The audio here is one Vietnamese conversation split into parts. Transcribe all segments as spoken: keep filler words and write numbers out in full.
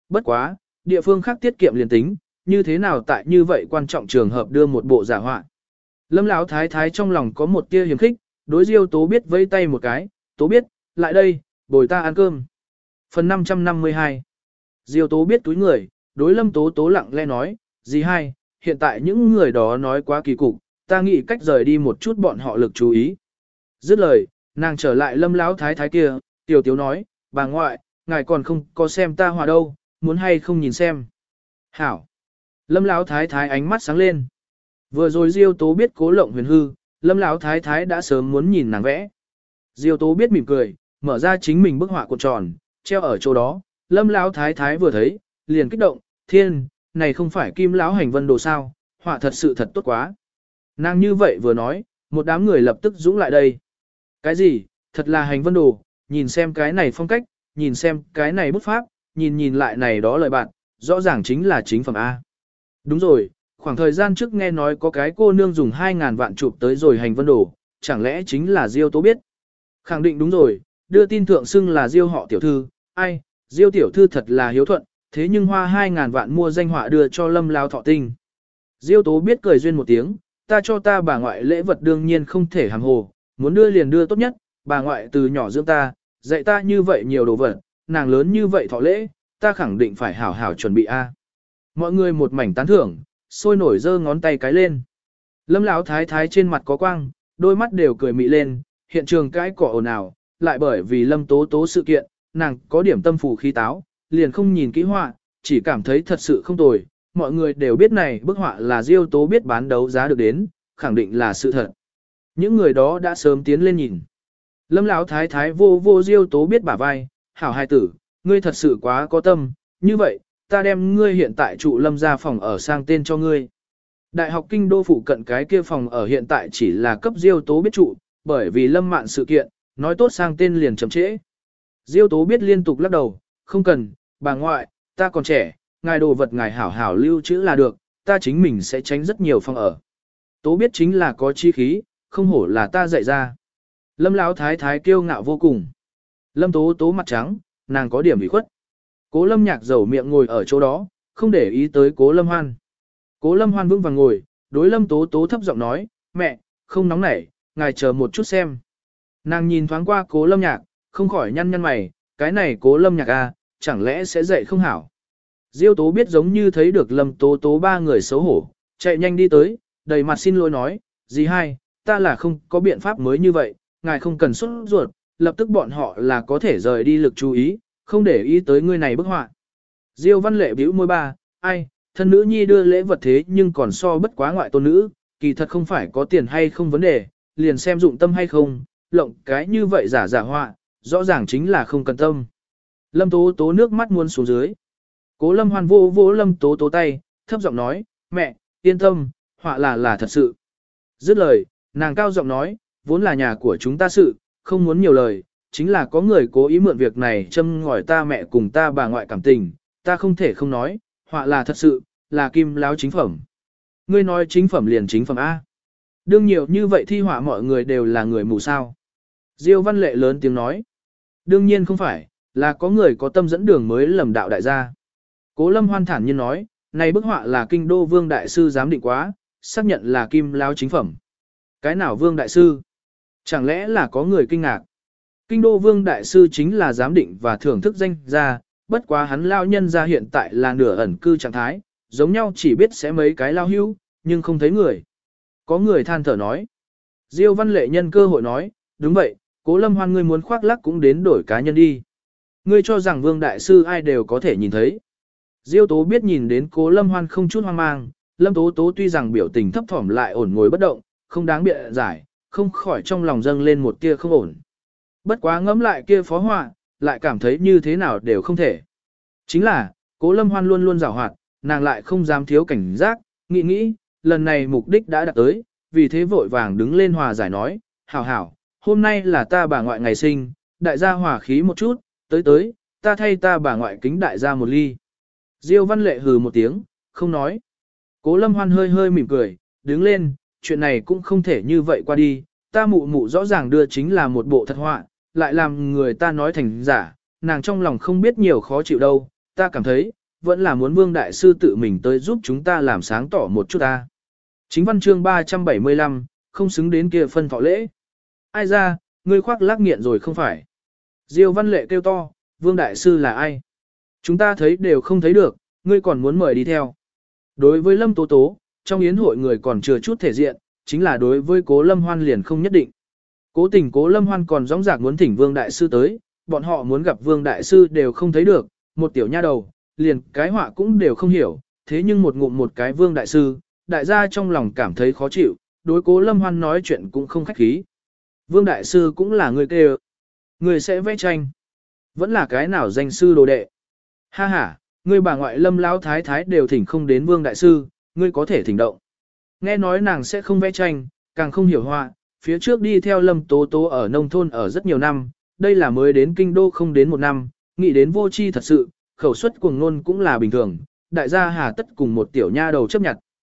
Bất quá, địa phương khác tiết kiệm liền tính, như thế nào tại như vậy quan trọng trường hợp đưa một bộ giả họa. Lâm Lão thái thái trong lòng có một tia hiềm khích, đối Diêu Tố Biết vẫy tay một cái, Tố Biết, lại đây, bồi ta ăn cơm. Phần năm trăm năm mươi hai. Diêu Tố Biết túi người, đối Lâm Tố Tố lặng lẽ nói, dì hai, hiện tại những người đó nói quá kỳ cục, ta nghĩ cách rời đi một chút bọn họ lực chú ý. Dứt lời, nàng trở lại Lâm Lão thái thái kia, tiểu tiếu nói, bà ngoại, ngài còn không có xem ta hòa đâu, muốn hay không nhìn xem. Hảo. Lâm Lão thái thái ánh mắt sáng lên. Vừa rồi Diêu Tố Biết cố lộng huyền hư, Lâm Lão thái thái đã sớm muốn nhìn nàng vẽ. Diêu Tố Biết mỉm cười, mở ra chính mình bức họa cuộn tròn, treo ở chỗ đó. Lâm Lão thái thái vừa thấy, liền kích động, thiên, này không phải Kim Lão hành vân đồ sao, họa thật sự thật tốt quá. Nàng như vậy vừa nói, một đám người lập tức dũng lại đây. Cái gì, thật là hành vân đồ, nhìn xem cái này phong cách, nhìn xem cái này bút pháp, nhìn nhìn lại này đó lời bạn, rõ ràng chính là chính phẩm A. Đúng rồi, khoảng thời gian trước nghe nói có cái cô nương dùng hai ngàn vạn chụp tới rồi hành vân đồ, chẳng lẽ chính là Diêu Tố Biết? Khẳng định đúng rồi, đưa tin thượng xưng là Diêu họ tiểu thư, ai, Diêu tiểu thư thật là hiếu thuận, thế nhưng hoa hai ngàn vạn mua danh họa đưa cho Lâm Lao Thọ Tinh. Diêu Tố Biết cười duyên một tiếng, ta cho ta bà ngoại lễ vật đương nhiên không thể hàm hồ, muốn đưa liền đưa tốt nhất, bà ngoại từ nhỏ dưỡng ta, dạy ta như vậy nhiều đồ vật, nàng lớn như vậy thọ lễ, ta khẳng định phải hảo hảo chuẩn bị a. Mọi người một mảnh tán thưởng, sôi nổi giơ ngón tay cái lên. Lâm Lão thái thái trên mặt có quang, đôi mắt đều cười mị lên, hiện trường cái cỏ ồn ào, lại bởi vì Lâm Tố Tố sự kiện, nàng có điểm tâm phù khí táo, liền không nhìn kỹ họa, chỉ cảm thấy thật sự không tồi. Mọi người đều biết này bức họa là Diêu Tố Biết bán đấu giá được đến, khẳng định là sự thật. Những người đó đã sớm tiến lên nhìn. Lâm Lão thái thái vô vô Diêu Tố Biết bả vai, hảo hài tử, ngươi thật sự quá có tâm, như vậy, ta đem ngươi hiện tại trụ Lâm gia phòng ở sang tên cho ngươi. Đại học Kinh Đô phụ cận cái kia phòng ở hiện tại chỉ là cấp Diêu Tố Biết trụ, bởi vì Lâm Mạn sự kiện, nói tốt sang tên liền chậm trễ. Diêu Tố Biết liên tục lắc đầu, không cần, bà ngoại, ta còn trẻ, ngài đồ vật ngài hảo hảo lưu trữ là được, ta chính mình sẽ tránh rất nhiều phòng ở. Tố Biết chính là có chi khí, không hổ là ta dạy ra. Lâm Lão thái thái kiêu ngạo vô cùng. Lâm Tố Tố mặt trắng, nàng có điểm bị khuất. Cố Lâm Nhạc dầu miệng ngồi ở chỗ đó, không để ý tới Cố Lâm Hoan. Cố Lâm Hoan vững vàng ngồi, đối Lâm Tố Tố thấp giọng nói, mẹ, không nóng nảy, ngài chờ một chút xem. Nàng nhìn thoáng qua Cố Lâm Nhạc, không khỏi nhăn nhăn mày, cái này Cố Lâm Nhạc à, chẳng lẽ sẽ dạy không hảo. Diêu Tố Biết giống như thấy được Lâm Tố Tố ba người xấu hổ, chạy nhanh đi tới, đầy mặt xin lỗi nói, dì hai, ta là không có biện pháp mới như vậy, ngài không cần xuất ruột, lập tức bọn họ là có thể rời đi lực chú ý, không để ý tới người này bức họa. Diêu Văn Lệ bĩu môi ba, ai, thân nữ nhi đưa lễ vật thế nhưng còn so bất quá ngoại tôn nữ, kỳ thật không phải có tiền hay không vấn đề, liền xem dụng tâm hay không, lộng cái như vậy giả giả họa, rõ ràng chính là không cần tâm. Lâm Tố Tố nước mắt muôn xuống dưới. Cố Lâm Hoan vô vô Lâm Tố Tố tay, thấp giọng nói, mẹ, yên tâm, họa là là thật sự. Dứt lời, nàng cao giọng nói, vốn là nhà của chúng ta sự, không muốn nhiều lời, chính là có người cố ý mượn việc này châm ngòi ta mẹ cùng ta bà ngoại cảm tình, ta không thể không nói, họa là thật sự, là kim láo chính phẩm. Ngươi nói chính phẩm liền chính phẩm A. Đương nhiều như vậy thi họa mọi người đều là người mù sao. Diêu Văn Lệ lớn tiếng nói, đương nhiên không phải, là có người có tâm dẫn đường mới lầm đạo đại gia. Cố Lâm Hoan thản nhiên nói, này bức họa là kinh đô vương đại sư giám định quá, xác nhận là kim láo chính phẩm. Cái nào vương đại sư? Chẳng lẽ là có người kinh ngạc? Kinh đô vương đại sư chính là giám định và thưởng thức danh gia, bất quá hắn lao nhân ra hiện tại là nửa ẩn cư trạng thái, giống nhau chỉ biết sẽ mấy cái lao hưu, nhưng không thấy người. Có người than thở nói. Diêu Văn Lệ nhân cơ hội nói, đúng vậy, Cố Lâm Hoan ngươi muốn khoác lác cũng đến đổi cá nhân đi. Ngươi cho rằng vương đại sư ai đều có thể nhìn thấy. Diêu Tố Biết nhìn đến Cố Lâm Hoan không chút hoang mang, Lâm Tố Tố tuy rằng biểu tình thấp thỏm lại ổn ngồi bất động, không đáng bịa giải, không khỏi trong lòng dâng lên một tia không ổn. Bất quá ngẫm lại kia phó họa, lại cảm thấy như thế nào đều không thể. Chính là, Cố Lâm Hoan luôn luôn giảo hoạt, nàng lại không dám thiếu cảnh giác, nghĩ nghĩ, lần này mục đích đã đạt tới, vì thế vội vàng đứng lên hòa giải nói, hảo hảo, hôm nay là ta bà ngoại ngày sinh, đại gia hòa khí một chút, tới tới, ta thay ta bà ngoại kính đại gia một ly. Diêu Văn Lệ hừ một tiếng, không nói. Cố Lâm Hoan hơi hơi mỉm cười, đứng lên, chuyện này cũng không thể như vậy qua đi, ta mụ mụ rõ ràng đưa chính là một bộ thật họa, lại làm người ta nói thành giả, nàng trong lòng không biết nhiều khó chịu đâu, ta cảm thấy, vẫn là muốn Vương Đại Sư tự mình tới giúp chúng ta làm sáng tỏ một chút ta. Chính văn chương ba trăm bảy mươi lăm, không xứng đến kia phân thọ lễ. Ai ra, ngươi khoác lác nghiện rồi không phải. Diêu Văn Lệ kêu to, Vương Đại Sư là ai? Chúng ta thấy đều không thấy được, ngươi còn muốn mời đi theo. Đối với Lâm Tố Tố, trong yến hội người còn chưa chút thể diện, chính là đối với Cố Lâm Hoan liền không nhất định. Cố tình Cố Lâm Hoan còn rõng rạc muốn thỉnh Vương Đại Sư tới, bọn họ muốn gặp Vương Đại Sư đều không thấy được, một tiểu nha đầu, liền cái họa cũng đều không hiểu, thế nhưng một ngụm một cái Vương Đại Sư, đại gia trong lòng cảm thấy khó chịu, đối Cố Lâm Hoan nói chuyện cũng không khách khí. Vương Đại Sư cũng là người kêu, người sẽ vẽ tranh, vẫn là cái nào danh sư đồ đệ. Ha ha, ngươi bà ngoại Lâm lão thái thái đều thỉnh không đến Vương Đại Sư, ngươi có thể thỉnh động. Nghe nói nàng sẽ không vẽ tranh, càng không hiểu họa, phía trước đi theo Lâm Tố Tố ở nông thôn ở rất nhiều năm, đây là mới đến kinh đô không đến một năm, nghĩ đến vô tri thật sự, khẩu suất cuồng ngôn cũng là bình thường, đại gia hà tất cùng một tiểu nha đầu chấp nhận.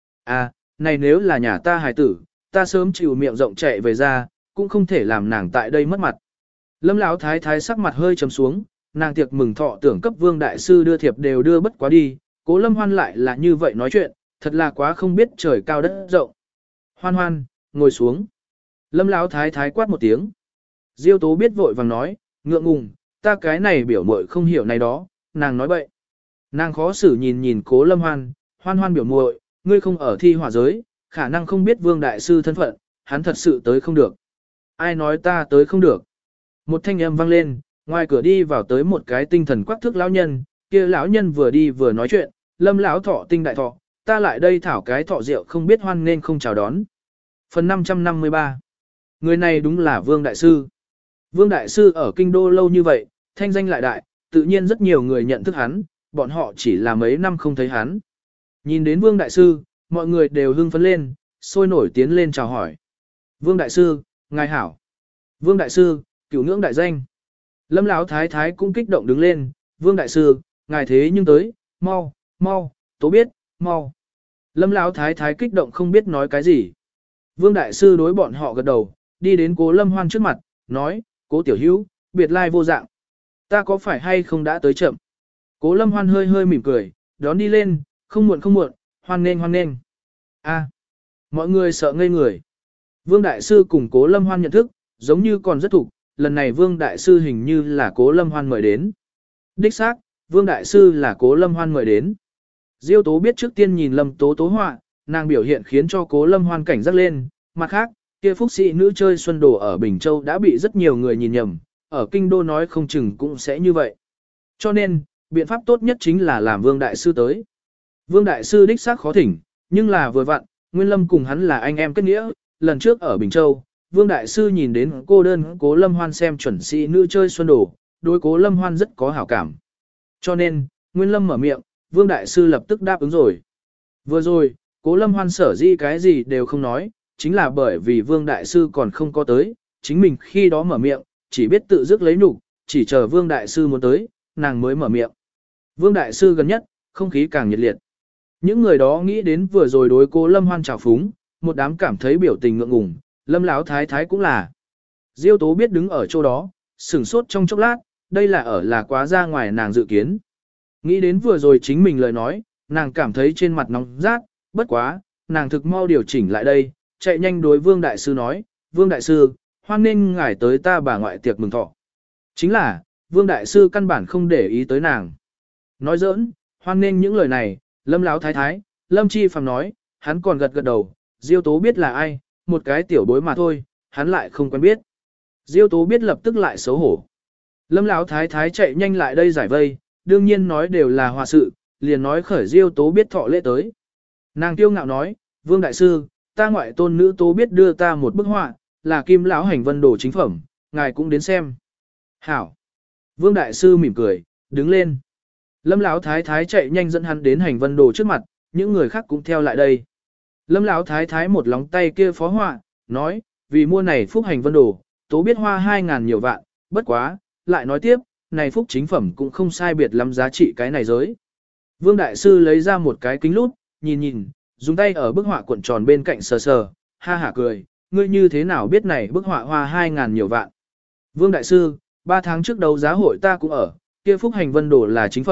À, này nếu là nhà ta hài tử, ta sớm chịu miệng rộng chạy về ra, cũng không thể làm nàng tại đây mất mặt. Lâm lão thái thái sắc mặt hơi trầm xuống, nàng tiệc mừng thọ tưởng cấp Vương Đại Sư đưa thiệp đều đưa bất quá đi, Cố Lâm Hoan lại là như vậy nói chuyện, thật là quá không biết trời cao đất rộng. Hoan Hoan, ngồi xuống. Lâm lão thái thái quát một tiếng. Diêu Tố biết vội vàng nói, ngượng ngùng, ta cái này biểu muội không hiểu này đó, nàng nói bậy. Nàng khó xử nhìn nhìn Cố Lâm Hoan, Hoan Hoan biểu muội, ngươi không ở thi hỏa giới, khả năng không biết Vương Đại Sư thân phận, hắn thật sự tới không được. Ai nói ta tới không được? Một thanh âm vang lên, ngoài cửa đi vào tới một cái tinh thần quắc thước lão nhân, kia lão nhân vừa đi vừa nói chuyện, Lâm lão thọ tinh đại thọ, ta lại đây thảo cái thọ rượu không biết hoan nên không chào đón. Phần năm trăm năm mươi ba. Người này đúng là Vương Đại Sư. Vương Đại Sư ở kinh đô lâu như vậy, thanh danh lại đại, tự nhiên rất nhiều người nhận thức hắn, bọn họ chỉ là mấy năm không thấy hắn. Nhìn đến Vương Đại Sư, mọi người đều hưng phấn lên, sôi nổi tiến lên chào hỏi. Vương Đại Sư, ngài hảo. Vương Đại Sư, cửu ngưỡng đại danh. Lâm lão thái thái cũng kích động đứng lên, Vương Đại Sư, ngài thế nhưng tới, mau, mau, Tố biết, mau. Lâm lão thái thái kích động không biết nói cái gì. Vương Đại Sư đối bọn họ gật đầu, đi đến Cố Lâm Hoan trước mặt, nói, Cố tiểu hữu, biệt lai vô dạng. Ta có phải hay không đã tới chậm? Cố Lâm Hoan hơi hơi mỉm cười, đón đi lên, không muộn không muộn, hoan nên hoan nên. A, mọi người sợ ngây người. Vương Đại Sư cùng Cố Lâm Hoan nhận thức, giống như còn rất thục, lần này Vương Đại Sư hình như là Cố Lâm Hoan mời đến. Đích xác, Vương Đại Sư là Cố Lâm Hoan mời đến. Diêu Tố biết trước tiên nhìn Lâm Tố Tố họa, nàng biểu hiện khiến cho Cố Lâm Hoan cảnh giác lên, mặt khác, kia phúc sĩ nữ chơi xuân đồ ở Bình Châu đã bị rất nhiều người nhìn nhầm, ở kinh đô nói không chừng cũng sẽ như vậy. Cho nên, biện pháp tốt nhất chính là làm Vương Đại Sư tới. Vương Đại Sư đích xác khó thỉnh, nhưng là vừa vặn, Nguyên Lâm cùng hắn là anh em kết nghĩa, lần trước ở Bình Châu, Vương Đại Sư nhìn đến cô đơn Cố Lâm Hoan xem chuẩn sĩ nữ chơi xuân đồ, đối Cố Lâm Hoan rất có hảo cảm. Cho nên, Nguyên Lâm mở miệng, Vương Đại Sư lập tức đáp ứng rồi. Vừa rồi, Cố Lâm Hoan sở dĩ cái gì đều không nói, chính là bởi vì Vương Đại Sư còn không có tới, chính mình khi đó mở miệng, chỉ biết tự dứt lấy nhục, chỉ chờ Vương Đại Sư muốn tới, nàng mới mở miệng. Vương Đại Sư gần nhất, không khí càng nhiệt liệt. Những người đó nghĩ đến vừa rồi đối Cố Lâm Hoan trào phúng, một đám cảm thấy biểu tình ngượng ngùng, Lâm lão thái thái cũng là. Diêu Tố biết đứng ở chỗ đó, sửng sốt trong chốc lát, đây là ở là quá ra ngoài nàng dự kiến. Nghĩ đến vừa rồi chính mình lời nói, nàng cảm thấy trên mặt nóng rát, bất quá, nàng thực mau điều chỉnh lại đây, chạy nhanh đối Vương Đại Sư nói, Vương Đại Sư, hoan nên ngài tới ta bà ngoại tiệc mừng thọ. Chính là, Vương Đại Sư căn bản không để ý tới nàng. Nói giỡn, hoan nên những lời này, Lâm lão thái thái, Lâm Chi Phàm nói, hắn còn gật gật đầu, Diêu Tố biết là ai, một cái tiểu bối mà thôi, hắn lại không quen biết. Diêu Tố biết lập tức lại xấu hổ. Lâm lão thái thái chạy nhanh lại đây giải vây, đương nhiên nói đều là hòa sự, liền nói khởi Diêu Tố biết thọ lễ tới. Nàng kiêu ngạo nói, Vương Đại Sư, ta ngoại tôn nữ Tố biết đưa ta một bức họa, là Kim lão hành vân đồ chính phẩm, ngài cũng đến xem. Hảo. Vương Đại Sư mỉm cười, đứng lên. Lâm lão thái thái chạy nhanh dẫn hắn đến hành vân đồ trước mặt, những người khác cũng theo lại đây. Lâm lão thái thái một lóng tay kia phó họa, nói, vì mua này phúc hành vân đồ, Tố biết hoa hai ngàn nhiều vạn, bất quá, lại nói tiếp, này phúc chính phẩm cũng không sai biệt lắm giá trị cái này giới. Vương Đại Sư lấy ra một cái kính lút, nhìn nhìn, dùng tay ở bức họa cuộn tròn bên cạnh sờ sờ, ha hả cười, ngươi như thế nào biết này bức họa hoa hai ngàn nhiều vạn. Vương Đại Sư, ba tháng trước đấu giá hội ta cũng ở, kia phúc hành vân đồ là chính phẩm,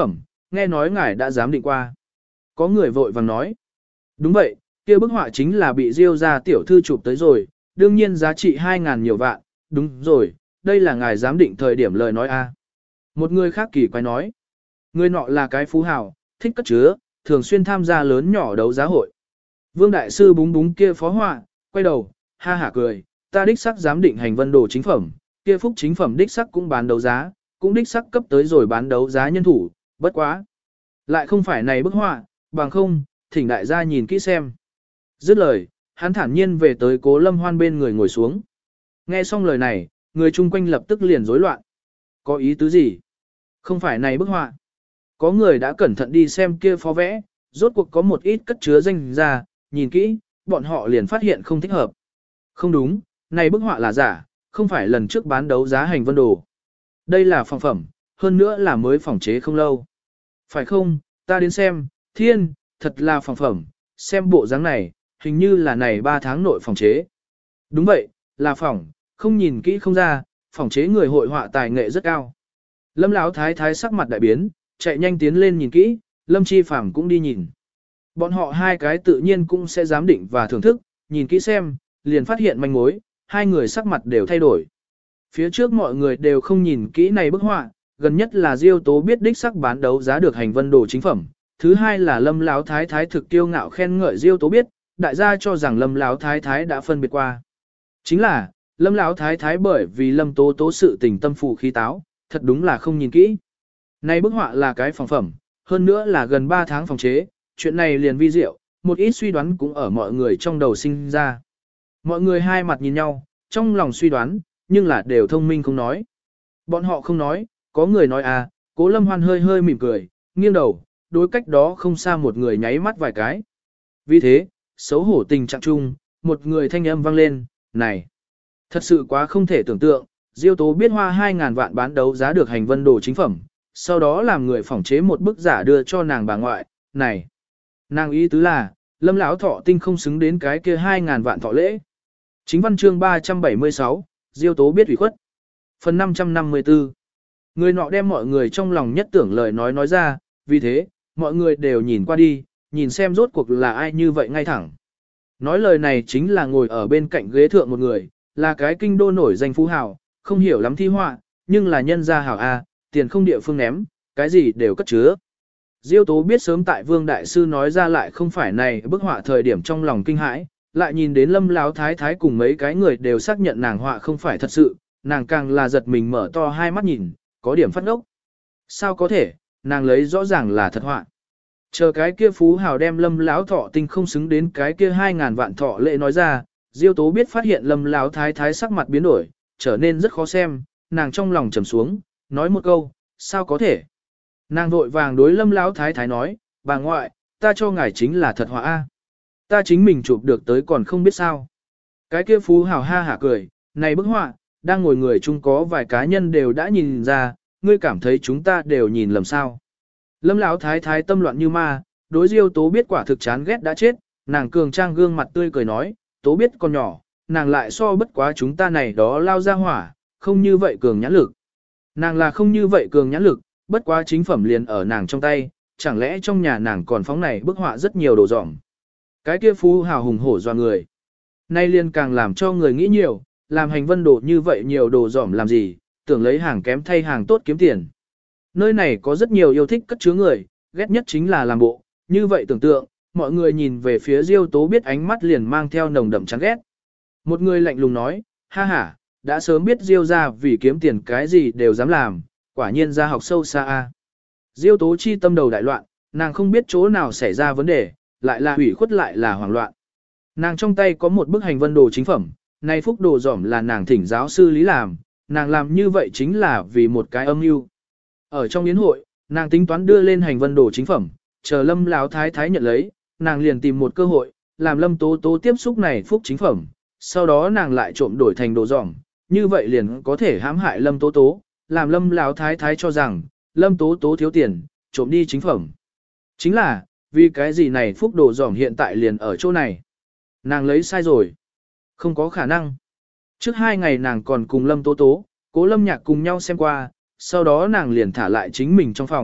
nghe nói ngài đã giám định qua. Có người vội vàng nói. Đúng vậy, kia bức họa chính là bị Diêu gia tiểu thư chụp tới rồi, đương nhiên giá trị hai ngàn nhiều vạn, đúng rồi, đây là ngài giám định thời điểm lời nói a. Một người khác kỳ quái nói. Người nọ là cái phú hào, thích cất chứa, thường xuyên tham gia lớn nhỏ đấu giá hội. Vương Đại Sư búng búng kia phó họa, quay đầu, ha hả cười, ta đích sắc giám định hành vân đồ chính phẩm, kia phúc chính phẩm đích sắc cũng bán đấu giá, cũng đích sắc cấp tới rồi bán đấu giá nhân thủ, bất quá. Lại không phải này bức họa, bằng không, thỉnh đại gia nhìn kỹ xem. Dứt lời, hắn thản nhiên về tới Cố Lâm Hoan bên người ngồi xuống. Nghe xong lời này, người chung quanh lập tức liền rối loạn. Có ý tứ gì? Không phải này bức họa. Có người đã cẩn thận đi xem kia phó vẽ, rốt cuộc có một ít cất chứa danh ra, nhìn kỹ, bọn họ liền phát hiện không thích hợp. Không đúng, này bức họa là giả, không phải lần trước bán đấu giá hành vân đồ. Đây là phòng phẩm, hơn nữa là mới phòng chế không lâu. Phải không, ta đến xem, thiên, thật là phòng phẩm, xem bộ dáng này, hình như là này ba tháng nội phòng chế. Đúng vậy, là phòng, không nhìn kỹ không ra, phòng chế người hội họa tài nghệ rất cao. Lâm Lão thái thái sắc mặt đại biến, chạy nhanh tiến lên nhìn kỹ, Lâm Chi Phàm cũng đi nhìn. Bọn họ hai cái tự nhiên cũng sẽ giám định và thưởng thức, nhìn kỹ xem, liền phát hiện manh mối, hai người sắc mặt đều thay đổi. Phía trước mọi người đều không nhìn kỹ này bức họa, gần nhất là Diêu Tố biết đích sắc bán đấu giá được hành vân đồ chính phẩm, thứ hai là Lâm Lão thái thái thực kiêu ngạo khen ngợi Diêu Tố biết, đại gia cho rằng Lâm Lão thái thái đã phân biệt qua. Chính là, Lâm Lão thái thái bởi vì Lâm Tố Tố sự tình tâm phù khí táo, thật đúng là không nhìn kỹ. Này bức họa là cái phòng phẩm, hơn nữa là gần ba tháng phòng chế, chuyện này liền vi diệu, một ít suy đoán cũng ở mọi người trong đầu sinh ra. Mọi người hai mặt nhìn nhau, trong lòng suy đoán, nhưng là đều thông minh không nói. Bọn họ không nói, có người nói à, Cố Lâm Hoan hơi hơi mỉm cười, nghiêng đầu, đối cách đó không xa một người nháy mắt vài cái. Vì thế, xấu hổ tình trạng chung, một người thanh âm vang lên, này, thật sự quá không thể tưởng tượng, Diêu Tố biết hoa hai ngàn vạn bán đấu giá được hành vân đồ chính phẩm, sau đó làm người phỏng chế một bức giả đưa cho nàng bà ngoại, này. Nàng ý tứ là, Lâm Lão thọ tinh không xứng đến cái kia hai ngàn vạn thọ lễ. Chính văn chương ba trăm bảy mươi sáu, Diêu Tố biết ủy khuất. Phần năm trăm năm mươi tư. Người nọ đem mọi người trong lòng nhất tưởng lời nói nói ra, vì thế, mọi người đều nhìn qua đi, nhìn xem rốt cuộc là ai như vậy ngay thẳng. Nói lời này chính là ngồi ở bên cạnh ghế thượng một người, là cái kinh đô nổi danh phú hào, không hiểu lắm thi họa, nhưng là nhân gia hảo A, tiền không địa phương ném, cái gì đều cất chứa. Diêu Tố biết sớm tại Vương Đại Sư nói ra lại không phải này bức họa thời điểm trong lòng kinh hãi, lại nhìn đến Lâm Lão thái thái cùng mấy cái người đều xác nhận nàng họa không phải thật sự, nàng càng là giật mình mở to hai mắt nhìn, có điểm phát ngốc. Sao có thể, nàng lấy rõ ràng là thật họa. Chờ cái kia phú hào đem Lâm Lão thọ tinh không xứng đến cái kia hai ngàn vạn thọ lệ nói ra, Diêu Tố biết phát hiện Lâm Lão thái thái sắc mặt biến đổi, trở nên rất khó xem, nàng trong lòng trầm xuống, nói một câu, sao có thể. Nàng vội vàng đối Lâm Lão thái thái nói, bà ngoại, ta cho ngài chính là thật họa a, ta chính mình chụp được tới còn không biết sao. Cái kia phú hào ha hả cười, này bức họa, đang ngồi người chung có vài cá nhân đều đã nhìn ra, ngươi cảm thấy chúng ta đều nhìn lầm sao. Lâm Lão thái thái tâm loạn như ma, đối Diêu Tố biết quả thực chán ghét đã chết, nàng cường trang gương mặt tươi cười nói, Tố biết con nhỏ, nàng lại so bất quá chúng ta này đó lao ra hỏa, không như vậy cường nhãn lực. Nàng là không như vậy cường nhãn lực, bất quá chính phẩm liền ở nàng trong tay, chẳng lẽ trong nhà nàng còn phóng này bức họa rất nhiều đồ dỏng. Cái kia phú hào hùng hổ doa người. Nay liền càng làm cho người nghĩ nhiều, làm hành vân đồ như vậy nhiều đồ dỏm làm gì, tưởng lấy hàng kém thay hàng tốt kiếm tiền. Nơi này có rất nhiều yêu thích cất chứa người, ghét nhất chính là làm bộ, như vậy tưởng tượng, mọi người nhìn về phía Diêu Tố biết ánh mắt liền mang theo nồng đậm chán ghét. Một người lạnh lùng nói, ha ha, đã sớm biết Diêu ra vì kiếm tiền cái gì đều dám làm, quả nhiên ra học sâu xa a. Diêu Tố chi tâm đầu đại loạn, nàng không biết chỗ nào xảy ra vấn đề, lại là hủy khuất lại là hoảng loạn. Nàng trong tay có một bức hành vân đồ chính phẩm, này phúc đồ dỏm là nàng thỉnh giáo sư lý làm, nàng làm như vậy chính là vì một cái âm mưu. Ở trong yến hội, nàng tính toán đưa lên hành vân đồ chính phẩm, chờ Lâm Lão thái thái nhận lấy, nàng liền tìm một cơ hội, làm Lâm Tố Tố tiếp xúc này phúc chính phẩm, sau đó nàng lại trộm đổi thành đồ dỏm, như vậy liền có thể hãm hại Lâm Tố Tố, làm Lâm Lão thái thái cho rằng Lâm Tố Tố thiếu tiền, trộm đi chính phẩm. Chính là, vì cái gì này phúc đồ dỏm hiện tại liền ở chỗ này. Nàng lấy sai rồi. Không có khả năng. Trước hai ngày nàng còn cùng Lâm Tố Tố, Cố Lâm Nhạc cùng nhau xem qua, sau đó nàng liền thả lại chính mình trong phòng,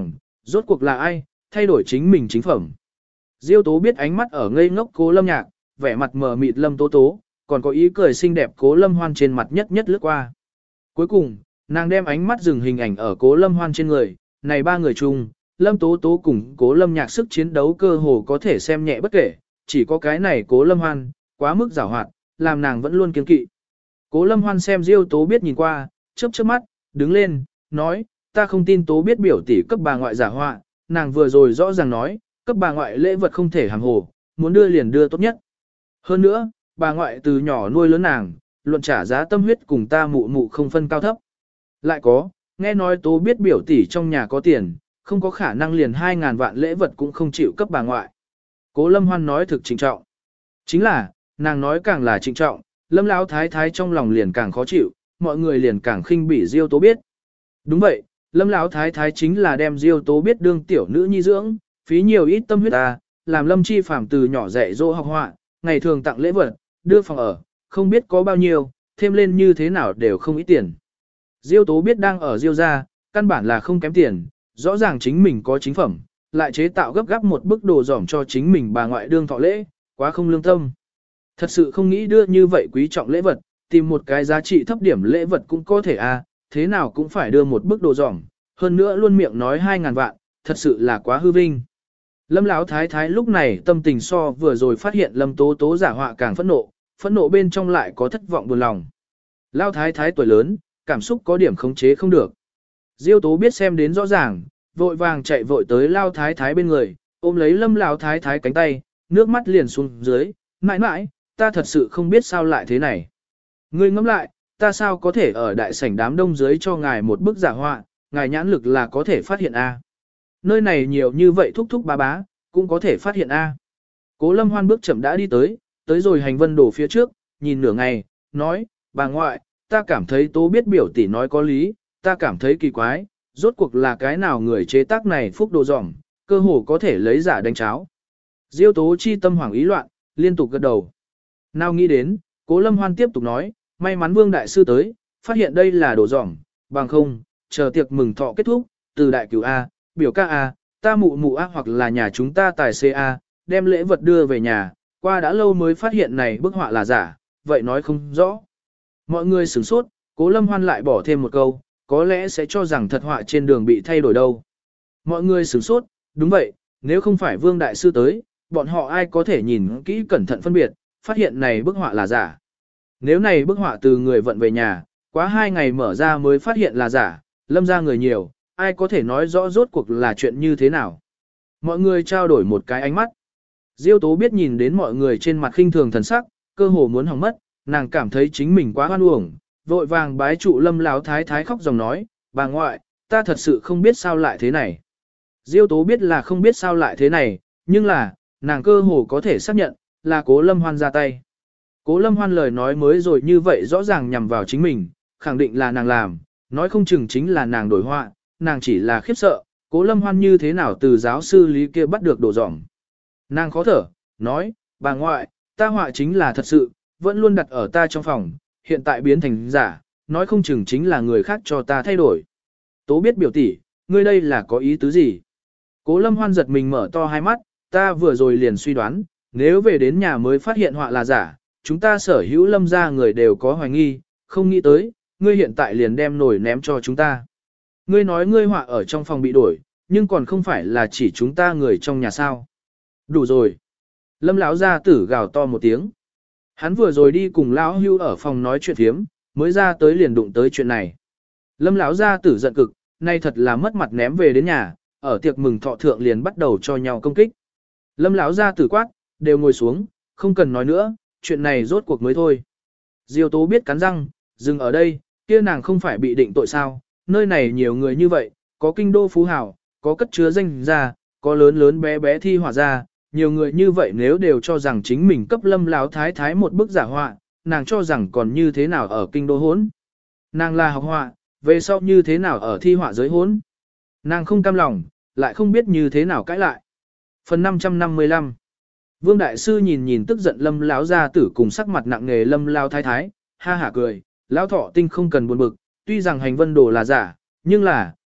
Rốt cuộc là ai, thay đổi chính mình chính phẩm. Diêu Tố biết ánh mắt ở ngây ngốc Cố Lâm Nhạc, vẻ mặt mờ mịt Lâm Tố Tố, còn có ý cười xinh đẹp Cố Lâm Hoan trên mặt nhất nhất lướt qua. Cuối cùng, nàng đem ánh mắt dừng hình ảnh ở Cố Lâm Hoan trên người, này ba người chung, Lâm Tố Tố cùng Cố Lâm Nhạc sức chiến đấu cơ hồ có thể xem nhẹ bất kể, chỉ có cái này Cố Lâm Hoan, quá mức giàu hoạt, làm nàng vẫn luôn kiêng kỵ. Cố Lâm Hoan xem Diêu Tố biết nhìn qua, chớp chớp mắt, đứng lên, nói, ta không tin Tố biết biểu tỷ cấp bà ngoại giả họa, nàng vừa rồi rõ ràng nói, cấp bà ngoại lễ vật không thể hàm hồ, muốn đưa liền đưa tốt nhất. Hơn nữa, bà ngoại từ nhỏ nuôi lớn nàng, luận trả giá tâm huyết cùng ta mụ mụ không phân cao thấp. Lại có, nghe nói Tố biết biểu tỷ trong nhà có tiền, không có khả năng liền hai ngàn vạn lễ vật cũng không chịu cấp bà ngoại. Cố Lâm Hoan nói thực trịnh trọng. Chính là, nàng nói càng là trịnh trọng, Lâm Lão thái thái trong lòng liền càng khó chịu, mọi người liền càng khinh bỉ Diêu Tố biết. Đúng vậy, Lâm Lão thái thái chính là đem Diêu Tố biết đương tiểu nữ nhi dưỡng, phí nhiều ít tâm huyết ta, làm Lâm Chi Phàm từ nhỏ dạy dỗ học họa, ngày thường tặng lễ vật, đưa phòng ở, không biết có bao nhiêu, thêm lên như thế nào đều không ít tiền. Diêu Tố biết đang ở Diêu gia, căn bản là không kém tiền, rõ ràng chính mình có chính phẩm, lại chế tạo gấp gáp một bức đồ giỏm cho chính mình bà ngoại đương thọ lễ, quá không lương tâm. Thật sự không nghĩ đưa như vậy quý trọng lễ vật, tìm một cái giá trị thấp điểm lễ vật cũng có thể à, thế nào cũng phải đưa một bức đồ giỏm, hơn nữa luôn miệng nói hai ngàn vạn, thật sự là quá hư vinh. Lâm Lão thái thái lúc này tâm tình so vừa rồi phát hiện Lâm Tố Tố giả họa càng phẫn nộ, phẫn nộ bên trong lại có thất vọng buồn lòng. Lão thái thái tuổi lớn, cảm xúc có điểm khống chế không được. Diêu Tố biết xem đến rõ ràng, vội vàng chạy vội tới Lão thái thái bên người, ôm lấy Lâm Lão thái thái cánh tay, nước mắt liền xuống dưới, mãi mãi, ta thật sự không biết sao lại thế này. Ngươi ngẫm lại, ta sao có thể ở đại sảnh đám đông dưới cho ngài một bức giả họa, ngài nhãn lực là có thể phát hiện A. Nơi này nhiều như vậy thúc thúc bá bá, cũng có thể phát hiện A. Cố Lâm Hoan bước chậm đã đi tới, tới rồi hành vân đổ phía trước, nhìn nửa ngày, nói, bà ngoại, ta cảm thấy Tố biết biểu tỷ nói có lý, ta cảm thấy kỳ quái, rốt cuộc là cái nào người chế tác này phúc đồ dỏng, cơ hồ có thể lấy giả đánh cháo. Diêu Tố chi tâm hoảng ý loạn, liên tục gật đầu. Nào nghĩ đến, Cố Lâm Hoan tiếp tục nói, may mắn Vương Đại Sư tới, phát hiện đây là đồ dỏng, bằng không, chờ tiệc mừng thọ kết thúc, từ đại cửu A, biểu ca A, ta mụ mụ A hoặc là nhà chúng ta tài xế A, đem lễ vật đưa về nhà, qua đã lâu mới phát hiện này bức họa là giả, vậy nói không rõ. Mọi người sửng sốt, Cố Lâm Hoan lại bỏ thêm một câu, có lẽ sẽ cho rằng thật họa trên đường bị thay đổi đâu. Mọi người sửng sốt, đúng vậy, nếu không phải Vương Đại Sư tới, bọn họ ai có thể nhìn kỹ cẩn thận phân biệt, phát hiện này bức họa là giả. Nếu này bức họa từ người vận về nhà, quá hai ngày mở ra mới phát hiện là giả, Lâm ra người nhiều, ai có thể nói rõ rốt cuộc là chuyện như thế nào. Mọi người trao đổi một cái ánh mắt. Diêu Tố biết nhìn đến mọi người trên mặt khinh thường thần sắc, cơ hồ muốn hỏng mất, nàng cảm thấy chính mình quá hoan uổng, vội vàng bái trụ Lâm Lão thái thái khóc dòng nói, bà ngoại, ta thật sự không biết sao lại thế này. Diêu Tố biết là không biết sao lại thế này, nhưng là, nàng cơ hồ có thể xác nhận, là Cố Lâm Hoan ra tay. Cố Lâm Hoan lời nói mới rồi như vậy rõ ràng nhằm vào chính mình, khẳng định là nàng làm, nói không chừng chính là nàng đổi họa, nàng chỉ là khiếp sợ, Cố Lâm Hoan như thế nào từ giáo sư lý kia bắt được đồ dỏng. Nàng khó thở, nói, bà ngoại, ta họa chính là thật sự, vẫn luôn đặt ở ta trong phòng, hiện tại biến thành giả, nói không chừng chính là người khác cho ta thay đổi. Tố biết biểu tỷ, ngươi đây là có ý tứ gì? Cố Lâm Hoan giật mình mở to hai mắt, ta vừa rồi liền suy đoán, nếu về đến nhà mới phát hiện họa là giả, chúng ta sở hữu Lâm gia người đều có hoài nghi, không nghĩ tới, ngươi hiện tại liền đem nổi ném cho chúng ta. Ngươi nói ngươi họa ở trong phòng bị đổi, nhưng còn không phải là chỉ chúng ta người trong nhà sao. Đủ rồi. Lâm lão gia tử gào to một tiếng. Hắn vừa rồi đi cùng lão hưu ở phòng nói chuyện thiếm, mới ra tới liền đụng tới chuyện này. Lâm lão gia tử giận cực, nay thật là mất mặt ném về đến nhà, ở tiệc mừng thọ thượng liền bắt đầu cho nhau công kích. Lâm lão gia tử quát, đều ngồi xuống, không cần nói nữa, chuyện này rốt cuộc mới thôi. Diêu Tố biết cắn răng, dừng ở đây, kia nàng không phải bị định tội sao, nơi này nhiều người như vậy, có kinh đô phú hào, có cất chứa danh gia, có lớn lớn bé bé thi họa gia, nhiều người như vậy nếu đều cho rằng chính mình cấp Lâm lão thái thái một bức giả họa, nàng cho rằng còn như thế nào ở kinh đô hỗn. Nàng là học họa, về sau như thế nào ở thi họa giới hỗn. Nàng không cam lòng, lại không biết như thế nào cãi lại. Phần năm trăm năm mươi lăm. Vương Đại Sư nhìn nhìn tức giận Lâm lão gia tử cùng sắc mặt nặng nề Lâm lão thái thái, ha hả cười, lão thọ tinh không cần buồn bực, tuy rằng hành vân đồ là giả, nhưng là,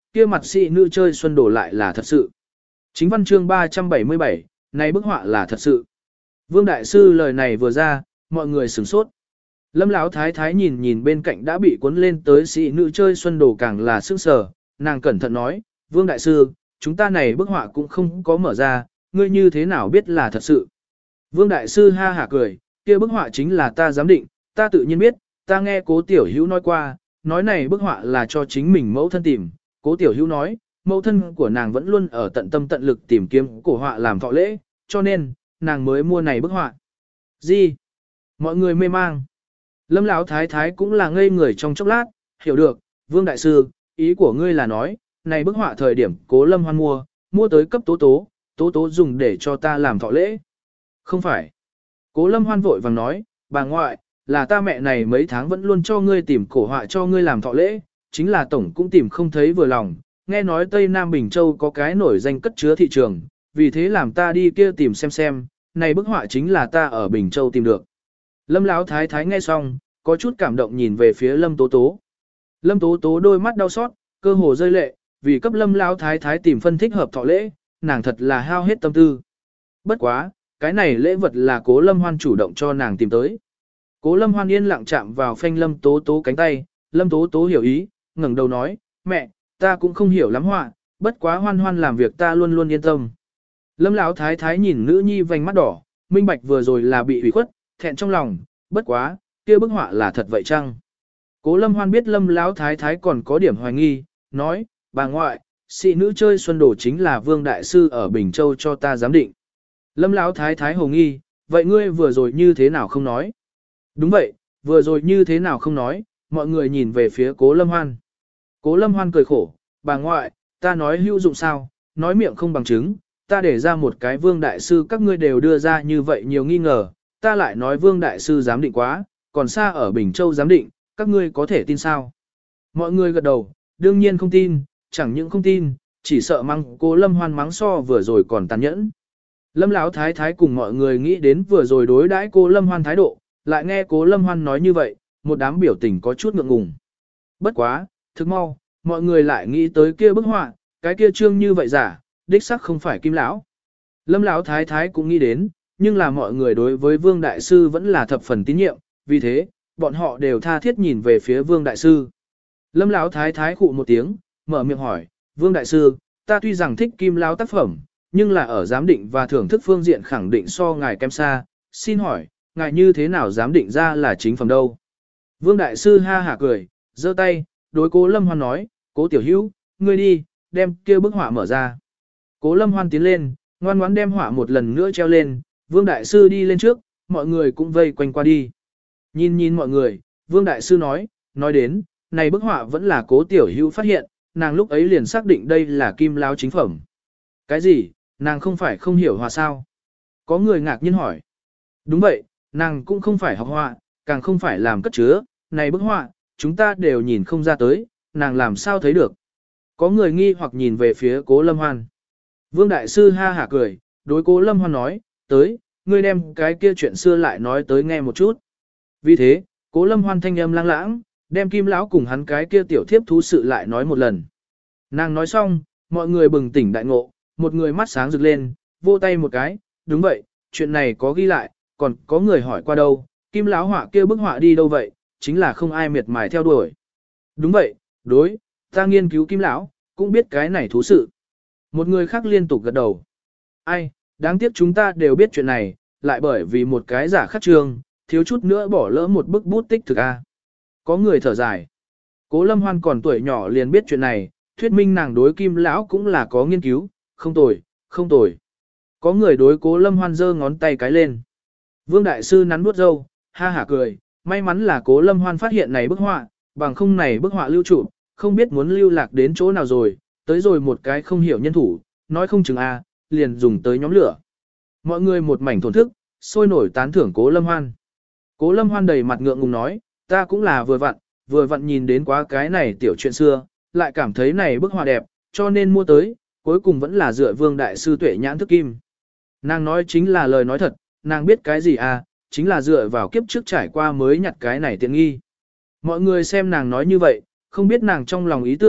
kia mặt sĩ nữ chơi xuân đồ lại là thật sự. Chính văn chương ba trăm bảy mươi bảy, này bức họa là thật sự. Vương Đại Sư lời này vừa ra, mọi người sửng sốt. Lâm Lão Thái Thái nhìn nhìn bên cạnh đã bị cuốn lên tới sĩ nữ chơi xuân đồ càng là sững sờ, nàng cẩn thận nói, Vương Đại Sư, chúng ta này bức họa cũng không có mở ra, ngươi như thế nào biết là thật sự. Vương Đại Sư ha hả cười, kia bức họa chính là ta giám định, ta tự nhiên biết, ta nghe Cố Tiểu Hữu nói qua, nói này bức họa là cho chính mình mẫu thân tìm, Cố Tiểu Hữu nói, mẫu thân của nàng vẫn luôn ở tận tâm tận lực tìm kiếm cổ họa làm thọ lễ, cho nên, nàng mới mua này bức họa. Gì? Mọi người mê mang. Lâm Lão Thái Thái cũng là ngây người trong chốc lát, hiểu được, Vương Đại Sư, ý của ngươi là nói, này bức họa thời điểm Cố Lâm Hoan mua, mua tới cấp tố tố, tố tố dùng để cho ta làm thọ lễ. Không phải. Cố Lâm Hoan vội vàng nói, bà ngoại, là ta mẹ này mấy tháng vẫn luôn cho ngươi tìm cổ họa cho ngươi làm thọ lễ, chính là tổng cũng tìm không thấy vừa lòng, nghe nói Tây Nam Bình Châu có cái nổi danh cất chứa thị trường, vì thế làm ta đi kia tìm xem xem, này bức họa chính là ta ở Bình Châu tìm được. Lâm Lão Thái Thái nghe xong, có chút cảm động nhìn về phía Lâm Tố Tố. Lâm Tố Tố đôi mắt đau xót, cơ hồ rơi lệ, vì cấp Lâm Lão Thái Thái tìm phân thích hợp thọ lễ, nàng thật là hao hết tâm tư. Bất quá, cái này lễ vật là Cố Lâm Hoan chủ động cho nàng tìm tới. Cố Lâm Hoan yên lặng chạm vào phanh Lâm Tố Tố cánh tay, Lâm Tố Tố hiểu ý, ngẩng đầu nói, mẹ, ta cũng không hiểu lắm họa, bất quá Hoan Hoan làm việc ta luôn luôn yên tâm. Lâm Lão Thái Thái nhìn nữ nhi vành mắt đỏ, minh bạch vừa rồi là bị ủy khuất, thẹn trong lòng, bất quá, kia bức họa là thật vậy chăng? Cố Lâm Hoan biết Lâm Lão Thái Thái còn có điểm hoài nghi, nói, bà ngoại, sĩ nữ chơi xuân đồ chính là Vương Đại Sư ở Bình Châu cho ta giám định. Lâm Lão Thái Thái hồ nghi, vậy ngươi vừa rồi như thế nào không nói? Đúng vậy, vừa rồi như thế nào không nói, mọi người nhìn về phía Cố Lâm Hoan. Cố Lâm Hoan cười khổ, bà ngoại, ta nói hữu dụng sao, nói miệng không bằng chứng, ta để ra một cái Vương Đại Sư các ngươi đều đưa ra như vậy nhiều nghi ngờ, ta lại nói Vương Đại Sư giám định quá, còn xa ở Bình Châu giám định, các ngươi có thể tin sao? Mọi người gật đầu, đương nhiên không tin, chẳng những không tin, chỉ sợ mắng Cố Lâm Hoan mắng so vừa rồi còn tàn nhẫn. Lâm Lão Thái Thái cùng mọi người nghĩ đến vừa rồi đối đãi Cố Lâm Hoan thái độ, lại nghe Cố Lâm Hoan nói như vậy, một đám biểu tình có chút ngượng ngùng. Bất quá, thức mau, mọi người lại nghĩ tới kia bức họa, cái kia trương như vậy giả, đích xác không phải Kim lão. Lâm Lão Thái Thái cũng nghĩ đến, nhưng là mọi người đối với Vương Đại Sư vẫn là thập phần tín nhiệm, vì thế, bọn họ đều tha thiết nhìn về phía Vương Đại Sư. Lâm Lão Thái Thái khụ một tiếng, mở miệng hỏi, Vương Đại Sư, ta tuy rằng thích Kim lão tác phẩm, nhưng là ở giám định và thưởng thức phương diện khẳng định so ngài kém xa, xin hỏi, ngài như thế nào giám định ra là chính phẩm đâu? Vương Đại Sư ha hả cười, giơ tay, đối Cố Lâm Hoan nói, Cố Tiểu Hữu, ngươi đi, đem kia bức họa mở ra. Cố Lâm Hoan tiến lên, ngoan ngoãn đem họa một lần nữa treo lên, Vương Đại Sư đi lên trước, mọi người cũng vây quanh qua đi. Nhìn nhìn mọi người, Vương Đại Sư nói, nói đến, này bức họa vẫn là Cố Tiểu Hữu phát hiện, nàng lúc ấy liền xác định đây là Kim lão chính phẩm. Cái gì, nàng không phải không hiểu họa sao? Có người ngạc nhiên hỏi. Đúng vậy, nàng cũng không phải học họa, càng không phải làm cất chứa, này bức họa, chúng ta đều nhìn không ra tới, nàng làm sao thấy được. Có người nghi hoặc nhìn về phía Cố Lâm Hoan. Vương Đại Sư ha hả cười, đối Cố Lâm Hoan nói, tới, ngươi đem cái kia chuyện xưa lại nói tới nghe một chút. Vì thế, Cố Lâm Hoan thanh âm lang lãng, đem Kim lão cùng hắn cái kia tiểu thiếp thú sự lại nói một lần. Nàng nói xong, mọi người bừng tỉnh đại ngộ, một người mắt sáng rực lên, vô tay một cái, đúng vậy, chuyện này có ghi lại, còn có người hỏi qua đâu, Kim lão họa kia bức họa đi đâu vậy, chính là không ai miệt mài theo đuổi. Đúng vậy, đối, ta nghiên cứu Kim lão, cũng biết cái này thú sự. Một người khác liên tục gật đầu. Ai, đáng tiếc chúng ta đều biết chuyện này, lại bởi vì một cái giả khắc trương, thiếu chút nữa bỏ lỡ một bức bút tích thực a. Có người thở dài. Cố Lâm Hoan còn tuổi nhỏ liền biết chuyện này, thuyết minh nàng đối Kim lão cũng là có nghiên cứu, không tồi, không tồi. Có người đối Cố Lâm Hoan giơ ngón tay cái lên. Vương Đại Sư nắn nuốt râu, ha hả cười, may mắn là Cố Lâm Hoan phát hiện này bức họa, bằng không này bức họa lưu trụ, không biết muốn lưu lạc đến chỗ nào rồi, tới rồi một cái không hiểu nhân thủ, nói không chừng a, liền dùng tới nhóm lửa. Mọi người một mảnh thổn thức, sôi nổi tán thưởng Cố Lâm Hoan. Cố Lâm Hoan đầy mặt ngượng ngùng nói, ta cũng là vừa vặn, vừa vặn nhìn đến quá cái này tiểu chuyện xưa, lại cảm thấy này bức họa đẹp, cho nên mua tới, cuối cùng vẫn là dựa Vương Đại Sư tuệ nhãn thức kim. Nàng nói chính là lời nói thật, nàng biết cái gì à, chính là dựa vào kiếp trước trải qua mới nhặt cái này tiện nghi. Mọi người xem nàng nói như vậy, không biết nàng trong lòng ý tưởng,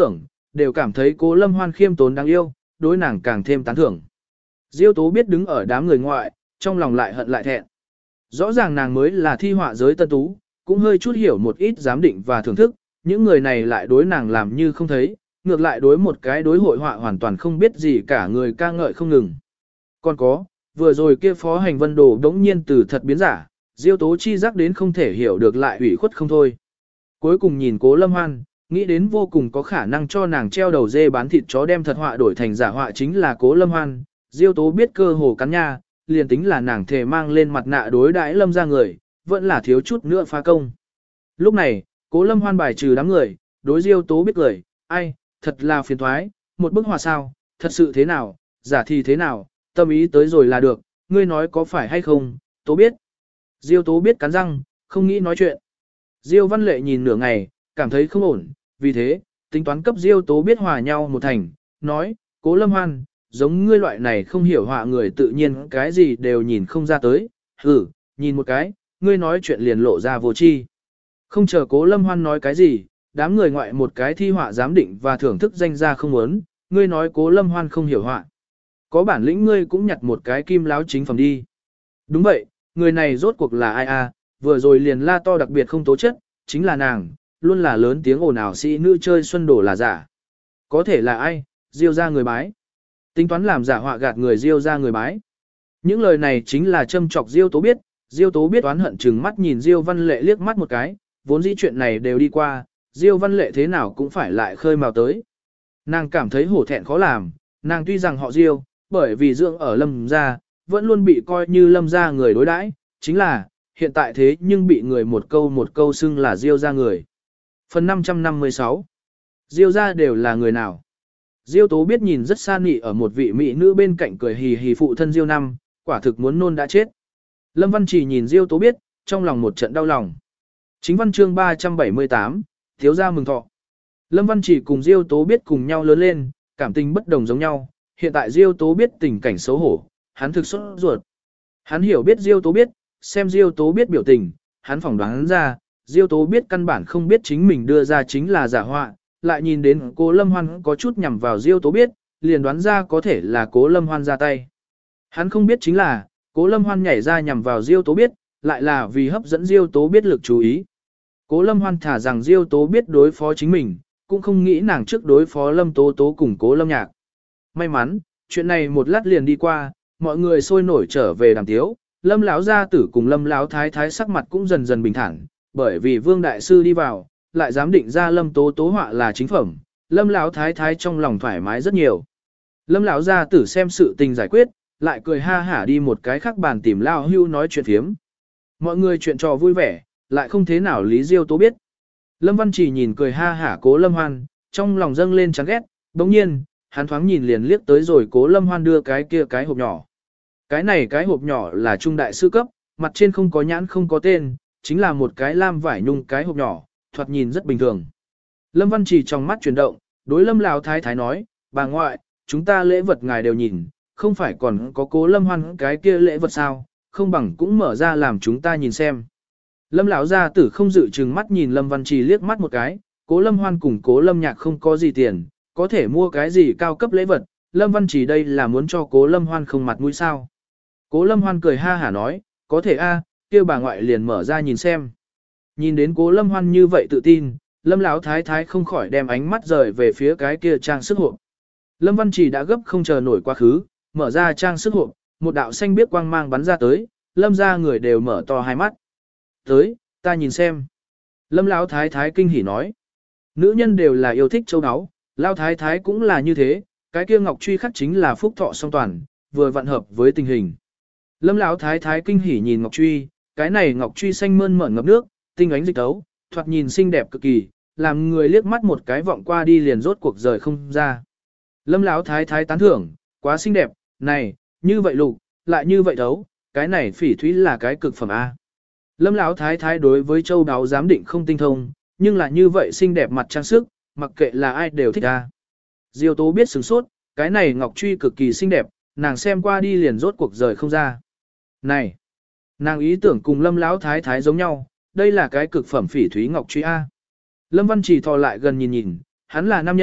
đều cảm thấy Cố Lâm Hoan khiêm tốn đáng yêu, đối nàng càng thêm tán thưởng. Diêu Tố biết đứng ở đám người ngoại, trong lòng lại hận lại thẹn. Rõ ràng nàng mới là thi họa giới tân tú, cũng hơi chút hiểu một ít giám định và thưởng thức, những người này lại đối nàng làm như không thấy, ngược lại đối một cái đối hội họa hoàn toàn không biết gì cả người ca ngợi không ngừng. Còn có, vừa rồi kia phó hành vân đồ đống nhiên từ thật biến giả, Diêu Tố chi giác đến không thể hiểu được lại ủy khuất không thôi. Cuối cùng nhìn Cố Lâm Hoan, nghĩ đến vô cùng có khả năng cho nàng treo đầu dê bán thịt chó đem thật họa đổi thành giả họa chính là Cố Lâm Hoan, Diêu Tố biết cơ hồ cắn nha, liền tính là nàng thề mang lên mặt nạ đối đãi Lâm ra người, vẫn là thiếu chút nữa phá công. Lúc này, Cố Lâm Hoan bài trừ đám người, đối Diêu Tố biết cười, ai, thật là phiền thoái, một bức họa sao, thật sự thế nào, giả thì thế nào, tâm ý tới rồi là được, ngươi nói có phải hay không, Tố biết. Diêu Tố biết cắn răng, không nghĩ nói chuyện. Diêu Văn Lệ nhìn nửa ngày, cảm thấy không ổn, vì thế, tính toán cấp Diêu Tố biết hòa nhau một thành, nói, Cố Lâm Hoan, giống ngươi loại này không hiểu họa người tự nhiên cái gì đều nhìn không ra tới, hử, nhìn một cái, ngươi nói chuyện liền lộ ra vô tri. Không chờ Cố Lâm Hoan nói cái gì, đám người ngoại một cái thi họa giám định và thưởng thức danh ra không muốn, ngươi nói Cố Lâm Hoan không hiểu họa. Có bản lĩnh ngươi cũng nhặt một cái kim láo chính phẩm đi. Đúng vậy, người này rốt cuộc là ai a? Vừa rồi liền la to đặc biệt không tố chất, chính là nàng, luôn là lớn tiếng ồn ào sĩ nữ chơi xuân đổ là giả. Có thể là ai, Diêu ra người bái. Tính toán làm giả họa gạt người Diêu ra người bái. Những lời này chính là châm chọc Diêu Tố biết, Diêu Tố biết oán hận chừng mắt nhìn Diêu Văn Lệ liếc mắt một cái, vốn dĩ chuyện này đều đi qua, Diêu Văn Lệ thế nào cũng phải lại khơi mào tới. Nàng cảm thấy hổ thẹn khó làm, nàng tuy rằng họ Diêu, bởi vì dưỡng ở Lâm gia, vẫn luôn bị coi như Lâm gia người đối đãi, chính là, hiện tại thế nhưng bị người một câu một câu xưng là Diêu gia người. Phần năm trăm năm mươi sáu Diêu gia đều là người nào? Diêu Tố biết nhìn rất xa nị ở một vị mỹ nữ bên cạnh cười hì hì phụ thân Diêu Năm, quả thực muốn nôn đã chết. Lâm Văn Trì nhìn Diêu Tố biết, trong lòng một trận đau lòng. Chính văn chương ba trăm bảy mươi tám, thiếu gia mừng thọ. Lâm Văn Trì cùng Diêu Tố biết cùng nhau lớn lên, cảm tình bất đồng giống nhau, hiện tại Diêu Tố biết tình cảnh xấu hổ, hắn thực sốt ruột. Hắn hiểu biết Diêu Tố biết, xem Diêu Tố biết biểu tình, hắn phỏng đoán ra, Diêu Tố biết căn bản không biết chính mình đưa ra chính là giả họa, lại nhìn đến Cố Lâm Hoan có chút nhằm vào Diêu Tố biết, liền đoán ra có thể là Cố Lâm Hoan ra tay. Hắn không biết chính là, Cố Lâm Hoan nhảy ra nhằm vào Diêu Tố biết, lại là vì hấp dẫn Diêu Tố biết lực chú ý. Cố Lâm Hoan thả rằng Diêu Tố biết đối phó chính mình, cũng không nghĩ nàng trước đối phó Lâm Tố Tố cùng Cố Lâm Nhạc. May mắn, chuyện này một lát liền đi qua, mọi người sôi nổi trở về đàm tiếu, Lâm lão gia tử cùng Lâm lão thái thái sắc mặt cũng dần dần bình thản, bởi vì Vương đại sư đi vào, lại dám định ra Lâm Tố Tố họa là chính phẩm, Lâm lão thái thái trong lòng thoải mái rất nhiều. Lâm lão gia tử xem sự tình giải quyết, lại cười ha hả đi một cái khác bàn tìm Lao Hưu nói chuyện phiếm. Mọi người chuyện trò vui vẻ, lại không thế nào Lý Diêu Tố biết. Lâm Văn Trì nhìn cười ha hả Cố Lâm Hoan, trong lòng dâng lên chán ghét, đồng nhiên, hắn thoáng nhìn liền liếc tới rồi Cố Lâm Hoan đưa cái kia cái hộp nhỏ. Cái này cái hộp nhỏ là trung đại sư cấp, mặt trên không có nhãn không có tên, chính là một cái lam vải nhung cái hộp nhỏ, thoạt nhìn rất bình thường. Lâm Văn Trì trong mắt chuyển động, đối Lâm lão thái thái nói, bà ngoại, chúng ta lễ vật ngài đều nhìn, không phải còn có Cố Lâm Hoan cái kia lễ vật sao, không bằng cũng mở ra làm chúng ta nhìn xem. Lâm lão gia tử không dự chừng mắt nhìn Lâm Văn Trì liếc mắt một cái, Cố Lâm Hoan cùng Cố Lâm Nhạc không có gì tiền, có thể mua cái gì cao cấp lễ vật, Lâm Văn Trì đây là muốn cho Cố Lâm Hoan không mặt mũi sao. Cố Lâm Hoan cười ha hả nói, có thể a, kia bà ngoại liền mở ra nhìn xem. Nhìn đến Cố Lâm Hoan như vậy tự tin, Lâm lão thái thái không khỏi đem ánh mắt rời về phía cái kia trang sức hộp. Lâm Văn Trì đã gấp không chờ nổi quá khứ, mở ra trang sức hộp, một đạo xanh biếc quang mang bắn ra tới, Lâm ra người đều mở to hai mắt. Tới, ta nhìn xem. Lâm lão thái thái kinh hỉ nói. Nữ nhân đều là yêu thích châu áo, lão thái thái cũng là như thế, cái kia ngọc truy khắc chính là phúc thọ song toàn, vừa vặn hợp với tình hình. Lâm lão thái thái kinh hỉ nhìn ngọc truy, cái này ngọc truy xanh mơn mởn ngập nước, tinh ánh dịch tấu, thoạt nhìn xinh đẹp cực kỳ, làm người liếc mắt một cái vọng qua đi liền rốt cuộc rời không ra. Lâm lão thái thái tán thưởng, quá xinh đẹp, này, như vậy lục, lại như vậy thấu, cái này phỉ thúy là cái cực phẩm A. Lâm lão thái thái đối với châu đáo giám định không tinh thông, nhưng là như vậy xinh đẹp mặt trang sức, mặc kệ là ai đều thích A. Diêu Tố biết sửng sốt, cái này ngọc truy cực kỳ xinh đẹp, nàng xem qua đi liền rốt cuộc rời không ra. Này, nàng ý tưởng cùng Lâm lão thái thái giống nhau, đây là cái cực phẩm phỉ thúy ngọc truy A. Lâm Văn Trì thò lại gần nhìn nhìn, hắn là nam nhân,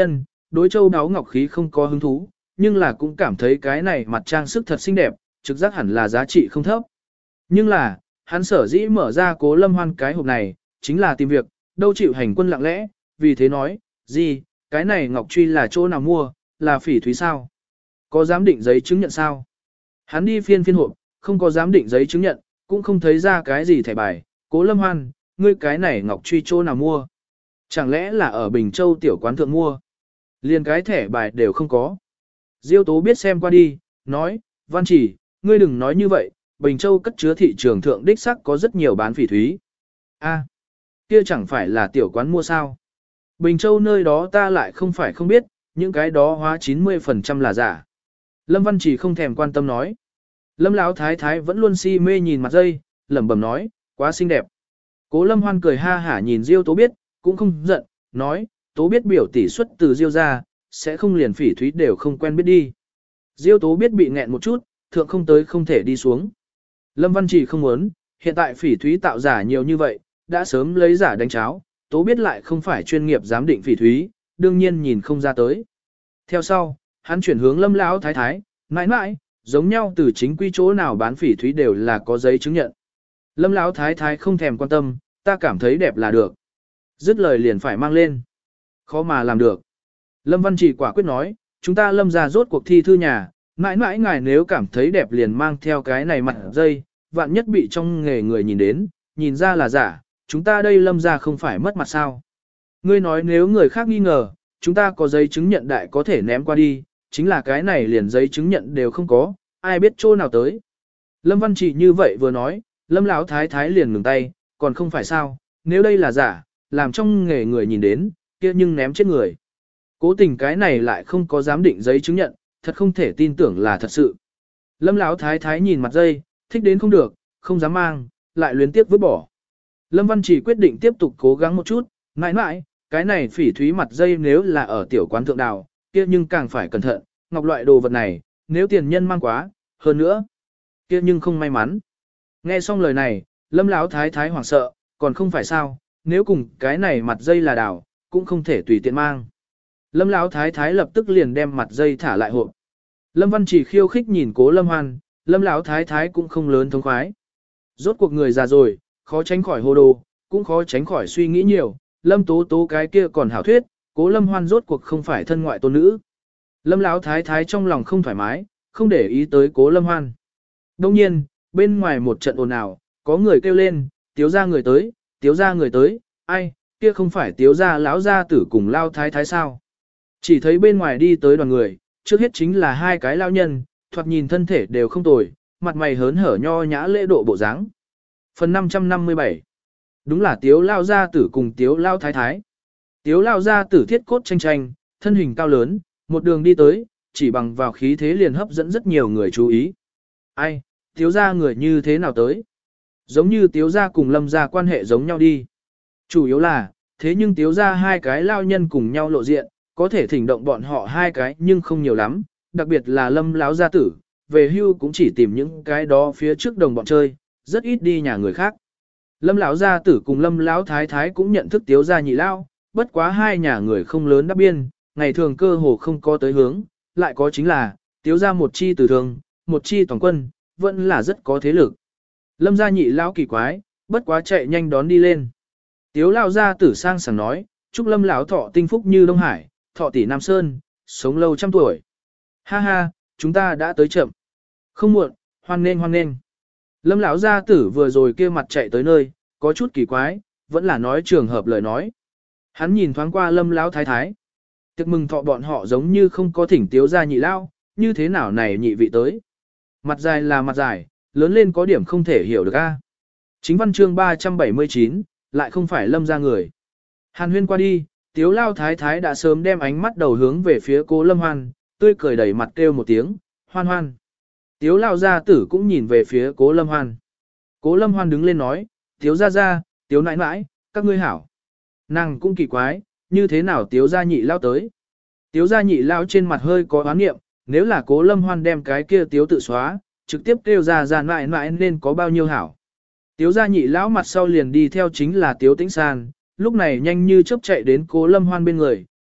đối châu đáo ngọc khí không có hứng thú, nhưng là cũng cảm thấy cái này mặt trang sức thật xinh đẹp, trực giác hẳn là giá trị không thấp. Nhưng là, hắn sở dĩ mở ra Cố Lâm Hoan cái hộp này, chính là tìm việc, đâu chịu hành quân lặng lẽ, vì thế nói, gì, cái này ngọc truy là chỗ nào mua, là phỉ thúy sao? Có giám định giấy chứng nhận sao? Hắn đi phiên phiên hộp, không có giám định giấy chứng nhận, cũng không thấy ra cái gì thẻ bài, Cố Lâm Hoan, ngươi cái này ngọc truy chỗ nào mua? Chẳng lẽ là ở Bình Châu tiểu quán thượng mua? Liền cái thẻ bài đều không có. Diêu Tố biết xem qua đi, nói, Văn Chỉ, ngươi đừng nói như vậy, Bình Châu cất chứa thị trường thượng đích sắc có rất nhiều bán phỉ thúy. A, kia chẳng phải là tiểu quán mua sao? Bình Châu nơi đó ta lại không phải không biết, những cái đó hóa chín mươi phần trăm là giả. Lâm Văn Chỉ không thèm quan tâm nói. Lâm Lão Thái Thái vẫn luôn si mê nhìn mặt dây, lẩm bẩm nói, quá xinh đẹp. Cố Lâm Hoan cười ha hả nhìn Diêu Tố biết, cũng không giận, nói, Tố biết biểu tỷ xuất từ Diêu ra, sẽ không liền phỉ thúy đều không quen biết đi. Diêu Tố biết bị nghẹn một chút, thượng không tới không thể đi xuống. Lâm Văn Chỉ không muốn, hiện tại phỉ thúy tạo giả nhiều như vậy, đã sớm lấy giả đánh cháo, Tố biết lại không phải chuyên nghiệp giám định phỉ thúy, đương nhiên nhìn không ra tới. Theo sau, hắn chuyển hướng Lâm Lão Thái Thái, mãi mãi, giống nhau từ chính quy chỗ nào bán phỉ thúy đều là có giấy chứng nhận. Lâm Lão Thái Thái không thèm quan tâm, ta cảm thấy đẹp là được. Dứt lời liền phải mang lên. Khó mà làm được. Lâm Văn Chỉ quả quyết nói, chúng ta Lâm ra rốt cuộc thi thư nhà, mãi mãi ngài nếu cảm thấy đẹp liền mang theo cái này mặt dây, vạn nhất bị trong nghề người nhìn đến, nhìn ra là giả, chúng ta đây Lâm ra không phải mất mặt sao. Ngươi nói nếu người khác nghi ngờ, chúng ta có giấy chứng nhận đại có thể ném qua đi, chính là cái này liền giấy chứng nhận đều không có, ai biết chỗ nào tới. Lâm Văn Chỉ như vậy vừa nói, Lâm Lão Thái Thái liền ngừng tay, còn không phải sao, nếu đây là giả, làm trong nghề người nhìn đến, kia nhưng ném chết người. Cố tình cái này lại không có giám định giấy chứng nhận, thật không thể tin tưởng là thật sự. Lâm Lão Thái Thái nhìn mặt dây, thích đến không được, không dám mang, lại luyến tiếc vứt bỏ. Lâm Văn Chỉ quyết định tiếp tục cố gắng một chút, mãi mãi, cái này phỉ thúy mặt dây nếu là ở tiểu quán thượng đào, kia nhưng càng phải cẩn thận, ngọc loại đồ vật này, nếu tiền nhân mang quá, hơn nữa, kia nhưng không may mắn. Nghe xong lời này, Lâm Lão Thái Thái hoảng sợ, còn không phải sao, nếu cùng cái này mặt dây là đào, cũng không thể tùy tiện mang. Lâm Lão Thái Thái lập tức liền đem mặt dây thả lại hộp. Lâm Văn Chỉ khiêu khích nhìn Cố Lâm Hoan, Lâm Lão Thái Thái cũng không lớn thông khoái. Rốt cuộc người già rồi, khó tránh khỏi hồ đồ, cũng khó tránh khỏi suy nghĩ nhiều, Lâm Tố Tố cái kia còn hảo thuyết, Cố Lâm Hoan rốt cuộc không phải thân ngoại tôn nữ. Lâm Lão Thái Thái trong lòng không thoải mái, không để ý tới Cố Lâm Hoan. Đông nhiên, bên ngoài một trận ồn ào, có người kêu lên, tiếu ra người tới, tiếu ra người tới, ai, kia không phải tiếu ra lão gia tử cùng Lao Thái Thái sao. Chỉ thấy bên ngoài đi tới đoàn người, trước hết chính là hai cái lao nhân, thoạt nhìn thân thể đều không tồi, mặt mày hớn hở nho nhã lễ độ bộ dáng. Phần năm trăm năm mươi bảy. Đúng là tiếu lao gia tử cùng tiếu lao thái thái. Tiếu lao gia tử thiết cốt tranh tranh, thân hình cao lớn, một đường đi tới, chỉ bằng vào khí thế liền hấp dẫn rất nhiều người chú ý. Ai, tiếu gia người như thế nào tới? Giống như tiếu gia cùng Lâm gia quan hệ giống nhau đi. Chủ yếu là, thế nhưng tiếu gia hai cái lao nhân cùng nhau lộ diện, có thể thỉnh động bọn họ hai cái nhưng không nhiều lắm, đặc biệt là Lâm lão gia tử, về hưu cũng chỉ tìm những cái đó phía trước đồng bọn chơi, rất ít đi nhà người khác. Lâm lão gia tử cùng Lâm lão thái thái cũng nhận thức tiếu gia nhị lao, bất quá hai nhà người không lớn đáp biên, ngày thường cơ hồ không có tới hướng, lại có chính là, tiếu gia một chi từ thường, một chi toàn quân, vẫn là rất có thế lực. Lâm gia nhị lao kỳ quái, bất quá chạy nhanh đón đi lên. Tiếu lão gia tử sang sảng nói, chúc Lâm lão thọ tinh phúc như Đông Hải, thọ tỷ Nam Sơn, sống lâu trăm tuổi. Ha ha, chúng ta đã tới chậm. Không muộn, hoan nghênh hoan nghênh. Lâm lão gia tử vừa rồi kia mặt chạy tới nơi, có chút kỳ quái, vẫn là nói trường hợp lời nói. Hắn nhìn thoáng qua Lâm lão thái thái. Tiệc mừng thọ bọn họ giống như không có thỉnh tiếu gia nhị lao, như thế nào này nhị vị tới. Mặt dài là mặt dài, lớn lên có điểm không thể hiểu được a. Chính văn chương ba trăm bảy mươi chín, lại không phải Lâm gia người. Hàn huyên qua đi, tiếu lao thái thái đã sớm đem ánh mắt đầu hướng về phía Cố Lâm Hoan, tươi cười đẩy mặt kêu một tiếng, hoan hoan. Tiếu lao gia tử cũng nhìn về phía Cố Lâm Hoan. Cố Lâm Hoan đứng lên nói, tiếu gia gia, tiếu nãi nãi, các ngươi hảo. Nàng cũng kỳ quái, như thế nào tiếu gia nhị lao tới. Tiếu gia nhị lao trên mặt hơi có oán nghiệm, nếu là Cố Lâm Hoan đem cái kia tiếu tự xóa, trực tiếp kêu ra ra nãi nãi nên có bao nhiêu hảo. Tiếu gia nhị lão mặt sau liền đi theo chính là tiếu tĩnh san, lúc này nhanh như chớp chạy đến Cố Lâm Hoan bên người,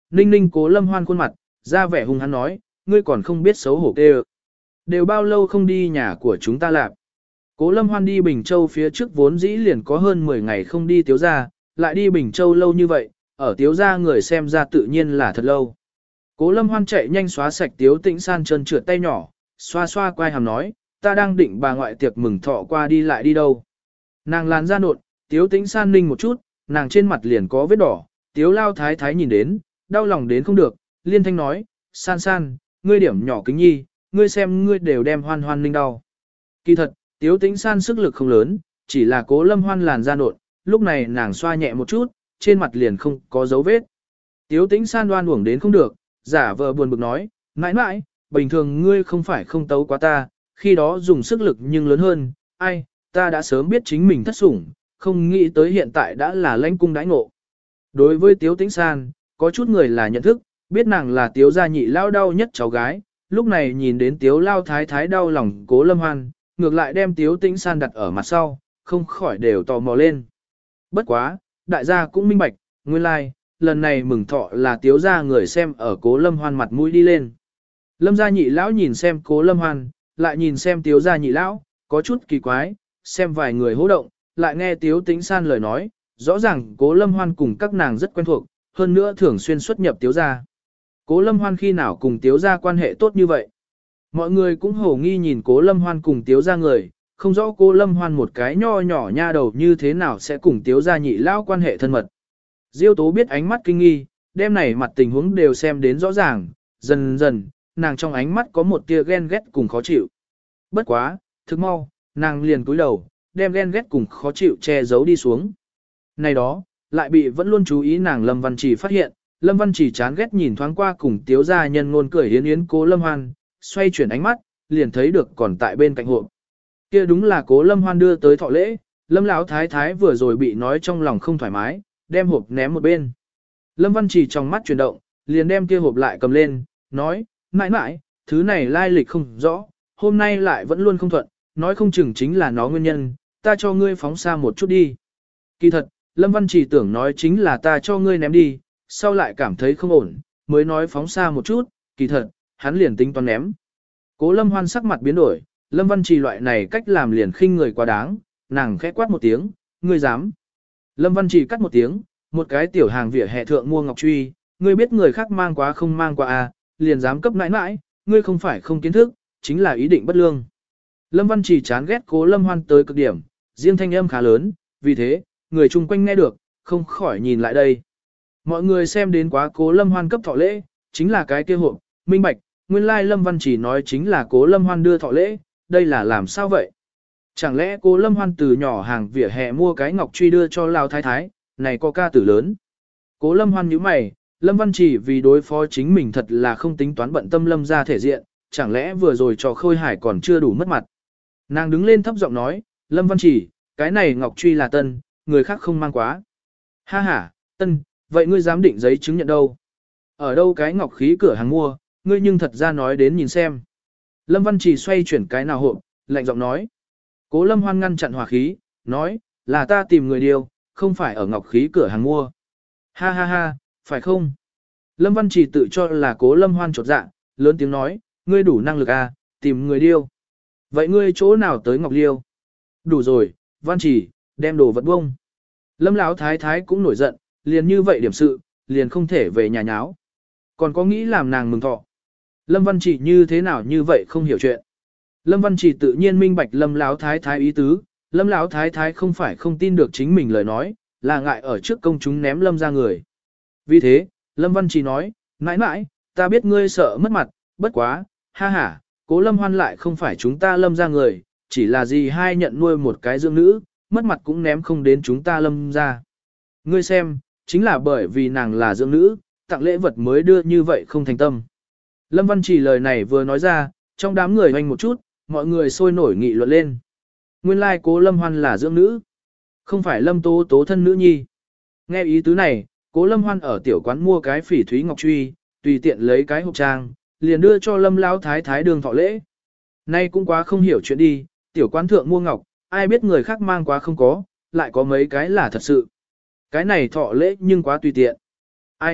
Ninh ninh Cố Lâm Hoan khuôn mặt, ra vẻ hung hắn nói, ngươi còn không biết xấu hổ kê. Đều bao lâu không đi nhà của chúng ta lạp. Cố Lâm Hoan đi Bình Châu phía trước vốn dĩ liền có hơn mười ngày không đi Tiếu gia, lại đi Bình Châu lâu như vậy, ở Tiếu gia người xem ra tự nhiên là thật lâu. Cố Lâm Hoan chạy nhanh xóa sạch Tiếu Tĩnh San trơn trượt tay nhỏ, xoa xoa quai hàm nói, ta đang định bà ngoại tiệc mừng thọ qua đi lại đi đâu. Nàng làn da nộn, Tiếu Tĩnh San ninh một chút, nàng trên mặt liền có vết đỏ, Tiếu Lao Thái Thái nhìn đến, đau lòng đến không được, liên thanh nói, San San, ngươi điểm nhỏ kính nhi, ngươi xem ngươi đều đem Hoan Hoan ninh đau. Kỳ thật, Tiếu Tĩnh San sức lực không lớn, chỉ là Cố Lâm Hoan làn da nộn, lúc này nàng xoa nhẹ một chút, trên mặt liền không có dấu vết. Tiếu Tĩnh San đoan uổng đến không được, giả vờ buồn bực nói, mãi mãi, bình thường ngươi không phải không tấu quá ta, khi đó dùng sức lực nhưng lớn hơn, ai, ta đã sớm biết chính mình thất sủng, không nghĩ tới hiện tại đã là lãnh cung đãi ngộ. Đối với Tiếu Tĩnh San, có chút người là nhận thức, biết nàng là Tiếu gia nhị lao đau nhất cháu gái, lúc này nhìn đến Tiếu Lao Thái Thái đau lòng Cố Lâm Hoan, ngược lại đem Tiếu Tĩnh San đặt ở mặt sau, không khỏi đều tò mò lên. Bất quá, đại gia cũng minh bạch, nguyên lai, like, lần này mừng thọ là Tiếu gia người xem ở Cố Lâm Hoan mặt mũi đi lên. Lâm gia nhị lão nhìn xem Cố Lâm Hoan, lại nhìn xem Tiếu gia nhị lão, có chút kỳ quái, xem vài người hô động, lại nghe Tiếu Tĩnh San lời nói, rõ ràng Cố Lâm Hoan cùng các nàng rất quen thuộc, hơn nữa thường xuyên xuất nhập Tiếu gia. Cố Lâm Hoan khi nào cùng Tiếu gia quan hệ tốt như vậy? Mọi người cũng hổ nghi nhìn Cố Lâm Hoan cùng Tiếu gia người, không rõ Cố Lâm Hoan một cái nho nhỏ nha đầu như thế nào sẽ cùng Tiếu gia nhị lão quan hệ thân mật. Diêu Tố biết ánh mắt kinh nghi, đêm này mặt tình huống đều xem đến rõ ràng, dần dần, nàng trong ánh mắt có một tia ghen ghét cùng khó chịu. Bất quá, thực mau, nàng liền cúi đầu, đem ghen ghét cùng khó chịu che giấu đi xuống. Này đó, lại bị vẫn luôn chú ý nàng Lâm Văn Trì phát hiện, Lâm Văn Trì chán ghét nhìn thoáng qua cùng Tiếu gia nhân ngôn cười yến yến Cố Lâm Hoan, xoay chuyển ánh mắt, liền thấy được còn tại bên cạnh hộp. Kia đúng là Cố Lâm Hoan đưa tới thọ lễ, Lâm lão thái thái vừa rồi bị nói trong lòng không thoải mái, đem hộp ném một bên. Lâm Văn Trì trong mắt chuyển động, liền đem kia hộp lại cầm lên, nói, mãi mãi, thứ này lai lịch không rõ, hôm nay lại vẫn luôn không thuận, nói không chừng chính là nó nguyên nhân, ta cho ngươi phóng xa một chút đi. Kỳ thật, Lâm Văn Trì tưởng nói chính là ta cho ngươi ném đi, sau lại cảm thấy không ổn, mới nói phóng xa một chút, kỳ thật, hắn liền tính toán ném. Cố Lâm Hoan sắc mặt biến đổi, Lâm Văn Trì loại này cách làm liền khinh người quá đáng, nàng khẽ quát một tiếng, ngươi dám. Lâm Văn Trì cắt một tiếng, một cái tiểu hàng vỉa hè thượng mua ngọc truy, ngươi biết người khác mang quá không mang qua à, liền dám cấp nãi nãi, ngươi không phải không kiến thức, chính là ý định bất lương. Lâm Văn Trì chán ghét Cố Lâm Hoan tới cực điểm, riêng thanh âm khá lớn, vì thế, người chung quanh nghe được, không khỏi nhìn lại đây. Mọi người xem đến quá Cố Lâm Hoan cấp thọ lễ, chính là cái kia hộp, minh bạch, nguyên lai Lâm Văn Trì nói chính là Cố Lâm Hoan đưa thọ lễ, đây là làm sao vậy? Chẳng lẽ Cố Lâm Hoan từ nhỏ hàng vỉa hè mua cái ngọc truy đưa cho Lão thái thái, này có ca tử lớn. Cố Lâm Hoan nhíu mày, Lâm Văn Trì vì đối phó chính mình thật là không tính toán bận tâm Lâm ra thể diện, chẳng lẽ vừa rồi trò khôi hải còn chưa đủ mất mặt. Nàng đứng lên thấp giọng nói, Lâm Văn Trì, cái này ngọc truy là tân, người khác không mang quá. Ha ha, tân, vậy ngươi dám định giấy chứng nhận đâu? Ở đâu cái ngọc khí cửa hàng mua, ngươi nhưng thật ra nói đến nhìn xem. Lâm Văn Trì xoay chuyển cái nào hộp, lạnh giọng nói. Cố Lâm Hoan ngăn chặn hỏa khí, nói, là ta tìm người điều, không phải ở ngọc khí cửa hàng mua. Ha ha ha, phải không? Lâm Văn Trì tự cho là Cố Lâm Hoan chột dạ, lớn tiếng nói, ngươi đủ năng lực à, tìm người điêu. Vậy ngươi chỗ nào tới ngọc liêu? Đủ rồi, Văn Trì, đem đồ vật bông. Lâm Lão thái thái cũng nổi giận, liền như vậy điểm sự, liền không thể về nhà nháo. Còn có nghĩ làm nàng mừng thọ. Lâm Văn Trì như thế nào như vậy không hiểu chuyện. Lâm Văn Trì tự nhiên minh bạch Lâm Lão thái thái ý tứ, Lâm Lão thái thái không phải không tin được chính mình lời nói, là ngại ở trước công chúng ném Lâm ra người. Vì thế, Lâm Văn Trì nói, mãi mãi, ta biết ngươi sợ mất mặt, bất quá, ha ha, Cố Lâm Hoan lại không phải chúng ta Lâm ra người, chỉ là gì hai nhận nuôi một cái dưỡng nữ, mất mặt cũng ném không đến chúng ta Lâm ra. Ngươi xem, chính là bởi vì nàng là dưỡng nữ, tặng lễ vật mới đưa như vậy không thành tâm. Lâm Văn Trì lời này vừa nói ra, trong đám người hoành một chút, mọi người sôi nổi nghị luận lên. Nguyên lai like Cố Lâm Hoan là dưỡng nữ, không phải Lâm Tố Tố thân nữ nhi. Nghe ý tứ này, Cố Lâm Hoan ở tiểu quán mua cái phỉ thúy ngọc truy, tùy tiện lấy cái hộp trang, liền đưa cho Lâm Lão thái thái đường thọ lễ. Nay cũng quá không hiểu chuyện đi, tiểu quán thượng mua ngọc, ai biết người khác mang quá không có, lại có mấy cái là thật sự. Cái này thọ lễ nhưng quá tùy tiện. Ai,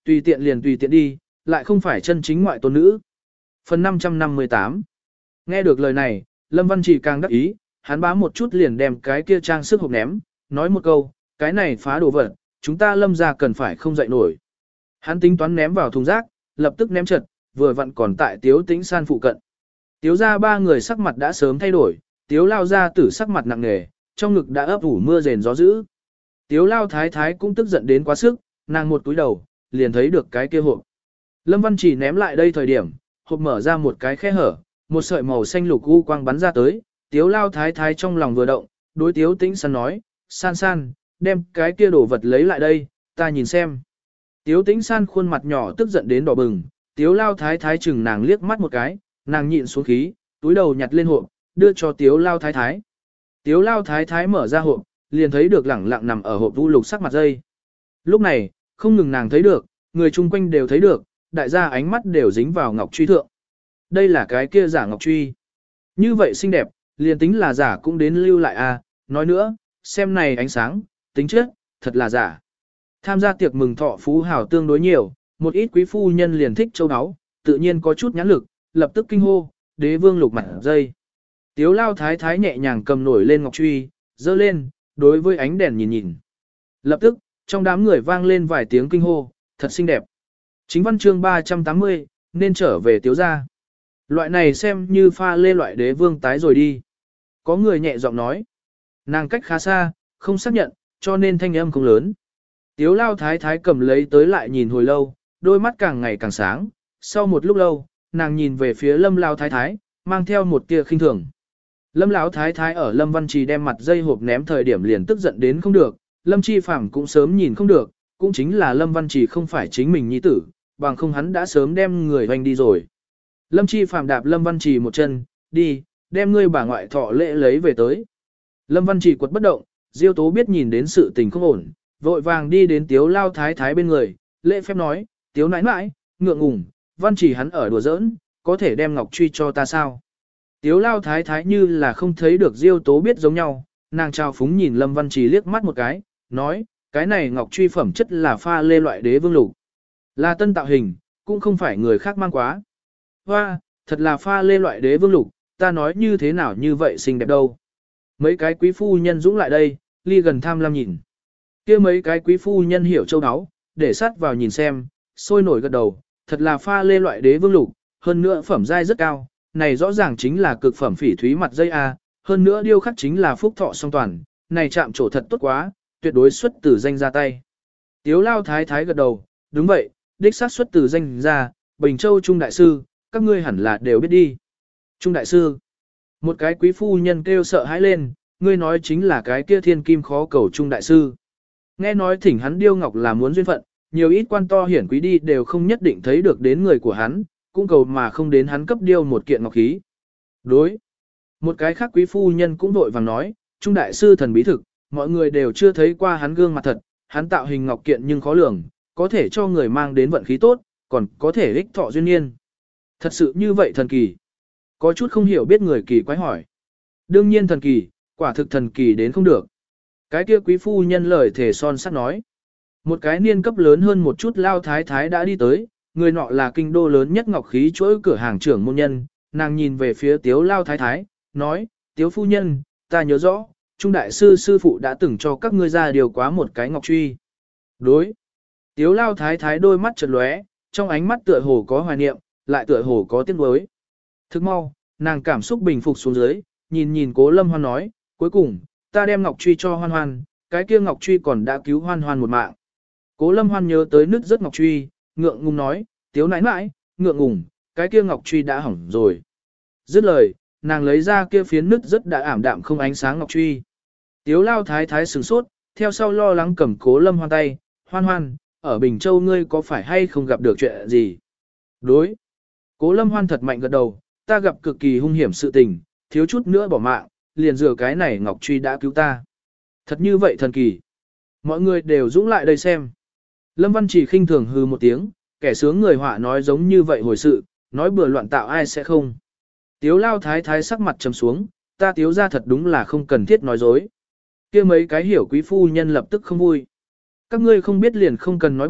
Tùy tiện liền tùy tiện đi, lại không phải chân chính ngoại tôn nữ. Phần năm trăm năm mươi tám. Nghe được lời này, Lâm Văn Trì càng đắc ý, hắn bám một chút liền đem cái kia trang sức hộp ném, nói một câu, cái này phá đồ vật, chúng ta Lâm ra cần phải không dậy nổi. Hắn tính toán ném vào thùng rác, lập tức ném chật, vừa vặn còn tại Tiếu Tĩnh San phụ cận. Tiếu ra ba người sắc mặt đã sớm thay đổi, Tiếu lao ra tử sắc mặt nặng nề, trong ngực đã ấp ủ mưa rền gió dữ. Tiếu lao thái thái cũng tức giận đến quá sức, nàng một túi đầu, liền thấy được cái kia hộp. Lâm Văn Chỉ ném lại đây thời điểm, hộp mở ra một cái khe hở, một sợi màu xanh lục u quang bắn ra tới, Tiếu lao thái thái trong lòng vừa động, đối Tiếu Tĩnh San nói, san san, đem cái kia đồ vật lấy lại đây, ta nhìn xem. Tiếu Tĩnh San khuôn mặt nhỏ tức giận đến đỏ bừng, Tiếu lao thái thái chừng nàng liếc mắt một cái, nàng nhịn xuống khí, túi đầu nhặt lên hộp, đưa cho Tiếu lao thái thái. Tiếu lao thái thái mở ra hộp, liền thấy được lẳng lặng nằm ở hộp u lục sắc mặt dây. Lúc này, không ngừng nàng thấy được, người chung quanh đều thấy được, đại gia ánh mắt đều dính vào ngọc truy thượng. Đây là cái kia giả ngọc truy. Như vậy xinh đẹp, liền tính là giả cũng đến lưu lại a. Nói nữa, xem này ánh sáng, tính chất, thật là giả. Tham gia tiệc mừng thọ phú hào tương đối nhiều, một ít quý phu nhân liền thích châu áo, tự nhiên có chút nhãn lực, lập tức kinh hô, đế vương lục mặt dây. Tiếu lao thái thái nhẹ nhàng cầm nổi lên ngọc truy, dơ lên, đối với ánh đèn nhìn nhìn. Lập tức, trong đám người vang lên vài tiếng kinh hô, thật xinh đẹp. Chính văn chương ba trăm tám mươi, nên trở về tiếu gia. Loại này xem như pha lê loại đế vương tái rồi đi. Có người nhẹ giọng nói. Nàng cách khá xa, không xác nhận, cho nên thanh âm không lớn. Tiếu lao thái thái cầm lấy tới lại nhìn hồi lâu, đôi mắt càng ngày càng sáng. Sau một lúc lâu, nàng nhìn về phía lâm lao thái thái, mang theo một tia khinh thường. Lâm lão thái thái ở Lâm Văn Trì đem mặt dây hộp ném thời điểm liền tức giận đến không được, Lâm Chi Phàm cũng sớm nhìn không được, cũng chính là Lâm Văn Trì không phải chính mình nhi tử, bằng không hắn đã sớm đem người hoành đi rồi. Lâm Chi Phàm đạp Lâm Văn Trì một chân, đi, đem ngươi bà ngoại thọ lễ lấy về tới. Lâm Văn Trì quật bất động, Diêu Tố biết nhìn đến sự tình không ổn, vội vàng đi đến Tiếu lao thái thái bên người, lễ phép nói, Tiếu nãi nãi, ngượng ngùng, Văn Trì hắn ở đùa giỡn, có thể đem ngọc truy cho ta sao? Tiếu lao thái thái như là không thấy được Diêu Tố biết giống nhau, nàng trao phúng nhìn Lâm Văn Trì liếc mắt một cái, nói, cái này ngọc truy phẩm chất là pha lê loại đế vương lục. Là tân tạo hình, cũng không phải người khác mang quá. Hoa, thật là pha lê loại đế vương lục, ta nói như thế nào như vậy xinh đẹp đâu. Mấy cái quý phu nhân dũng lại đây, ly gần tham lam nhìn. Kia mấy cái quý phu nhân hiểu châu áo, để sát vào nhìn xem, sôi nổi gật đầu, thật là pha lê loại đế vương lục, hơn nữa phẩm giai rất cao. Này rõ ràng chính là cực phẩm phỉ thúy mặt dây A, hơn nữa điêu khắc chính là phúc thọ song toàn, này chạm trổ thật tốt quá, tuyệt đối xuất từ danh ra tay. Tiếu lao thái thái gật đầu, đúng vậy, đích xác xuất từ danh ra, Bình Châu Trung Đại Sư, các ngươi hẳn là đều biết đi. Trung Đại Sư, một cái quý phu nhân kêu sợ hãi lên, ngươi nói chính là cái kia thiên kim khó cầu Trung Đại Sư. Nghe nói thỉnh hắn điêu ngọc là muốn duyên phận, nhiều ít quan to hiển quý đi đều không nhất định thấy được đến người của hắn, cũng cầu mà không đến hắn cấp điêu một kiện ngọc khí. Đối. Một cái khác quý phu nhân cũng vội vàng nói, Trung Đại Sư thần bí thực, mọi người đều chưa thấy qua hắn gương mặt thật, hắn tạo hình ngọc kiện nhưng khó lường, có thể cho người mang đến vận khí tốt, còn có thể ích thọ duyên niên. Thật sự như vậy thần kỳ. Có chút không hiểu biết người kỳ quái hỏi. Đương nhiên thần kỳ, quả thực thần kỳ đến không được. Cái kia quý phu nhân lời thể son sắt nói. Một cái niên cấp lớn hơn một chút lao thái thái đã đi tới, người nọ là kinh đô lớn nhất ngọc khí chuỗi cửa hàng trưởng môn nhân, nàng nhìn về phía tiếu lao thái thái, nói, tiếu phu nhân, ta nhớ rõ, Trung Đại Sư sư phụ đã từng cho các ngươi ra điều quá một cái ngọc truy. Đối. Tiếu lao thái thái đôi mắt chợt lóe, trong ánh mắt tựa hồ có hoài niệm, lại tựa hồ có tiếc nuối. Thức mau, nàng cảm xúc bình phục xuống dưới, nhìn nhìn cố lâm hoan nói, cuối cùng, ta đem ngọc truy cho hoan hoan, cái kia ngọc truy còn đã cứu hoan hoan một mạng. Cố lâm hoan nhớ tới nứt rất ngọc truy, ngượng ngùng nói, tiếu nãi nãi, ngượng ngùng, cái kia ngọc truy đã hỏng rồi. Dứt lời, nàng lấy ra kia phiến nứt rất đã ảm đạm không ánh sáng ngọc truy. Tiếu lao thái thái sửng sốt, theo sau lo lắng cầm cố lâm hoan tay, hoan hoan, ở Bình Châu ngươi có phải hay không gặp được chuyện gì? Đối. Cố lâm hoan thật mạnh gật đầu, ta gặp cực kỳ hung hiểm sự tình, thiếu chút nữa bỏ mạng, liền dựa cái này ngọc truy đã cứu ta. Thật như vậy thần kỳ. Mọi người đều dũng lại đây xem. Lâm Văn Chỉ khinh thường hư một tiếng, kẻ sướng người họa nói giống như vậy hồi sự, nói bừa loạn tạo ai sẽ không. Tiếu lao thái thái sắc mặt trầm xuống, ta tiếu ra thật đúng là không cần thiết nói dối. Kia mấy cái hiểu quý phu nhân lập tức không vui. Các ngươi không biết liền không cần nói bậy,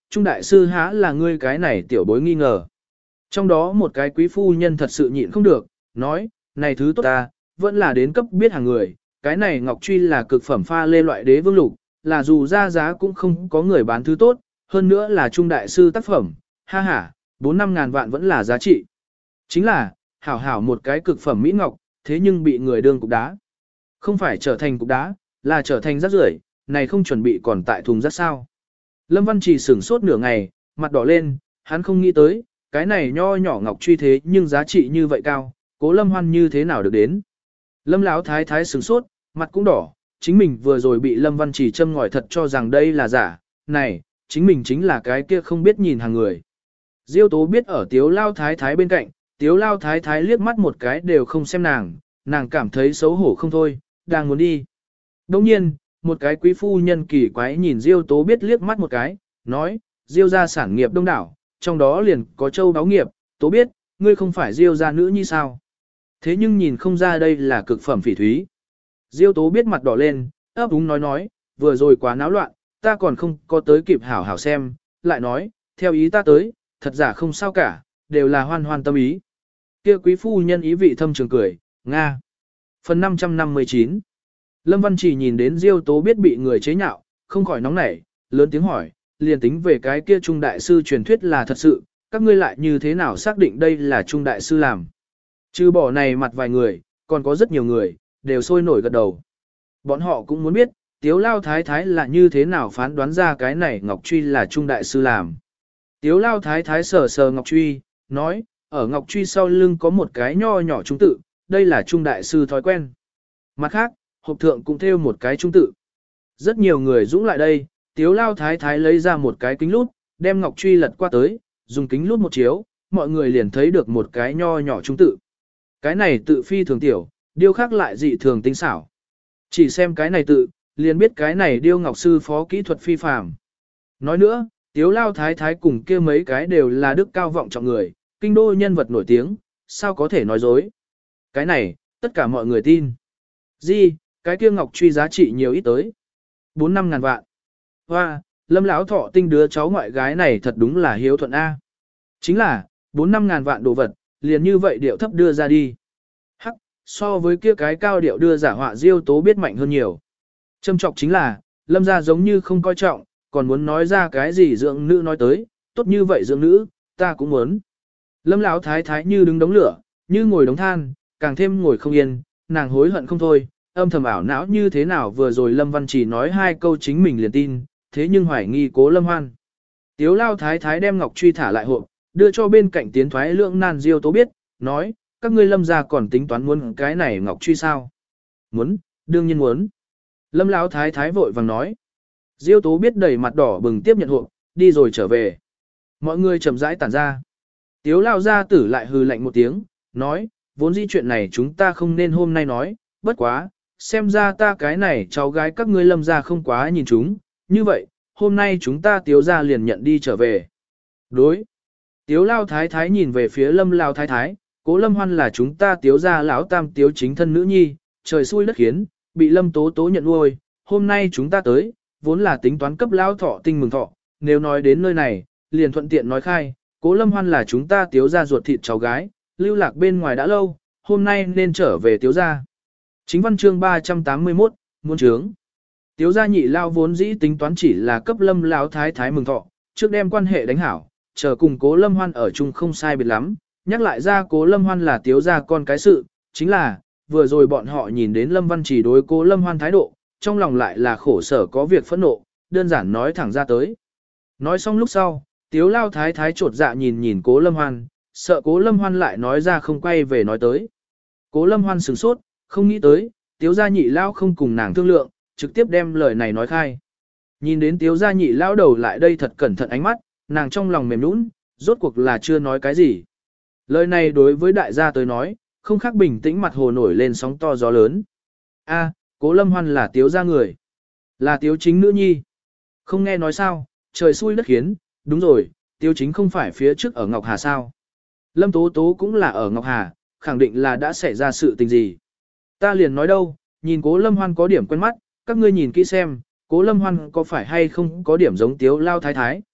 Trung đại sư há là ngươi cái này tiểu bối nghi ngờ. Trong đó một cái quý phu nhân thật sự nhịn không được, nói, này thứ tốt ta, vẫn là đến cấp biết hàng người, cái này ngọc truy là cực phẩm pha lê loại đế vương lục, là dù ra giá cũng không có người bán thứ tốt, hơn nữa là trung đại sư tác phẩm, ha ha, bốn năm ngàn vạn vẫn là giá trị. Chính là, hảo hảo một cái cực phẩm mỹ ngọc, thế nhưng bị người đương cục đá. Không phải trở thành cục đá, là trở thành rác rưởi, này không chuẩn bị còn tại thùng rác sao. Lâm Văn Trì sửng sốt nửa ngày, mặt đỏ lên, hắn không nghĩ tới, cái này nho nhỏ ngọc truy thế nhưng giá trị như vậy cao, Cố Lâm Hoan như thế nào được đến. Lâm Lão thái thái sửng sốt, mặt cũng đỏ, chính mình vừa rồi bị Lâm Văn Trì châm ngòi thật cho rằng đây là giả, này, chính mình chính là cái kia không biết nhìn hàng người. Diêu Tố biết ở Tiếu Lao thái thái bên cạnh, Tiếu Lao thái thái liếc mắt một cái đều không xem nàng, nàng cảm thấy xấu hổ không thôi, đang muốn đi. Đồng nhiên, một cái quý phu nhân kỳ quái nhìn Diêu Tố biết liếc mắt một cái, nói, Diêu gia sản nghiệp đông đảo, trong đó liền có châu báo nghiệp, Tố biết, ngươi không phải Diêu gia nữ nhi sao. Thế nhưng nhìn không ra đây là cực phẩm phỉ thúy. Diêu Tố biết mặt đỏ lên, ấp úng nói nói, vừa rồi quá náo loạn, ta còn không có tới kịp hảo hảo xem, lại nói, theo ý ta tới, thật giả không sao cả, đều là hoan hoan tâm ý. Kia quý phu nhân ý vị thâm trường cười, Nga. Phần năm trăm năm mươi chín. Lâm Văn Chỉ nhìn đến Diêu Tố biết bị người chế nhạo, không khỏi nóng nảy, lớn tiếng hỏi, liền tính về cái kia trung đại sư truyền thuyết là thật sự, các ngươi lại như thế nào xác định đây là trung đại sư làm. Trừ bỏ này mặt vài người, còn có rất nhiều người, đều sôi nổi gật đầu. Bọn họ cũng muốn biết, Tiếu Lao Thái Thái là như thế nào phán đoán ra cái này Ngọc Truy là trung đại sư làm. Tiếu Lao Thái Thái sờ sờ Ngọc Truy, nói, ở Ngọc Truy sau lưng có một cái nho nhỏ trung tự, đây là trung đại sư thói quen. Mặt khác, hộp thượng cũng thêu một cái trung tự. Rất nhiều người dũng lại đây, Tiếu Lao Thái Thái lấy ra một cái kính lút, đem Ngọc Truy lật qua tới, dùng kính lút một chiếu, mọi người liền thấy được một cái nho nhỏ trung tự. Cái này tự phi thường tiểu, điêu khắc lại dị thường tinh xảo. Chỉ xem cái này tự, liền biết cái này điêu ngọc sư phó kỹ thuật phi phàm. Nói nữa, Tiếu Lao Thái Thái cùng kia mấy cái đều là đức cao vọng trọng người, kinh đô nhân vật nổi tiếng, sao có thể nói dối. Cái này, tất cả mọi người tin. Gì, cái kia ngọc truy giá trị nhiều ít tới. Bốn năm ngàn vạn. Hoa, Lâm Lão Thọ tinh đứa cháu ngoại gái này thật đúng là hiếu thuận A. Chính là, bốn năm ngàn vạn đồ vật, liền như vậy điệu thấp đưa ra đi. Hắc, so với kia cái cao điệu đưa giả họa Diêu Tố biết mạnh hơn nhiều. Châm trọng chính là, Lâm gia giống như không coi trọng, còn muốn nói ra cái gì dưỡng nữ nói tới, tốt như vậy dưỡng nữ, ta cũng muốn. Lâm Lão thái thái như đứng đống lửa, như ngồi đống than, càng thêm ngồi không yên, nàng hối hận không thôi, âm thầm ảo não như thế nào vừa rồi Lâm Văn chỉ nói hai câu chính mình liền tin, thế nhưng hoài nghi Cố Lâm Hoan. Tiếu Lao thái thái đem ngọc truy thả lại hộp, đưa cho bên cạnh tiến thoái lượng nan Diêu Tố biết, nói, các ngươi Lâm gia còn tính toán muốn cái này ngọc truy sao? Muốn, đương nhiên muốn. Lâm Lão thái thái vội vàng nói. Diêu Tố biết đầy mặt đỏ bừng tiếp nhận hộp, đi rồi trở về. Mọi người chậm rãi tản ra. Tiếu Lao gia tử lại hừ lạnh một tiếng, nói, vốn dĩ chuyện này chúng ta không nên hôm nay nói, bất quá, xem ra ta cái này cháu gái các ngươi Lâm gia không quá nhìn chúng, như vậy, hôm nay chúng ta Tiếu gia liền nhận đi trở về. Đối. Tiếu Lao thái thái nhìn về phía Lâm Lao thái thái, Cố Lâm Hoan là chúng ta Tiếu gia lão tam Tiếu chính thân nữ nhi, trời xui đất khiến, bị Lâm Tố Tố nhận nuôi, hôm nay chúng ta tới, vốn là tính toán cấp lão thọ tinh mừng thọ, nếu nói đến nơi này, liền thuận tiện nói khai, Cố Lâm Hoan là chúng ta Tiếu gia ruột thịt cháu gái, lưu lạc bên ngoài đã lâu, hôm nay nên trở về Tiếu gia. Chính văn chương ba trăm tám mươi mốt, muôn trướng. Tiếu gia nhị lao vốn dĩ tính toán chỉ là cấp Lâm lão thái thái mừng thọ, trước đem quan hệ đánh hảo, chờ cùng Cố Lâm Hoan ở chung không sai biệt lắm, nhắc lại ra Cố Lâm Hoan là Tiếu gia con cái sự, chính là, vừa rồi bọn họ nhìn đến Lâm Văn Chỉ đối Cố Lâm Hoan thái độ, trong lòng lại là khổ sở có việc phẫn nộ, đơn giản nói thẳng ra tới. Nói xong lúc sau, Tiếu Lao thái thái trột dạ nhìn nhìn Cố Lâm Hoan, sợ Cố Lâm Hoan lại nói ra không quay về nói tới. Cố Lâm Hoan sửng sốt, không nghĩ tới, Tiếu gia nhị lao không cùng nàng thương lượng, trực tiếp đem lời này nói khai. Nhìn đến Tiếu gia nhị lao đầu lại đây thật cẩn thận ánh mắt, nàng trong lòng mềm nũng, rốt cuộc là chưa nói cái gì. Lời này đối với đại gia tới nói, không khác bình tĩnh mặt hồ nổi lên sóng to gió lớn. A, Cố Lâm Hoan là Tiếu gia người, là Tiếu chính nữ nhi. Không nghe nói sao, trời xui đất khiến, đúng rồi, Tiếu chính không phải phía trước ở Ngọc Hà sao. Lâm Tố Tố cũng là ở Ngọc Hà, khẳng định là đã xảy ra sự tình gì. Ta liền nói đâu, nhìn Cố Lâm Hoan có điểm quen mắt, các ngươi nhìn kỹ xem, Cố Lâm Hoan có phải hay không có điểm giống Tiếu Lao thái thái.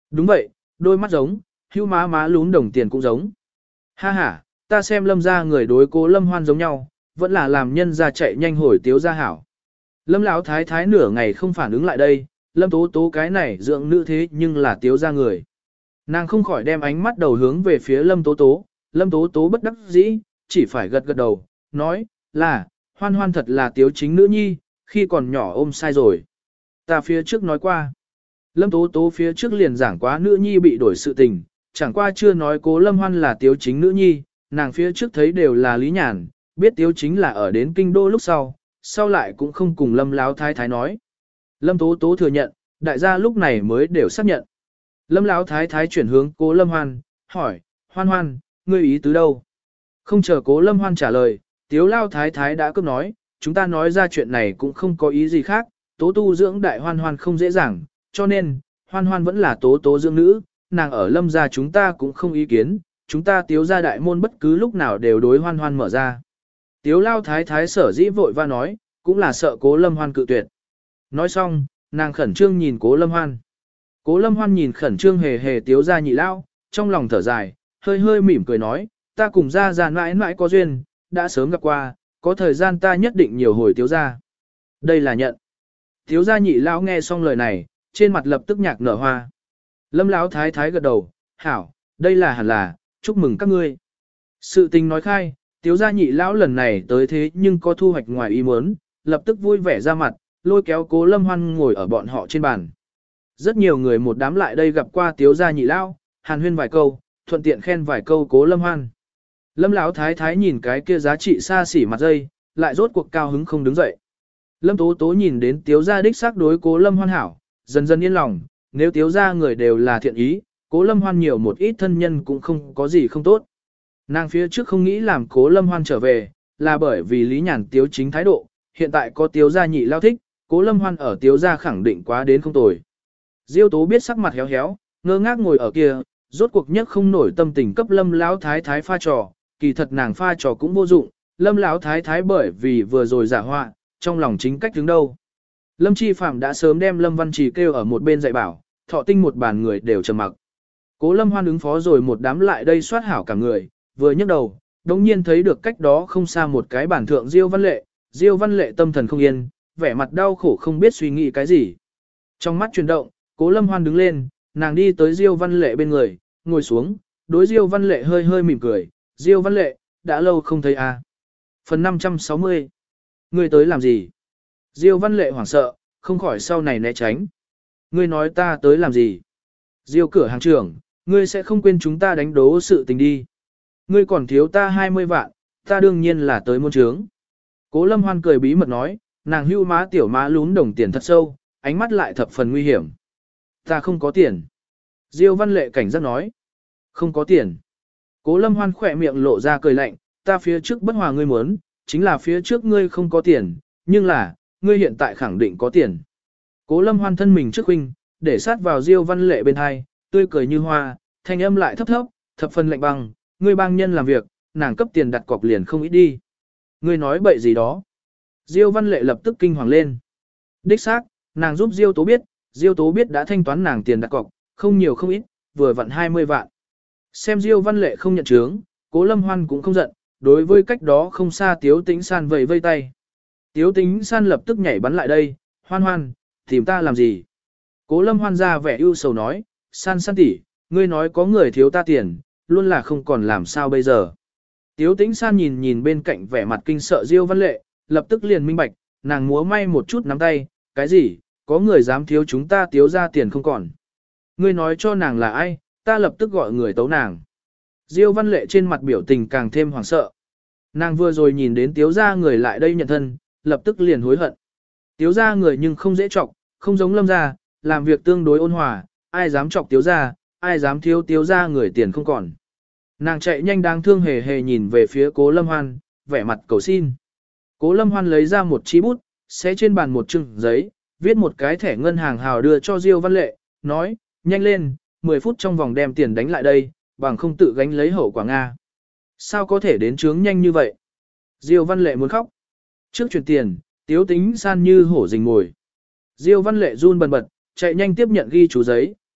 Đúng vậy, đôi mắt giống, hưu má má lún đồng tiền cũng giống. Ha ha, ta xem lâm ra người đối cố lâm hoan giống nhau, vẫn là làm nhân ra chạy nhanh hồi tiếu ra hảo. Lâm lão thái thái nửa ngày không phản ứng lại đây, lâm tố tố cái này dưỡng nữ thế nhưng là tiếu ra người. Nàng không khỏi đem ánh mắt đầu hướng về phía lâm tố tố, lâm tố tố bất đắc dĩ, chỉ phải gật gật đầu, nói, là, hoan hoan thật là tiếu chính nữ nhi, khi còn nhỏ ôm sai rồi. Ta phía trước nói qua, lâm tố tố phía trước liền giảng quá nữ nhi bị đổi sự tình, chẳng qua chưa nói cố lâm hoan là tiếu chính nữ nhi, nàng phía trước thấy đều là lý nhàn, biết tiếu chính là ở đến kinh đô lúc sau, sau lại cũng không cùng lâm láo thái thái nói. Lâm tố tố thừa nhận, đại gia lúc này mới đều xác nhận. Lâm láo thái thái chuyển hướng cố lâm hoan, hỏi, hoan hoan, ngươi ý tứ đâu? Không chờ cố lâm hoan trả lời, tiếu lao thái thái đã cướp nói, chúng ta nói ra chuyện này cũng không có ý gì khác, tố tu dưỡng đại hoan hoan không dễ dàng, cho nên, hoan hoan vẫn là tố tố dưỡng nữ, nàng ở lâm gia chúng ta cũng không ý kiến, chúng ta tiếu gia đại môn bất cứ lúc nào đều đối hoan hoan mở ra. Tiếu lao thái thái sở dĩ vội va nói, cũng là sợ cố lâm hoan cự tuyệt. Nói xong, nàng khẩn trương nhìn cố lâm hoan. Cố lâm hoan nhìn khẩn trương hề hề tiếu gia nhị lao, trong lòng thở dài, hơi hơi mỉm cười nói, ta cùng gia gia mãi mãi có duyên, đã sớm gặp qua, có thời gian ta nhất định nhiều hồi tiếu gia. Đây là nhận. Tiếu gia nhị lao nghe xong lời này, trên mặt lập tức nhạc nở hoa. Lâm lão thái thái gật đầu, hảo, đây là hẳn là, chúc mừng các ngươi. Sự tình nói khai, tiếu gia nhị lão lần này tới thế nhưng có thu hoạch ngoài ý muốn, lập tức vui vẻ ra mặt, lôi kéo cố lâm hoan ngồi ở bọn họ trên bàn. Rất nhiều người một đám lại đây gặp qua tiếu gia nhị lão, hàn huyên vài câu, thuận tiện khen vài câu cố lâm hoan. Lâm lão thái thái nhìn cái kia giá trị xa xỉ mặt dây, lại rốt cuộc cao hứng không đứng dậy. Lâm tố tố nhìn đến tiếu gia đích xác đối cố lâm hoan hảo, dần dần yên lòng, nếu tiếu gia người đều là thiện ý, cố lâm hoan nhiều một ít thân nhân cũng không có gì không tốt. Nàng phía trước không nghĩ làm cố lâm hoan trở về, là bởi vì lý nhàn tiếu chính thái độ, hiện tại có tiếu gia nhị lao thích, cố lâm hoan ở tiếu gia khẳng định quá đến không tồi. Diêu tố biết sắc mặt héo héo, ngơ ngác ngồi ở kia, rốt cuộc nhất không nổi tâm tình cấp lâm lão thái thái pha trò, kỳ thật nàng pha trò cũng vô dụng, lâm lão thái thái bởi vì vừa rồi giả họa, trong lòng chính cách đứng đâu. Lâm Chi Phạm đã sớm đem Lâm Văn Trì kêu ở một bên dạy bảo, thọ tinh một bàn người đều trầm mặc. Cố Lâm Hoan ứng phó rồi một đám lại đây soát hảo cả người, vừa nhấc đầu, đống nhiên thấy được cách đó không xa một cái bản thượng Diêu Văn Lệ, Diêu Văn Lệ tâm thần không yên, vẻ mặt đau khổ không biết suy nghĩ cái gì. Trong mắt chuyển động, Cố Lâm Hoan đứng lên, nàng đi tới Diêu Văn Lệ bên người, ngồi xuống, đối Diêu Văn Lệ hơi hơi mỉm cười, Diêu Văn Lệ, đã lâu không thấy à. Phần năm trăm sáu mươi. Ngươi tới làm gì? Diêu Văn Lệ hoảng sợ, không khỏi sau này né tránh. Ngươi nói ta tới làm gì? Diêu cửa hàng trưởng, ngươi sẽ không quên chúng ta đánh đố sự tình đi. Ngươi còn thiếu ta hai mươi vạn, ta đương nhiên là tới môn trướng. Cố Lâm Hoan cười bí mật nói, nàng hưu má tiểu má lún đồng tiền thật sâu, ánh mắt lại thập phần nguy hiểm. Ta không có tiền. Diêu Văn Lệ cảnh giác nói. Không có tiền. Cố Lâm Hoan khỏe miệng lộ ra cười lạnh, ta phía trước bất hòa ngươi muốn, chính là phía trước ngươi không có tiền, nhưng là, ngươi hiện tại khẳng định có tiền. Cố Lâm Hoan thân mình trước huynh, để sát vào Diêu Văn Lệ bên hai, tươi cười như hoa, thanh âm lại thấp thấp, thập phần lạnh băng, ngươi bang nhân làm việc, nàng cấp tiền đặt cọc liền không ít đi. Ngươi nói bậy gì đó. Diêu Văn Lệ lập tức kinh hoàng lên. Đích xác, nàng giúp Diêu Tố biết, Diêu Tố biết đã thanh toán nàng tiền đặt cọc, không nhiều không ít, vừa vặn hai mươi vạn. Xem Diêu Văn Lệ không nhận chướng, Cố Lâm Hoan cũng không giận, đối với cách đó không xa Tiếu Tĩnh San vẫy vây tay. Tiếu Tĩnh San lập tức nhảy bắn lại đây, Hoan Hoan, tìm ta làm gì? Cố Lâm Hoan ra vẻ ưu sầu nói, San San tỷ, ngươi nói có người thiếu ta tiền, luôn là không còn làm sao bây giờ. Tiếu Tĩnh San nhìn nhìn bên cạnh vẻ mặt kinh sợ Diêu Văn Lệ, lập tức liền minh bạch, nàng múa may một chút nắm tay, cái gì, có người dám thiếu chúng ta tiếu ra tiền không còn. Ngươi nói cho nàng là ai, ta lập tức gọi người tấu nàng. Diêu Văn Lệ trên mặt biểu tình càng thêm hoảng sợ. Nàng vừa rồi nhìn đến tiếu ra người lại đây nhận thân, lập tức liền hối hận. Tiếu ra người nhưng không dễ chọc, không giống Lâm ra, làm việc tương đối ôn hòa, ai dám chọc tiếu ra, ai dám thiếu tiếu ra người tiền không còn. Nàng chạy nhanh đáng thương hề hề nhìn về phía Cố Lâm Hoan, vẻ mặt cầu xin. Cố Lâm Hoan lấy ra một chí bút, xé trên bàn một chừng giấy, viết một cái thẻ ngân hàng hào đưa cho Diêu Văn Lệ, nói, nhanh lên, mười phút trong vòng đem tiền đánh lại đây, bằng không tự gánh lấy hậu quả Nga. Sao có thể đến trướng nhanh như vậy? Diêu Văn Lệ muốn khóc. Trước chuyển tiền, Tiếu Tĩnh San như hổ rình ngồi. Diêu Văn Lệ run bần bật, chạy nhanh tiếp nhận ghi chú giấy,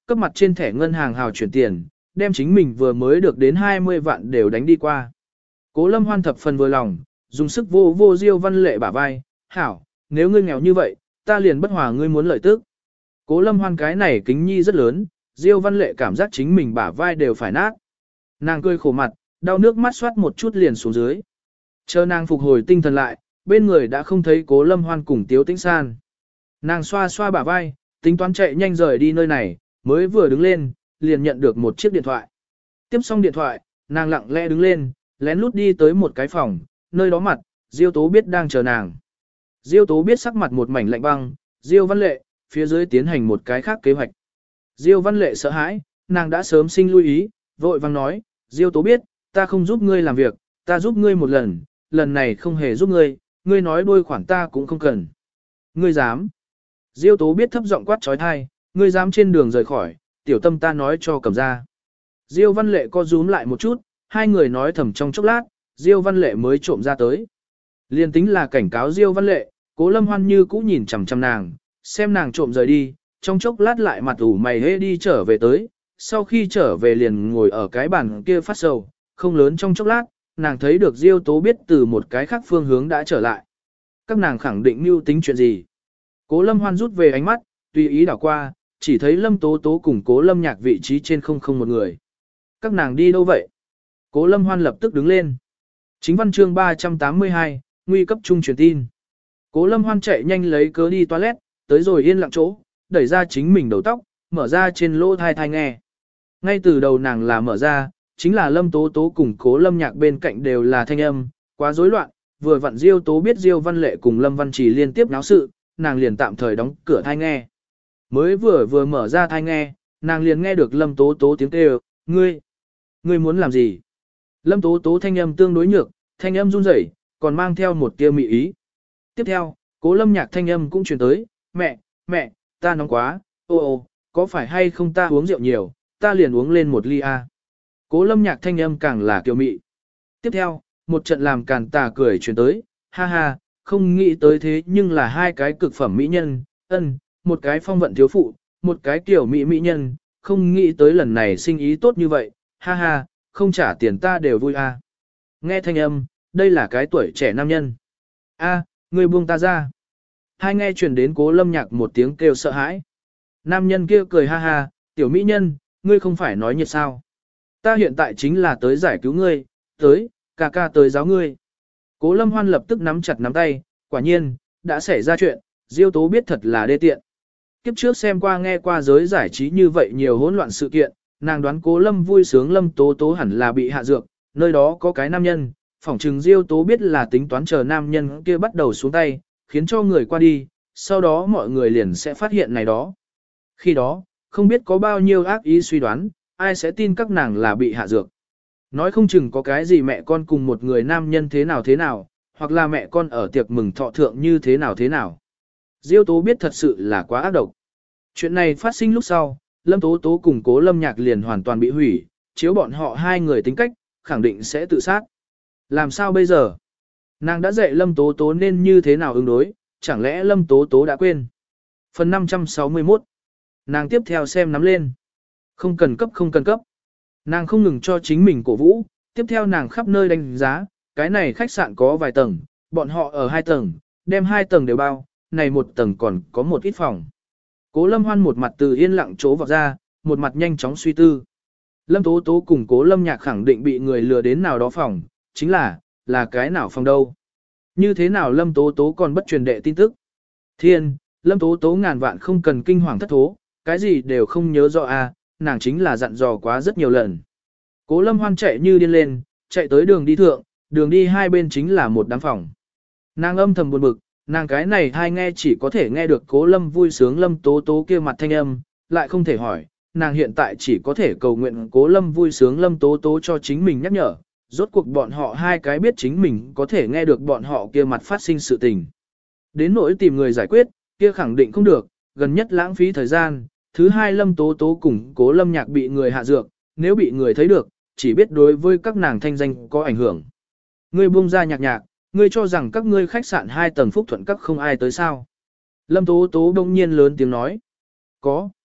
cấp mặt trên thẻ ngân hàng hào chuyển tiền, đem chính mình vừa mới được đến hai mươi vạn đều đánh đi qua. Cố Lâm Hoan thập phần vừa lòng, dùng sức vô vô Diêu Văn Lệ bả vai, hảo, nếu ngươi nghèo như vậy, ta liền bất hòa ngươi muốn lợi tức. Cố Lâm Hoan cái này kính nhi rất lớn, Diêu Văn Lệ cảm giác chính mình bả vai đều phải nát. Nàng cười khổ mặt, đau nước mắt xoát một chút liền xuống dưới. Chờ nàng phục hồi tinh thần lại, bên người đã không thấy Cố Lâm Hoan cùng Tiếu Tĩnh San. Nàng xoa xoa bả vai, tính toán chạy nhanh rời đi nơi này, mới vừa đứng lên, liền nhận được một chiếc điện thoại. Tiếp xong điện thoại, nàng lặng lẽ đứng lên, lén lút đi tới một cái phòng, nơi đó mặt, Diêu Tố Biết đang chờ nàng. Diêu Tố Biết sắc mặt một mảnh lạnh băng, Diêu Văn Lệ, phía dưới tiến hành một cái khác kế hoạch. Diêu Văn Lệ sợ hãi, nàng đã sớm sinh lưu ý, vội vang nói, Diêu Tố Biết, ta không giúp ngươi làm việc, ta giúp ngươi một lần, lần này không hề giúp ngươi, ngươi nói đôi khoản ta cũng không cần. Ngươi dám. Diêu Tố Biết thấp giọng quát trói thai, ngươi dám trên đường rời khỏi, tiểu tâm ta nói cho cầm ra. Diêu Văn Lệ co rúm lại một chút, hai người nói thầm trong chốc lát, Diêu Văn Lệ mới trộm ra tới. Liên tính là cảnh cáo Diêu Văn Lệ, Cố Lâm Hoan như cũ nhìn chằm chằm nàng, xem nàng trộm rời đi, trong chốc lát lại mặt ủ mày hê đi trở về tới, sau khi trở về liền ngồi ở cái bàn kia phát sầu, không lớn trong chốc lát, nàng thấy được Diêu Tố Biết từ một cái khác phương hướng đã trở lại. Các nàng khẳng định mưu tính chuyện gì. Cố Lâm Hoan rút về ánh mắt, tùy ý đảo qua, chỉ thấy Lâm Tố Tố cùng Cố Lâm Nhạc vị trí trên không không một người. Các nàng đi đâu vậy? Cố Lâm Hoan lập tức đứng lên. Chính văn chương ba trăm tám mươi hai, nguy cấp trung truyền tin. Cố Lâm Hoan chạy nhanh lấy cớ đi toilet, tới rồi yên lặng chỗ, đẩy ra chính mình đầu tóc, mở ra trên lỗ thai thai nghe. Ngay từ đầu nàng là mở ra, chính là Lâm Tố Tố cùng Cố Lâm Nhạc bên cạnh đều là thanh âm, quá rối loạn, vừa vặn Diêu Tố Biết Diêu Văn Lệ cùng Lâm Văn Trì liên tiếp náo sự, nàng liền tạm thời đóng cửa thai nghe. Mới vừa vừa mở ra thai nghe, nàng liền nghe được Lâm Tố Tố tiếng kêu, ngươi, ngươi muốn làm gì? Lâm Tố Tố thanh âm tương đối nhược, thanh âm run rẩy, còn mang theo một tia mị ý. Tiếp theo, Cố Lâm Nhạc thanh âm cũng truyền tới, mẹ, mẹ, ta nóng quá, ô ô, có phải hay không ta uống rượu nhiều, ta liền uống lên một ly a. Cố Lâm Nhạc thanh âm càng là kiều mị. Tiếp theo, một trận làm càn tà cười truyền tới, ha ha, không nghĩ tới thế nhưng là hai cái cực phẩm mỹ nhân, ân, một cái phong vận thiếu phụ, một cái kiểu mỹ mỹ nhân, không nghĩ tới lần này sinh ý tốt như vậy, ha ha, không trả tiền ta đều vui a. Nghe thanh âm, đây là cái tuổi trẻ nam nhân. A, người buông ta ra. Hai nghe truyền đến Cố Lâm Nhạc một tiếng kêu sợ hãi. Nam nhân kia cười ha ha, tiểu mỹ nhân, ngươi không phải nói nhiệt sao. Ta hiện tại chính là tới giải cứu ngươi, tới, ca ca tới giáo ngươi. Cố Lâm Hoan lập tức nắm chặt nắm tay, quả nhiên, đã xảy ra chuyện, Diêu Tố Biết thật là đê tiện. Kiếp trước xem qua nghe qua giới giải trí như vậy nhiều hỗn loạn sự kiện, nàng đoán Cố Lâm vui sướng Lâm Tố Tố hẳn là bị hạ dược, nơi đó có cái nam nhân, phỏng chừng Diêu Tố Biết là tính toán chờ nam nhân kia bắt đầu xuống tay, khiến cho người qua đi, sau đó mọi người liền sẽ phát hiện này đó. Khi đó, không biết có bao nhiêu ác ý suy đoán, ai sẽ tin các nàng là bị hạ dược. Nói không chừng có cái gì mẹ con cùng một người nam nhân thế nào thế nào, hoặc là mẹ con ở tiệc mừng thọ thượng như thế nào thế nào. Diêu Tố Biết thật sự là quá ác độc. Chuyện này phát sinh lúc sau, Lâm Tố Tố cùng Cố Lâm Nhạc liền hoàn toàn bị hủy, chiếu bọn họ hai người tính cách, khẳng định sẽ tự sát. Làm sao bây giờ? Nàng đã dạy Lâm Tố Tố nên như thế nào ứng đối, chẳng lẽ Lâm Tố Tố đã quên? Phần năm trăm sáu mươi mốt. Nàng tiếp theo xem nắm lên. Không cần cấp không cần cấp. Nàng không ngừng cho chính mình cổ vũ, tiếp theo nàng khắp nơi đánh giá, cái này khách sạn có vài tầng, bọn họ ở hai tầng, đem hai tầng đều bao, này một tầng còn có một ít phòng. Cố Lâm Hoan một mặt từ yên lặng chỗ vọt ra, một mặt nhanh chóng suy tư. Lâm Tố Tố cùng Cố Lâm Nhạc khẳng định bị người lừa đến nào đó phòng, chính là, là cái nào phòng đâu. Như thế nào Lâm Tố Tố còn bất truyền đệ tin tức. Thiên, Lâm Tố Tố ngàn vạn không cần kinh hoàng thất thố, cái gì đều không nhớ rõ à, nàng chính là dặn dò quá rất nhiều lần. Cố Lâm Hoan chạy như điên lên, chạy tới đường đi thượng, đường đi hai bên chính là một đám phòng. Nàng âm thầm buồn bực, nàng cái này hai nghe chỉ có thể nghe được Cố Lâm vui sướng Lâm Tố Tố kia mặt thanh âm, lại không thể hỏi, nàng hiện tại chỉ có thể cầu nguyện Cố Lâm vui sướng Lâm Tố Tố cho chính mình nhắc nhở, rốt cuộc bọn họ hai cái biết chính mình có thể nghe được bọn họ kia mặt phát sinh sự tình. Đến nỗi tìm người giải quyết, kia khẳng định không được, gần nhất lãng phí thời gian, thứ hai Lâm Tố Tố cùng Cố Lâm Nhạc bị người hạ dược, nếu bị người thấy được, chỉ biết đối với các nàng thanh danh có ảnh hưởng. Ngươi buông ra Nhạc Nhạc, ngươi cho rằng các ngươi khách sạn hai tầng Phúc Thuận các không ai tới sao? Lâm Tố Tố đông nhiên lớn tiếng nói. Có.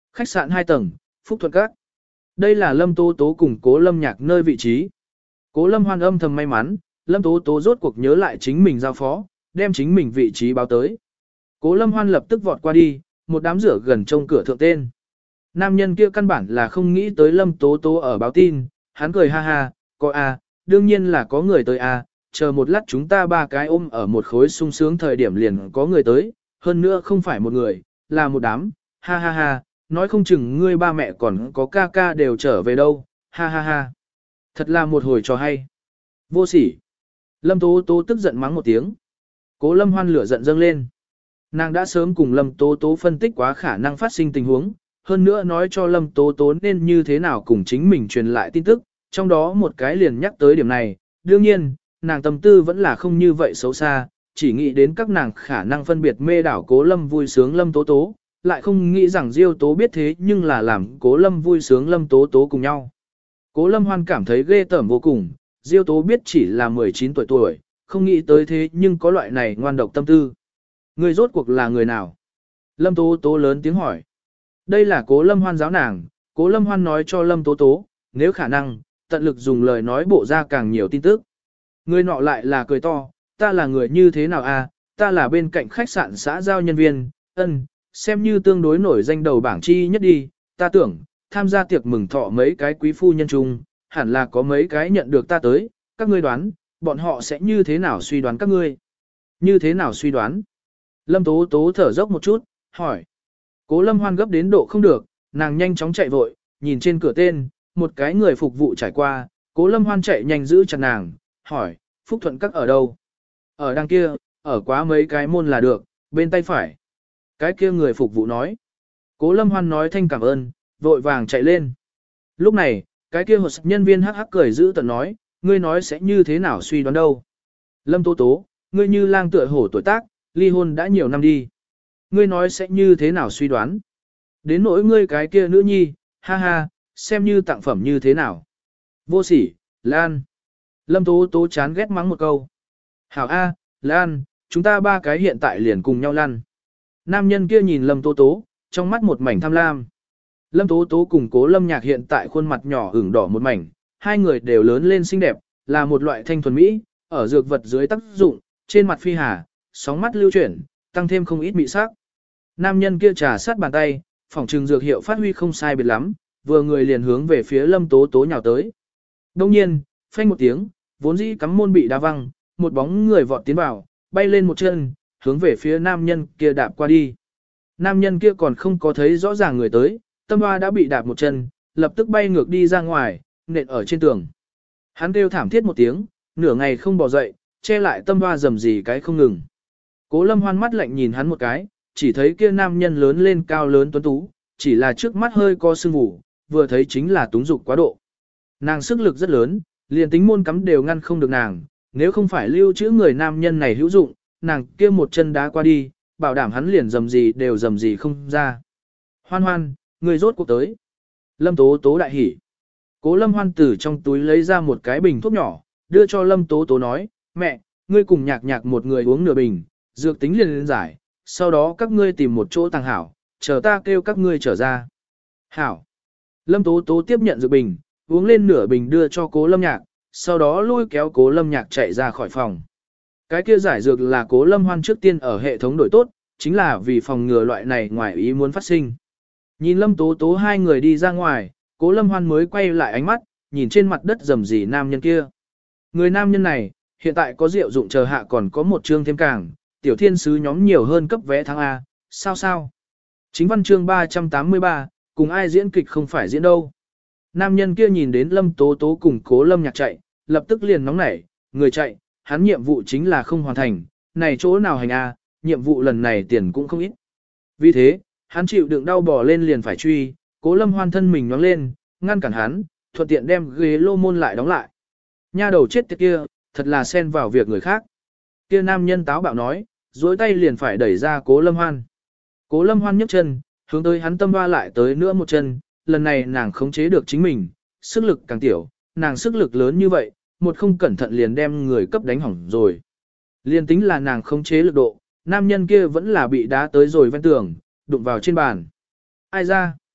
Khách sạn hai tầng, Phúc Thuận Các. Đây là Lâm Tố Tố cùng Cố Lâm Nhạc nơi vị trí. Cố Lâm Hoan âm thầm may mắn, Lâm Tố Tố rốt cuộc nhớ lại chính mình giao phó, đem chính mình vị trí báo tới. Cố Lâm Hoan lập tức vọt qua đi, một đám rửa gần trông cửa thượng tên. Nam nhân kia căn bản là không nghĩ tới Lâm Tố Tố ở báo tin, hắn cười ha ha, có a, đương nhiên là có người tới a, chờ một lát chúng ta ba cái ôm ở một khối sung sướng thời điểm liền có người tới, hơn nữa không phải một người, là một đám, ha ha ha, nói không chừng ngươi ba mẹ còn có ca ca đều trở về đâu, ha ha ha. Thật là một hồi trò hay. Vô sỉ. Lâm Tố Tố tức giận mắng một tiếng. Cố Lâm Hoan lửa giận dâng lên. Nàng đã sớm cùng Lâm Tố Tố phân tích quá khả năng phát sinh tình huống, hơn nữa nói cho Lâm Tố Tố nên như thế nào cùng chính mình truyền lại tin tức, trong đó một cái liền nhắc tới điểm này. Đương nhiên, nàng tâm tư vẫn là không như vậy xấu xa, chỉ nghĩ đến các nàng khả năng phân biệt mê đảo Cố Lâm vui sướng Lâm Tố Tố, lại không nghĩ rằng Diêu Tố biết thế nhưng là làm Cố Lâm vui sướng Lâm Tố Tố cùng nhau. Cố Lâm Hoan cảm thấy ghê tởm vô cùng, Diêu Tố biết chỉ là mười chín tuổi tuổi, không nghĩ tới thế nhưng có loại này ngoan độc tâm tư. Người rốt cuộc là người nào? Lâm Tố Tố lớn tiếng hỏi. Đây là Cố Lâm Hoan giáo nàng, Cố Lâm Hoan nói cho Lâm Tố Tố, nếu khả năng, tận lực dùng lời nói bộ ra càng nhiều tin tức. Người nọ lại là cười to, ta là người như thế nào à, ta là bên cạnh khách sạn xã giao nhân viên, ân, xem như tương đối nổi danh đầu bảng chi nhất đi, ta tưởng, tham gia tiệc mừng thọ mấy cái quý phu nhân chung, hẳn là có mấy cái nhận được ta tới, các ngươi đoán, bọn họ sẽ như thế nào suy đoán các ngươi? Như thế nào suy đoán? Lâm Tố Tố thở dốc một chút, hỏi. Cố Lâm Hoan gấp đến độ không được, nàng nhanh chóng chạy vội, nhìn trên cửa tên, một cái người phục vụ trải qua, Cố Lâm Hoan chạy nhanh giữ chặt nàng, hỏi, Phúc Thuận Các ở đâu? Ở đằng kia, ở quá mấy cái môn là được, bên tay phải. Cái kia người phục vụ nói. Cố Lâm Hoan nói thanh cảm ơn, vội vàng chạy lên. Lúc này, cái kia một nhân viên hắc hắc cười giữ tận nói, ngươi nói sẽ như thế nào suy đoán đâu. Lâm Tố Tố, ngươi như lang tựa hổ tuổi tác, ly hôn đã nhiều năm đi. Ngươi nói sẽ như thế nào suy đoán. Đến nỗi ngươi cái kia nữ nhi, ha ha, xem như tặng phẩm như thế nào. Vô sỉ, Lan. Lâm Tố Tố chán ghét mắng một câu. Hảo A, Lan, chúng ta ba cái hiện tại liền cùng nhau lăn. Nam nhân kia nhìn Lâm Tố Tố, trong mắt một mảnh tham lam. Lâm Tố Tố cùng Cố Lâm Nhạc hiện tại khuôn mặt nhỏ ửng đỏ một mảnh, hai người đều lớn lên xinh đẹp, là một loại thanh thuần mỹ, ở dược vật dưới tác dụng, trên mặt phi hà, sóng mắt lưu chuyển, tăng thêm không ít mị sắc. Nam nhân kia trà sát bàn tay, phòng trừng dược hiệu phát huy không sai biệt lắm, vừa người liền hướng về phía Lâm Tố Tố nhào tới. Đông nhiên, phanh một tiếng, vốn dĩ cắm môn bị đá văng, một bóng người vọt tiến vào, bay lên một chân, hướng về phía nam nhân kia đạp qua đi. Nam nhân kia còn không có thấy rõ ràng người tới, tâm hoa đã bị đạp một chân, lập tức bay ngược đi ra ngoài, nện ở trên tường. Hắn kêu thảm thiết một tiếng, nửa ngày không bò dậy, che lại tâm hoa rầm rì cái không ngừng. Cố Lâm Hoan mắt lạnh nhìn hắn một cái, chỉ thấy kia nam nhân lớn lên cao lớn tuấn tú, chỉ là trước mắt hơi co sưng vù, vừa thấy chính là túng dục quá độ. Nàng sức lực rất lớn, liền tính môn cắm đều ngăn không được nàng, nếu không phải lưu trữ người nam nhân này hữu dụng, nàng kia một chân đá qua đi, bảo đảm hắn liền dầm gì đều dầm gì không ra. Hoan Hoan, người rốt cuộc tới. Lâm Tố Tố đại hỉ. Cố Lâm Hoan từ trong túi lấy ra một cái bình thuốc nhỏ, đưa cho Lâm Tố Tố nói, mẹ, ngươi cùng nhạc nhạc một người uống nửa bình, dược tính liền lên giải, sau đó các ngươi tìm một chỗ tàng hảo, chờ ta kêu các ngươi trở ra. Hảo. Lâm Tố Tố tiếp nhận dược bình, uống lên nửa bình đưa cho Cố Lâm Nhạc, sau đó lôi kéo Cố Lâm Nhạc chạy ra khỏi phòng. Cái kia giải dược là Cố Lâm Hoan trước tiên ở hệ thống đổi tốt, chính là vì phòng ngừa loại này ngoài ý muốn phát sinh. Nhìn Lâm Tố Tố hai người đi ra ngoài, Cố Lâm Hoan mới quay lại ánh mắt, nhìn trên mặt đất rầm rì nam nhân kia. Người nam nhân này, hiện tại có rượu dụng chờ hạ còn có một chương thêm càng, tiểu thiên sứ nhóm nhiều hơn cấp vé tháng A, sao sao? Chính văn chương ba trăm tám mươi ba, cùng ai diễn kịch không phải diễn đâu. Nam nhân kia nhìn đến Lâm Tố Tố cùng Cố Lâm Nhạc chạy, lập tức liền nóng nảy, người chạy, hắn nhiệm vụ chính là không hoàn thành, này chỗ nào hành A, nhiệm vụ lần này tiền cũng không ít. Vì thế, hắn chịu đựng đau bò lên liền phải truy, Cố Lâm Hoan thân mình nhoáng lên, ngăn cản hắn, thuận tiện đem ghế lô môn lại đóng lại. Nha đầu chết tiệt kia, thật là xen vào việc người khác. Kia nam nhân táo bạo nói, dối tay liền phải đẩy ra Cố Lâm Hoan. Cố Lâm Hoan nhấc chân, hướng tới hắn tâm hoa lại tới nữa một chân, lần này nàng khống chế được chính mình, sức lực càng tiểu, nàng sức lực lớn như vậy, một không cẩn thận liền đem người cấp đánh hỏng rồi. Liên tính là nàng khống chế lực độ, nam nhân kia vẫn là bị đá tới rồi ven tường, đụng vào trên bàn. Ai ra?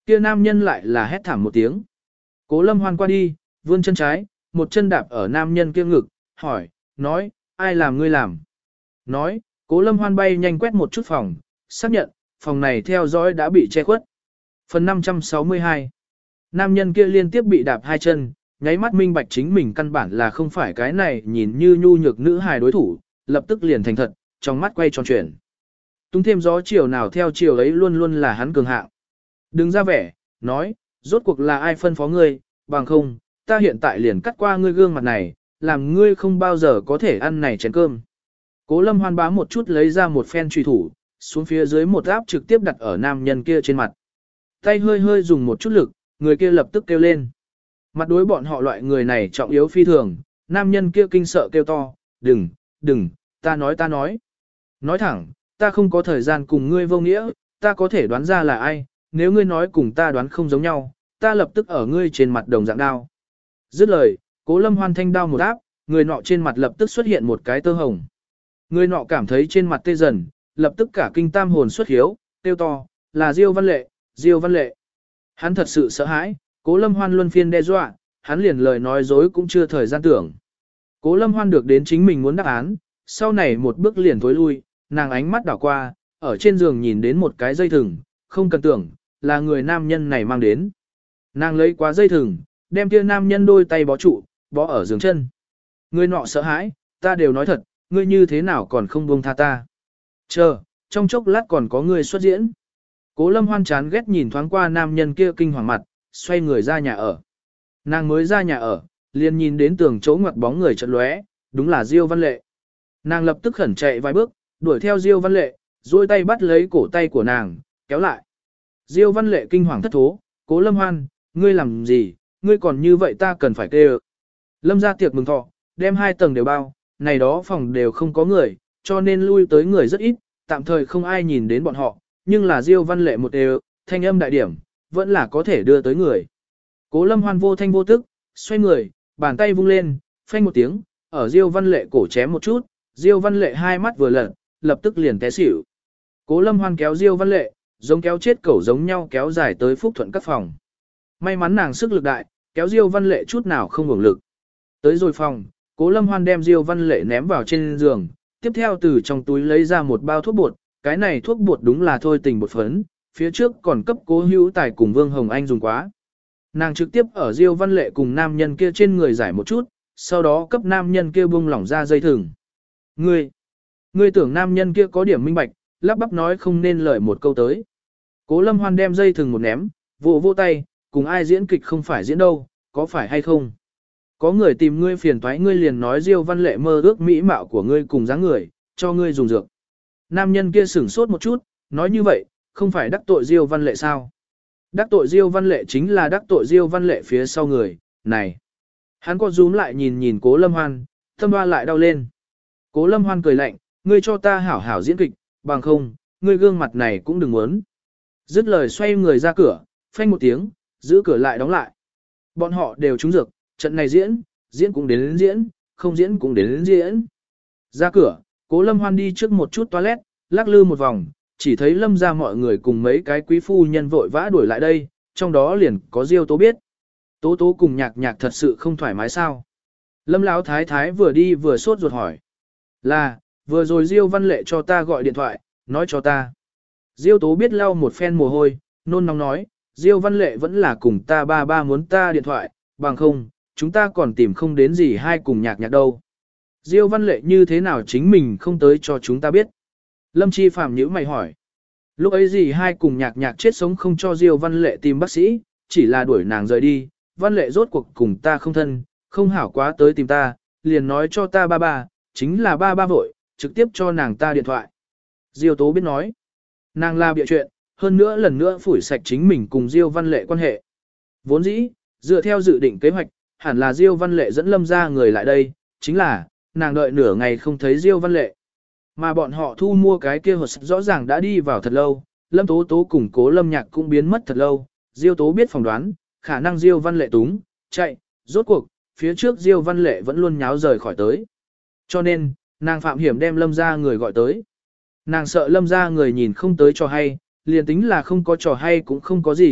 Kia nam nhân lại là hét thảm một tiếng. Cố Lâm Hoan qua đi, vươn chân trái, một chân đạp ở nam nhân kia ngực, hỏi, nói, ai làm ngươi làm? Nói, Cố Lâm Hoan bay nhanh quét một chút phòng, xác nhận, phòng này theo dõi đã bị che khuất. Phần năm trăm sáu mươi hai. Nam nhân kia liên tiếp bị đạp hai chân, nháy mắt minh bạch chính mình căn bản là không phải cái này nhìn như nhu nhược nữ hài đối thủ, lập tức liền thành thật, trong mắt quay tròn chuyển. Tung thêm gió chiều nào theo chiều ấy luôn luôn là hắn cường hạng. Đừng ra vẻ, nói, rốt cuộc là ai phân phó ngươi, bằng không, ta hiện tại liền cắt qua ngươi gương mặt này, làm ngươi không bao giờ có thể ăn này chén cơm. Cố Lâm Hoan bám một chút lấy ra một phen truy thủ, xuống phía dưới một áp trực tiếp đặt ở nam nhân kia trên mặt. Tay hơi hơi dùng một chút lực, người kia lập tức kêu lên. Mặt đối bọn họ loại người này trọng yếu phi thường, nam nhân kia kinh sợ kêu to, đừng, đừng, ta nói ta nói. Nói thẳng, ta không có thời gian cùng ngươi vô nghĩa, ta có thể đoán ra là ai, nếu ngươi nói cùng ta đoán không giống nhau, ta lập tức ở ngươi trên mặt đồng dạng đao. Dứt lời, Cố Lâm Hoan thanh đao một áp, người nọ trên mặt lập tức xuất hiện một cái tơ hồng. Người nọ cảm thấy trên mặt tê dần, lập tức cả kinh tam hồn xuất hiếu, kêu to, là Diêu Văn Lệ, Diêu Văn Lệ. Hắn thật sự sợ hãi, Cố Lâm Hoan luân phiên đe dọa, hắn liền lời nói dối cũng chưa thời gian tưởng. Cố Lâm Hoan được đến chính mình muốn đáp án, sau này một bước liền thối lui, nàng ánh mắt đảo qua, ở trên giường nhìn đến một cái dây thừng, không cần tưởng, là người nam nhân này mang đến. Nàng lấy quá dây thừng, đem kia nam nhân đôi tay bó trụ, bó ở giường chân. Người nọ sợ hãi, ta đều nói thật, ngươi như thế nào còn không buông tha ta. Chờ, trong chốc lát còn có người xuất diễn. Cố Lâm Hoan chán ghét nhìn thoáng qua nam nhân kia kinh hoàng mặt, xoay người ra nhà ở. Nàng mới ra nhà ở, liền nhìn đến tường chỗ ngoặt bóng người chợt lóe, đúng là Diêu Văn Lệ. Nàng lập tức khẩn chạy vài bước, đuổi theo Diêu Văn Lệ, duỗi tay bắt lấy cổ tay của nàng, kéo lại. Diêu Văn Lệ kinh hoàng thất thố, Cố Lâm Hoan, ngươi làm gì, ngươi còn như vậy ta cần phải kêu. Lâm ra tiệc mừng thọ, đem hai tầng đều bao, này đó phòng đều không có người, cho nên lui tới người rất ít, tạm thời không ai nhìn đến bọn họ, nhưng là Diêu Văn Lệ một đều, thanh âm đại điểm, vẫn là có thể đưa tới người. Cố Lâm Hoan vô thanh vô tức, xoay người, bàn tay vung lên, phanh một tiếng, ở Diêu Văn Lệ cổ chém một chút, Diêu Văn Lệ hai mắt vừa lật, lập tức liền té xỉu. Cố Lâm Hoan kéo Diêu Văn Lệ, giống kéo chết cẩu giống nhau kéo dài tới Phúc Thuận các phòng. May mắn nàng sức lực đại, kéo Diêu Văn Lệ chút nào không hưởng lực. Tới rồi phòng, Cố Lâm Hoan đem Diêu Văn Lệ ném vào trên giường, tiếp theo từ trong túi lấy ra một bao thuốc bột, cái này thuốc bột đúng là thôi tình bột phấn, phía trước còn cấp Cố Hữu Tài cùng Vương Hồng Anh dùng quá. Nàng trực tiếp ở Diêu Văn Lệ cùng nam nhân kia trên người giải một chút, sau đó cấp nam nhân kia buông lỏng ra dây thừng. Ngươi, ngươi tưởng nam nhân kia có điểm minh bạch, lắp bắp nói không nên lời một câu tới. Cố Lâm Hoan đem dây thừng một ném, vỗ vỗ tay, cùng ai diễn kịch không phải diễn đâu, có phải hay không? Có người tìm ngươi phiền toái ngươi liền nói Diêu Văn Lệ mơ ước mỹ mạo của ngươi cùng dáng người, cho ngươi dùng dược. Nam nhân kia sửng sốt một chút, nói như vậy, không phải đắc tội Diêu Văn Lệ sao? Đắc tội Diêu Văn Lệ chính là đắc tội Diêu Văn Lệ phía sau người, này. Hắn có rúm lại nhìn nhìn Cố Lâm Hoan, tâm hoa lại đau lên. Cố Lâm Hoan cười lạnh, ngươi cho ta hảo hảo diễn kịch, bằng không, ngươi gương mặt này cũng đừng muốn. Dứt lời xoay người ra cửa, phanh một tiếng, giữ cửa lại đóng lại. Bọn họ đều trúng dược, trận này diễn, diễn cũng đến, đến diễn, không diễn cũng đến, đến diễn. Ra cửa, Cố Lâm Hoan đi trước một chút toilet, lắc lư một vòng, chỉ thấy Lâm ra mọi người cùng mấy cái quý phu nhân vội vã đuổi lại đây, trong đó liền có Diêu Tố biết. Tố Tố cùng Nhạc Nhạc thật sự không thoải mái sao? Lâm Lão thái thái vừa đi vừa sốt ruột hỏi. Là, vừa rồi Diêu Văn Lệ cho ta gọi điện thoại, nói cho ta. Diêu Tố biết lau một phen mồ hôi, nôn nóng nói, Diêu Văn Lệ vẫn là cùng ta ba ba muốn ta điện thoại, bằng không, chúng ta còn tìm không đến gì hai cùng Nhạc Nhạc đâu. Diêu Văn Lệ như thế nào chính mình không tới cho chúng ta biết. Lâm Chi Phạm nhíu mày hỏi. Lúc ấy gì hai cùng Nhạc Nhạc chết sống không cho Diêu Văn Lệ tìm bác sĩ, chỉ là đuổi nàng rời đi, Văn Lệ rốt cuộc cùng ta không thân, không hảo quá tới tìm ta, liền nói cho ta ba ba, chính là ba ba vội, trực tiếp cho nàng ta điện thoại. Diêu Tố biết nói. Nàng la bịa chuyện, hơn nữa lần nữa phủi sạch chính mình cùng Diêu Văn Lệ quan hệ. Vốn dĩ, dựa theo dự định kế hoạch, hẳn là Diêu Văn Lệ dẫn Lâm ra người lại đây, chính là, nàng đợi nửa ngày không thấy Diêu Văn Lệ. Mà bọn họ thu mua cái kia hột rõ ràng đã đi vào thật lâu, Lâm Tố Tố cùng Cố Lâm Nhạc cũng biến mất thật lâu, Diêu Tố biết phỏng đoán, khả năng Diêu Văn Lệ túng, chạy, rốt cuộc, phía trước Diêu Văn Lệ vẫn luôn nháo rời khỏi tới. Cho nên, nàng phạm hiểm đem Lâm ra người gọi tới. Nàng sợ Lâm ra người nhìn không tới trò hay, liền tính là không có trò hay cũng không có gì,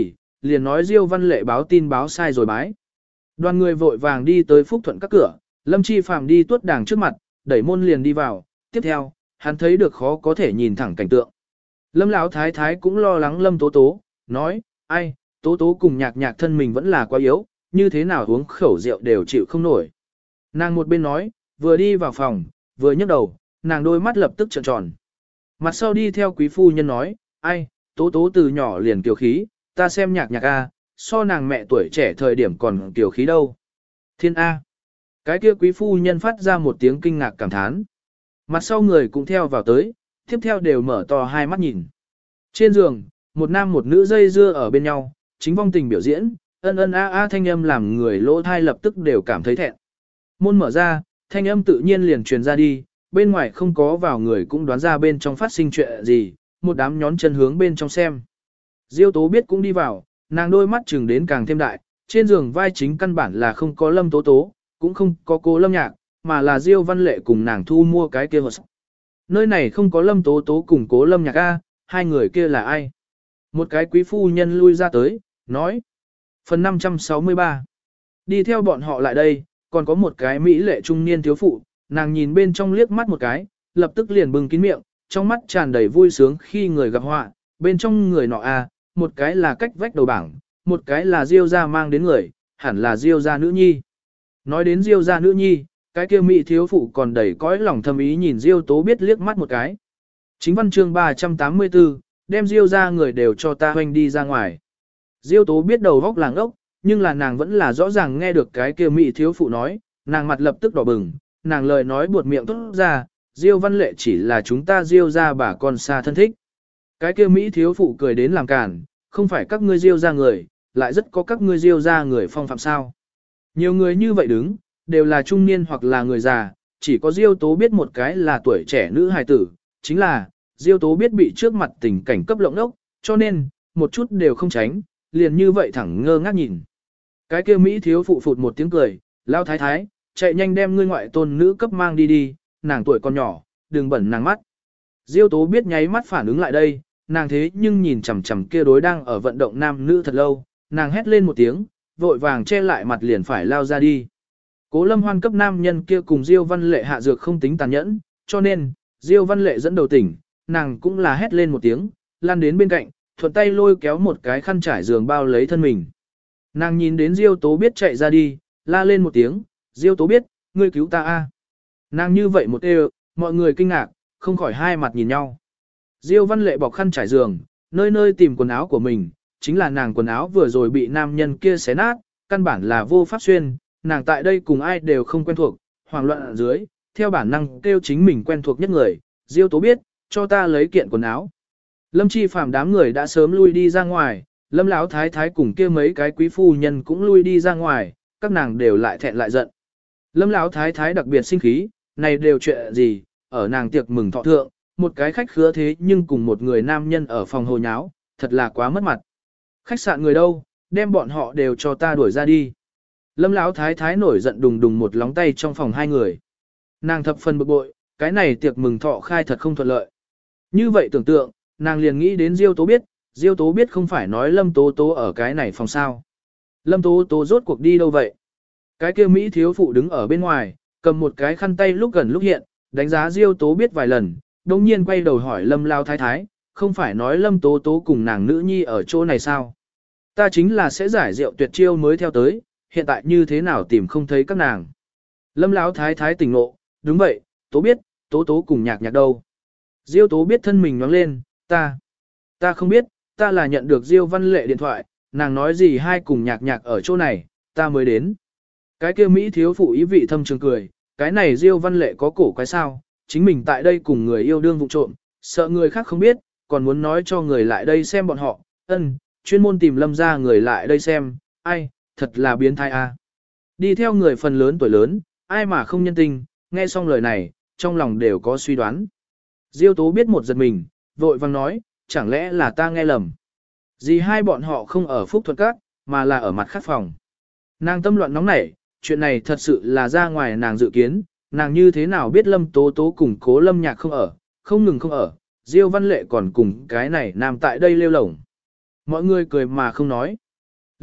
liền nói Diêu Văn Lệ báo tin báo sai rồi bái. Đoàn người vội vàng đi tới Phúc Thuận các cửa, Lâm Chi Phàm đi tuốt đàng trước mặt, đẩy môn liền đi vào, tiếp theo, hắn thấy được khó có thể nhìn thẳng cảnh tượng. Lâm Lão Thái Thái cũng lo lắng Lâm Tố Tố, nói, ai, Tố Tố cùng nhạc nhạc thân mình vẫn là quá yếu, như thế nào uống khẩu rượu đều chịu không nổi. Nàng một bên nói, vừa đi vào phòng, vừa nhấc đầu, nàng đôi mắt lập tức trợn tròn. Mặt sau đi theo quý phu nhân nói, ai, Tố Tố từ nhỏ liền kiều khí, ta xem nhạc nhạc a, so nàng mẹ tuổi trẻ thời điểm còn kiều khí đâu. Thiên A. Cái kia quý phu nhân phát ra một tiếng kinh ngạc cảm thán. Mặt sau người cũng theo vào tới, tiếp theo đều mở to hai mắt nhìn. Trên giường, một nam một nữ dây dưa ở bên nhau, chính vong tình biểu diễn, ân ân a a thanh âm làm người lỗ thai lập tức đều cảm thấy thẹn. Môn mở ra, thanh âm tự nhiên liền truyền ra đi, bên ngoài không có vào người cũng đoán ra bên trong phát sinh chuyện gì, một đám nhón chân hướng bên trong xem. Diêu Tố biết cũng đi vào, nàng đôi mắt chừng đến càng thêm đại, trên giường vai chính căn bản là không có Lâm Tố Tố, cũng không có Cố Lâm Nhạc, mà là Diêu Văn Lệ cùng nàng thu mua cái kia vật. Nơi này không có Lâm Tố Tố cùng Cố Lâm Nhạc a, hai người kia là ai? Một cái quý phu nhân lui ra tới, nói. Phần năm trăm sáu mươi ba. Đi theo bọn họ lại đây, còn có một cái mỹ lệ trung niên thiếu phụ, nàng nhìn bên trong liếc mắt một cái, lập tức liền bừng kín miệng, trong mắt tràn đầy vui sướng khi người gặp họa, bên trong người nọ a, một cái là cách vách đầu bảng, một cái là Diêu gia mang đến người, hẳn là Diêu gia nữ nhi. Nói đến Diêu gia nữ nhi, cái kia mỹ thiếu phụ còn đầy cõi lòng thâm ý nhìn Diêu Tố biết liếc mắt một cái. Chính văn chương ba trăm tám mươi tư, đem Diêu gia người đều cho ta hoành đi ra ngoài. Diêu Tố biết đầu góc làng ốc, nhưng là nàng vẫn là rõ ràng nghe được cái kia mỹ thiếu phụ nói, nàng mặt lập tức đỏ bừng, nàng lời nói buột miệng tốt ra, Diêu Văn Lệ chỉ là chúng ta Diêu gia bà con xa thân thích. Cái kia mỹ thiếu phụ cười đến làm cản, không phải các ngươi Diêu gia người, lại rất có các ngươi Diêu gia người phong phạm sao. Nhiều người như vậy đứng, đều là trung niên hoặc là người già, chỉ có Diêu Tố biết một cái là tuổi trẻ nữ hài tử, chính là, Diêu Tố biết bị trước mặt tình cảnh cấp lộng ốc, cho nên, một chút đều không tránh, liền như vậy thẳng ngơ ngác nhìn. Cái kia Mỹ thiếu phụ phụt một tiếng cười, lao thái thái, chạy nhanh đem ngươi ngoại tôn nữ cấp mang đi đi, nàng tuổi còn nhỏ, đừng bẩn nàng mắt. Diêu Tố biết nháy mắt phản ứng lại đây, nàng thế nhưng nhìn chằm chằm kia đối đang ở vận động nam nữ thật lâu, nàng hét lên một tiếng, vội vàng che lại mặt liền phải lao ra đi. Cố Lâm Hoan cấp nam nhân kia cùng Diêu Văn Lệ hạ dược không tính tàn nhẫn, cho nên, Diêu Văn Lệ dẫn đầu tỉnh, nàng cũng là hét lên một tiếng, lan đến bên cạnh, thuận tay lôi kéo một cái khăn trải giường bao lấy thân mình. Nàng nhìn đến Diêu Tố biết chạy ra đi, la lên một tiếng, Diêu Tố biết, ngươi cứu ta a. Nàng như vậy một đều, mọi người kinh ngạc, không khỏi hai mặt nhìn nhau. Diêu Văn Lệ bọc khăn trải giường, nơi nơi tìm quần áo của mình, chính là nàng quần áo vừa rồi bị nam nhân kia xé nát, căn bản là vô pháp xuyên, nàng tại đây cùng ai đều không quen thuộc, hoảng loạn ở dưới, theo bản năng kêu chính mình quen thuộc nhất người, Diêu Tố biết, cho ta lấy kiện quần áo. Lâm Chi Phàm đám người đã sớm lui đi ra ngoài, Lâm Lão Thái Thái cùng kia mấy cái quý phu nhân cũng lui đi ra ngoài, các nàng đều lại thẹn lại giận. Lâm Lão Thái Thái đặc biệt sinh khí, này đều chuyện gì, ở nàng tiệc mừng thọ thượng, một cái khách khứa thế nhưng cùng một người nam nhân ở phòng hồ nháo, thật là quá mất mặt. Khách sạn người đâu, đem bọn họ đều cho ta đuổi ra đi. Lâm Lão Thái Thái nổi giận đùng đùng một lóng tay trong phòng hai người. Nàng thập phần bực bội, cái này tiệc mừng thọ khai thật không thuận lợi. Như vậy tưởng tượng, nàng liền nghĩ đến Diêu Tố biết, Diêu Tố biết không phải nói Lâm Tố Tố ở cái này phòng sao. Lâm Tố Tố rốt cuộc đi đâu vậy? Cái kia Mỹ thiếu phụ đứng ở bên ngoài, cầm một cái khăn tay lúc gần lúc hiện, đánh giá Diêu Tố biết vài lần, đồng nhiên quay đầu hỏi Lâm Lao Thái Thái, không phải nói Lâm Tố Tố cùng nàng nữ nhi ở chỗ này sao? Ta chính là sẽ giải rượu tuyệt chiêu mới theo tới, hiện tại như thế nào tìm không thấy các nàng. Lâm Lão Thái Thái tỉnh ngộ, đúng vậy, Tố biết, Tố Tố cùng nhạc nhạc đâu. Diêu Tố biết thân mình nhoáng lên, ta, ta không biết, ta là nhận được Diêu Văn Lệ điện thoại, nàng nói gì hai cùng nhạc nhạc ở chỗ này, ta mới đến. Cái kia Mỹ thiếu phụ ý vị thâm trường cười, cái này Diêu Văn Lệ có cổ quái sao, chính mình tại đây cùng người yêu đương vụ trộm, sợ người khác không biết, còn muốn nói cho người lại đây xem bọn họ, ân, chuyên môn tìm Lâm ra người lại đây xem, ai, thật là biến thái a. Đi theo người phần lớn tuổi lớn, ai mà không nhân tình, nghe xong lời này, trong lòng đều có suy đoán. Diêu Tố biết một giật mình, vội vang nói, chẳng lẽ là ta nghe lầm. Gì hai bọn họ không ở Phúc Thuận Các, mà là ở mặt khác phòng. Nàng tâm loạn nóng nảy, chuyện này thật sự là ra ngoài nàng dự kiến, nàng như thế nào biết Lâm Tố Tố cùng Cố Lâm Nhạc không ở, không ngừng không ở, Diêu Văn Lệ còn cùng cái này nam tại đây lêu lổng. Mọi người cười mà không nói,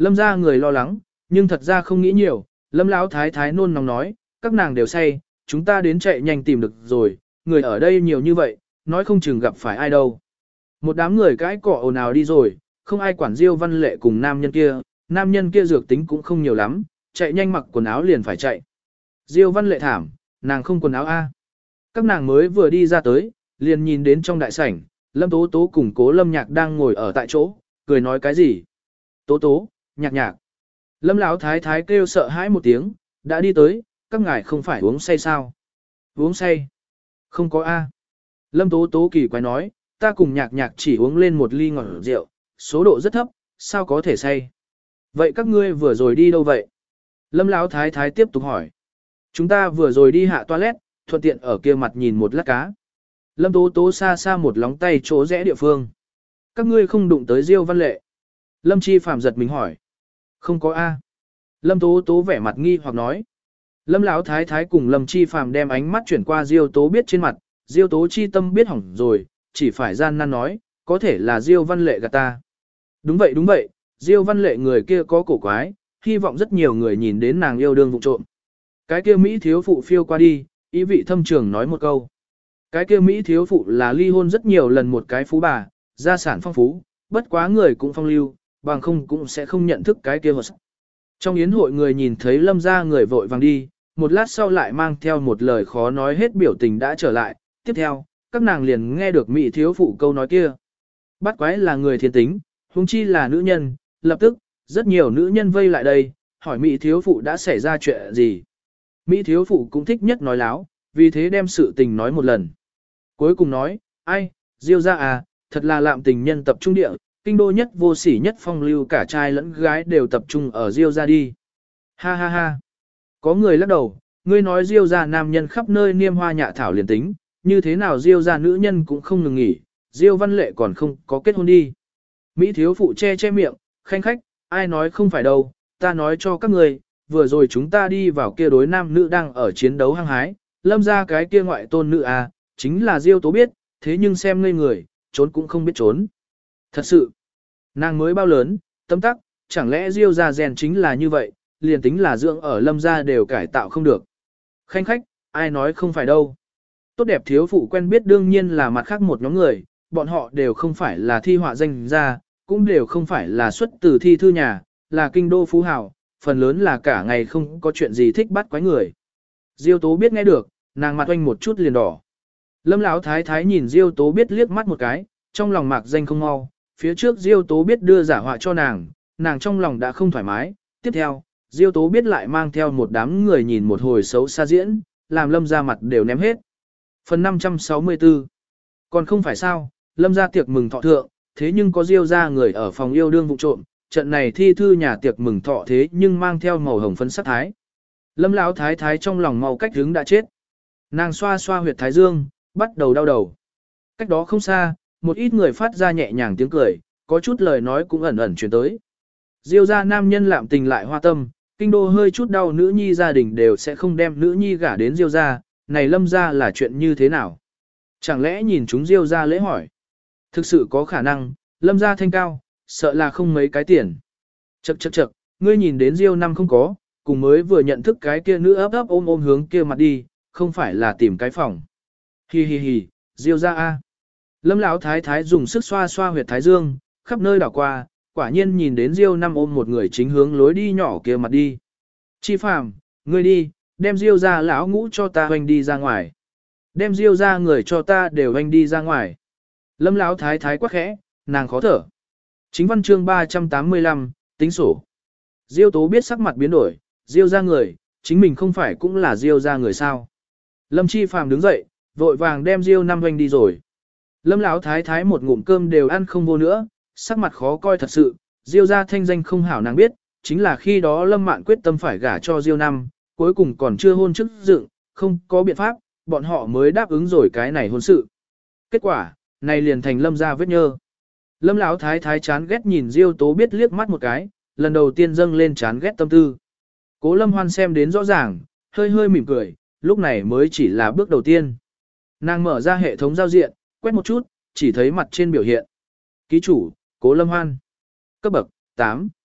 Lâm ra người lo lắng, nhưng thật ra không nghĩ nhiều, Lâm Lão thái thái nôn nóng nói, các nàng đều say, chúng ta đến chạy nhanh tìm được rồi, người ở đây nhiều như vậy, nói không chừng gặp phải ai đâu. Một đám người cãi cọ ồn ào đi rồi, không ai quản Diêu Văn Lệ cùng nam nhân kia, nam nhân kia dược tính cũng không nhiều lắm, chạy nhanh mặc quần áo liền phải chạy. Diêu Văn Lệ thảm, nàng không quần áo a. Các nàng mới vừa đi ra tới, liền nhìn đến trong đại sảnh, Lâm Tố Tố cùng Cố Lâm Nhạc đang ngồi ở tại chỗ, cười nói cái gì? Tố Tố, Nhạc Nhạc. Lâm Lão thái thái kêu sợ hãi một tiếng, đã đi tới, các ngài không phải uống say sao? Uống say? Không có a. Lâm Tố Tố kỳ quái nói, ta cùng Nhạc Nhạc chỉ uống lên một ly ngọt rượu, số độ rất thấp, sao có thể say? Vậy các ngươi vừa rồi đi đâu vậy? Lâm Lão thái thái tiếp tục hỏi. Chúng ta vừa rồi đi hạ toilet, thuận tiện ở kia mặt nhìn một lát cá. Lâm Tố Tố xa xa một lóng tay chỗ rẽ địa phương. Các ngươi không đụng tới Diêu Văn Lệ. Lâm Chi Phạm giật mình hỏi. Không có A. Lâm Tố Tố vẻ mặt nghi hoặc nói. Lâm Lão thái thái cùng Lâm Chi Phạm đem ánh mắt chuyển qua Diêu Tố biết trên mặt. Diêu Tố chi tâm biết hỏng rồi, chỉ phải gian nan nói, có thể là Diêu Văn Lệ gạt ta. Đúng vậy đúng vậy, Diêu Văn Lệ người kia có cổ quái, hy vọng rất nhiều người nhìn đến nàng yêu đương vụ trộm. Cái kia Mỹ thiếu phụ phiêu qua đi, ý vị thâm trường nói một câu. Cái kia Mỹ thiếu phụ là ly hôn rất nhiều lần một cái phú bà, gia sản phong phú, bất quá người cũng phong lưu, bằng không cũng sẽ không nhận thức cái kia vật. Trong yến hội người nhìn thấy Lâm gia người vội vàng đi, một lát sau lại mang theo một lời khó nói hết biểu tình đã trở lại, tiếp theo, các nàng liền nghe được Mỹ thiếu phụ câu nói kia. Bắt quái là người thiên tính, huống chi là nữ nhân, lập tức, rất nhiều nữ nhân vây lại đây, hỏi Mỹ thiếu phụ đã xảy ra chuyện gì. Mỹ thiếu phụ cũng thích nhất nói láo, vì thế đem sự tình nói một lần. Cuối cùng nói, ai, Diêu gia à, thật là lạm tình nhân tập trung địa, kinh đô nhất vô sỉ nhất phong lưu cả trai lẫn gái đều tập trung ở Diêu gia đi. Ha ha ha. Có người lắc đầu, ngươi nói Diêu gia nam nhân khắp nơi niêm hoa nhạ thảo liền tính, như thế nào Diêu gia nữ nhân cũng không ngừng nghỉ, Diêu Văn Lệ còn không có kết hôn đi. Mỹ thiếu phụ che che miệng, khanh khách, ai nói không phải đâu, ta nói cho các người, vừa rồi chúng ta đi vào kia đối nam nữ đang ở chiến đấu hăng hái, Lâm ra cái kia ngoại tôn nữ à, chính là Diêu Tố biết, thế nhưng xem ngây người, trốn cũng không biết trốn. Thật sự, nàng mới bao lớn, tấm tắc, chẳng lẽ Diêu ra rèn chính là như vậy, liền tính là dưỡng ở Lâm ra đều cải tạo không được. Khanh khách, ai nói không phải đâu. Tốt đẹp thiếu phụ quen biết đương nhiên là mặt khác một nhóm người, bọn họ đều không phải là thi họa danh gia, cũng đều không phải là xuất từ thi thư nhà, là kinh đô phú hào, phần lớn là cả ngày không có chuyện gì thích bắt quái người. Diêu Tố biết nghe được, nàng mặt oanh một chút liền đỏ. Lâm Lão thái thái nhìn Diêu Tố biết liếc mắt một cái, trong lòng mạc danh không mau, phía trước Diêu Tố biết đưa giả họa cho nàng, nàng trong lòng đã không thoải mái, tiếp theo, Diêu Tố biết lại mang theo một đám người nhìn một hồi xấu xa diễn, làm Lâm ra mặt đều ném hết. Phần năm trăm sáu mươi tư. Còn không phải sao, Lâm ra tiệc mừng thọ thượng, thế nhưng có Diêu ra người ở phòng yêu đương vụ trộm, trận này thi thư nhà tiệc mừng thọ thế nhưng mang theo màu hồng phấn sắc thái. Lâm Lão thái thái trong lòng mau cách hứng đã chết. Nàng xoa xoa huyệt thái dương, bắt đầu đau đầu. Cách đó không xa, một ít người phát ra nhẹ nhàng tiếng cười, có chút lời nói cũng ẩn ẩn truyền tới. Diêu gia nam nhân lạm tình lại hoa tâm, kinh đô hơi chút đau nữ nhi gia đình đều sẽ không đem nữ nhi gả đến Diêu gia, này Lâm gia là chuyện như thế nào? Chẳng lẽ nhìn chúng Diêu gia lễ hỏi? Thực sự có khả năng, Lâm gia thanh cao, sợ là không mấy cái tiền. Chậc chậc chậc, ngươi nhìn đến Diêu năm không có, cùng mới vừa nhận thức cái kia nữ ấp ấp ôm ôm hướng kia mặt đi, không phải là tìm cái phòng. Hi hi hi, Diêu gia a. Lâm Lão thái thái dùng sức xoa xoa huyệt thái dương, khắp nơi đảo qua, quả nhiên nhìn đến Diêu năm ôm một người chính hướng lối đi nhỏ kia mặt đi. Chi Phàm, ngươi đi, đem Diêu gia lão ngũ cho ta hoành đi ra ngoài. Đem Diêu gia người cho ta đều hoành đi ra ngoài. Lâm Lão thái thái quắc khẽ, nàng khó thở. Chính văn chương ba trăm tám mươi lăm, tính sổ. Diêu Tố biết sắc mặt biến đổi, Diêu gia người, chính mình không phải cũng là Diêu gia người sao. Lâm Chi Phàm đứng dậy, vội vàng đem Diêu năm hoành đi rồi. Lâm Lão thái thái một ngụm cơm đều ăn không vô nữa, sắc mặt khó coi thật sự, Diêu gia thanh danh không hảo nàng biết, chính là khi đó Lâm Mạn quyết tâm phải gả cho Diêu năm, cuối cùng còn chưa hôn chức dựng, không có biện pháp, bọn họ mới đáp ứng rồi cái này hôn sự. Kết quả, này liền thành Lâm gia vết nhơ. Lâm Lão thái thái chán ghét nhìn Diêu Tố biết liếc mắt một cái, lần đầu tiên dâng lên chán ghét tâm tư. Cố Lâm Hoan xem đến rõ ràng, hơi hơi mỉm cười, lúc này mới chỉ là bước đầu tiên. Nàng mở ra hệ thống giao diện, quét một chút, chỉ thấy mặt trên biểu hiện. Ký chủ, Cố Lâm Hoan. Cấp bậc, tám.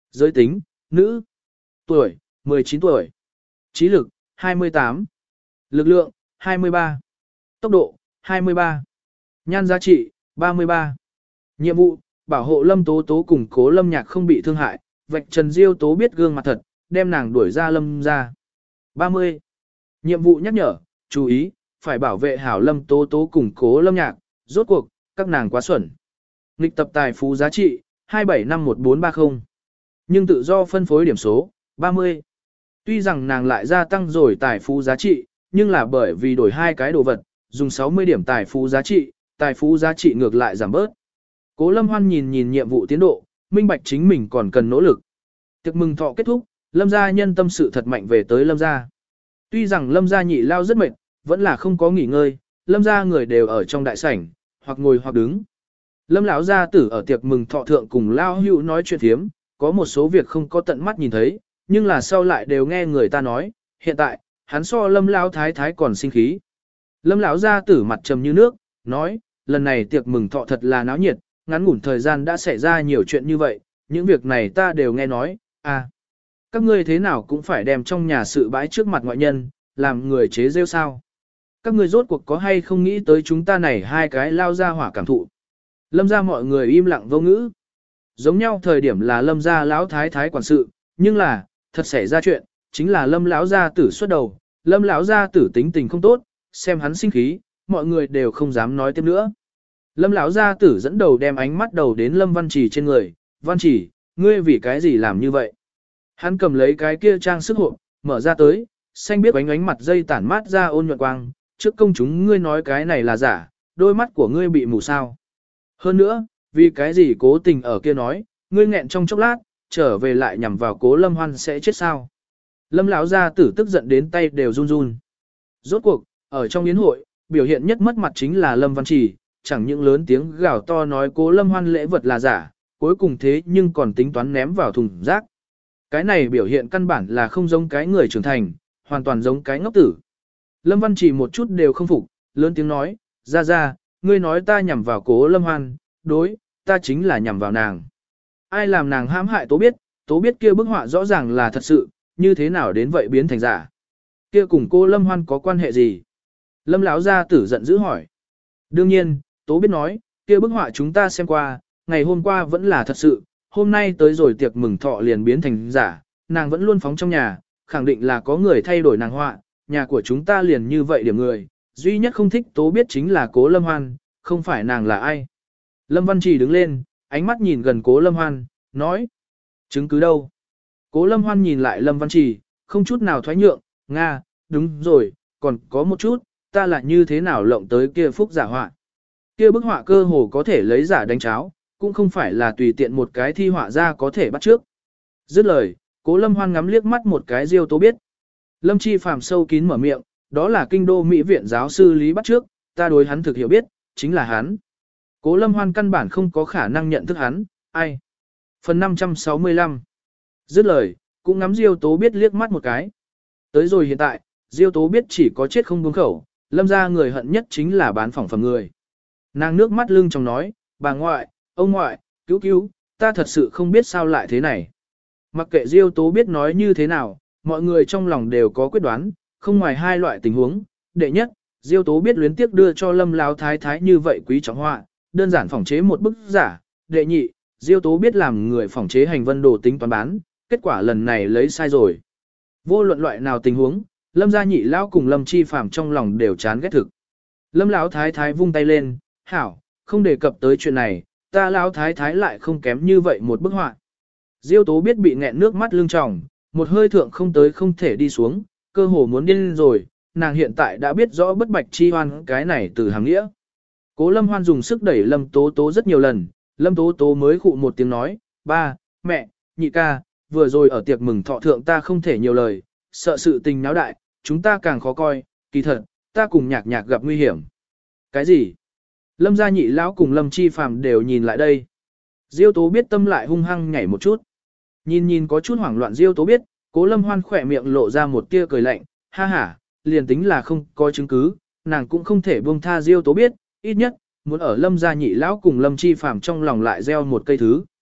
Giới tính, nữ. Tuổi, mười chín tuổi. Trí lực, hai mươi tám. Lực lượng, hai mươi ba. Tốc độ, hai mươi ba. Nhan giá trị, ba mươi ba. Nhiệm vụ, bảo hộ Lâm Tố Tố cùng Cố Lâm Nhạc không bị thương hại, vạch trần Diêu Tố biết gương mặt thật, đem nàng đuổi ra Lâm ra. ba mươi. Nhiệm vụ nhắc nhở, chú ý, phải bảo vệ hảo Lâm Tố Tố cùng Cố Lâm Nhạc, rốt cuộc, các nàng quá xuẩn. Nghịch tập tài phú giá trị, hai bảy năm một bốn ba không. Nhưng tự do phân phối điểm số, ba mươi. Tuy rằng nàng lại gia tăng rồi tài phú giá trị, nhưng là bởi vì đổi hai cái đồ vật, dùng sáu mươi điểm tài phú giá trị, tài phú giá trị ngược lại giảm bớt. Cố Lâm Hoan nhìn nhìn nhiệm vụ tiến độ, minh bạch chính mình còn cần nỗ lực. Tiệc mừng thọ kết thúc, Lâm gia nhân tâm sự thật mạnh về tới Lâm gia. Tuy rằng Lâm gia nhị lao rất mệt, vẫn là không có nghỉ ngơi, Lâm gia người đều ở trong đại sảnh, hoặc ngồi hoặc đứng. Lâm lão gia tử ở tiệc mừng thọ thượng cùng lao hữu nói chuyện thiếm, có một số việc không có tận mắt nhìn thấy, nhưng là sau lại đều nghe người ta nói, hiện tại, hắn so Lâm lão thái thái còn sinh khí. Lâm lão gia tử mặt trầm như nước, nói, lần này tiệc mừng thọ thật là náo nhiệt, ngắn ngủn thời gian đã xảy ra nhiều chuyện như vậy, những việc này ta đều nghe nói, à, các ngươi thế nào cũng phải đem trong nhà sự bãi trước mặt ngoại nhân, làm người chế rêu sao. Các ngươi rốt cuộc có hay không nghĩ tới chúng ta này hai cái lao ra hỏa cảm thụ. Lâm ra mọi người im lặng vô ngữ. Giống nhau thời điểm là Lâm gia lão thái thái quản sự, nhưng là, thật xảy ra chuyện, chính là Lâm lão gia tử xuất đầu, Lâm lão gia tử tính tình không tốt, xem hắn sinh khí, mọi người đều không dám nói tiếp nữa. Lâm lão gia tử dẫn đầu đem ánh mắt đầu đến Lâm Văn Trì trên người, Văn Trì, ngươi vì cái gì làm như vậy? Hắn cầm lấy cái kia trang sức hộp, mở ra tới, xanh biết ánh ánh mặt dây tản mát ra ôn nhuận quang, trước công chúng ngươi nói cái này là giả, đôi mắt của ngươi bị mù sao. Hơn nữa, vì cái gì cố tình ở kia nói, ngươi nghẹn trong chốc lát, trở về lại nhằm vào cố Lâm Hoan sẽ chết sao. Lâm lão gia tử tức giận đến tay đều run run. Rốt cuộc, ở trong yến hội, biểu hiện nhất mất mặt chính là Lâm Văn Trì, chẳng những lớn tiếng gào to nói cố Lâm Hoan lễ vật là giả, cuối cùng thế nhưng còn tính toán ném vào thùng rác. Cái này biểu hiện căn bản là không giống cái người trưởng thành, hoàn toàn giống cái ngốc tử. Lâm Văn Trì một chút đều không phục, lớn tiếng nói, ra ra, ngươi nói ta nhằm vào cố Lâm Hoan, đối, ta chính là nhằm vào nàng. Ai làm nàng hãm hại Tố Biết, Tố Biết kia bức họa rõ ràng là thật sự, như thế nào đến vậy biến thành giả. Kia cùng cô Lâm Hoan có quan hệ gì? Lâm lão gia tử giận dữ hỏi. Đương nhiên, Tố Biết nói, kia bức họa chúng ta xem qua, ngày hôm qua vẫn là thật sự, hôm nay tới rồi tiệc mừng thọ liền biến thành giả, nàng vẫn luôn phóng trong nhà, khẳng định là có người thay đổi nàng họa, nhà của chúng ta liền như vậy điểm người, duy nhất không thích Tố Biết chính là cố Lâm Hoan, không phải nàng là ai. Lâm Văn Trì đứng lên, ánh mắt nhìn gần cố Lâm Hoan, nói, chứng cứ đâu? Cố Lâm Hoan nhìn lại Lâm Văn Trì, không chút nào thoái nhượng, Nga, đúng rồi, còn có một chút, ta là như thế nào lộng tới kia phúc giả họa. Kia bức họa cơ hồ có thể lấy giả đánh cháo, cũng không phải là tùy tiện một cái thi họa ra có thể bắt trước. Dứt lời, cố Lâm Hoan ngắm liếc mắt một cái Diêu Tố Biết. Lâm Chi Phàm sâu kín mở miệng, đó là kinh đô Mỹ viện giáo sư Lý bắt trước, ta đối hắn thực hiểu biết, chính là hắn. Cố Lâm Hoan căn bản không có khả năng nhận thức hắn, ai. Phần năm trăm sáu mươi lăm. Dứt lời, cũng ngắm Diêu Tố Biết liếc mắt một cái. Tới rồi hiện tại, Diêu Tố Biết chỉ có chết không buông khẩu, Lâm ra người hận nhất chính là bán phỏng phẩm người. Nàng nước mắt lưng trong nói, bà ngoại, ông ngoại, cứu cứu, ta thật sự không biết sao lại thế này. Mặc kệ Diêu Tố Biết nói như thế nào, mọi người trong lòng đều có quyết đoán, không ngoài hai loại tình huống. Đệ nhất, Diêu Tố Biết luyến tiếc đưa cho Lâm lão thái thái như vậy quý trọng họa, đơn giản phỏng chế một bức giả. Đệ nhị, Diêu Tố Biết làm người phỏng chế hành vân đồ tính toán bán, kết quả lần này lấy sai rồi. Vô luận loại nào tình huống, Lâm gia nhị lão cùng Lâm Chi Phàm trong lòng đều chán ghét thực. Lâm lão thái thái vung tay lên, hảo, không đề cập tới chuyện này, ta lão thái thái lại không kém như vậy một bức họa. Diêu Tố Biết bị nghẹn nước mắt lưng tròng, một hơi thượng không tới không thể đi xuống, cơ hồ muốn điên rồi, nàng hiện tại đã biết rõ bất bạch chi hoan cái này từ hàng nghĩa. Cố Lâm Hoan dùng sức đẩy Lâm Tố Tố rất nhiều lần, Lâm Tố Tố mới khụ một tiếng nói, ba, mẹ, nhị ca, vừa rồi ở tiệc mừng thọ thượng ta không thể nhiều lời, sợ sự tình náo đại, chúng ta càng khó coi, kỳ thật, ta cùng nhạc nhạc gặp nguy hiểm. Cái gì? Lâm gia nhị lão cùng Lâm Chi Phàm đều nhìn lại đây. Diêu Tố Biết tâm lại hung hăng nhảy một chút. Nhìn nhìn có chút hoảng loạn Diêu Tố Biết, Cố Lâm Hoan khỏe miệng lộ ra một tia cười lạnh, ha ha, liền tính là không có chứng cứ, nàng cũng không thể buông tha Diêu Tố Biết, ít nhất, muốn ở Lâm gia nhị lão cùng Lâm Chi Phàm trong lòng lại gieo một cây thứ.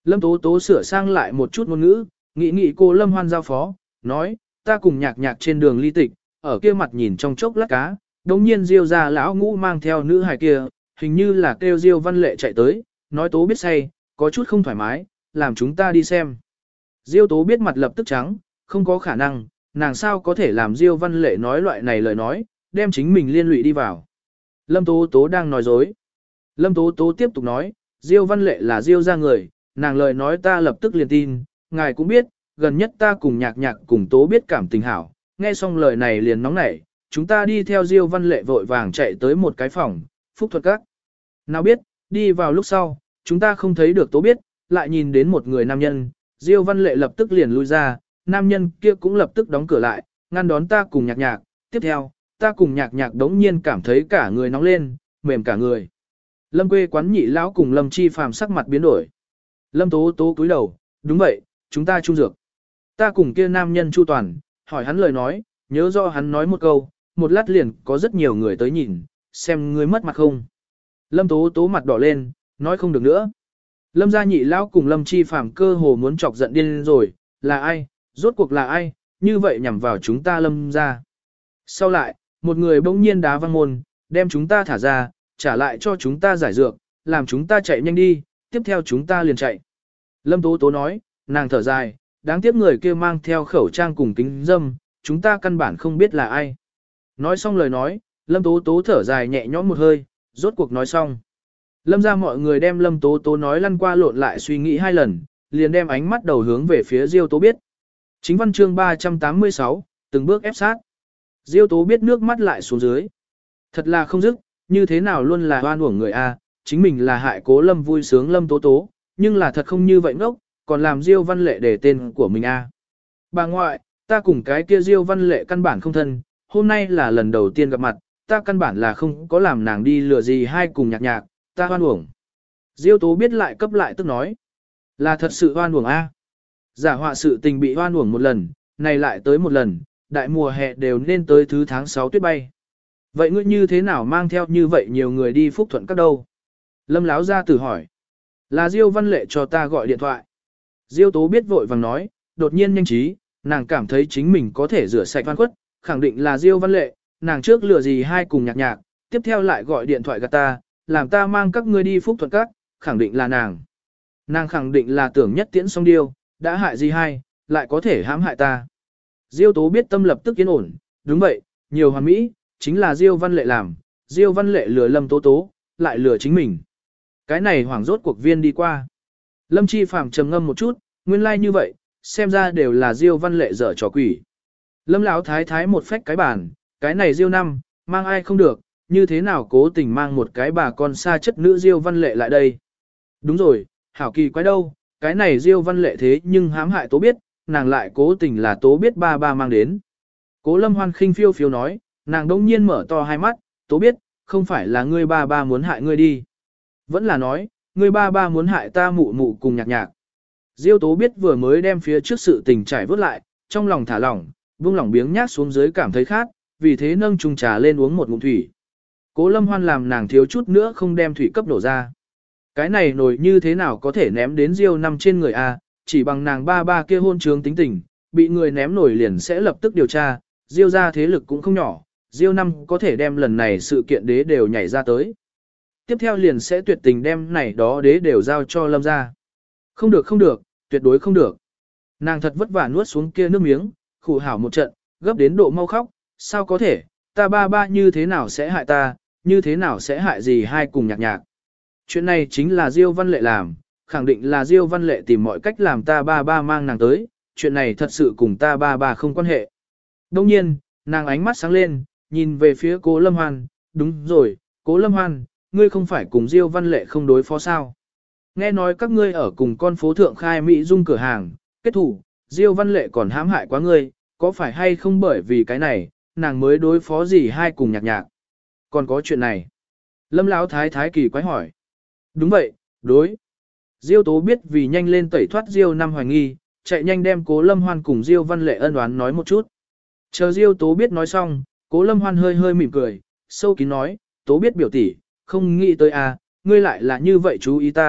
Lâm Tố Tố sửa sang lại một chút ngôn ngữ, nghĩ nghĩ cô Lâm Hoan giao phó, nói, ta cùng nhạc nhạc trên đường ly tịch, ở kia mặt nhìn trong chốc lát cá, đồng nhiên Diêu ra lão ngũ mang theo nữ hài kia, hình như là kêu Diêu Văn Lệ chạy tới, nói Tố biết say, có chút không thoải mái, làm chúng ta đi xem. Diêu Tố biết mặt lập tức trắng, không có khả năng, nàng sao có thể làm Diêu Văn Lệ nói loại này lời nói, đem chính mình liên lụy đi vào. Lâm Tố Tố đang nói dối. Lâm Tố Tố tiếp tục nói, Diêu Văn Lệ là Diêu ra người, nàng lời nói ta lập tức liền tin, ngài cũng biết, gần nhất ta cùng nhạc nhạc cùng Tố biết cảm tình hảo, nghe xong lời này liền nóng nảy, chúng ta đi theo Diêu Văn Lệ vội vàng chạy tới một cái phòng, Phúc Thuật Các. Nào biết, đi vào lúc sau, chúng ta không thấy được Tố biết, lại nhìn đến một người nam nhân, Diêu Văn Lệ lập tức liền lui ra, nam nhân kia cũng lập tức đóng cửa lại, ngăn đón ta cùng nhạc nhạc, tiếp theo, ta cùng nhạc nhạc đống nhiên cảm thấy cả người nóng lên, mềm cả người. Lâm quê quán nhị lão cùng Lâm Chi Phàm sắc mặt biến đổi. Lâm Tố Tố cúi đầu, đúng vậy, chúng ta chung dược. Ta cùng kia nam nhân Chu Toàn, hỏi hắn lời nói, nhớ rõ hắn nói một câu, một lát liền có rất nhiều người tới nhìn, xem ngươi mất mặt không. Lâm Tố Tố mặt đỏ lên, nói không được nữa. Lâm gia nhị lão cùng Lâm Chi Phàm cơ hồ muốn chọc giận điên rồi, là ai, rốt cuộc là ai, như vậy nhằm vào chúng ta Lâm gia. Sau lại, một người bỗng nhiên đá văng môn, đem chúng ta thả ra, trả lại cho chúng ta giải dược, làm chúng ta chạy nhanh đi, tiếp theo chúng ta liền chạy. Lâm Tố Tố nói, nàng thở dài, đáng tiếc người kia mang theo khẩu trang cùng kính dâm, chúng ta căn bản không biết là ai. Nói xong lời nói, Lâm Tố Tố thở dài nhẹ nhõm một hơi, rốt cuộc nói xong. Lâm ra mọi người đem Lâm Tố Tố nói lăn qua lộn lại suy nghĩ hai lần, liền đem ánh mắt đầu hướng về phía Diêu Tố biết. Chính văn chương ba trăm tám mươi sáu, từng bước ép sát. Diêu Tố biết nước mắt lại xuống dưới. Thật là không dứt, như thế nào luôn là oan uổng người A, chính mình là hại Cố Lâm vui sướng Lâm Tố Tố, nhưng là thật không như vậy ngốc, còn làm Diêu Văn Lệ để tên của mình A. Bà ngoại, ta cùng cái kia Diêu Văn Lệ căn bản không thân, hôm nay là lần đầu tiên gặp mặt, ta căn bản là không có làm nàng đi lừa gì hay cùng nhạc nhạc, ta oan uổng. Diêu Tố biết lại cấp lại tức nói, là thật sự oan uổng A. Giả họa sự tình bị oan uổng một lần, này lại tới một lần, đại mùa hè đều nên tới thứ tháng sáu tuyết bay. Vậy ngươi như thế nào mang theo như vậy nhiều người đi Phúc Thuận Các đâu? Lâm Láo ra tử hỏi. Là Diêu Văn Lệ cho ta gọi điện thoại. Diêu Tố biết vội vàng nói, đột nhiên nhanh trí, nàng cảm thấy chính mình có thể rửa sạch oan khuất, khẳng định là Diêu Văn Lệ, nàng trước lừa gì hai cùng nhạc nhạc, tiếp theo lại gọi điện thoại gạt ta, làm ta mang các ngươi đi Phúc Thuận Các, khẳng định là nàng. Nàng khẳng định là tưởng nhất tiễn song điêu, đã hại gì hai, lại có thể hãm hại ta. Diêu Tố biết tâm lập tức yên ổn, đúng vậy, nhiều hoàn mỹ, chính là Diêu Văn Lệ làm, Diêu Văn Lệ lừa Lâm Tố Tố, lại lừa chính mình. Cái này hoảng rốt cuộc viên đi qua. Lâm Chi Phàm trầm ngâm một chút, nguyên lai like như vậy, xem ra đều là Diêu Văn Lệ dở trò quỷ. Lâm Lão thái thái một phách cái bàn, cái này Diêu năm, mang ai không được, như thế nào cố tình mang một cái bà con xa chất nữ Diêu Văn Lệ lại đây. Đúng rồi, hảo kỳ quái đâu, cái này Diêu Văn Lệ thế nhưng hãm hại Tố biết, nàng lại cố tình là Tố biết ba ba mang đến. Cố Lâm Hoan khinh phiêu phiêu nói, nàng đông nhiên mở to hai mắt, Tố biết, không phải là ngươi ba ba muốn hại ngươi đi. Vẫn là nói, ngươi ba ba muốn hại ta mụ mụ cùng nhạc nhạc. Diêu Tố biết vừa mới đem phía trước sự tình trải vớt lại, trong lòng thả lỏng, buông lỏng biếng nhác xuống dưới cảm thấy khát, vì thế nâng chung trà lên uống một ngụm thủy. Cố Lâm Hoan làm nàng thiếu chút nữa không đem thủy cấp đổ ra. Cái này nổi như thế nào có thể ném đến Diêu năm trên người a? Chỉ bằng nàng ba ba kia hôn trướng tính tình, bị người ném nổi liền sẽ lập tức điều tra, Diêu ra thế lực cũng không nhỏ, Diêu năm có thể đem lần này sự kiện đế đều nhảy ra tới. Tiếp theo liền sẽ tuyệt tình đem này đó đế đều giao cho Lâm ra. Không được không được, tuyệt đối không được. Nàng thật vất vả nuốt xuống kia nước miếng, khủ hảo một trận, gấp đến độ mau khóc, sao có thể, ta ba ba như thế nào sẽ hại ta, như thế nào sẽ hại gì hai cùng nhạc nhạc. Chuyện này chính là Diêu Văn Lệ làm, khẳng định là Diêu Văn Lệ tìm mọi cách làm ta ba ba mang nàng tới, chuyện này thật sự cùng ta ba ba không quan hệ. Đông nhiên, nàng ánh mắt sáng lên, nhìn về phía Cố Lâm Hoan, đúng rồi, Cố Lâm Hoan, ngươi không phải cùng Diêu Văn Lệ không đối phó sao. Nghe nói các ngươi ở cùng con phố thượng khai Mỹ Dung cửa hàng, kết thủ, Diêu Văn Lệ còn hãm hại quá ngươi, có phải hay không bởi vì cái này, nàng mới đối phó gì hai cùng nhạc nhạc. Còn có chuyện này. Lâm Lão thái thái kỳ quái hỏi. Đúng vậy, đối. Diêu Tố biết vì nhanh lên tẩy thoát Diêu năm hoài nghi, chạy nhanh đem Cố Lâm Hoan cùng Diêu Văn Lệ ân oán nói một chút. Chờ Diêu Tố biết nói xong, Cố Lâm Hoan hơi hơi mỉm cười, sâu kín nói, Tố biết biểu tỷ, không nghĩ tới à, ngươi lại là như vậy chú ý ta,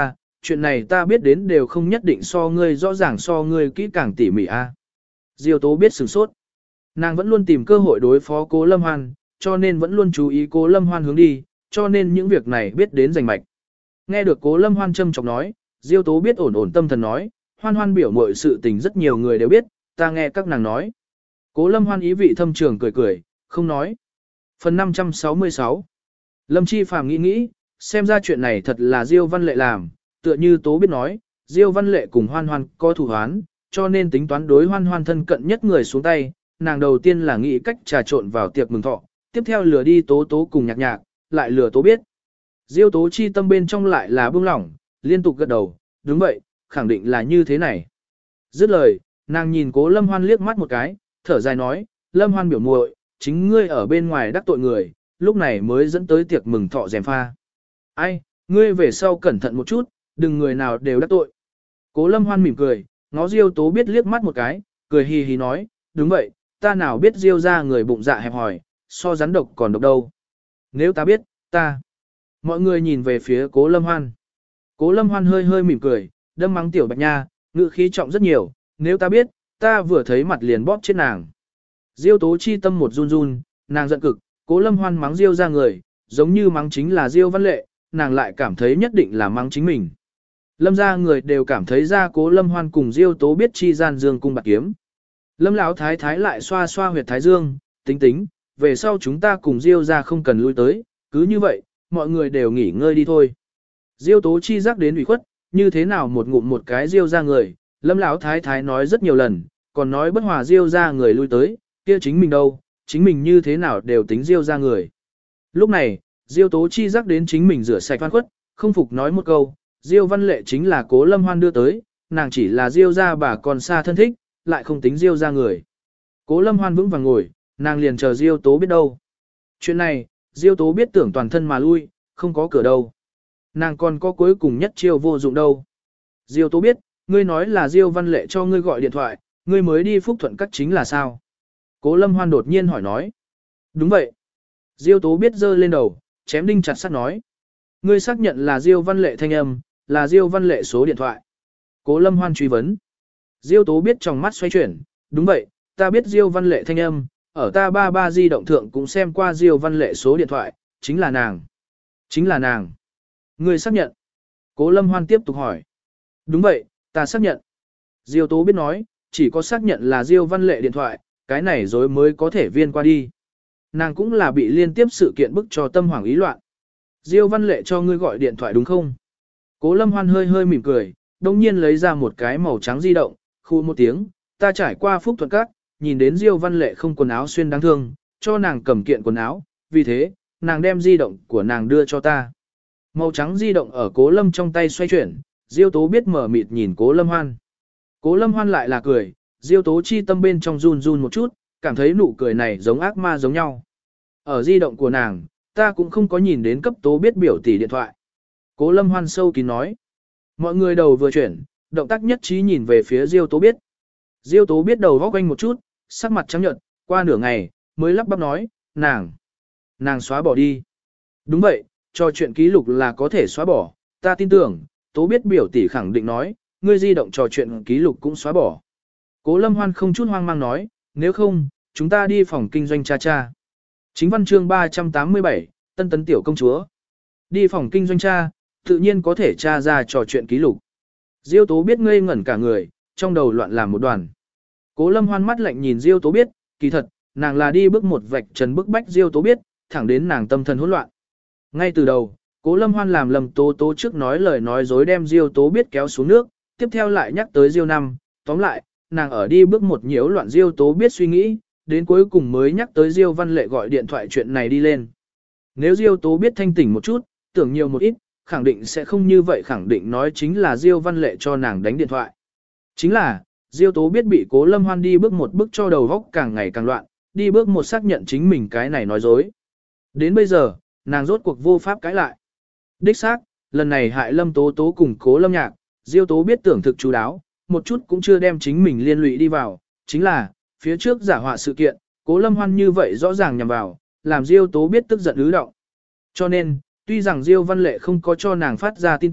chuyện này ta biết đến đều không nhất định so ngươi rõ ràng so ngươi kỹ càng tỉ mỉ a. Diêu Tố biết sửng sốt. Nàng vẫn luôn tìm cơ hội đối phó Cố Lâm Hoan, cho nên vẫn luôn chú ý Cố Lâm Hoan hướng đi, cho nên những việc này biết đến rành mạch. Nghe được Cố Lâm Hoan châm chọc nói, Diêu Tố biết ổn ổn tâm thần nói, Hoan Hoan biểu mọi sự tình rất nhiều người đều biết, ta nghe các nàng nói. Cố Lâm Hoan ý vị thâm trường cười cười, không nói. Phần năm trăm sáu mươi sáu. Lâm Chi Phàm nghĩ nghĩ, xem ra chuyện này thật là Diêu Văn Lệ làm, tựa như Tố biết nói, Diêu Văn Lệ cùng Hoan Hoan có thủ hoán, cho nên tính toán đối Hoan Hoan thân cận nhất người xuống tay, nàng đầu tiên là nghĩ cách trà trộn vào tiệc mừng thọ, tiếp theo lừa đi Tố Tố cùng Nhạc Nhạc, lại lừa Tố biết. Diêu Tố chi tâm bên trong lại là buông lỏng, liên tục gật đầu, đúng vậy, khẳng định là như thế này. Dứt lời, nàng nhìn Cố Lâm Hoan liếc mắt một cái, thở dài nói, Lâm Hoan biểu muội, chính ngươi ở bên ngoài đắc tội người, lúc này mới dẫn tới tiệc mừng thọ rèm pha. Ai, ngươi về sau cẩn thận một chút, đừng người nào đều đắc tội. Cố Lâm Hoan mỉm cười, ngó Diêu Tố biết liếc mắt một cái, cười hì hì nói, đúng vậy, ta nào biết Diêu ra người bụng dạ hẹp hòi, so rắn độc còn độc đâu. Nếu ta biết, ta. Mọi người nhìn về phía Cố Lâm Hoan. Cố Lâm Hoan hơi hơi mỉm cười, đâm mắng tiểu Bạch Nha, ngữ khí trọng rất nhiều, nếu ta biết, ta vừa thấy mặt liền bóp chết nàng. Diêu Tố chi tâm một run run, nàng giận cực, Cố Lâm Hoan mắng Diêu ra người, giống như mắng chính là Diêu Văn Lệ, nàng lại cảm thấy nhất định là mắng chính mình. Lâm ra người đều cảm thấy ra Cố Lâm Hoan cùng Diêu Tố biết chi gian dương cung bạc kiếm. Lâm lão thái thái lại xoa xoa huyệt thái dương, tính tính, về sau chúng ta cùng Diêu ra không cần lui tới, cứ như vậy, mọi người đều nghỉ ngơi đi thôi. Diêu Tố chi giác đến ủy khuất, như thế nào một ngụm một cái Diêu ra người, Lâm lão thái thái nói rất nhiều lần, còn nói bất hòa Diêu ra người lui tới, kia chính mình đâu, chính mình như thế nào đều tính Diêu ra người. Lúc này, Diêu Tố chi giác đến chính mình rửa sạch oan khuất, không phục nói một câu, Diêu Văn Lệ chính là Cố Lâm Hoan đưa tới, nàng chỉ là Diêu ra bà còn xa thân thích, lại không tính Diêu ra người. Cố Lâm Hoan vững vàng ngồi, nàng liền chờ Diêu Tố biết đâu. Chuyện này, Diêu Tố biết tưởng toàn thân mà lui, không có cửa đâu. Nàng còn có cuối cùng nhất chiêu vô dụng đâu. Diêu Tố biết, ngươi nói là Diêu Văn Lệ cho ngươi gọi điện thoại, ngươi mới đi Phúc Thuận Cắt chính là sao? Cố Lâm Hoan đột nhiên hỏi nói. Đúng vậy. Diêu Tố biết giơ lên đầu, chém đinh chặt sắt nói. Ngươi xác nhận là Diêu Văn Lệ thanh âm, là Diêu Văn Lệ số điện thoại. Cố Lâm Hoan truy vấn. Diêu Tố biết trong mắt xoay chuyển, đúng vậy, ta biết Diêu Văn Lệ thanh âm, ở ta ba ba di động thượng cũng xem qua Diêu Văn Lệ số điện thoại, chính là nàng. Chính là nàng. Ngươi xác nhận. Cố Lâm Hoan tiếp tục hỏi. Đúng vậy, ta xác nhận. Diêu Tố biết nói, chỉ có xác nhận là Diêu Văn Lệ điện thoại, cái này rồi mới có thể viên qua đi. Nàng cũng là bị liên tiếp sự kiện bức cho tâm hoảng ý loạn. Diêu Văn Lệ cho ngươi gọi điện thoại đúng không? Cố Lâm Hoan hơi hơi mỉm cười, đồng nhiên lấy ra một cái màu trắng di động, khu một tiếng, ta trải qua Phúc Thuận Các, nhìn đến Diêu Văn Lệ không quần áo xuyên đáng thương, cho nàng cầm kiện quần áo, vì thế, nàng đem di động của nàng đưa cho ta. Màu trắng di động ở Cố Lâm trong tay xoay chuyển, Diêu Tố biết mở mịt nhìn Cố Lâm Hoan. Cố Lâm Hoan lại là cười, Diêu Tố chi tâm bên trong run run một chút, cảm thấy nụ cười này giống ác ma giống nhau. Ở di động của nàng, ta cũng không có nhìn đến cấp Tố biết biểu tỷ điện thoại. Cố Lâm Hoan sâu kín nói. Mọi người đầu vừa chuyển, động tác nhất trí nhìn về phía Diêu Tố biết. Diêu Tố biết đầu góc quanh một chút, sắc mặt trắng nhợt, qua nửa ngày, mới lắp bắp nói, nàng, nàng xóa bỏ đi. Đúng vậy, trò chuyện ký lục là có thể xóa bỏ, ta tin tưởng, Tố biết biểu tỷ khẳng định nói, ngươi di động trò chuyện ký lục cũng xóa bỏ. Cố Lâm Hoan không chút hoang mang nói, nếu không, chúng ta đi phòng kinh doanh cha cha. Chính văn chương ba trăm tám mươi bảy, Tân Tấn Tiểu Công Chúa. Đi phòng kinh doanh cha, tự nhiên có thể tra ra trò chuyện ký lục. Diêu Tố biết ngây ngẩn cả người, trong đầu loạn làm một đoàn. Cố Lâm Hoan mắt lạnh nhìn Diêu Tố biết, kỳ thật, nàng là đi bước một vạch trần bức bách Diêu Tố biết, thẳng đến nàng tâm thần hỗn loạn. Ngay từ đầu, Cố Lâm Hoan làm Lâm Tố Tố trước nói lời nói dối đem Diêu Tố biết kéo xuống nước, tiếp theo lại nhắc tới Diêu Năm, tóm lại, nàng ở đi bước một nhiễu loạn Diêu Tố biết suy nghĩ, đến cuối cùng mới nhắc tới Diêu Văn Lệ gọi điện thoại chuyện này đi lên. Nếu Diêu Tố biết thanh tỉnh một chút, tưởng nhiều một ít, khẳng định sẽ không như vậy khẳng định nói chính là Diêu Văn Lệ cho nàng đánh điện thoại. Chính là, Diêu Tố biết bị Cố Lâm Hoan đi bước một bước cho đầu góc càng ngày càng loạn, đi bước một xác nhận chính mình cái này nói dối. Đến bây giờ, nàng rốt cuộc vô pháp cãi lại. Đích xác, lần này hại Lâm Tố Tố cùng Cố Lâm Nhạc, Diêu Tố biết tưởng thực chú đáo, một chút cũng chưa đem chính mình liên lụy đi vào, chính là, phía trước giả họa sự kiện, Cố Lâm Hoan như vậy rõ ràng nhằm vào, làm Diêu Tố biết tức giận ứ động. Cho nên, tuy rằng Diêu Văn Lệ không có cho nàng phát ra tin tức,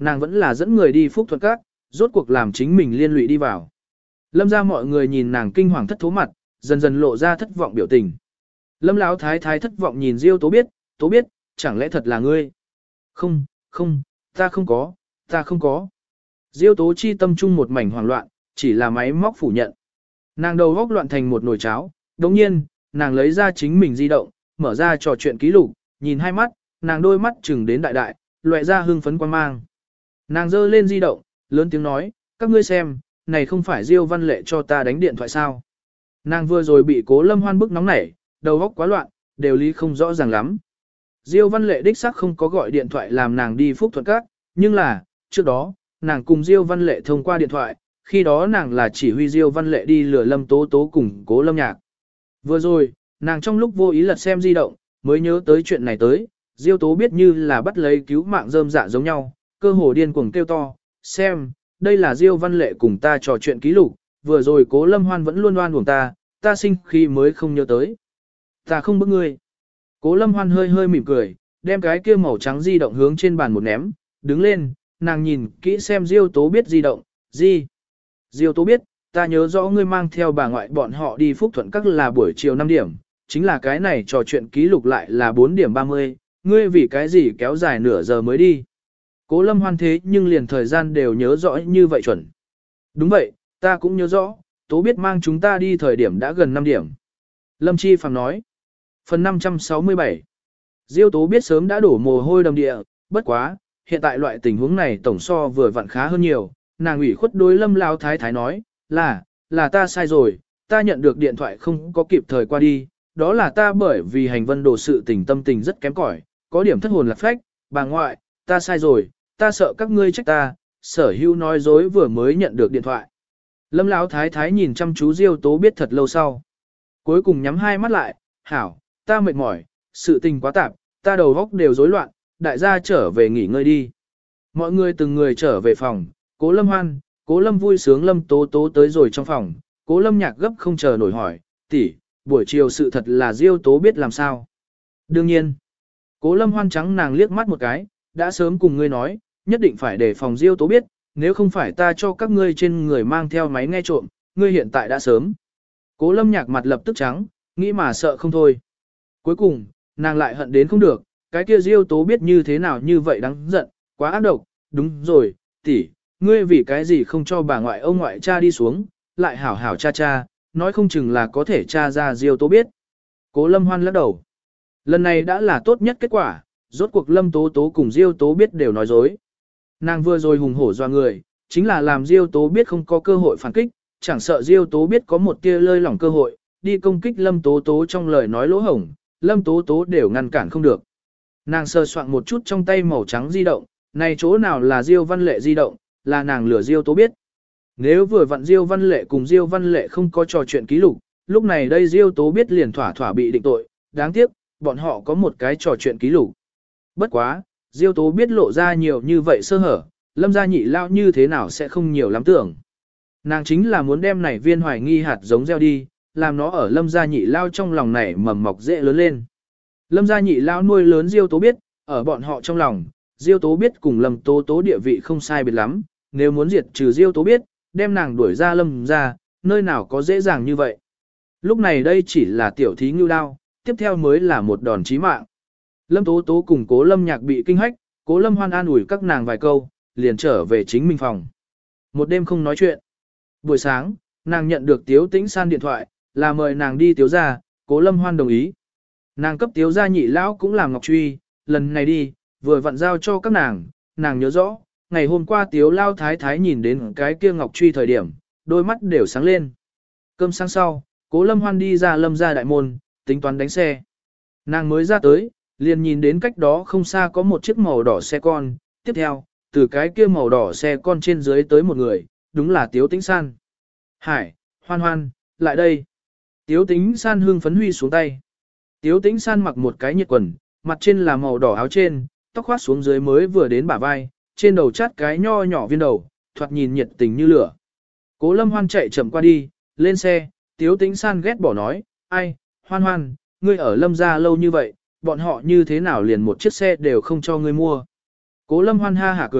nàng vẫn là dẫn người đi Phúc Thuận Các, rốt cuộc làm chính mình liên lụy đi vào. Lâm ra mọi người nhìn nàng kinh hoàng thất thố mặt, dần dần lộ ra thất vọng biểu tình. Lâm Lão thái thái thất vọng nhìn Diêu Tố Biết, Tố Biết, chẳng lẽ thật là ngươi? Không, không, ta không có, ta không có. Diêu Tố Chi tâm trung một mảnh hoảng loạn, chỉ là máy móc phủ nhận. Nàng đầu góc loạn thành một nồi cháo, đồng nhiên, nàng lấy ra chính mình di động, mở ra trò chuyện ký lục, nhìn hai mắt, nàng đôi mắt chừng đến đại đại, loại ra hưng phấn quan mang. Nàng giơ lên di động, lớn tiếng nói, các ngươi xem, này không phải Diêu Văn Lệ cho ta đánh điện thoại sao. Nàng vừa rồi bị Cố Lâm Hoan bức nóng nảy, đầu óc quá loạn, đều lý không rõ ràng lắm. Diêu Văn Lệ đích xác không có gọi điện thoại làm nàng đi Phúc Thuận Các, nhưng là, trước đó, nàng cùng Diêu Văn Lệ thông qua điện thoại, khi đó nàng là chỉ huy Diêu Văn Lệ đi lừa Lâm Tố Tố cùng Cố Lâm Nhạc. Vừa rồi, nàng trong lúc vô ý lật xem di động, mới nhớ tới chuyện này tới, Diêu Tố Biết như là bắt lấy cứu mạng rơm dạ giống nhau, cơ hồ điên cuồng kêu to, xem, đây là Diêu Văn Lệ cùng ta trò chuyện ký lục, vừa rồi Cố Lâm Hoan vẫn luôn oan uổng ta, ta sinh khi mới không nhớ tới. Ta không bức ngươi. Cố Lâm Hoan hơi hơi mỉm cười, đem cái kia màu trắng di động hướng trên bàn một ném, đứng lên, nàng nhìn kỹ xem Diêu Tố Biết di động, gì? Diêu Tố Biết, ta nhớ rõ ngươi mang theo bà ngoại bọn họ đi Phúc Thuận Các là buổi chiều năm điểm, chính là cái này trò chuyện ký lục lại là bốn điểm ba mươi, ngươi vì cái gì kéo dài nửa giờ mới đi. Cố Lâm Hoan thế nhưng liền thời gian đều nhớ rõ như vậy chuẩn. Đúng vậy, ta cũng nhớ rõ, Tố Biết mang chúng ta đi thời điểm đã gần năm điểm. Lâm Chi Phàm nói. Phần năm trăm sáu mươi bảy. Diêu Tố Biết sớm đã đổ mồ hôi đầm địa, bất quá, hiện tại loại tình huống này tổng so vừa vặn khá hơn nhiều, nàng ủy khuất đối Lâm Lão thái thái nói, là, là ta sai rồi, ta nhận được điện thoại không có kịp thời qua đi, đó là ta bởi vì hành vân đồ sự tình tâm tình rất kém cỏi, có điểm thất hồn lạc phách, bà ngoại, ta sai rồi, ta sợ các ngươi trách ta, sở hữu nói dối vừa mới nhận được điện thoại. Lâm Lão thái thái nhìn chăm chú Diêu Tố Biết thật lâu sau. Cuối cùng nhắm hai mắt lại, hảo, ta mệt mỏi, sự tình quá tạp, ta đầu óc đều rối loạn, đại gia trở về nghỉ ngơi đi. Mọi người từng người trở về phòng, Cố Lâm Hoan, Cố Lâm vui sướng Lâm Tố Tố tới rồi trong phòng, Cố Lâm Nhạc gấp không chờ nổi hỏi, tỷ, buổi chiều sự thật là Diêu Tố Biết làm sao? Đương nhiên, Cố Lâm Hoan trắng nàng liếc mắt một cái, đã sớm cùng ngươi nói, nhất định phải để phòng Diêu Tố Biết, nếu không phải ta cho các ngươi trên người mang theo máy nghe trộm, ngươi hiện tại đã sớm. Cố Lâm Nhạc mặt lập tức trắng, nghĩ mà sợ không thôi. Cuối cùng, nàng lại hận đến không được, cái kia Diêu Tố Biết như thế nào như vậy đáng giận, quá ác độc, đúng rồi, tỷ, ngươi vì cái gì không cho bà ngoại ông ngoại cha đi xuống, lại hảo hảo cha cha, nói không chừng là có thể cha ra Diêu Tố Biết. Cố Lâm Hoan lắc đầu. Lần này đã là tốt nhất kết quả, rốt cuộc Lâm Tố Tố cùng Diêu Tố Biết đều nói dối. Nàng vừa rồi hùng hổ doa người, chính là làm Diêu Tố Biết không có cơ hội phản kích, chẳng sợ Diêu Tố Biết có một tia lơi lỏng cơ hội, đi công kích Lâm Tố Tố trong lời nói lỗ hổng, Lâm Tố Tố đều ngăn cản không được. Nàng sờ soạn một chút trong tay màu trắng di động, này chỗ nào là Diêu Văn Lệ di động, là nàng lừa Diêu Tố Biết. Nếu vừa vặn Diêu Văn Lệ cùng Diêu Văn Lệ không có trò chuyện ký lục, lúc này đây Diêu Tố Biết liền thỏa thỏa bị định tội, đáng tiếc, bọn họ có một cái trò chuyện ký lục. Bất quá, Diêu Tố Biết lộ ra nhiều như vậy sơ hở, Lâm gia nhị lao như thế nào sẽ không nhiều lắm tưởng. Nàng chính là muốn đem này viên hoài nghi hạt giống gieo đi, làm nó ở Lâm gia nhị lao trong lòng này mầm mọc dễ lớn lên. Lâm gia nhị lao nuôi lớn Diêu Tố Biết, ở bọn họ trong lòng, Diêu Tố Biết cùng Lâm Tố Tố địa vị không sai biệt lắm, nếu muốn diệt trừ Diêu Tố Biết, đem nàng đuổi ra Lâm gia, nơi nào có dễ dàng như vậy. Lúc này đây chỉ là tiểu thí ngưu đao, tiếp theo mới là một đòn chí mạng. Lâm Tố Tố cùng Cố Lâm Nhạc bị kinh hách, Cố Lâm Hoan an ủi các nàng vài câu, liền trở về chính mình phòng. Một đêm không nói chuyện. Buổi sáng, nàng nhận được Tiếu Tĩnh San điện thoại, là mời nàng đi Tiếu gia, Cố Lâm Hoan đồng ý. Nàng cấp Tiếu gia nhị lão cũng làm ngọc truy, lần này đi, vừa vặn giao cho các nàng, nàng nhớ rõ, ngày hôm qua Tiếu Lao Thái Thái nhìn đến cái kia ngọc truy thời điểm, đôi mắt đều sáng lên. Cơm sáng sau, Cố Lâm Hoan đi ra Lâm gia đại môn, tính toán đánh xe. Nàng mới ra tới, liền nhìn đến cách đó không xa có một chiếc màu đỏ xe con, tiếp theo, từ cái kia màu đỏ xe con trên dưới tới một người, đúng là Tiếu Tĩnh San. Hải, Hoan Hoan, lại đây. Tiếu Tĩnh San hương phấn huy xuống tay. Tiếu Tĩnh San mặc một cái nhiệt quần, mặt trên là màu đỏ áo trên, tóc khoát xuống dưới mới vừa đến bả vai, trên đầu chát cái nho nhỏ viên đầu, thoạt nhìn nhiệt tình như lửa. Cố Lâm Hoan chạy chậm qua đi, lên xe, Tiếu Tĩnh San ghét bỏ nói, ai, Hoan Hoan, ngươi ở Lâm gia lâu như vậy, bọn họ như thế nào liền một chiếc xe đều không cho ngươi mua. Cố Lâm Hoan ha hả cười,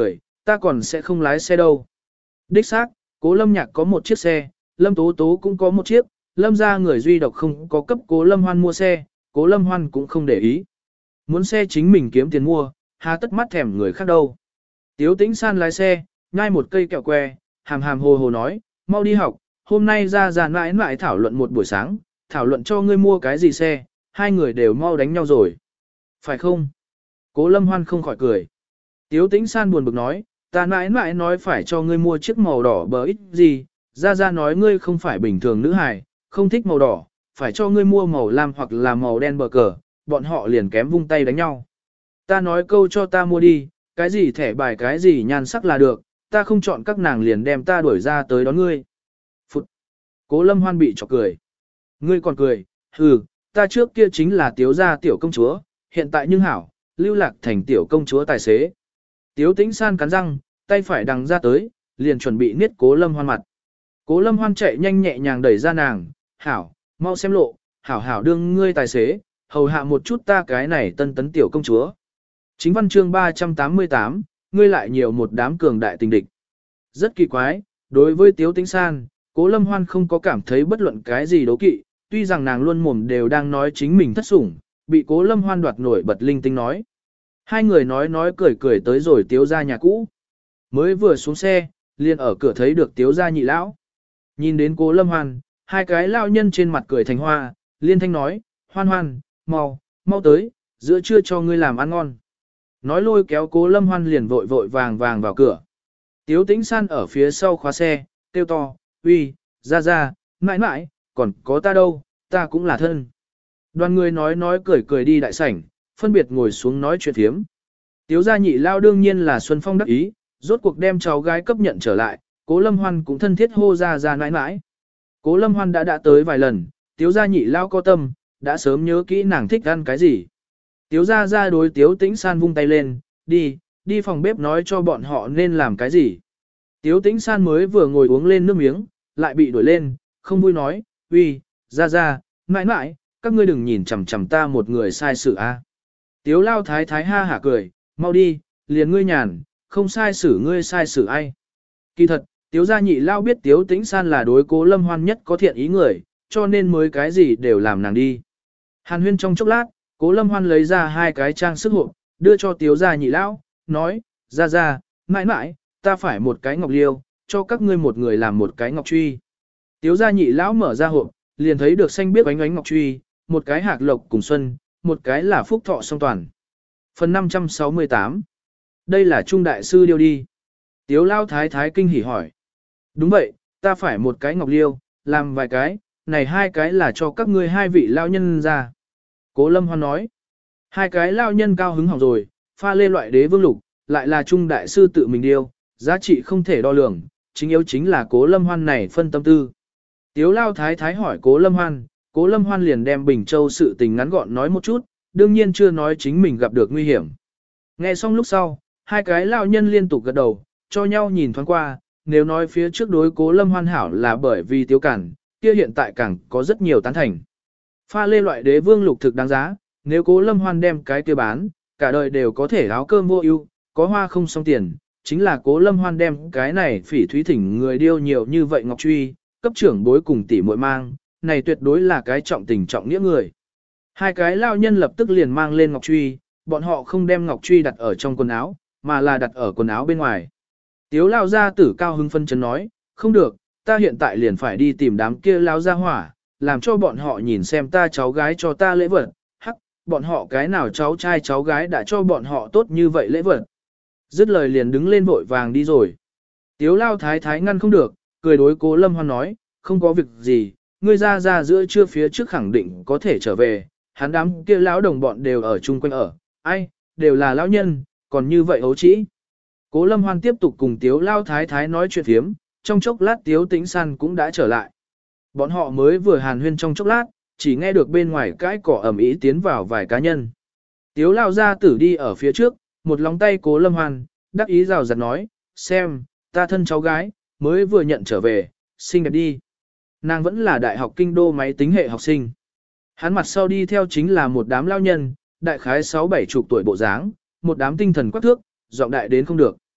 ta còn sẽ không lái xe đâu. Đích xác, Cố Lâm Nhạc có một chiếc xe, Lâm Tố Tố cũng có một chiếc, Lâm gia người duy độc không có cấp Cố Lâm Hoan mua xe, Cố Lâm Hoan cũng không để ý. Muốn xe chính mình kiếm tiền mua, hà tất mắt thèm người khác đâu. Tiếu Tĩnh San lái xe, nhai một cây kẹo que, hàm hàm hồ hồ nói, mau đi học, hôm nay ra ra mãi mãi thảo luận một buổi sáng, thảo luận cho ngươi mua cái gì xe, hai người đều mau đánh nhau rồi. Phải không? Cố Lâm Hoan không khỏi cười. Tiếu Tĩnh San buồn bực nói, ta mãi mãi nói phải cho ngươi mua chiếc màu đỏ bờ ít gì, ra ra nói ngươi không phải bình thường nữ hài, không thích màu đỏ, phải cho ngươi mua màu lam hoặc là màu đen bờ cờ, bọn họ liền kém vung tay đánh nhau. Ta nói câu cho ta mua đi, cái gì thẻ bài cái gì nhan sắc là được, ta không chọn các nàng liền đem ta đuổi ra tới đón ngươi. Phụt! Cố Lâm Hoan bị chọc cười. Ngươi còn cười, hừ, ta trước kia chính là tiếu gia tiểu công chúa, hiện tại nhưng hảo, lưu lạc thành tiểu công chúa tài xế. Tiếu Tĩnh San cắn răng, tay phải đằng ra tới, liền chuẩn bị niết Cố Lâm Hoan mặt. Cố Lâm Hoan chạy nhanh nhẹ nhàng đẩy ra nàng, hảo, mau xem lộ, hảo hảo đương ngươi tài xế, hầu hạ một chút ta cái này tân tấn tiểu công chúa. Chính văn chương ba trăm tám mươi tám, ngươi lại nhiều một đám cường đại tình địch. Rất kỳ quái, đối với Tiếu Tĩnh San, Cố Lâm Hoan không có cảm thấy bất luận cái gì đố kỵ, tuy rằng nàng luôn mồm đều đang nói chính mình thất sủng, bị Cố Lâm Hoan đoạt nổi bật linh tinh nói. Hai người nói nói cười cười tới rồi Tiếu gia nhà cũ. Mới vừa xuống xe, liền ở cửa thấy được Tiếu gia nhị lão. Nhìn đến Cố Lâm Hoan, hai cái lão nhân trên mặt cười thành hoa, liên thanh nói, Hoan Hoan, mau, mau tới, giữa trưa cho ngươi làm ăn ngon. Nói lôi kéo Cố Lâm Hoan liền vội vội vàng vàng vào cửa. Tiếu Tĩnh San ở phía sau khóa xe, kêu to, uy, ra ra, mãi mãi, còn có ta đâu, ta cũng là thân. Đoàn người nói nói cười cười đi đại sảnh, phân biệt ngồi xuống nói chuyện thiếm. Tiếu gia nhị lao đương nhiên là Xuân Phong đắc ý, rốt cuộc đem cháu gái cấp nhận trở lại, Cố Lâm Hoan cũng thân thiết hô ra ra nãi nãi. Cố Lâm Hoan đã đã tới vài lần, Tiếu gia nhị lao có tâm, đã sớm nhớ kỹ nàng thích ăn cái gì. Tiếu gia ra đối Tiếu Tĩnh San vung tay lên, đi, đi phòng bếp nói cho bọn họ nên làm cái gì. Tiếu Tĩnh San mới vừa ngồi uống lên nước miếng, lại bị đuổi lên, không vui nói, uy, ra ra, mãi mãi, các ngươi đừng nhìn chằm chằm ta một người sai sự a. Tiếu lao thái thái ha hả cười, mau đi, liền ngươi nhàn, không sai xử ngươi sai xử ai. Kỳ thật, Tiếu gia nhị lao biết Tiếu Tĩnh San là đối Cố Lâm Hoan nhất có thiện ý người, cho nên mới cái gì đều làm nàng đi. Hàn huyên trong chốc lát, Cố Lâm Hoan lấy ra hai cái trang sức hộp, đưa cho Tiếu gia nhị lão, nói, ra ra, mãi mãi, ta phải một cái ngọc liêu, cho các ngươi một người làm một cái ngọc truy. Tiếu gia nhị lão mở ra hộp, liền thấy được xanh biếc ánh ánh ngọc truy, một cái hạc lộc cùng xuân, một cái là phúc thọ song toàn. Phần năm trăm sáu mươi tám. Đây là Trung đại sư điêu đi. Tiếu lao thái thái kinh hỉ hỏi. Đúng vậy, ta phải một cái ngọc liêu, làm vài cái, này hai cái là cho các ngươi hai vị lao nhân ra. Cố Lâm Hoan nói. Hai cái lao nhân cao hứng hỏng rồi, pha lê loại đế vương lục, lại là Trung đại sư tự mình điêu, giá trị không thể đo lường, chính yếu chính là Cố Lâm Hoan này phân tâm tư. Tiếu lao thái thái hỏi Cố Lâm Hoan, Cố Lâm Hoan liền đem Bình Châu sự tình ngắn gọn nói một chút, đương nhiên chưa nói chính mình gặp được nguy hiểm. Nghe xong lúc sau, hai cái lao nhân liên tục gật đầu, cho nhau nhìn thoáng qua, nếu nói phía trước đối Cố Lâm Hoan hảo là bởi vì Tiếu Cản, kia hiện tại càng có rất nhiều tán thành. Pha lê loại đế vương lục thực đáng giá, nếu Cố Lâm Hoan đem cái kia bán, cả đời đều có thể áo cơm vô ưu, có hoa không xong tiền, chính là Cố Lâm Hoan đem cái này phỉ thúy thỉnh người điêu nhiều như vậy ngọc truy, cấp trưởng bối cùng tỷ muội mang, này tuyệt đối là cái trọng tình trọng nghĩa người. Hai cái lao nhân lập tức liền mang lên ngọc truy, bọn họ không đem ngọc truy đặt ở trong quần áo, mà là đặt ở quần áo bên ngoài. Tiếu lao gia tử cao hưng phân chấn nói, không được, ta hiện tại liền phải đi tìm đám kia lao gia hỏa, làm cho bọn họ nhìn xem ta cháu gái cho ta lễ vật, hắc, bọn họ cái nào cháu trai cháu gái đã cho bọn họ tốt như vậy lễ vật. Dứt lời liền đứng lên vội vàng đi rồi. Tiếu lao thái thái ngăn không được, cười đối Cố Lâm Hoan nói, không có việc gì, ngươi ra ra giữa trưa phía trước khẳng định có thể trở về, hắn đám kia lão đồng bọn đều ở chung quanh ở, ai, đều là lão nhân, còn như vậy hấu trĩ. Cố Lâm Hoan tiếp tục cùng Tiếu lao thái thái nói chuyện thiếm, trong chốc lát Tiếu Tĩnh San cũng đã trở lại. Bọn họ mới vừa hàn huyên trong chốc lát, chỉ nghe được bên ngoài cái cỏ ẩm ý tiến vào vài cá nhân. Tiếu lao gia tử đi ở phía trước, một lòng tay Cố Lâm Hoan, đắc ý rào rạt nói, xem, ta thân cháu gái, mới vừa nhận trở về, xinh đẹp đi. Nàng vẫn là đại học kinh đô máy tính hệ học sinh. Hắn mặt sau đi theo chính là một đám lao nhân, đại khái sáu bảy chục tuổi bộ dáng, một đám tinh thần quắc thước, giọng đại đến không được.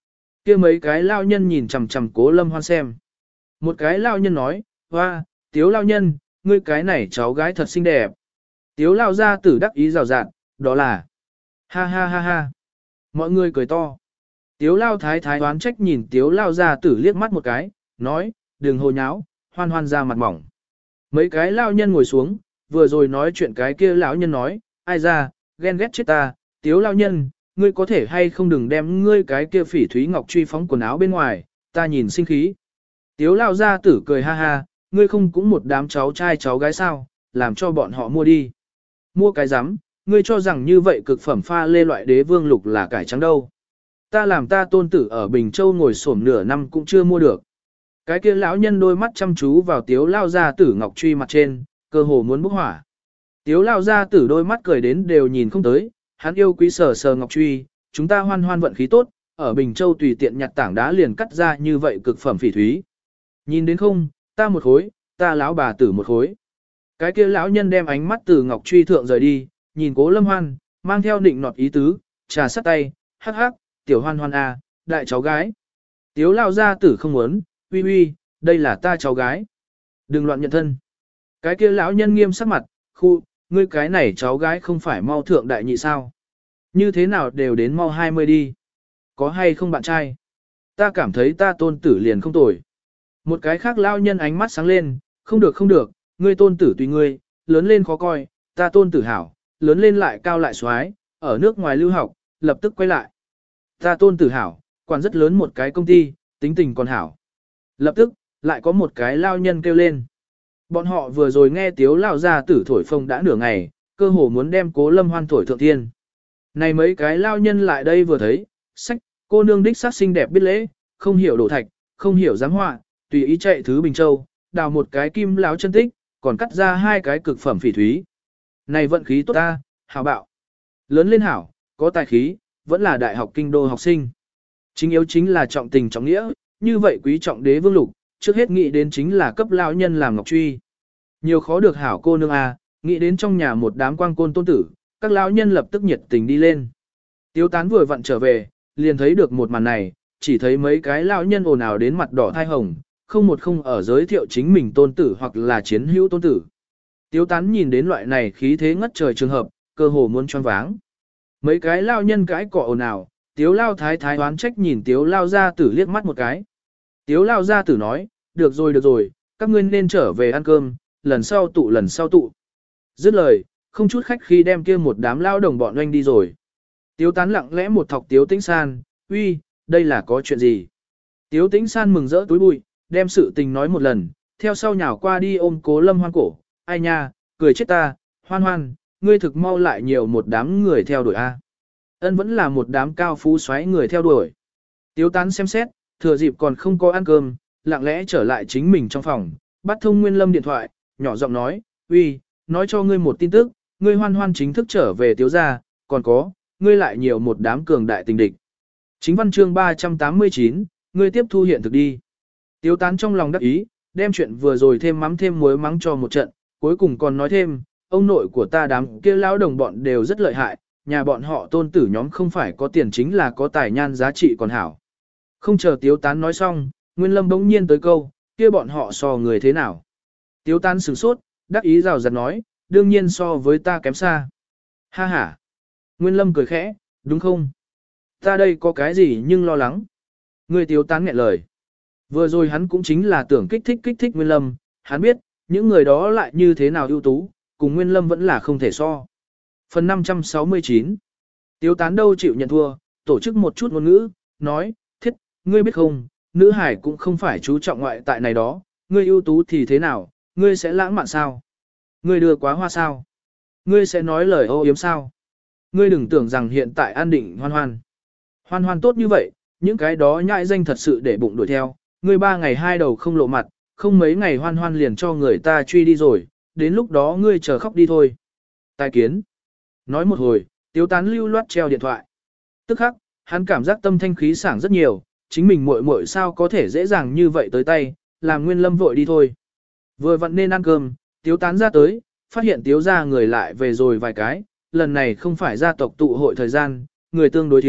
kia mấy cái lao nhân nhìn chằm chằm Cố Lâm Hoan xem. Một cái lao nhân nói, hoa, Tiếu lao nhân, ngươi cái này cháu gái thật xinh đẹp. Tiếu lao gia tử đắc ý rào rạt, đó là, ha ha ha ha. Mọi người cười to. Tiếu lao thái thái đoán trách nhìn tiếu lao gia tử liếc mắt một cái, nói, đừng hồ nháo, Hoan Hoan ra mặt mỏng. Mấy cái lao nhân ngồi xuống, vừa rồi nói chuyện cái kia lão nhân nói, ai ra, ghen ghét chết ta, tiếu lao nhân, ngươi có thể hay không đừng đem ngươi cái kia phỉ thúy ngọc truy phóng quần áo bên ngoài, ta nhìn sinh khí. Tiếu lao gia tử cười ha ha, ngươi không cũng một đám cháu trai cháu gái sao, làm cho bọn họ mua đi. Mua cái rắm, ngươi cho rằng như vậy cực phẩm pha lê loại đế vương lục là cải trắng đâu. Ta làm ta tôn tử ở Bình Châu ngồi xổm nửa năm cũng chưa mua được. Cái kia lão nhân đôi mắt chăm chú vào tiếu lao gia tử ngọc truy mặt trên, cơ hồ muốn bốc hỏa. Tiếu lao gia tử đôi mắt cười đến đều nhìn không tới, hắn yêu quý sờ sờ ngọc truy, chúng ta Hoan Hoan vận khí tốt, ở Bình Châu tùy tiện nhặt tảng đá liền cắt ra như vậy cực phẩm phỉ thúy. Nhìn đến không, ta một khối, ta lão bà tử một khối. Cái kia lão nhân đem ánh mắt từ ngọc truy thượng rời đi, nhìn Cố Lâm Hoan, mang theo định nọt ý tứ, trà sắt tay, hắc hắc, tiểu Hoan Hoan à, đại cháu gái. Tiếu lao gia tử không muốn, uy uy, đây là ta cháu gái. Đừng loạn nhận thân. Cái kia lão nhân nghiêm sắc mặt, khu, ngươi cái này cháu gái không phải mau thượng đại nhị sao. Như thế nào đều đến mau hai mươi đi. Có hay không bạn trai? Ta cảm thấy ta tôn tử liền không tồi. Một cái khác lão nhân ánh mắt sáng lên, không được không được, ngươi tôn tử tùy ngươi, lớn lên khó coi, ta tôn tử hảo, lớn lên lại cao lại xoái, ở nước ngoài lưu học, lập tức quay lại. Ta tôn tử hảo, quản rất lớn một cái công ty, tính tình còn hảo. Lập tức, lại có một cái lao nhân kêu lên. Bọn họ vừa rồi nghe tiếu lao gia tử thổi phồng đã nửa ngày, cơ hồ muốn đem Cố Lâm Hoan thổi thượng thiên. Này mấy cái lao nhân lại đây vừa thấy, sách, cô nương đích sắc xinh đẹp biết lễ, không hiểu đổ thạch, không hiểu giám họa, tùy ý chạy thứ Bình Châu, đào một cái kim láo chân tích, còn cắt ra hai cái cực phẩm phỉ thúy. Này vận khí tốt ta, hảo bạo. Lớn lên hảo, có tài khí, vẫn là đại học kinh đô học sinh. Chính yếu chính là trọng tình trọng nghĩa, như vậy quý trọng đế vương lục, trước hết nghĩ đến chính là cấp lão nhân làm ngọc truy. Nhiều khó được hảo cô nương à, nghĩ đến trong nhà một đám quang côn tôn tử, các lão nhân lập tức nhiệt tình đi lên. Tiếu tán vừa vặn trở về, liền thấy được một màn này, chỉ thấy mấy cái lão nhân ồn ào đến mặt đỏ thai hồng, không một không ở giới thiệu chính mình tôn tử hoặc là chiến hữu tôn tử. Tiếu tán nhìn đến loại này khí thế ngất trời trường hợp, cơ hồ muốn choáng váng. Mấy cái lão nhân cãi cọ ồn ào, tiếu lao thái thái oán trách nhìn tiếu lao gia tử liếc mắt một cái. Tiếu lao gia tử nói, được rồi được rồi, các ngươi nên trở về ăn cơm, lần sau tụ lần sau tụ. Dứt lời, không chút khách khi đem kia một đám lao đồng bọn doanh đi rồi. Tiếu tán lặng lẽ một thọc tiếu tĩnh san, uy, đây là có chuyện gì? Tiếu tĩnh san mừng rỡ túi bụi, đem sự tình nói một lần, theo sau nhào qua đi ôm Cố Lâm Hoan cổ, ai nha, cười chết ta, Hoan Hoan, ngươi thực mau lại nhiều một đám người theo đuổi a. Ân vẫn là một đám cao phú xoáy người theo đuổi. Tiếu tán xem xét, thừa dịp còn không có ăn cơm, lặng lẽ trở lại chính mình trong phòng, bắt thông Nguyên Lâm điện thoại, nhỏ giọng nói, uy, nói cho ngươi một tin tức, ngươi Hoan Hoan chính thức trở về Tiếu gia, còn có, ngươi lại nhiều một đám cường đại tình địch. Chính văn chương ba trăm tám mươi chín, ngươi tiếp thu hiện thực đi. Tiếu tán trong lòng đắc ý, đem chuyện vừa rồi thêm mắm thêm muối mắng cho một trận, cuối cùng còn nói thêm, ông nội của ta đám kia lão đồng bọn đều rất lợi hại, nhà bọn họ tôn tử nhóm không phải có tiền chính là có tài nhan giá trị còn hảo. Không chờ Tiếu tán nói xong, Nguyên Lâm bỗng nhiên tới câu, kia bọn họ so người thế nào. Tiếu tán sửng sốt, đắc ý rào rạt nói, đương nhiên so với ta kém xa. Ha ha. Nguyên Lâm cười khẽ, đúng không? Ta đây có cái gì nhưng lo lắng. Người Tiếu tán nghẹn lời. Vừa rồi hắn cũng chính là tưởng kích thích kích thích Nguyên Lâm, hắn biết, những người đó lại như thế nào ưu tú, cùng Nguyên Lâm vẫn là không thể so. Phần năm trăm sáu mươi chín. Tiếu tán đâu chịu nhận thua, tổ chức một chút ngôn ngữ, nói, thiết, ngươi biết không, nữ hải cũng không phải chú trọng ngoại tại này đó, ngươi ưu tú thì thế nào, ngươi sẽ lãng mạn sao? Ngươi đưa quá hoa sao? Ngươi sẽ nói lời ô yếm sao? Ngươi đừng tưởng rằng hiện tại an định Hoan Hoan. Hoan Hoan tốt như vậy, những cái đó nhãi danh thật sự để bụng đuổi theo, ngươi ba ngày hai đầu không lộ mặt, không mấy ngày Hoan Hoan liền cho người ta truy đi rồi, đến lúc đó ngươi chờ khóc đi thôi. Tài kiến. Nói một hồi, Tiếu tán lưu loát treo điện thoại. Tức khắc, hắn cảm giác tâm thanh khí sảng rất nhiều, chính mình muội muội sao có thể dễ dàng như vậy tới tay, làm Nguyên Lâm vội đi thôi. Vừa vặn nên ăn cơm, Tiếu tán ra tới, phát hiện Tiếu gia người lại về rồi vài cái, lần này không phải gia tộc tụ hội thời gian, người tương đối thiếu,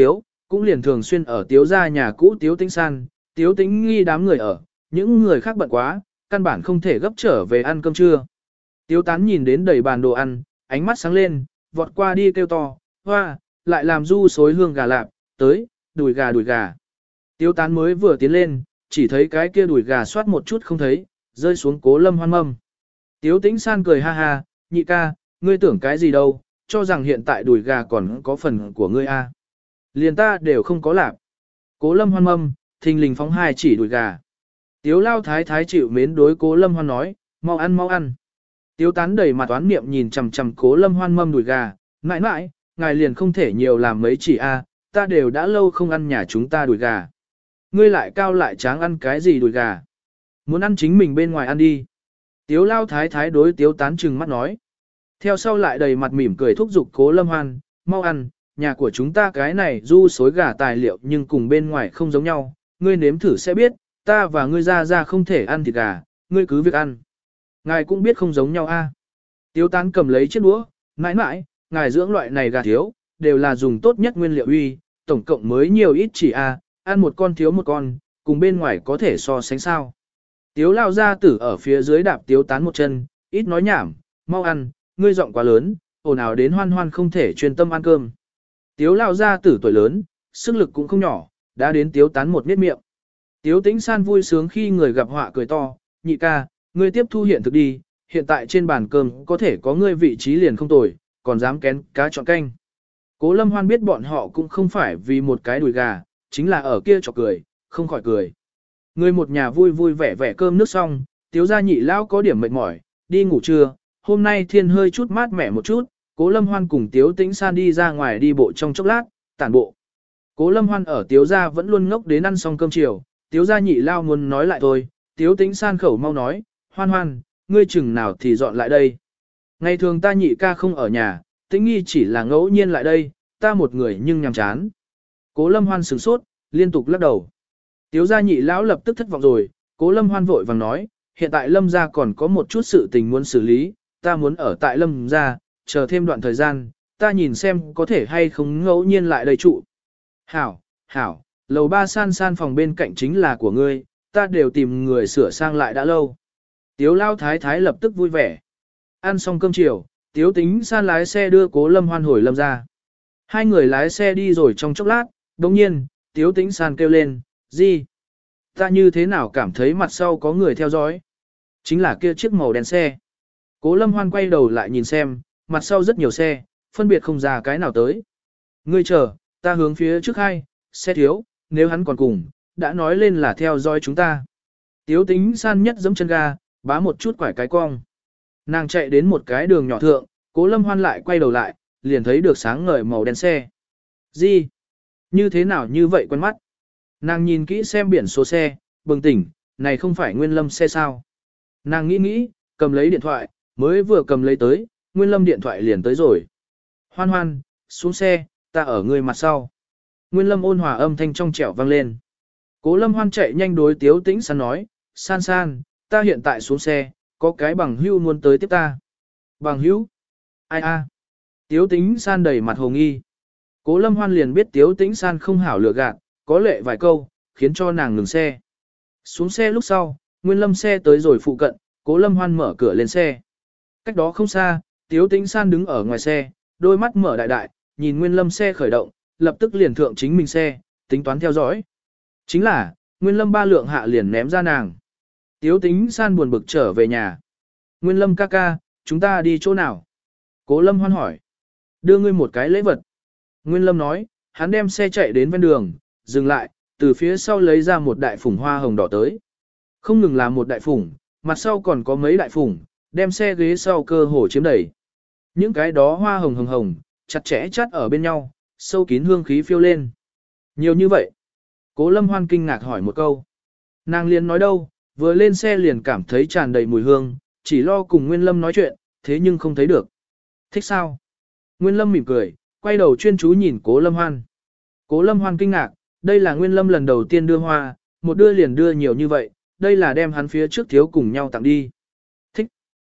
cũng liền thường xuyên ở tiếu gia nhà cũ tiếu tĩnh san, tiếu tĩnh nghi đám người ở, những người khác bận quá, căn bản không thể gấp trở về ăn cơm trưa. Tiếu tán nhìn đến đầy bàn đồ ăn, ánh mắt sáng lên, vọt qua đi kêu to, hoa, lại làm du xối hương gà lạp, tới, đùi gà đùi gà. Tiếu tán mới vừa tiến lên, chỉ thấy cái kia đùi gà soát một chút không thấy, rơi xuống Cố Lâm Hoan mâm. Tiếu tĩnh san cười ha ha, nhị ca, ngươi tưởng cái gì đâu, cho rằng hiện tại đùi gà còn có phần của ngươi a. Liền ta đều không có lạp. Cố Lâm Hoan mâm, thình lình phóng hai chỉ đùi gà. Tiếu lao thái thái chịu mến đối Cố Lâm Hoan nói, mau ăn mau ăn. Tiếu tán đầy mặt toán niệm nhìn chằm chằm Cố Lâm Hoan mâm đùi gà, mãi mãi, ngài liền không thể nhiều làm mấy chỉ a, ta đều đã lâu không ăn nhà chúng ta đùi gà. Ngươi lại cao lại tráng ăn cái gì đùi gà? Muốn ăn chính mình bên ngoài ăn đi. Tiếu lao thái thái đối tiếu tán trừng mắt nói. Theo sau lại đầy mặt mỉm cười thúc giục Cố Lâm Hoan, mau ăn, nhà của chúng ta cái này du xối gà tài liệu nhưng cùng bên ngoài không giống nhau, ngươi nếm thử sẽ biết, ta và ngươi ra ra không thể ăn thịt gà, ngươi cứ việc ăn. Ngài cũng biết không giống nhau a. Tiếu tán cầm lấy chiếc đũa, mãi mãi, ngài dưỡng loại này gà thiếu, đều là dùng tốt nhất nguyên liệu uy, tổng cộng mới nhiều ít chỉ a, ăn một con thiếu một con, cùng bên ngoài có thể so sánh sao. Tiếu lao gia tử ở phía dưới đạp tiếu tán một chân, ít nói nhảm, mau ăn, ngươi giọng quá lớn, ồn ào đến hoan hoan không thể chuyên tâm ăn cơm. Tiếu lao gia tử tuổi lớn, sức lực cũng không nhỏ, đã đến tiếu tán một miết miệng. Tiếu tĩnh san vui sướng khi người gặp họa cười to, nhị ca, ngươi tiếp thu hiện thực đi, hiện tại trên bàn cơm có thể có ngươi vị trí liền không tồi, còn dám kén cá chọn canh. Cố Lâm Hoan biết bọn họ cũng không phải vì một cái đùi gà, chính là ở kia chọc cười, không khỏi cười. Người một nhà vui vui vẻ vẻ cơm nước xong, tiếu gia nhị lão có điểm mệt mỏi, đi ngủ trưa, hôm nay thiên hơi chút mát mẻ một chút, Cố Lâm Hoan cùng tiếu tĩnh san đi ra ngoài đi bộ trong chốc lát, tản bộ. Cố Lâm Hoan ở tiếu gia vẫn luôn ngốc đến ăn xong cơm chiều, tiếu gia nhị lao muốn nói lại thôi, tiếu tĩnh san khẩu mau nói, Hoan Hoan, ngươi chừng nào thì dọn lại đây. Ngày thường ta nhị ca không ở nhà, tĩnh nghi chỉ là ngẫu nhiên lại đây, ta một người nhưng nhàm chán. Cố Lâm Hoan sửng sốt, liên tục lắc đầu. Tiếu gia nhị lão lập tức thất vọng rồi, Cố Lâm Hoan vội vàng nói, hiện tại Lâm gia còn có một chút sự tình muốn xử lý, ta muốn ở tại Lâm gia, chờ thêm đoạn thời gian, ta nhìn xem có thể hay không ngẫu nhiên lại đây trụ. Hảo, hảo, lầu ba san san phòng bên cạnh chính là của ngươi, ta đều tìm người sửa sang lại đã lâu. Tiếu lao thái thái lập tức vui vẻ. Ăn xong cơm chiều, Tiếu tính san lái xe đưa Cố Lâm Hoan hồi Lâm gia. Hai người lái xe đi rồi trong chốc lát, đồng nhiên, Tiếu tĩnh san kêu lên, gì? Ta như thế nào cảm thấy mặt sau có người theo dõi? Chính là kia chiếc màu đen xe. Cố Lâm Hoan quay đầu lại nhìn xem, mặt sau rất nhiều xe, phân biệt không ra cái nào tới. Ngươi chờ, ta hướng phía trước hai, xe thiếu, nếu hắn còn cùng, đã nói lên là theo dõi chúng ta. Tiếu tính san nhất giẫm chân ga, bá một chút quải cái cong. Nàng chạy đến một cái đường nhỏ thượng, Cố Lâm Hoan lại quay đầu lại, liền thấy được sáng ngời màu đen xe. Gì? Như thế nào như vậy quen mắt? Nàng nhìn kỹ xem biển số xe, bừng tỉnh, này không phải Nguyên Lâm xe sao? Nàng nghĩ nghĩ, cầm lấy điện thoại, mới vừa cầm lấy tới, Nguyên Lâm điện thoại liền tới rồi. Hoan Hoan, xuống xe, ta ở người mặt sau. Nguyên Lâm ôn hòa âm thanh trong trẻo vang lên. Cố Lâm Hoan chạy nhanh đối Tiếu Tĩnh San nói, San San, ta hiện tại xuống xe, có cái bằng hữu muốn tới tiếp ta. Bằng hữu? Ai a? Tiếu Tĩnh San đầy mặt hồ nghi. Cố Lâm Hoan liền biết Tiếu Tĩnh San không hảo lừa gạt, có lệ vài câu, khiến cho nàng ngừng xe. Xuống xe lúc sau, Nguyên Lâm xe tới rồi phụ cận, Cố Lâm Hoan mở cửa lên xe. Cách đó không xa, Tiếu Tĩnh San đứng ở ngoài xe, đôi mắt mở đại đại, nhìn Nguyên Lâm xe khởi động, lập tức liền thượng chính mình xe, tính toán theo dõi. Chính là, Nguyên Lâm ba lượng hạ liền ném ra nàng. Tiếu Tĩnh San buồn bực trở về nhà. Nguyên Lâm ca ca, chúng ta đi chỗ nào? Cố Lâm Hoan hỏi. Đưa ngươi một cái lễ vật. Nguyên Lâm nói, hắn đem xe chạy đến ven đường, dừng lại, từ phía sau lấy ra một đại phủng hoa hồng đỏ tới. Không ngừng là một đại phủng, mặt sau còn có mấy đại phủng, đem xe ghế sau cơ hồ chiếm đầy. Những cái đó hoa hồng hồng hồng, chặt chẽ chắt ở bên nhau, sâu kín hương khí phiêu lên. Nhiều như vậy. Cố Lâm Hoan kinh ngạc hỏi một câu. Nàng liền nói đâu, vừa lên xe liền cảm thấy tràn đầy mùi hương, chỉ lo cùng Nguyên Lâm nói chuyện, thế nhưng không thấy được. Thích sao? Nguyên Lâm mỉm cười, quay đầu chuyên chú nhìn Cố Lâm Hoan. Cố Lâm Hoan kinh ngạc, đây là Nguyên Lâm lần đầu tiên đưa hoa, một đưa liền đưa nhiều như vậy, đây là đem hắn phía trước thiếu cùng nhau tặng đi. Thích.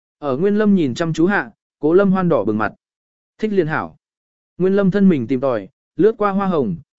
Ở Nguyên Lâm nhìn chăm chú hạ, Cố Lâm Hoan đỏ bừng mặt. Thích liền hảo. Nguyên Lâm thân mình tìm tòi, lướt qua hoa hồng,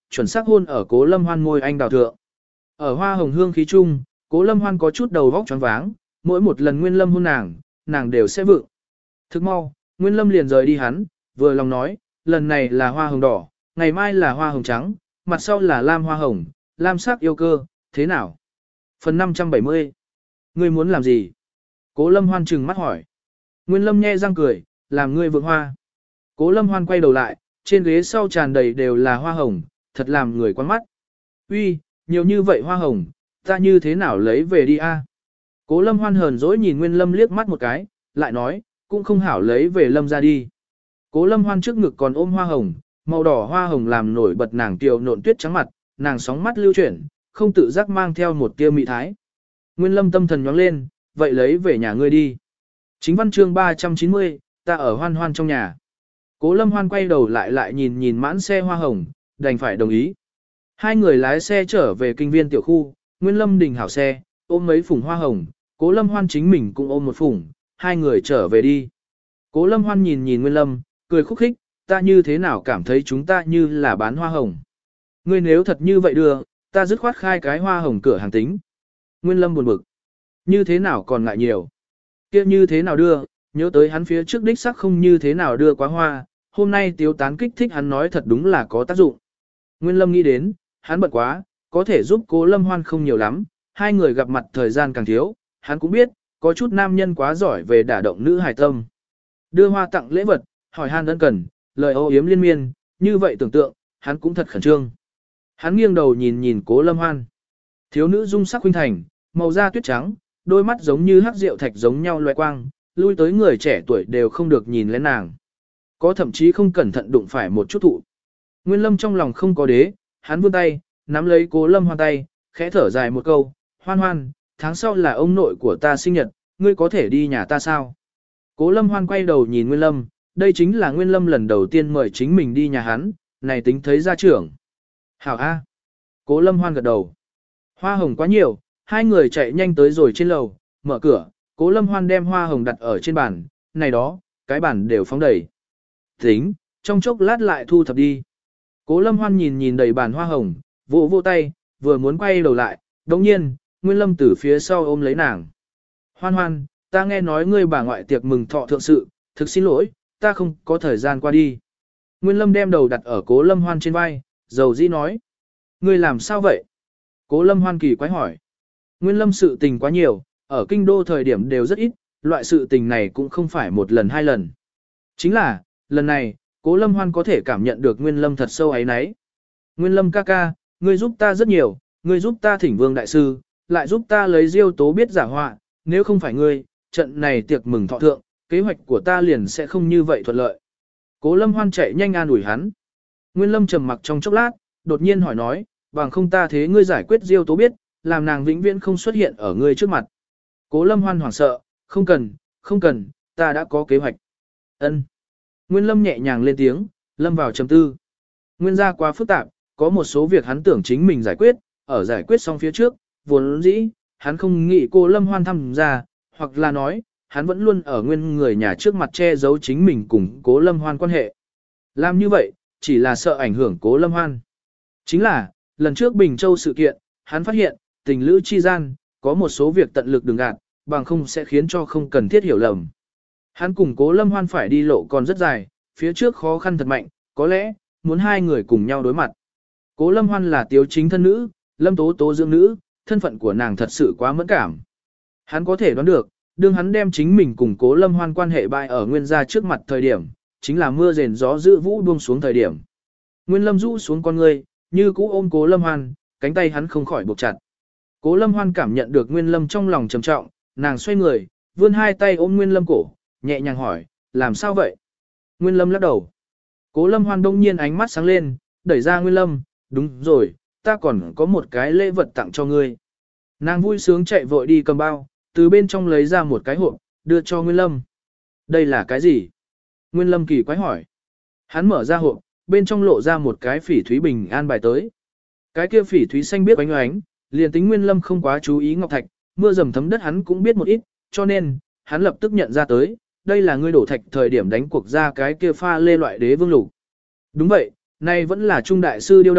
chuẩn xác hôn ở Cố Lâm Hoan môi anh đào thượng. Ở hoa hồng hương khí chung, Cố Lâm Hoan có chút đầu vóc choáng váng, mỗi một lần Nguyên Lâm hôn nàng, nàng đều sẽ vượng. Thức mau, Nguyên Lâm liền rời đi hắn, vừa lòng nói, lần này là hoa hồng đỏ, ngày mai là hoa hồng trắng, mặt sau là lam hoa hồng, lam sắc yêu cơ, thế nào? Phần năm trăm bảy mươi. Ngươi muốn làm gì? Cố Lâm Hoan trừng mắt hỏi. Nguyên Lâm nhe răng cười, làm ngươi vượng hoa. Cố Lâm Hoan quay đầu lại, trên ghế sau tràn đầy đều là hoa hồng, thật làm người quán mắt. Uy, nhiều như vậy hoa hồng, ta như thế nào lấy về đi a? Cố Lâm Hoan hờn dỗi nhìn Nguyên Lâm liếc mắt một cái, lại nói, cũng không hảo lấy về Lâm ra đi. Cố Lâm Hoan trước ngực còn ôm hoa hồng, màu đỏ hoa hồng làm nổi bật nàng kiều nộn tuyết trắng mặt, nàng sóng mắt lưu chuyển, không tự giác mang theo một tia mị thái. Nguyên Lâm tâm thần nhoáng lên, vậy lấy về nhà ngươi đi. Chính văn chương ba trăm chín mươi, ta ở Hoan Hoan trong nhà. Cố Lâm Hoan quay đầu lại lại nhìn nhìn mãn xe hoa hồng, đành phải đồng ý. Hai người lái xe trở về kinh viên tiểu khu, Nguyên Lâm đình hảo xe, ôm mấy phủng hoa hồng, Cố Lâm Hoan chính mình cũng ôm một phủng, hai người trở về đi. Cố Lâm Hoan nhìn nhìn Nguyên Lâm, cười khúc khích, ta như thế nào cảm thấy chúng ta như là bán hoa hồng. Ngươi nếu thật như vậy đưa, ta dứt khoát khai cái hoa hồng cửa hàng tính. Nguyên Lâm buồn bực. Như thế nào còn ngại nhiều. Kia như thế nào đưa, nhớ tới hắn phía trước đích sắc không như thế nào đưa quá hoa, hôm nay tiếu tán kích thích hắn nói thật đúng là có tác dụng. Nguyên Lâm nghĩ đến, hắn bận quá, có thể giúp Cố Lâm Hoan không nhiều lắm, hai người gặp mặt thời gian càng thiếu, hắn cũng biết, có chút nam nhân quá giỏi về đả động nữ hài tâm. Đưa hoa tặng lễ vật, hỏi han ân cần, lời âu yếm liên miên, như vậy tưởng tượng, hắn cũng thật khẩn trương. Hắn nghiêng đầu nhìn nhìn Cố Lâm Hoan. Thiếu nữ dung sắc huynh thành, màu da tuyết trắng, đôi mắt giống như hắc rượu thạch giống nhau loe quang, lui tới người trẻ tuổi đều không được nhìn lên nàng. Có thậm chí không cẩn thận đụng phải một chút thụ. Nguyên Lâm trong lòng không có đế, hắn vươn tay, nắm lấy Cố Lâm Hoan tay, khẽ thở dài một câu, Hoan Hoan, tháng sau là ông nội của ta sinh nhật, ngươi có thể đi nhà ta sao? Cố Lâm Hoan quay đầu nhìn Nguyên Lâm, đây chính là Nguyên Lâm lần đầu tiên mời chính mình đi nhà hắn, này tính thấy gia trưởng. Hảo A. Cố Lâm Hoan gật đầu. Hoa hồng quá nhiều, hai người chạy nhanh tới rồi trên lầu, mở cửa, Cố Lâm Hoan đem hoa hồng đặt ở trên bàn, này đó, cái bàn đều phóng đầy. Tính, trong chốc lát lại thu thập đi. Cố Lâm Hoan nhìn nhìn đầy bàn hoa hồng, vỗ vỗ tay, vừa muốn quay đầu lại, đồng nhiên, Nguyên Lâm từ phía sau ôm lấy nàng. Hoan Hoan, ta nghe nói ngươi bà ngoại tiệc mừng thọ thượng sự, thực xin lỗi, ta không có thời gian qua đi. Nguyên Lâm đem đầu đặt ở Cố Lâm Hoan trên vai, dầu dĩ nói. Ngươi làm sao vậy? Cố Lâm Hoan kỳ quái hỏi. Nguyên Lâm sự tình quá nhiều, ở kinh đô thời điểm đều rất ít, loại sự tình này cũng không phải một lần hai lần. Chính là, lần này, Cố Lâm Hoan có thể cảm nhận được Nguyên Lâm thật sâu ấy nấy. Nguyên Lâm ca ca, ngươi giúp ta rất nhiều, ngươi giúp ta thỉnh vương đại sư, lại giúp ta lấy diêu tố biết giả họa, nếu không phải ngươi, trận này tiệc mừng thọ thượng, kế hoạch của ta liền sẽ không như vậy thuận lợi. Cố Lâm Hoan chạy nhanh an ủi hắn. Nguyên Lâm trầm mặc trong chốc lát, đột nhiên hỏi nói, bằng không ta thế ngươi giải quyết diêu tố biết, làm nàng vĩnh viễn không xuất hiện ở ngươi trước mặt. Cố Lâm Hoan hoảng sợ, không cần, không cần, ta đã có kế hoạch. Ân. Nguyên Lâm nhẹ nhàng lên tiếng, lâm vào trầm tư. Nguyên gia quá phức tạp, có một số việc hắn tưởng chính mình giải quyết, ở giải quyết xong phía trước, vốn dĩ, hắn không nghĩ cô Lâm Hoan thăm ra, hoặc là nói, hắn vẫn luôn ở nguyên người nhà trước mặt che giấu chính mình cùng Cố Lâm Hoan quan hệ. Làm như vậy, chỉ là sợ ảnh hưởng Cố Lâm Hoan. Chính là, lần trước Bình Châu sự kiện, hắn phát hiện, tình lữ chi gian, có một số việc tận lực đừng gạt, bằng không sẽ khiến cho không cần thiết hiểu lầm. Hắn cùng Cố Lâm Hoan phải đi lộ còn rất dài, phía trước khó khăn thật mạnh, có lẽ, muốn hai người cùng nhau đối mặt. Cố Lâm Hoan là tiếu chính thân nữ, Lâm Tố Tố dưỡng nữ, thân phận của nàng thật sự quá mẫn cảm. Hắn có thể đoán được, đương hắn đem chính mình cùng Cố Lâm Hoan quan hệ bại ở Nguyên gia trước mặt thời điểm, chính là mưa rền gió dữ vũ buông xuống thời điểm. Nguyên Lâm rũ xuống con người, như cũ ôm Cố Lâm Hoan, cánh tay hắn không khỏi buộc chặt. Cố Lâm Hoan cảm nhận được Nguyên Lâm trong lòng trầm trọng, nàng xoay người, vươn hai tay ôm Nguyên Lâm cổ, nhẹ nhàng hỏi, làm sao vậy? Nguyên Lâm lắc đầu. Cố Lâm Hoan đông nhiên ánh mắt sáng lên, đẩy ra Nguyên Lâm, đúng rồi, ta còn có một cái lễ vật tặng cho ngươi. Nàng vui sướng chạy vội đi cầm bao, từ bên trong lấy ra một cái hộp, đưa cho Nguyên Lâm. Đây là cái gì? Nguyên Lâm kỳ quái hỏi. Hắn mở ra hộp, bên trong lộ ra một cái phỉ thúy bình an bài tới. Cái kia phỉ thúy xanh biết oánh oánh, liền tính Nguyên Lâm không quá chú ý ngọc thạch, mưa dầm thấm đất hắn cũng biết một ít, cho nên, hắn lập tức nhận ra tới, đây là ngươi đổ thạch thời điểm đánh cuộc ra cái kia pha lê loại đế vương lục. Đúng vậy, nay vẫn là trung đại sư điêu đâu,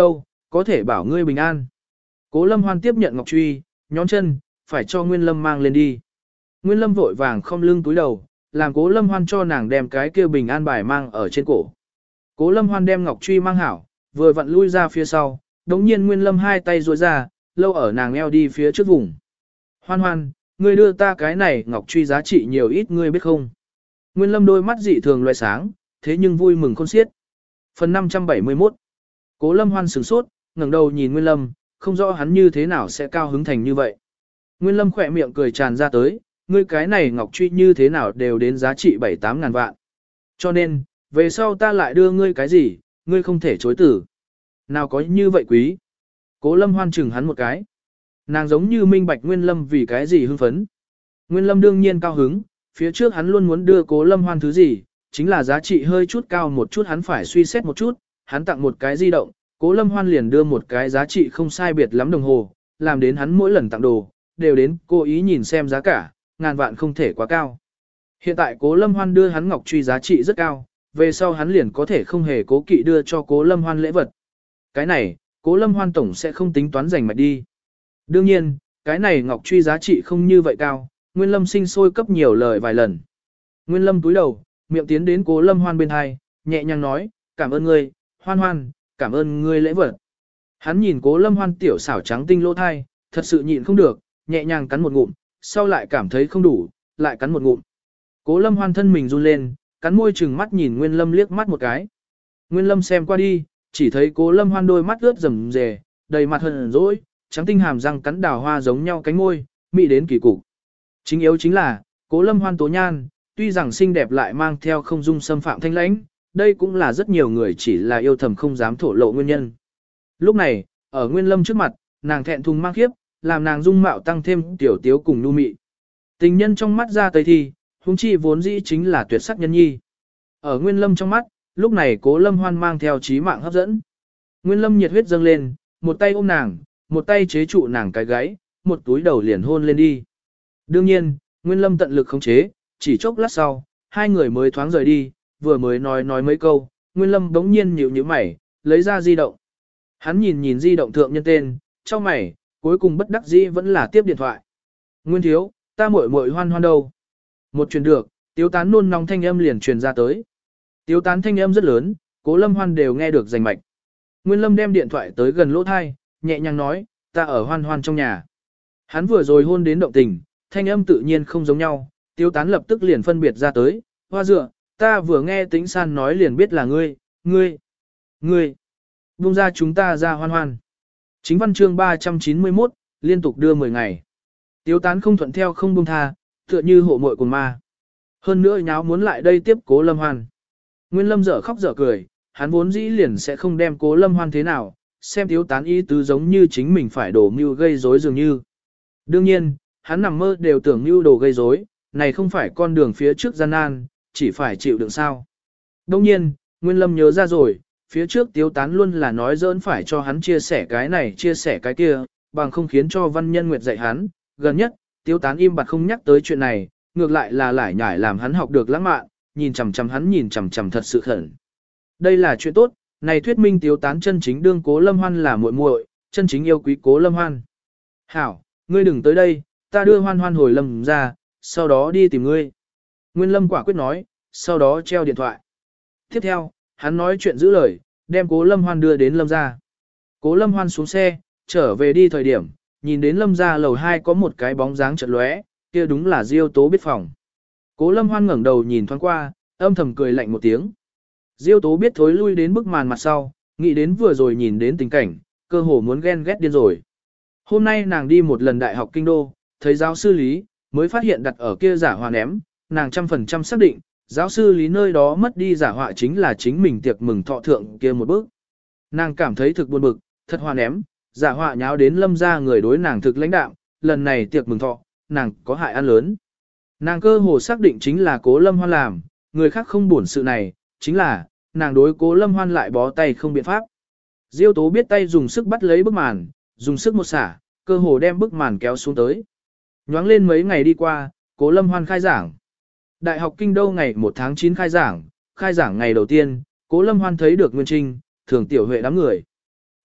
có thể bảo ngươi bình an. Cố Lâm Hoan tiếp nhận ngọc truy, nhón chân, phải cho Nguyên Lâm mang lên đi. Nguyên Lâm vội vàng không lưng túi đầu, làm Cố Lâm Hoan cho nàng đem cái kia bình an bài mang ở trên cổ. Cố Lâm Hoan đem ngọc truy mang hảo, vừa vặn lui ra phía sau, đống nhiên Nguyên Lâm hai tay duỗi ra, lâu ở nàng eo đi phía trước vùng. Hoan Hoan, ngươi đưa ta cái này ngọc truy giá trị nhiều ít ngươi biết không? Nguyên Lâm đôi mắt dị thường loại sáng, thế nhưng vui mừng khôn xiết. Phần năm trăm bảy mươi mốt. Cố Lâm Hoan sửng sốt, ngẩng đầu nhìn Nguyên Lâm, không rõ hắn như thế nào sẽ cao hứng thành như vậy. Nguyên Lâm khỏe miệng cười tràn ra tới, ngươi cái này ngọc truy như thế nào đều đến giá trị bảy tám ngàn vạn. Cho nên, về sau ta lại đưa ngươi cái gì, ngươi không thể chối tử. Nào có như vậy quý. Cố Lâm Hoan chừng hắn một cái. Nàng giống như minh bạch Nguyên Lâm vì cái gì hưng phấn. Nguyên Lâm đương nhiên cao hứng, phía trước hắn luôn muốn đưa Cố Lâm Hoan thứ gì, chính là giá trị hơi chút cao một chút hắn phải suy xét một chút, hắn tặng một cái di động, Cố Lâm Hoan liền đưa một cái giá trị không sai biệt lắm đồng hồ, làm đến hắn mỗi lần tặng đồ, đều đến cố ý nhìn xem giá cả, ngàn vạn không thể quá cao. Hiện tại Cố Lâm Hoan đưa hắn ngọc truy giá trị rất cao, về sau hắn liền có thể không hề cố kỵ đưa cho Cố Lâm Hoan lễ vật. Cái này, Cố Lâm Hoan tổng sẽ không tính toán giành mạch đi. Đương nhiên, cái này ngọc truy giá trị không như vậy cao, Nguyên Lâm sinh sôi cấp nhiều lời vài lần. Nguyên Lâm cúi đầu, miệng tiến đến Cố Lâm Hoan bên hai, nhẹ nhàng nói, cảm ơn ngươi, Hoan Hoan, cảm ơn ngươi lễ vật. Hắn nhìn Cố Lâm Hoan tiểu xảo trắng tinh lỗ thai, thật sự nhịn không được, nhẹ nhàng cắn một ngụm, sau lại cảm thấy không đủ, lại cắn một ngụm. Cố Lâm Hoan thân mình run lên, cắn môi chừng mắt nhìn Nguyên Lâm liếc mắt một cái. Nguyên Lâm xem qua đi, chỉ thấy Cố Lâm Hoan đôi mắt ướt rầm rề, đầy mặt hờn dỗi, trắng tinh hàm răng cắn đào hoa giống nhau cánh môi, mị đến kỳ cục. Chính yếu chính là, Cố Lâm Hoan tố nhan, tuy rằng xinh đẹp lại mang theo không dung xâm phạm thanh lãnh, đây cũng là rất nhiều người chỉ là yêu thầm không dám thổ lộ nguyên nhân. Lúc này, ở Nguyên Lâm trước mặt, nàng thẹn thùng mang khiếp, làm nàng dung mạo tăng thêm tiểu tiếu cùng nhu mị. Tình nhân trong mắt ra tây thi, huống chi vốn dĩ chính là tuyệt sắc nhân nhi. Ở Nguyên Lâm trong mắt, lúc này Cố Lâm Hoan mang theo trí mạng hấp dẫn. Nguyên Lâm nhiệt huyết dâng lên, một tay ôm nàng, một tay chế trụ nàng cái gáy, một túi đầu liền hôn lên đi. Đương nhiên, Nguyên Lâm tận lực khống chế, chỉ chốc lát sau, hai người mới thoáng rời đi, vừa mới nói nói mấy câu, Nguyên Lâm bỗng nhiên nhíu nhíu mày, lấy ra di động. Hắn nhìn nhìn di động thượng nhân tên, trong mày, cuối cùng bất đắc dĩ vẫn là tiếp điện thoại. Nguyên thiếu, ta muội muội Hoan Hoan đâu? Một truyền được, Tiếu Tán nôn nóng thanh âm liền truyền ra tới. Tiếu Tán thanh âm rất lớn, Cố Lâm Hoan đều nghe được rành mạch. Nguyên Lâm đem điện thoại tới gần lỗ thai, nhẹ nhàng nói, ta ở Hoan Hoan trong nhà. Hắn vừa rồi hôn đến động tình, thanh âm tự nhiên không giống nhau, Tiếu Tán lập tức liền phân biệt ra tới, Hoa dựa, ta vừa nghe Tĩnh San nói liền biết là ngươi, ngươi, ngươi, buông ra chúng ta ra Hoan Hoan. Chính văn chương ba trăm chín mươi mốt, liên tục đưa mười ngày. Tiếu Tán không thuận theo không buông tha, tựa như hộ muội cùng ma. Hơn nữa nháo muốn lại đây tiếp Cố Lâm Hoan. Nguyên Lâm dở khóc dở cười, hắn vốn dĩ liền sẽ không đem Cố Lâm Hoan thế nào, xem Tiếu Tán ý tứ giống như chính mình phải đổ mưu gây rối dường như. Đương nhiên, hắn nằm mơ đều tưởng mưu đồ gây rối, này không phải con đường phía trước gian nan, chỉ phải chịu đựng sao. Đương nhiên, Nguyên Lâm nhớ ra rồi, phía trước Tiếu Tán luôn là nói giỡn phải cho hắn chia sẻ cái này chia sẻ cái kia, bằng không khiến cho Văn Nhân Nguyệt dạy hắn, gần nhất, Tiếu Tán im bặt không nhắc tới chuyện này, ngược lại là lải nhải làm hắn học được lãng mạn, nhìn chằm chằm hắn nhìn chằm chằm thật sự khẩn. Đây là chuyện tốt, này thuyết minh Tiếu Tán chân chính đương Cố Lâm Hoan là muội muội, chân chính yêu quý Cố Lâm Hoan. Hảo, ngươi đừng tới đây, ta đưa Hoan Hoan hồi Lâm ra, sau đó đi tìm ngươi. Nguyên Lâm quả quyết nói, sau đó treo điện thoại. Tiếp theo, hắn nói chuyện giữ lời, đem Cố Lâm Hoan đưa đến Lâm ra. Cố Lâm Hoan xuống xe, trở về đi thời điểm, nhìn đến Lâm ra lầu hai có một cái bóng dáng chợt lóe, kia đúng là Diêu Tố biết phòng. Cố Lâm Hoan ngẩng đầu nhìn thoáng qua, âm thầm cười lạnh một tiếng. Diêu Tố biết thối lui đến bức màn mặt sau, nghĩ đến vừa rồi nhìn đến tình cảnh, cơ hồ muốn ghen ghét điên rồi. Hôm nay nàng đi một lần đại học kinh đô, thấy giáo sư Lý, mới phát hiện đặt ở kia giả họa ném, nàng trăm phần trăm xác định, giáo sư Lý nơi đó mất đi giả họa chính là chính mình tiệc mừng thọ thượng kia một bước. Nàng cảm thấy thực buồn bực, thật họa ném, giả họa nháo đến Lâm ra người đối nàng thực lãnh đạm, lần này tiệc mừng thọ, nàng có hại ăn lớn. Nàng cơ hồ xác định chính là Cố Lâm Hoan làm, người khác không buồn sự này, chính là, nàng đối Cố Lâm Hoan lại bó tay không biện pháp. Diêu Tố biết tay dùng sức bắt lấy bức màn, dùng sức một xả, cơ hồ đem bức màn kéo xuống tới. Nhoáng lên mấy ngày đi qua, Cố Lâm Hoan khai giảng. Đại học Kinh Đô ngày một tháng chín khai giảng, khai giảng ngày đầu tiên, Cố Lâm Hoan thấy được Nguyên Trinh, Thường Tiểu Huệ đám người.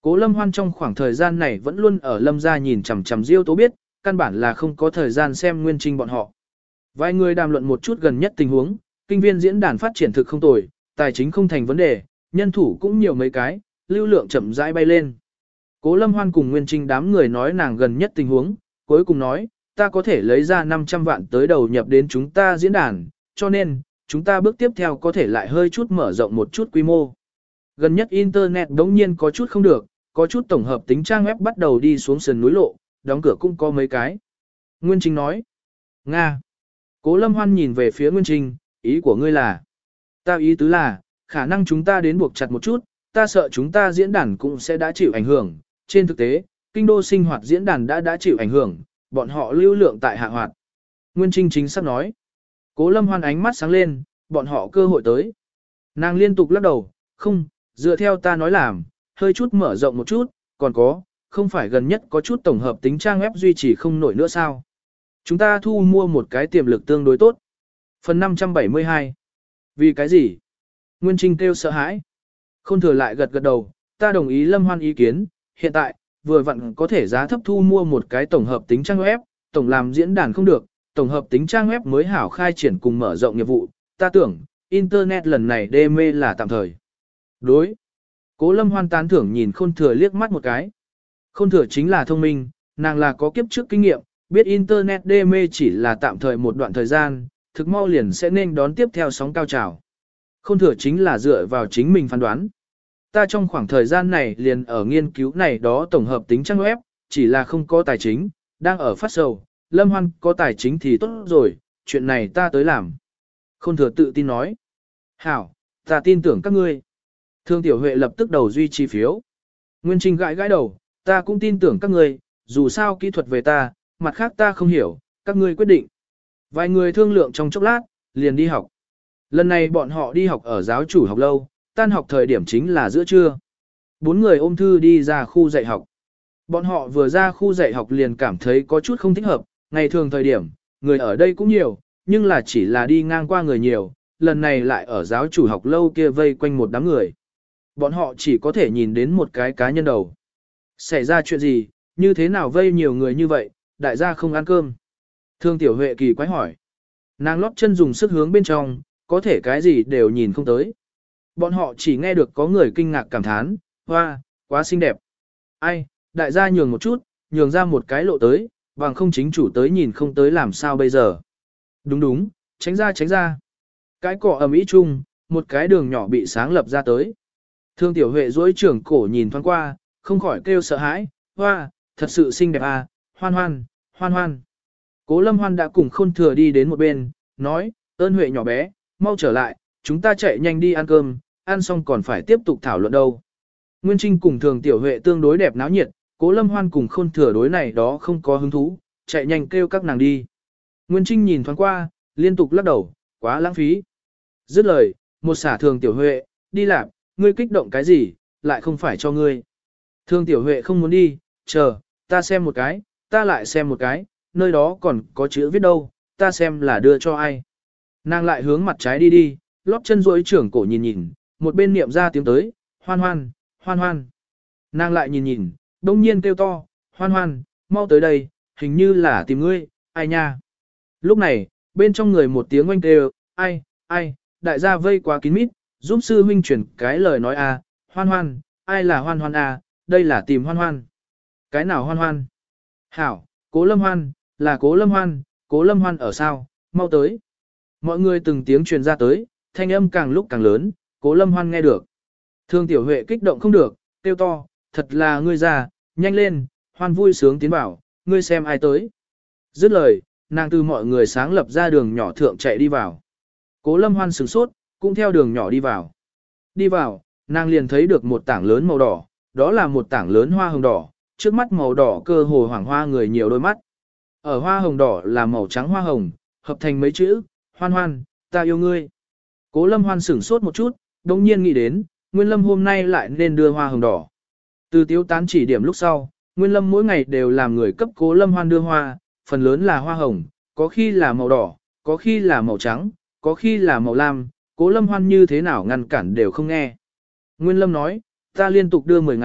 Cố Lâm Hoan trong khoảng thời gian này vẫn luôn ở Lâm gia nhìn chằm chằm Diêu Tố biết, căn bản là không có thời gian xem Nguyên Trinh bọn họ. Vài người đàm luận một chút gần nhất tình huống, kinh viên diễn đàn phát triển thực không tồi, tài chính không thành vấn đề, nhân thủ cũng nhiều mấy cái, lưu lượng chậm rãi bay lên. Cố Lâm Hoan cùng Nguyên Trinh đám người nói nàng gần nhất tình huống, cuối cùng nói, ta có thể lấy ra năm trăm vạn tới đầu nhập đến chúng ta diễn đàn, cho nên, chúng ta bước tiếp theo có thể lại hơi chút mở rộng một chút quy mô. Gần nhất Internet đống nhiên có chút không được, có chút tổng hợp tính trang web bắt đầu đi xuống sườn núi lộ, đóng cửa cũng có mấy cái. Nguyên Trinh nói, Nga. Cố Lâm Hoan nhìn về phía Nguyên Trinh, ý của ngươi là, ta ý tứ là, khả năng chúng ta đến buộc chặt một chút, ta sợ chúng ta diễn đàn cũng sẽ đã chịu ảnh hưởng. Trên thực tế, kinh đô sinh hoạt diễn đàn đã đã chịu ảnh hưởng, bọn họ lưu lượng tại hạ hoạt. Nguyên Trinh chính xác nói. Cố Lâm Hoan ánh mắt sáng lên, bọn họ cơ hội tới. Nàng liên tục lắc đầu, không, dựa theo ta nói làm, hơi chút mở rộng một chút, còn có, không phải gần nhất có chút tổng hợp tính trang web duy trì không nổi nữa sao. Chúng ta thu mua một cái tiềm lực tương đối tốt. Phần năm trăm bảy mươi hai. Vì cái gì? Nguyên Trinh kêu sợ hãi. Không thừa lại gật gật đầu, ta đồng ý Lâm Hoan ý kiến, hiện tại, vừa vặn có thể giá thấp thu mua một cái tổng hợp tính trang web, tổng làm diễn đàn không được, tổng hợp tính trang web mới hảo khai triển cùng mở rộng nghiệp vụ, ta tưởng, Internet lần này đê mê là tạm thời. Đối. Cố Lâm Hoan tán thưởng nhìn Khôn Thừa liếc mắt một cái. Khôn Thừa chính là thông minh, nàng là có kiếp trước kinh nghiệm, biết Internet đê mê chỉ là tạm thời một đoạn thời gian, thực mau liền sẽ nên đón tiếp theo sóng cao trào. Khôn Thừa chính là dựa vào chính mình phán đoán. Ta trong khoảng thời gian này liền ở nghiên cứu này đó tổng hợp tính trang web, chỉ là không có tài chính, đang ở phát sầu, Lâm Hoan có tài chính thì tốt rồi, chuyện này ta tới làm. Khôn Thừa tự tin nói. Hảo, ta tin tưởng các ngươi. Thương Tiểu Huệ lập tức đầu duy chi phiếu. Nguyên Trinh gãi gãi đầu, ta cũng tin tưởng các ngươi, dù sao kỹ thuật về ta, mặt khác ta không hiểu, các ngươi quyết định. Vài người thương lượng trong chốc lát, liền đi học. Lần này bọn họ đi học ở giáo chủ học lâu, tan học thời điểm chính là giữa trưa. Bốn người ôm thư đi ra khu dạy học. Bọn họ vừa ra khu dạy học liền cảm thấy có chút không thích hợp, ngày thường thời điểm, người ở đây cũng nhiều, nhưng là chỉ là đi ngang qua người nhiều, lần này lại ở giáo chủ học lâu kia vây quanh một đám người. Bọn họ chỉ có thể nhìn đến một cái cá nhân đầu. Xảy ra chuyện gì, như thế nào vây nhiều người như vậy, đại gia không ăn cơm. Thương Tiểu Huệ kỳ quái hỏi. Nàng lót chân dùng sức hướng bên trong, có thể cái gì đều nhìn không tới. Bọn họ chỉ nghe được có người kinh ngạc cảm thán, hoa, quá xinh đẹp. Ai, đại gia nhường một chút, nhường ra một cái lộ tới, bằng không chính chủ tới nhìn không tới làm sao bây giờ. Đúng đúng, tránh ra tránh ra. Cái cỏ ầm ĩ chung, một cái đường nhỏ bị sáng lập ra tới. Thương Tiểu Huệ duỗi trưởng cổ nhìn thoáng qua, không khỏi kêu sợ hãi, hoa, thật sự xinh đẹp à, hoan hoan, hoan hoan. Cố Lâm Hoan đã cùng Khôn Thừa đi đến một bên, nói, ơn Huệ nhỏ bé, mau trở lại, chúng ta chạy nhanh đi ăn cơm, ăn xong còn phải tiếp tục thảo luận đâu. Nguyên Trinh cùng Thường Tiểu Huệ tương đối đẹp náo nhiệt, Cố Lâm Hoan cùng Khôn Thừa đối này đó không có hứng thú, chạy nhanh kêu các nàng đi. Nguyên Trinh nhìn thoáng qua, liên tục lắc đầu, quá lãng phí. Dứt lời, một xả Thường Tiểu Huệ, đi làm, ngươi kích động cái gì, lại không phải cho ngươi. Thường Tiểu Huệ không muốn đi, chờ, ta xem một cái, ta lại xem một cái, nơi đó còn có chữ viết đâu, ta xem là đưa cho ai. Nàng lại hướng mặt trái đi đi, lóp chân duỗi trưởng cổ nhìn nhìn, một bên niệm ra tiếng tới, hoan hoan, hoan hoan. Nàng lại nhìn nhìn, đông nhiên kêu to, hoan hoan, mau tới đây, hình như là tìm ngươi, ai nha. Lúc này, bên trong người một tiếng oanh kêu, ai, ai, đại gia vây quá kín mít, giúp sư huynh chuyển cái lời nói a, hoan hoan, ai là hoan hoan a, đây là tìm hoan hoan. Cái nào hoan hoan? Hảo, Cố Lâm Hoan, là Cố Lâm Hoan, Cố Lâm Hoan ở sao, mau tới. Mọi người từng tiếng truyền ra tới, thanh âm càng lúc càng lớn, Cố Lâm Hoan nghe được. Thương Tiểu Huệ kích động không được, kêu to, thật là ngươi già, nhanh lên, Hoan vui sướng tiến bảo, ngươi xem ai tới. Dứt lời, nàng từ mọi người sáng lập ra đường nhỏ thượng chạy đi vào. Cố Lâm Hoan sửng sốt, cũng theo đường nhỏ đi vào. Đi vào, nàng liền thấy được một tảng lớn màu đỏ, đó là một tảng lớn hoa hồng đỏ, trước mắt màu đỏ cơ hồ hoàng hoa người nhiều đôi mắt. Ở hoa hồng đỏ là màu trắng hoa hồng, hợp thành mấy chữ, hoan hoan, ta yêu ngươi. Cố Lâm Hoan sửng sốt một chút, đồng nhiên nghĩ đến, Nguyên Lâm hôm nay lại nên đưa hoa hồng đỏ. Từ tiếu tán chỉ điểm lúc sau, Nguyên Lâm mỗi ngày đều làm người cấp Cố Lâm Hoan đưa hoa, phần lớn là hoa hồng, có khi là màu đỏ, có khi là màu trắng, có khi là màu lam, Cố Lâm Hoan như thế nào ngăn cản đều không nghe. Nguyên Lâm nói, ta liên tục đưa mười ngày,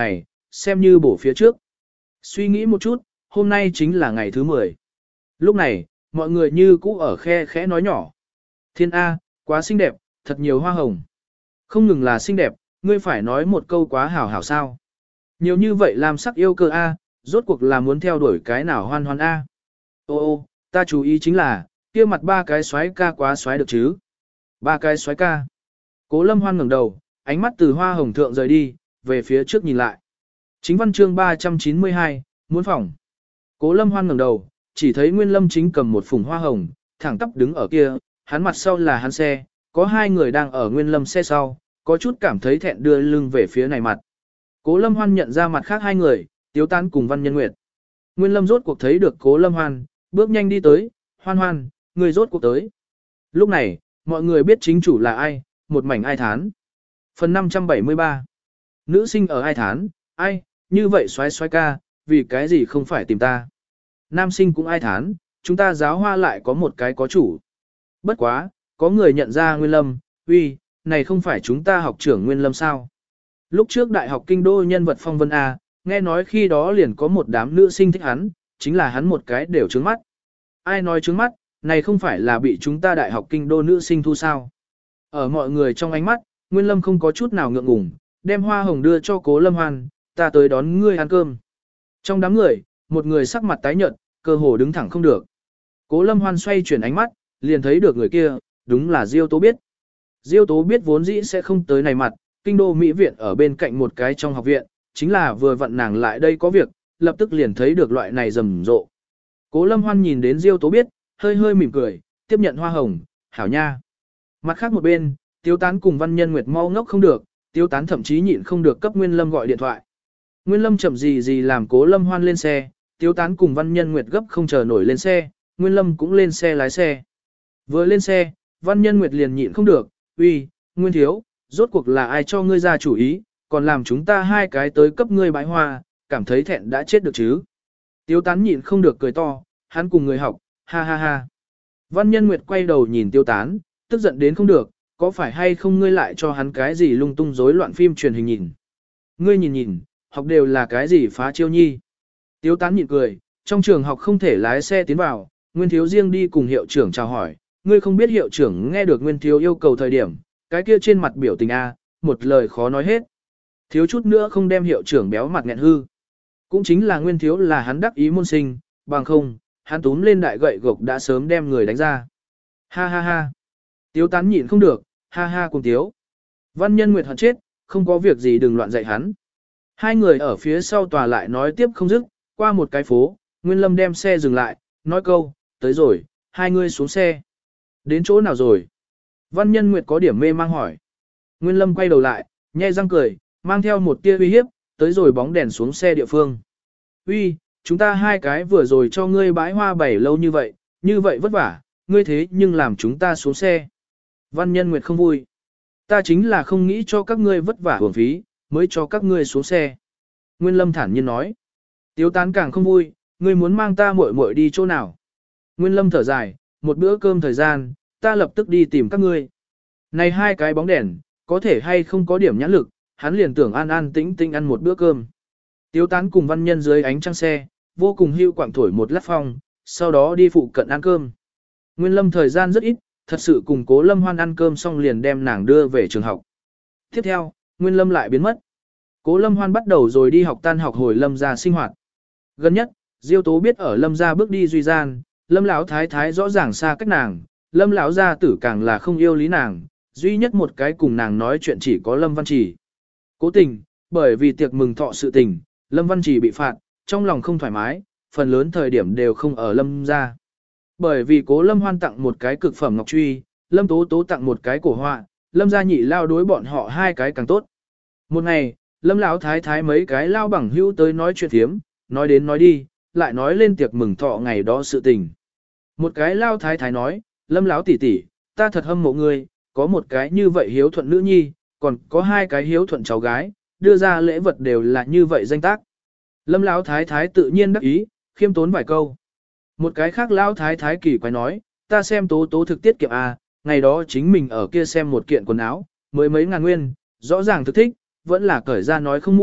xem như bổ phía trước. Suy nghĩ một chút, hôm nay chính là ngày thứ mười. Lúc này, mọi người như cũ ở khe khẽ nói nhỏ. Thiên A, quá xinh đẹp, thật nhiều hoa hồng. Không ngừng là xinh đẹp, ngươi phải nói một câu quá hảo hảo sao. Nhiều như vậy làm sắc yêu cơ A, rốt cuộc là muốn theo đuổi cái nào hoan hoan A. Ô ô, ta chú ý chính là, kia mặt ba cái xoái ca quá xoái được chứ. Ba cái xoái ca. Cố Lâm Hoan ngẩng đầu, ánh mắt từ hoa hồng thượng rời đi, về phía trước nhìn lại. Chính văn chương ba trăm chín mươi hai, muốn phòng. Cố Lâm Hoan ngẩng đầu, chỉ thấy Nguyên Lâm chính cầm một phùng hoa hồng, thẳng tắp đứng ở kia, hắn mặt sau là hắn xe, có hai người đang ở Nguyên Lâm xe sau, có chút cảm thấy thẹn đưa lưng về phía này mặt. Cố Lâm Hoan nhận ra mặt khác hai người, Tiếu Tán cùng Văn Nhân Nguyệt. Nguyên Lâm rốt cuộc thấy được Cố Lâm Hoan, bước nhanh đi tới, Hoan Hoan, người rốt cuộc tới. Lúc này, mọi người biết chính chủ là ai, một mảnh ai thán. Phần năm trăm bảy mươi ba. Nữ sinh ở ai thán, ai, như vậy xoái xoái ca, vì cái gì không phải tìm ta. Nam sinh cũng ai thán, chúng ta giáo hoa lại có một cái có chủ. Bất quá, có người nhận ra Nguyên Lâm, uy, này không phải chúng ta học trưởng Nguyên Lâm sao. Lúc trước Đại học Kinh Đô nhân vật phong vân A, nghe nói khi đó liền có một đám nữ sinh thích hắn, chính là hắn một cái đều trướng mắt. Ai nói trướng mắt, này không phải là bị chúng ta Đại học Kinh Đô nữ sinh thu sao. Ở mọi người trong ánh mắt, Nguyên Lâm không có chút nào ngượng ngùng, đem hoa hồng đưa cho Cố Lâm Hoan, ta tới đón ngươi ăn cơm. Trong đám người, một người sắc mặt tái nhợt, cơ hồ đứng thẳng không được. Cố Lâm Hoan xoay chuyển ánh mắt, liền thấy được người kia, đúng là Diêu Tố Biết. Diêu Tố Biết vốn dĩ sẽ không tới này mặt, Kinh Đô Mỹ viện ở bên cạnh một cái trong học viện, chính là vừa vặn nàng lại đây có việc, lập tức liền thấy được loại này rầm rộ. Cố Lâm Hoan nhìn đến Diêu Tố Biết, hơi hơi mỉm cười, tiếp nhận hoa hồng, hảo nha. Mặt khác một bên, Tiếu Tán cùng Văn Nhân Nguyệt mau ngốc không được, Tiếu Tán thậm chí nhịn không được cấp Nguyên Lâm gọi điện thoại. Nguyên Lâm chậm gì gì làm Cố Lâm Hoan lên xe, Tiếu Tán cùng Văn Nhân Nguyệt gấp không chờ nổi lên xe, Nguyên Lâm cũng lên xe lái xe. Vừa lên xe, Văn Nhân Nguyệt liền nhịn không được, uy, Nguyên Thiếu, rốt cuộc là ai cho ngươi ra chủ ý, còn làm chúng ta hai cái tới cấp ngươi bãi hoa, cảm thấy thẹn đã chết được chứ. Tiếu Tán nhịn không được cười to, hắn cùng người học, ha ha ha. Văn Nhân Nguyệt quay đầu nhìn Tiếu Tán, tức giận đến không được, có phải hay không ngươi lại cho hắn cái gì lung tung rối loạn phim truyền hình nhìn. Ngươi nhìn nhìn, học đều là cái gì phá chiêu nhi. Tiếu Tán nhịn cười, trong trường học không thể lái xe tiến vào, Nguyên Thiếu riêng đi cùng hiệu trưởng chào hỏi, ngươi không biết hiệu trưởng nghe được Nguyên Thiếu yêu cầu thời điểm, cái kia trên mặt biểu tình A, một lời khó nói hết. Thiếu chút nữa không đem hiệu trưởng béo mặt nghẹn hư. Cũng chính là Nguyên Thiếu là hắn đắc ý môn sinh, bằng không, hắn túm lên đại gậy gộc đã sớm đem người đánh ra. Ha ha ha. Tiếu Tán nhịn không được, ha ha cùng Tiếu. Văn Nhân Nguyệt hận chết, không có việc gì đừng loạn dạy hắn. Hai người ở phía sau tòa lại nói tiếp không dứt, qua một cái phố, Nguyên Lâm đem xe dừng lại, nói câu, tới rồi, hai người xuống xe. Đến chỗ nào rồi? Văn Nhân Nguyệt có điểm mê mang hỏi. Nguyên Lâm quay đầu lại, nhe răng cười, mang theo một tia uy hiếp, tới rồi bóng đèn xuống xe địa phương. Uy, chúng ta hai cái vừa rồi cho ngươi bãi hoa bảy lâu như vậy, như vậy vất vả, ngươi thế nhưng làm chúng ta xuống xe. Văn Nhân Nguyệt không vui. Ta chính là không nghĩ cho các ngươi vất vả hưởng phí, mới cho các ngươi xuống xe. Nguyên Lâm thản nhiên nói. Tiếu Tán càng không vui, ngươi muốn mang ta muội muội đi chỗ nào. Nguyên Lâm thở dài, một bữa cơm thời gian, ta lập tức đi tìm các ngươi. Này hai cái bóng đèn, có thể hay không có điểm nhãn lực, hắn liền tưởng an an tĩnh tĩnh ăn một bữa cơm. Tiếu Tán cùng Văn Nhân dưới ánh trăng xe, vô cùng hưu quảng thổi một lát phong, sau đó đi phụ cận ăn cơm. Nguyên Lâm thời gian rất ít, thật sự cùng Cố Lâm Hoan ăn cơm xong liền đem nàng đưa về trường học. Tiếp theo, Nguyên Lâm lại biến mất. Cố Lâm Hoan bắt đầu rồi đi học tan học hồi Lâm gia sinh hoạt. Gần nhất, Diêu Tố biết ở Lâm gia bước đi duy gian, Lâm lão thái thái rõ ràng xa cách nàng, Lâm lão gia tử càng là không yêu lý nàng, duy nhất một cái cùng nàng nói chuyện chỉ có Lâm Văn Trì. Cố tình, bởi vì tiệc mừng thọ sự tình, Lâm Văn Trì bị phạt, trong lòng không thoải mái, phần lớn thời điểm đều không ở Lâm gia. Bởi vì Cố Lâm Hoan tặng một cái cực phẩm ngọc truy, Lâm Tố Tố tặng một cái cổ họa, Lâm gia nhị lao đối bọn họ hai cái càng tốt. Một ngày, Lâm lão thái thái mấy cái lao bằng hữu tới nói chuyện thiếm, nói đến nói đi, lại nói lên tiệc mừng thọ ngày đó sự tình. Một cái lao thái thái nói, Lâm lão tỷ tỷ, ta thật hâm mộ ngươi, có một cái như vậy hiếu thuận nữ nhi, còn có hai cái hiếu thuận cháu gái, đưa ra lễ vật đều là như vậy danh tác. Lâm lão thái thái tự nhiên đắc ý, khiêm tốn vài câu. Một cái khác lão thái thái kỳ quái nói, ta xem Tố Tố thực tiết kiệm à, ngày đó chính mình ở kia xem một kiện quần áo, mới mấy ngàn nguyên, rõ ràng thực thích, vẫn là cởi ra nói không mua,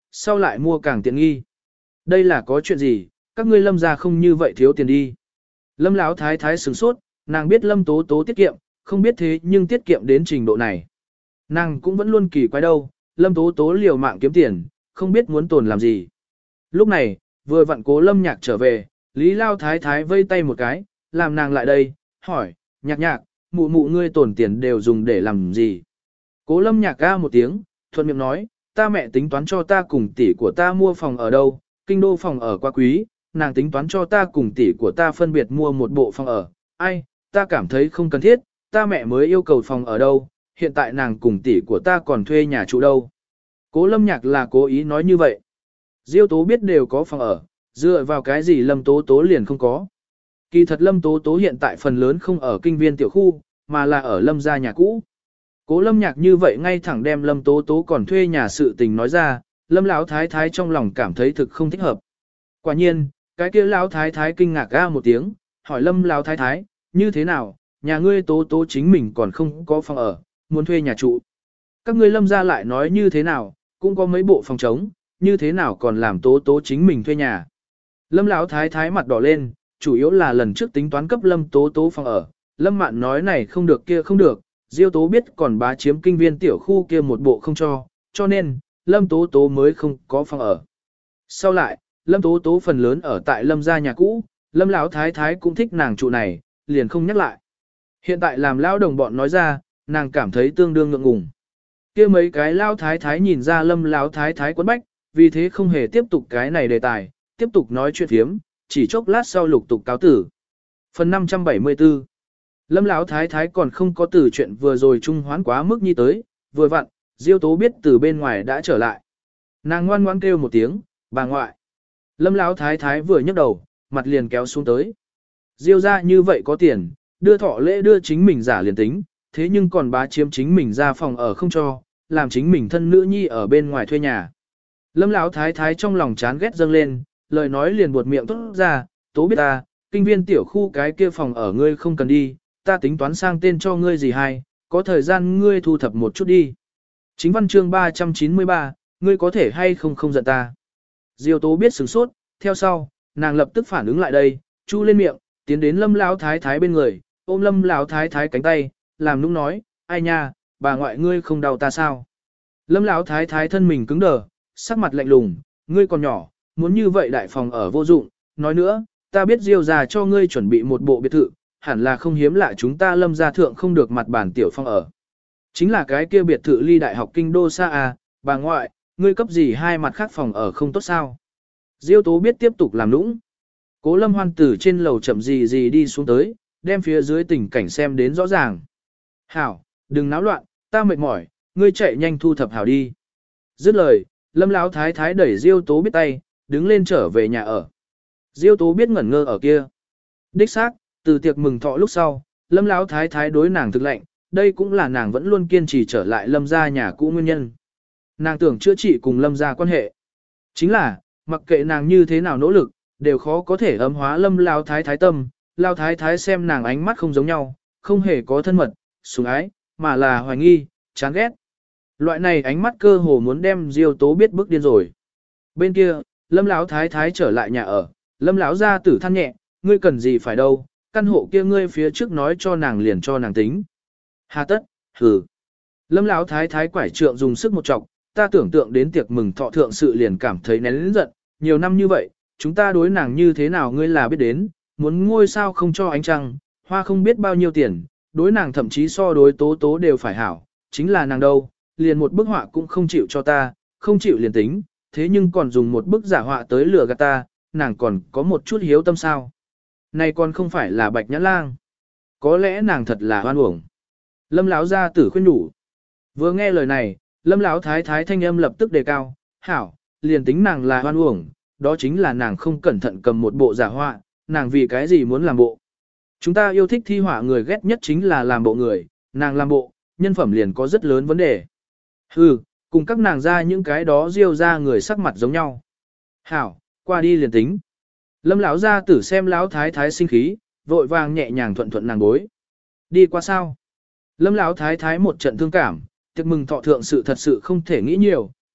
sau lại mua càng tiện nghi. Đây là có chuyện gì, các ngươi Lâm gia không như vậy thiếu tiền đi. Lâm Lão thái thái sửng sốt, nàng biết Lâm Tố Tố tiết kiệm, không biết thế nhưng tiết kiệm đến trình độ này. Nàng cũng vẫn luôn kỳ quái đâu, Lâm Tố Tố liều mạng kiếm tiền, không biết muốn tồn làm gì. Lúc này, vừa vặn Cố Lâm Nhạc trở về, Lý Lao thái thái vây tay một cái, làm nàng lại đây, hỏi, nhạc nhạc, mụ mụ ngươi tổn tiền đều dùng để làm gì? Cố Lâm Nhạc ga một tiếng, thuận miệng nói, ta mẹ tính toán cho ta cùng tỷ của ta mua phòng ở đâu, kinh đô phòng ở quá quý, nàng tính toán cho ta cùng tỷ của ta phân biệt mua một bộ phòng ở, ai, ta cảm thấy không cần thiết, ta mẹ mới yêu cầu phòng ở đâu, hiện tại nàng cùng tỷ của ta còn thuê nhà trụ đâu. Cố Lâm Nhạc là cố ý nói như vậy. Diêu Tố biết đều có phòng ở, dựa vào cái gì Lâm Tố Tố liền không có. Kỳ thật Lâm Tố Tố hiện tại phần lớn không ở kinh viên tiểu khu, mà là ở Lâm gia nhà cũ. Cố Lâm Nhạc như vậy ngay thẳng đem Lâm Tố Tố còn thuê nhà sự tình nói ra, Lâm Lão thái thái trong lòng cảm thấy thực không thích hợp. Quả nhiên, cái kia Lão thái thái kinh ngạc ga một tiếng, hỏi Lâm Lão thái thái, như thế nào, nhà ngươi Tố Tố chính mình còn không có phòng ở, muốn thuê nhà trụ. Các ngươi Lâm gia lại nói như thế nào, cũng có mấy bộ phòng trống, như thế nào còn làm Tố Tố chính mình thuê nhà. Lâm Lão thái thái mặt đỏ lên, chủ yếu là lần trước tính toán cấp Lâm Tố Tố phòng ở, Lâm Mạn nói này không được kia không được, Diêu Tố biết còn bá chiếm kinh viên tiểu khu kia một bộ không cho, cho nên, Lâm Tố Tố mới không có phòng ở. Sau lại, Lâm Tố Tố phần lớn ở tại Lâm gia nhà cũ, Lâm Lão thái thái cũng thích nàng trụ này, liền không nhắc lại. Hiện tại làm lão đồng bọn nói ra, nàng cảm thấy tương đương ngượng ngùng. Kia mấy cái Lão thái thái nhìn ra Lâm Lão thái thái quấn bách, vì thế không hề tiếp tục cái này đề tài, tiếp tục nói chuyện thiếm, chỉ chốc lát sau lục tục cáo tử. Phần năm trăm bảy mươi tư. Lâm Lão thái thái còn không có từ chuyện vừa rồi trung hoán quá mức nhi tới, vừa vặn, Diêu Tố biết từ bên ngoài đã trở lại. Nàng ngoan ngoãn kêu một tiếng, bà ngoại. Lâm Lão thái thái vừa nhấc đầu, mặt liền kéo xuống tới. Diêu ra như vậy có tiền, đưa thọ lễ đưa chính mình giả liền tính, thế nhưng còn bá chiếm chính mình ra phòng ở không cho, làm chính mình thân nữ nhi ở bên ngoài thuê nhà. Lâm Lão thái thái trong lòng chán ghét dâng lên, lời nói liền buột miệng tốt ra, Tố biết ta, kinh viên tiểu khu cái kia phòng ở ngươi không cần đi, ta tính toán sang tên cho ngươi gì hay, có thời gian ngươi thu thập một chút đi. Chính văn chương ba trăm chín mươi ba, ngươi có thể hay không không giận ta. Diêu Tố biết sửng sốt, theo sau, nàng lập tức phản ứng lại đây, chu lên miệng, tiến đến Lâm Lão thái thái bên người, ôm Lâm Lão thái thái cánh tay, làm nũng nói, ai nha, bà ngoại ngươi không đau ta sao? Lâm Lão thái thái thân mình cứng đờ, sắc mặt lạnh lùng, ngươi còn nhỏ, muốn như vậy đại phòng ở vô dụng, nói nữa, ta biết Diêu già cho ngươi chuẩn bị một bộ biệt thự, hẳn là không hiếm lạ chúng ta Lâm gia thượng không được mặt bản tiểu phong ở. Chính là cái kia biệt thự ly đại học kinh đô xa à, bà ngoại, ngươi cấp gì hai mặt khác phòng ở không tốt sao? Diêu Tố biết tiếp tục làm nũng. Cố Lâm Hoan từ trên lầu chậm gì gì đi xuống tới, đem phía dưới tình cảnh xem đến rõ ràng. Hảo, đừng náo loạn, ta mệt mỏi, ngươi chạy nhanh thu thập hảo đi. Dứt lời, Lâm Lão thái thái đẩy Diêu Tố biết tay, đứng lên trở về nhà ở. Diêu Tố biết ngẩn ngơ ở kia. Đích xác, từ tiệc mừng thọ lúc sau, Lâm Lão thái thái đối nàng thực lệnh, đây cũng là nàng vẫn luôn kiên trì trở lại Lâm gia nhà cũ nguyên nhân. Nàng tưởng chữa trị cùng Lâm gia quan hệ. Chính là, mặc kệ nàng như thế nào nỗ lực, đều khó có thể ấm hóa Lâm Lão thái thái tâm. Lão thái thái xem nàng ánh mắt không giống nhau, không hề có thân mật, sủng ái, mà là hoài nghi, chán ghét. Loại này ánh mắt cơ hồ muốn đem Diêu Tố biết bức điên rồi. Bên kia, Lâm Lão thái thái trở lại nhà ở, Lâm lão gia tử than nhẹ, ngươi cần gì phải đâu, căn hộ kia ngươi phía trước nói cho nàng liền cho nàng tính. Hà tất, hừ. Lâm lão thái thái quải trượng dùng sức một chọc, ta tưởng tượng đến tiệc mừng thọ thượng sự liền cảm thấy nén lớn giận, nhiều năm như vậy, chúng ta đối nàng như thế nào ngươi là biết đến, muốn ngôi sao không cho ánh trăng, hoa không biết bao nhiêu tiền, đối nàng thậm chí so đối Tố Tố đều phải hảo, chính là nàng đâu, liền một bức họa cũng không chịu cho ta, không chịu liền tính, thế nhưng còn dùng một bức giả họa tới lừa gạt ta, nàng còn có một chút hiếu tâm sao. Này còn không phải là Bạch Nhã Lang. Có lẽ nàng thật là hoan uổng. Lâm lão gia tử khuyên nhủ. Vừa nghe lời này, Lâm lão thái thái thanh âm lập tức đề cao, hảo, liền tính nàng là hoan uổng, đó chính là nàng không cẩn thận cầm một bộ giả họa, nàng vì cái gì muốn làm bộ. Chúng ta yêu thích thi họa người ghét nhất chính là làm bộ người, nàng làm bộ, nhân phẩm liền có rất lớn vấn đề. Hừ, cùng các nàng ra những cái đó Diêu ra người sắc mặt giống nhau. Hảo, qua đi liền tính. Lâm lão gia tử xem lão thái thái sinh khí, vội vàng nhẹ nhàng thuận thuận nàng bối. Đi qua sao? Lâm lão thái thái một trận thương cảm, tiệc mừng thọ thượng sự thật sự không thể nghĩ nhiều,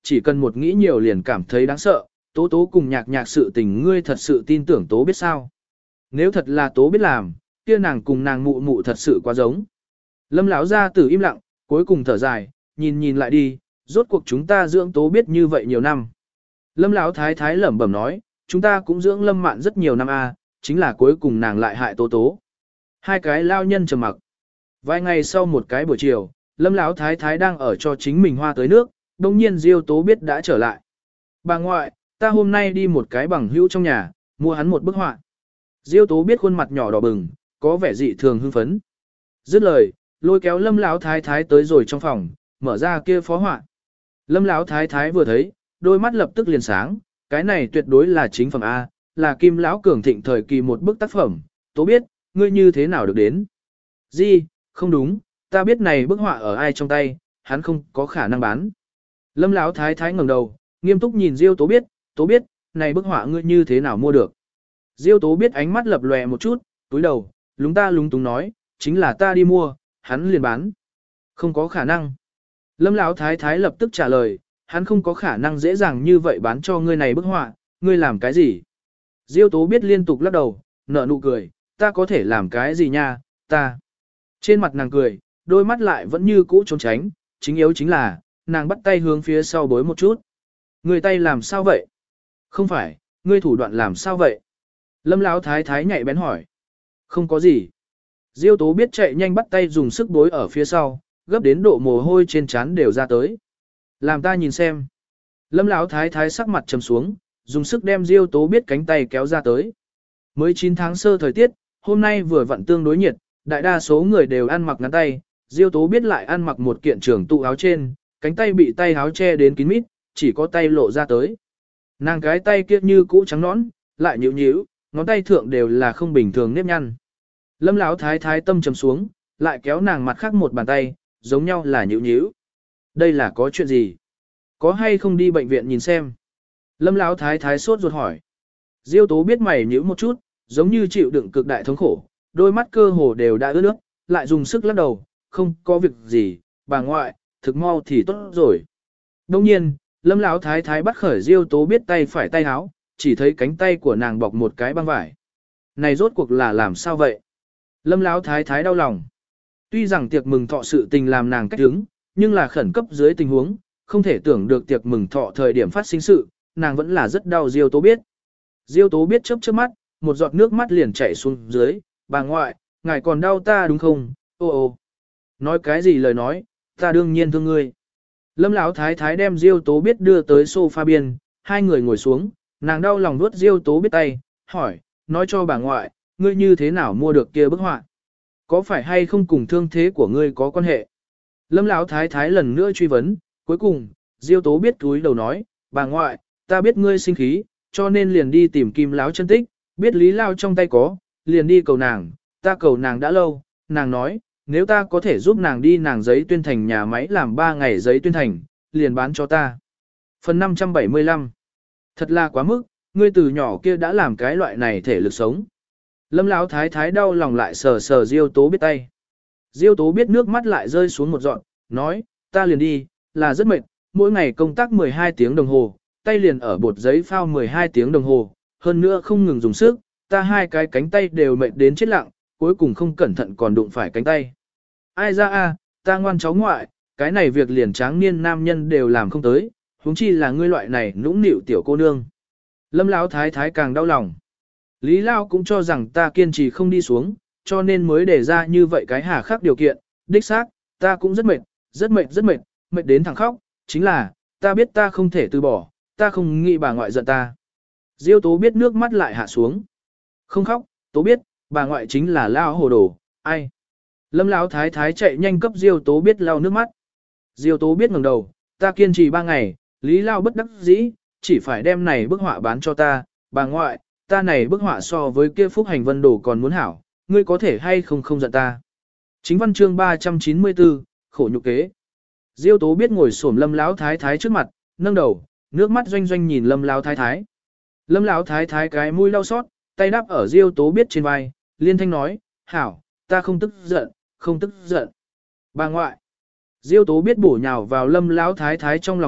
chỉ cần một nghĩ nhiều liền cảm thấy đáng sợ, tố tố cùng nhạc nhạc sự tình ngươi thật sự tin tưởng tố biết sao. Nếu thật là tố biết làm, kia nàng cùng nàng mụ mụ thật sự quá giống. Lâm lão gia tử im lặng, cuối cùng thở dài, nhìn nhìn lại đi, rốt cuộc chúng ta dưỡng tố biết như vậy nhiều năm. Lâm lão thái thái lẩm bẩm nói, chúng ta cũng dưỡng lâm mạn rất nhiều năm a, chính là cuối cùng nàng lại hại tố tố. Hai cái lao nhân trầm mặc. Vài ngày sau một cái buổi chiều, lâm lão thái thái đang ở cho chính mình hoa tới nước, đồng nhiên Diêu tố biết đã trở lại. Bà ngoại, ta hôm nay đi một cái bằng hữu trong nhà, mua hắn một bức họa. Diêu tố biết khuôn mặt nhỏ đỏ bừng, có vẻ dị thường hưng phấn. Dứt lời, lôi kéo lâm lão thái thái tới rồi trong phòng, mở ra kia phó họa. Lâm lão thái thái vừa thấy, đôi mắt lập tức liền sáng, cái này tuyệt đối là chính phẩm A, là kim lão cường thịnh thời kỳ một bức tác phẩm, tố biết, ngươi như thế nào được đến. Gì, không đúng, ta biết này bức họa ở ai trong tay, hắn không có khả năng bán. Lâm lão thái thái ngẩng đầu, nghiêm túc nhìn Diêu tố biết, tố biết, này bức họa ngươi như thế nào mua được. Diêu tố biết ánh mắt lập lòe một chút, túi đầu, lúng ta lúng túng nói, chính là ta đi mua, hắn liền bán. Không có khả năng. Lâm lão thái thái lập tức trả lời, hắn không có khả năng dễ dàng như vậy bán cho ngươi này bức họa, ngươi làm cái gì? Diêu tố biết liên tục lắc đầu, nở nụ cười, ta có thể làm cái gì nha, ta. Trên mặt nàng cười, đôi mắt lại vẫn như cũ trốn tránh, chính yếu chính là, nàng bắt tay hướng phía sau bối một chút. Ngươi tay làm sao vậy? Không phải, ngươi thủ đoạn làm sao vậy? Lâm lão thái thái nhạy bén hỏi. Không có gì. Diêu tố biết chạy nhanh bắt tay dùng sức bối ở phía sau, gấp đến độ mồ hôi trên trán đều ra tới. Làm ta nhìn xem. Lâm lão thái thái sắc mặt trầm xuống, dùng sức đem Diêu tố biết cánh tay kéo ra tới. Mới chín tháng sơ thời tiết, hôm nay vừa vặn tương đối nhiệt, đại đa số người đều ăn mặc ngắn tay, Diêu tố biết lại ăn mặc một kiện trường tụ áo trên, cánh tay bị tay áo che đến kín mít, chỉ có tay lộ ra tới. Nàng cái tay kia như cũ trắng nõn, lại nhíu nhíu, ngón tay thượng đều là không bình thường nếp nhăn. Lâm lão thái thái tâm trầm xuống, lại kéo nàng mặt khác một bàn tay, giống nhau là nhíu nhíu. Đây là có chuyện gì? Có hay không đi bệnh viện nhìn xem? Lâm lão thái thái sốt ruột hỏi. Diêu tố biết mày nhíu một chút, giống như chịu đựng cực đại thống khổ, đôi mắt cơ hồ đều đã ướt nước, lại dùng sức lắc đầu, không có việc gì, bà ngoại, thực mau thì tốt rồi. Đông nhiên, Lâm lão thái thái bắt khởi Diêu tố biết tay phải tay áo, chỉ thấy cánh tay của nàng bọc một cái băng vải. Này rốt cuộc là làm sao vậy? Lâm lão thái thái đau lòng. Tuy rằng tiệc mừng thọ sự tình làm nàng cách đứng, nhưng là khẩn cấp dưới tình huống, không thể tưởng được tiệc mừng thọ thời điểm phát sinh sự, nàng vẫn là rất đau Diêu tố biết. Diêu tố biết chớp chớp mắt, một giọt nước mắt liền chảy xuống dưới, bà ngoại, ngài còn đau ta đúng không? Ô ô, nói cái gì lời nói, ta đương nhiên thương ngươi. Lâm lão thái thái đem Diêu tố biết đưa tới sofa biên, hai người ngồi xuống, nàng đau lòng nuốt Diêu tố biết tay, hỏi, nói cho bà ngoại, ngươi như thế nào mua được kia bức họa? Có phải hay không cùng thương thế của ngươi có quan hệ? Lâm lão thái thái lần nữa truy vấn, cuối cùng, Diêu tố biết túi đầu nói, bà ngoại, ta biết ngươi sinh khí, cho nên liền đi tìm Kim lão chân tích, biết Lý Lao trong tay có, liền đi cầu nàng, ta cầu nàng đã lâu, nàng nói, nếu ta có thể giúp nàng đi nàng giấy tuyên thành nhà máy làm ba ngày giấy tuyên thành, liền bán cho ta. Phần năm trăm bảy mươi lăm. Thật là quá mức, ngươi từ nhỏ kia đã làm cái loại này thể lực sống. Lâm lão thái thái đau lòng lại sờ sờ Diêu tố biết tay. Diêu tố biết nước mắt lại rơi xuống một giọt, nói, ta liền đi, là rất mệt, mỗi ngày công tác mười hai tiếng đồng hồ, tay liền ở bột giấy phao mười hai tiếng đồng hồ, hơn nữa không ngừng dùng sức, ta hai cái cánh tay đều mệt đến chết lặng, cuối cùng không cẩn thận còn đụng phải cánh tay. Ai ra a, ta ngoan cháu ngoại, cái này việc liền tráng niên nam nhân đều làm không tới, huống chi là ngươi loại này nũng nịu tiểu cô nương. Lâm lão thái thái càng đau lòng. Lý Lao cũng cho rằng ta kiên trì không đi xuống, cho nên mới đề ra như vậy cái hà khắc điều kiện, đích xác, ta cũng rất mệt, rất mệt rất mệt, mệt đến thẳng khóc, chính là, ta biết ta không thể từ bỏ, ta không nghĩ bà ngoại giận ta. Diêu tố biết nước mắt lại hạ xuống. Không khóc, tố biết, bà ngoại chính là Lao hồ đồ, ai. Lâm lão thái thái chạy nhanh cấp Diêu tố biết lau nước mắt. Diêu tố biết ngẩng đầu, ta kiên trì ba ngày, Lý Lao bất đắc dĩ, chỉ phải đem này bức họa bán cho ta, bà ngoại, ta này bức họa so với kia phúc hành vân đồ còn muốn hảo, ngươi có thể hay không không giận ta. Chính văn chương ba trăm chín mươi tư, khổ nhục kế. Diêu tố biết ngồi xổm Lâm lão thái thái trước mặt, nâng đầu, nước mắt doanh doanh nhìn Lâm lão thái thái. Lâm lão thái thái cái mũi đau xót, tay đáp ở Diêu tố biết trên vai, liên thanh nói, hảo, ta không tức giận, không tức giận. Bà ngoại. Diêu tố biết bổ nhào vào Lâm lão thái thái trong lòng ngực,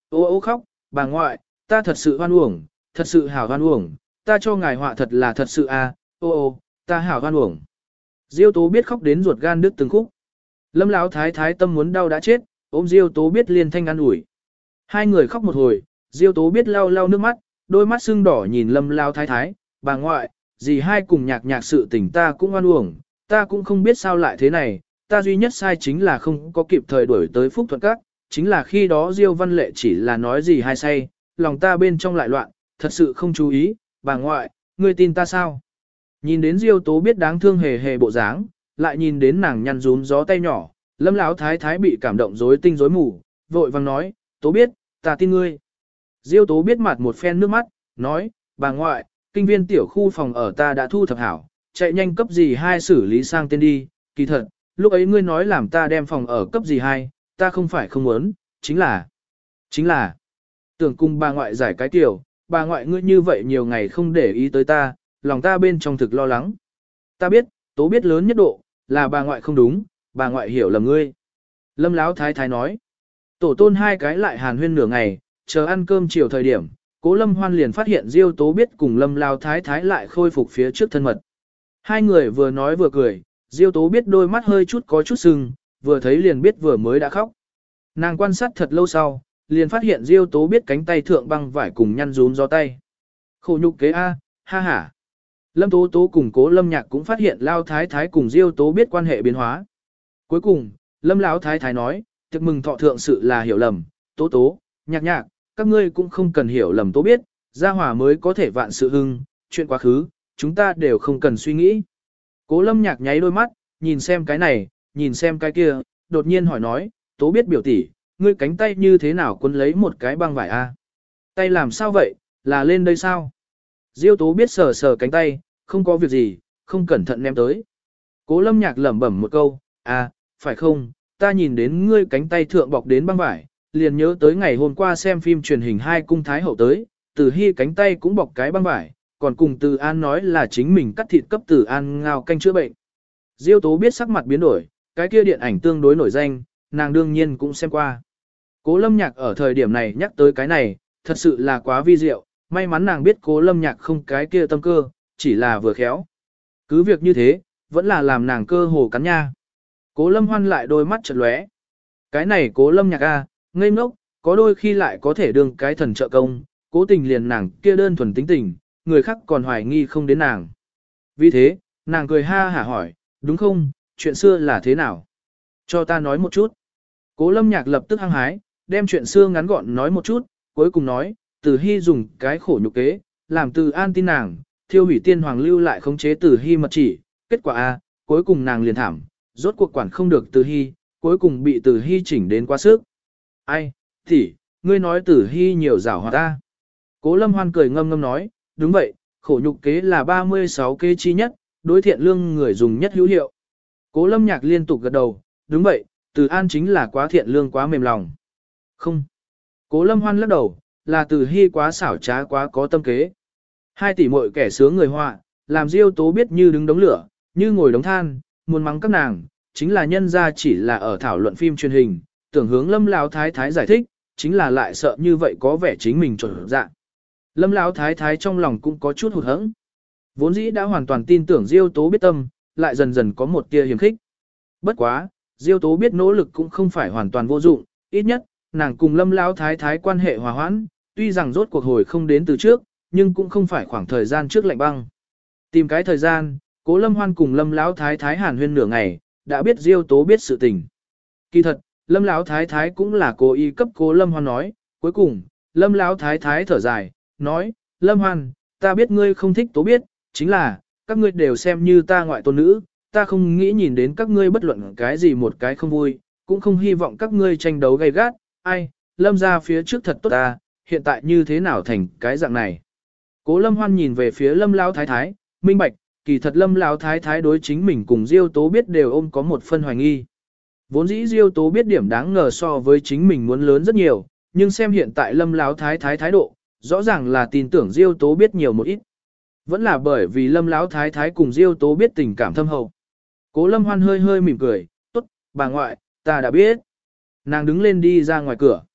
Ô ô khóc, bà ngoại, ta thật sự hoan uổng, thật sự hảo hoan uổng, ta cho ngài họa thật là thật sự à, ô ô, ta hảo hoan uổng. Diêu Tố biết khóc đến ruột gan đứt từng khúc. Lâm Lão thái thái tâm muốn đau đã chết, ôm Diêu Tố biết liên thanh an ủi. Hai người khóc một hồi, Diêu Tố biết lau lau nước mắt, đôi mắt sưng đỏ nhìn Lâm Lão thái thái, bà ngoại, dì hai cùng nhạc nhạc sự tình ta cũng oan uổng, ta cũng không biết sao lại thế này, ta duy nhất sai chính là không có kịp thời đuổi tới Phúc Thuận Các, chính là khi đó Diêu Văn Lệ chỉ là nói gì hai say, lòng ta bên trong lại loạn, thật sự không chú ý, bà ngoại, ngươi tin ta sao? Nhìn đến Diêu Tố biết đáng thương hề hề bộ dáng, lại nhìn đến nàng nhăn rúm gió tay nhỏ, Lâm Lão thái thái bị cảm động rối tinh rối mù, vội vàng nói, Tố biết, ta tin ngươi. Diêu Tố biết mặt một phen nước mắt, nói, bà ngoại, kinh viên tiểu khu phòng ở ta đã thu thập hảo, chạy nhanh cấp gì hai xử lý sang tên đi, kỳ thật, lúc ấy ngươi nói làm ta đem phòng ở cấp gì hai, ta không phải không muốn, chính là, chính là, tưởng cùng bà ngoại giải cái tiểu, bà ngoại ngươi như vậy nhiều ngày không để ý tới ta, lòng ta bên trong thực lo lắng. Ta biết, Tố biết lớn nhất độ, là bà ngoại không đúng, bà ngoại hiểu lầm ngươi. Lâm Lão thái thái nói, tổ tôn hai cái lại hàn huyên nửa ngày, chờ ăn cơm chiều thời điểm, Cố Lâm Hoan liền phát hiện Diêu Tố biết cùng Lâm Lão thái thái lại khôi phục phía trước thân mật. Hai người vừa nói vừa cười, Diêu Tố biết đôi mắt hơi chút có chút sưng, vừa thấy liền biết vừa mới đã khóc. Nàng quan sát thật lâu sau, liền phát hiện Diêu Tố biết cánh tay thượng băng vải cùng nhăn rúm gió tay. Khổ nhục kế A, ha ha. Lâm Tố Tố cùng Cố Lâm Nhạc cũng phát hiện Lao Thái Thái cùng Diêu Tố biết quan hệ biến hóa. Cuối cùng, Lâm Lão Thái Thái nói, tiệc mừng thọ thượng sự là hiểu lầm, Tố Tố, Nhạc Nhạc, các ngươi cũng không cần hiểu lầm Tố biết, gia hỏa mới có thể vạn sự hưng, chuyện quá khứ, chúng ta đều không cần suy nghĩ. Cố Lâm Nhạc nháy đôi mắt, nhìn xem cái này, nhìn xem cái kia, đột nhiên hỏi nói, Tố biết biểu tỷ, ngươi cánh tay như thế nào quấn lấy một cái băng vải a? Tay làm sao vậy, là lên đây sao? Diêu Tố biết sờ sờ cánh tay, không có việc gì, không cẩn thận ném tới. Cố Lâm Nhạc lẩm bẩm một câu, à, phải không, ta nhìn đến ngươi cánh tay thượng bọc đến băng vải, liền nhớ tới ngày hôm qua xem phim truyền hình hai cung thái hậu tới, Từ Hy cánh tay cũng bọc cái băng vải, còn cùng Từ An nói là chính mình cắt thịt cấp Từ An ngao canh chữa bệnh. Diêu Tố biết sắc mặt biến đổi, cái kia điện ảnh tương đối nổi danh, nàng đương nhiên cũng xem qua. Cố Lâm Nhạc ở thời điểm này nhắc tới cái này, thật sự là quá vi diệu, may mắn nàng biết Cố Lâm Nhạc không cái kia tâm cơ, chỉ là vừa khéo. Cứ việc như thế, vẫn là làm nàng cơ hồ cắn nha. Cố Lâm Hoan lại đôi mắt chợt lóe. Cái này Cố Lâm Nhạc a, ngây ngốc, có đôi khi lại có thể đương cái thần trợ công, cố tình liền nàng kia đơn thuần tính tình, người khác còn hoài nghi không đến nàng. Vì thế, nàng cười ha hả hỏi, đúng không, chuyện xưa là thế nào? Cho ta nói một chút. Cố Lâm Nhạc lập tức hăng hái, đem chuyện xưa ngắn gọn nói một chút, cuối cùng nói, Từ Hy dùng cái khổ nhục kế, làm Từ An tin nàng, thiêu hủy tiên hoàng lưu lại khống chế Từ Hy mật chỉ, kết quả a, cuối cùng nàng liền thảm, rốt cuộc quản không được Từ Hy, cuối cùng bị Từ Hy chỉnh đến quá sức. Ai, thì, ngươi nói Từ Hy nhiều giảo hoạt ta. Cố Lâm Hoan cười ngâm ngâm nói, đúng vậy, khổ nhục kế là ba mươi sáu kế chi nhất, đối thiện lương người dùng nhất hữu hiệu. Cố Lâm Nhạc liên tục gật đầu, đúng vậy, Từ An chính là quá thiện lương quá mềm lòng. Không. Cố Lâm Hoan lắc đầu, là Từ Hy quá xảo trá quá có tâm kế. Hai tỷ muội kẻ sướng người họa, làm Diêu Tố biết như đứng đống lửa, như ngồi đống than, muốn mắng các nàng, chính là nhân ra chỉ là ở thảo luận phim truyền hình, tưởng hướng Lâm Lão Thái Thái giải thích, chính là lại sợ như vậy có vẻ chính mình trộn dạng. Lâm Lão Thái Thái trong lòng cũng có chút hụt hẫng. Vốn dĩ đã hoàn toàn tin tưởng Diêu Tố biết tâm, lại dần dần có một tia hiềm khích. Bất quá, Diêu Tố biết nỗ lực cũng không phải hoàn toàn vô dụng, ít nhất, nàng cùng Lâm Lão Thái Thái quan hệ hòa hoãn, tuy rằng rốt cuộc hồi không đến từ trước, nhưng cũng không phải khoảng thời gian trước lạnh băng. Tìm cái thời gian, Cố Lâm Hoan cùng Lâm Lão Thái Thái hàn huyên nửa ngày, đã biết Diêu Tố biết sự tình. Kỳ thật, Lâm Lão Thái Thái cũng là cố ý cấp Cố Lâm Hoan nói, cuối cùng, Lâm Lão Thái Thái thở dài, nói, Lâm Hoan, ta biết ngươi không thích Tố biết, chính là, các ngươi đều xem như ta ngoại tôn nữ, ta không nghĩ nhìn đến các ngươi bất luận cái gì một cái không vui, cũng không hy vọng các ngươi tranh đấu gay gắt, ai, Lâm ra phía trước thật tốt ta, hiện tại như thế nào thành cái dạng này. Cố Lâm Hoan nhìn về phía Lâm Lão Thái Thái, minh bạch, kỳ thật Lâm Lão Thái Thái đối chính mình cùng Diêu Tố biết đều ôm có một phân hoài nghi. Vốn dĩ Diêu Tố biết điểm đáng ngờ so với chính mình muốn lớn rất nhiều, nhưng xem hiện tại Lâm Lão Thái Thái thái độ, rõ ràng là tin tưởng Diêu Tố biết nhiều một ít. Vẫn là bởi vì Lâm Lão Thái Thái cùng Diêu Tố biết tình cảm thâm hậu. Cố Lâm Hoan hơi hơi mỉm cười, tốt, bà ngoại, ta đã biết. Nàng đứng lên đi ra ngoài cửa.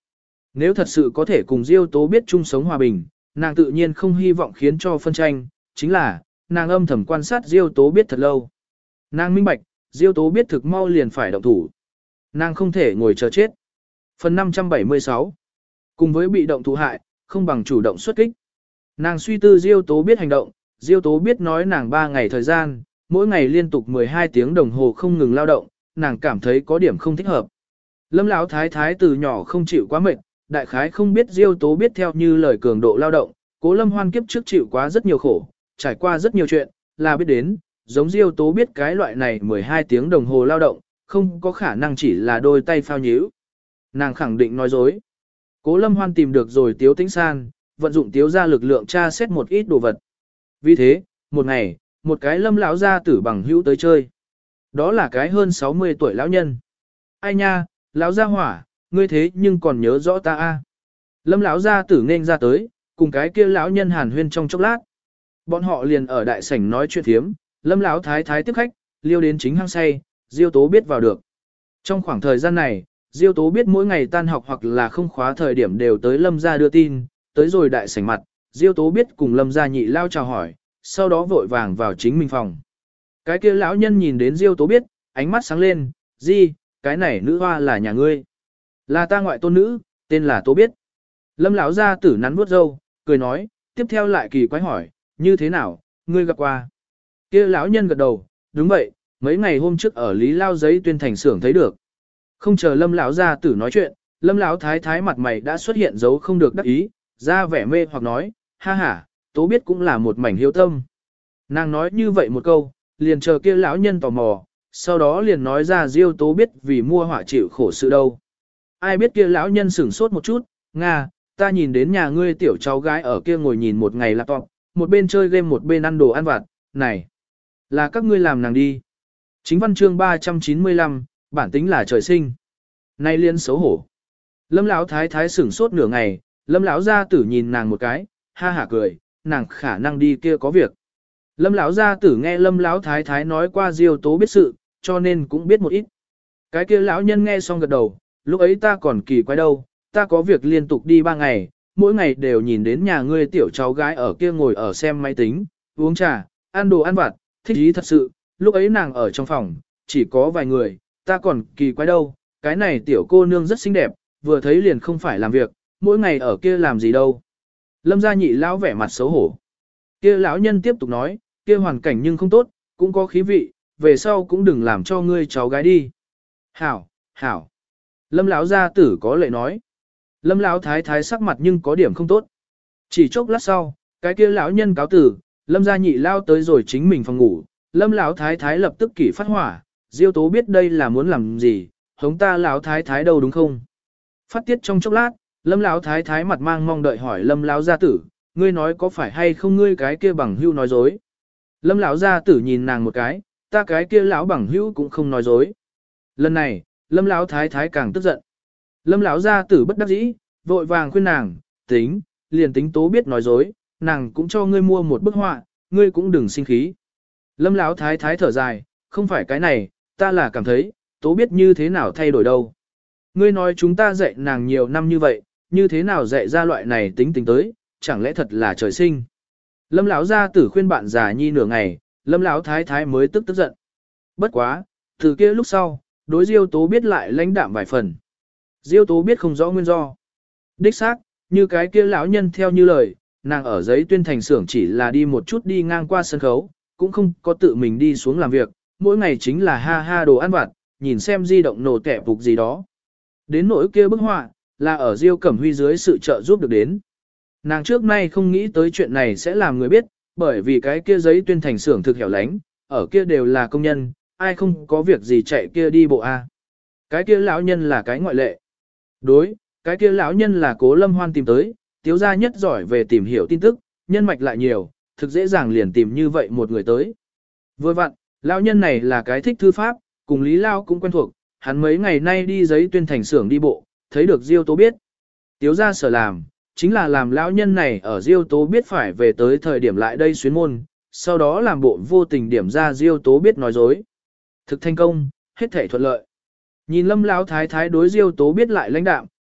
Nếu thật sự có thể cùng Diêu Tố biết chung sống hòa bình, nàng tự nhiên không hy vọng khiến cho phân tranh, chính là, nàng âm thầm quan sát Diêu Tố biết thật lâu. Nàng minh bạch, Diêu Tố biết thực mau liền phải động thủ. Nàng không thể ngồi chờ chết. Phần năm trăm bảy mươi sáu. Cùng với bị động thụ hại, không bằng chủ động xuất kích. Nàng suy tư Diêu Tố biết hành động, Diêu Tố biết nói nàng ba ngày thời gian, mỗi ngày liên tục mười hai tiếng đồng hồ không ngừng lao động, nàng cảm thấy có điểm không thích hợp. Lâm Lão thái thái từ nhỏ không chịu quá mệt, đại khái không biết Diêu Tố biết theo như lời cường độ lao động, Cố Lâm Hoan kiếp trước chịu quá rất nhiều khổ, trải qua rất nhiều chuyện, là biết đến, giống Diêu Tố biết cái loại này mười hai tiếng đồng hồ lao động, không có khả năng chỉ là đôi tay phao nhíu. Nàng khẳng định nói dối. Cố Lâm Hoan tìm được rồi Tiếu Tĩnh San, vận dụng Tiếu ra lực lượng tra xét một ít đồ vật. Vì thế, một ngày, một cái Lâm lão gia tử bằng hữu tới chơi. Đó là cái hơn sáu mươi tuổi lão nhân. Ai nha, lão gia hỏa, ngươi thế nhưng còn nhớ rõ ta a? Lâm lão gia tử nên ra tới, cùng cái kia lão nhân hàn huyên trong chốc lát. Bọn họ liền ở đại sảnh nói chuyện thiếm, Lâm lão thái thái tiếp khách, liêu đến chính hang say, Diêu Tố biết vào được. Trong khoảng thời gian này, Diêu Tố biết mỗi ngày tan học hoặc là không khóa thời điểm đều tới Lâm gia đưa tin, tới rồi đại sảnh mặt, Diêu Tố biết cùng Lâm gia nhị lao chào hỏi, sau đó vội vàng vào chính mình phòng. Cái kia lão nhân nhìn đến Diêu Tố biết, ánh mắt sáng lên, "Di, cái này nữ hoa là nhà ngươi?" "Là ta ngoại tôn nữ, tên là Tố biết." Lâm lão gia tử nắn vuốt râu, cười nói, tiếp theo lại kỳ quái hỏi, "Như thế nào, ngươi gặp qua?" Kia lão nhân gật đầu, "Đúng vậy, mấy ngày hôm trước ở Lý Lao giấy tuyên thành xưởng thấy được." Không chờ Lâm lão gia tử nói chuyện, Lâm lão thái thái mặt mày đã xuất hiện dấu không được đắc ý, ra vẻ mê hoặc nói, "Ha ha, Tố biết cũng là một mảnh hiếu tâm." Nàng nói như vậy một câu, liền chờ kia lão nhân tò mò, sau đó liền nói ra Diêu Tố biết vì mua họa chịu khổ sự đâu. Ai biết kia lão nhân sửng sốt một chút, "Nga, ta nhìn đến nhà ngươi tiểu cháu gái ở kia ngồi nhìn một ngày laptop, một bên chơi game một bên ăn đồ ăn vặt, này, là các ngươi làm nàng đi." Chính văn chương ba trăm chín mươi lăm, bản tính là trời sinh. Nay liên xấu hổ. Lâm lão thái thái sửng sốt nửa ngày, Lâm lão gia tử nhìn nàng một cái, ha hả cười, nàng khả năng đi kia có việc. Lâm lão gia tử nghe Lâm lão thái thái nói qua Diêu Tố biết sự, cho nên cũng biết một ít. Cái kia lão nhân nghe xong gật đầu, lúc ấy ta còn kỳ quái đâu, ta có việc liên tục đi ba ngày, mỗi ngày đều nhìn đến nhà ngươi tiểu cháu gái ở kia ngồi ở xem máy tính, uống trà, ăn đồ ăn vặt, thích ý thật sự, lúc ấy nàng ở trong phòng, chỉ có vài người, ta còn kỳ quái đâu, cái này tiểu cô nương rất xinh đẹp, vừa thấy liền không phải làm việc, mỗi ngày ở kia làm gì đâu. Lâm gia nhị lão vẻ mặt xấu hổ. Kia lão nhân tiếp tục nói, kia hoàn cảnh nhưng không tốt, cũng có khí vị, về sau cũng đừng làm cho ngươi cháu gái đi. Hảo, hảo. Lâm lão gia tử có lệ nói. Lâm lão thái thái sắc mặt nhưng có điểm không tốt. Chỉ chốc lát sau, cái kia lão nhân cáo tử, Lâm gia nhị lao tới rồi chính mình phòng ngủ, Lâm lão thái thái lập tức kỷ phát hỏa, Diêu Tố biết đây là muốn làm gì, hống ta lão thái thái đâu đúng không? Phát tiết trong chốc lát, Lâm lão thái thái mặt mang mong đợi hỏi Lâm lão gia tử, ngươi nói có phải hay không ngươi cái kia bằng hữu nói dối? Lâm lão gia tử nhìn nàng một cái, ta cái kia lão bằng hữu cũng không nói dối. Lần này, Lâm lão thái thái càng tức giận. Lâm lão gia tử bất đắc dĩ, vội vàng khuyên nàng, tính, liền tính Tố biết nói dối, nàng cũng cho ngươi mua một bức họa, ngươi cũng đừng sinh khí. Lâm lão thái thái thở dài, không phải cái này, ta là cảm thấy, Tố biết như thế nào thay đổi đâu. Ngươi nói chúng ta dạy nàng nhiều năm như vậy, như thế nào dạy ra loại này tính tình tới, chẳng lẽ thật là trời sinh. Lâm lão gia tử khuyên bạn già nhi nửa ngày, Lâm lão thái thái mới tức tức giận. Bất quá, từ kia lúc sau, đối Diêu Tố biết lại lãnh đạm vài phần. Diêu Tố biết không rõ nguyên do. Đích xác, như cái kia lão nhân theo như lời, nàng ở giấy tuyên thành xưởng chỉ là đi một chút đi ngang qua sân khấu, cũng không có tự mình đi xuống làm việc, mỗi ngày chính là ha ha đồ ăn vặt, nhìn xem di động nổ tẻ phục gì đó. Đến nỗi kia bức họa, là ở Diêu Cẩm Huy dưới sự trợ giúp được đến. Nàng trước nay không nghĩ tới chuyện này sẽ làm người biết, bởi vì cái kia giấy tuyên thành xưởng thực hẻo lánh, ở kia đều là công nhân, ai không có việc gì chạy kia đi bộ a. Cái kia lão nhân là cái ngoại lệ. Đối, cái kia lão nhân là Cố Lâm Hoan tìm tới, Tiếu gia nhất giỏi về tìm hiểu tin tức, nhân mạch lại nhiều, thực dễ dàng liền tìm như vậy một người tới. Vừa vặn, lão nhân này là cái thích thư pháp, cùng Lý Lao cũng quen thuộc, hắn mấy ngày nay đi giấy tuyên thành xưởng đi bộ, thấy được Diêu Tố biết. Tiếu gia sở làm, chính là làm lão nhân này ở Diêu Tố biết phải về tới thời điểm lại đây xuyến môn, sau đó làm bộ vô tình điểm ra Diêu Tố biết nói dối. Thực thành công, hết thảy thuận lợi. Nhìn Lâm lão thái thái đối Diêu Tố biết lại lãnh đạm,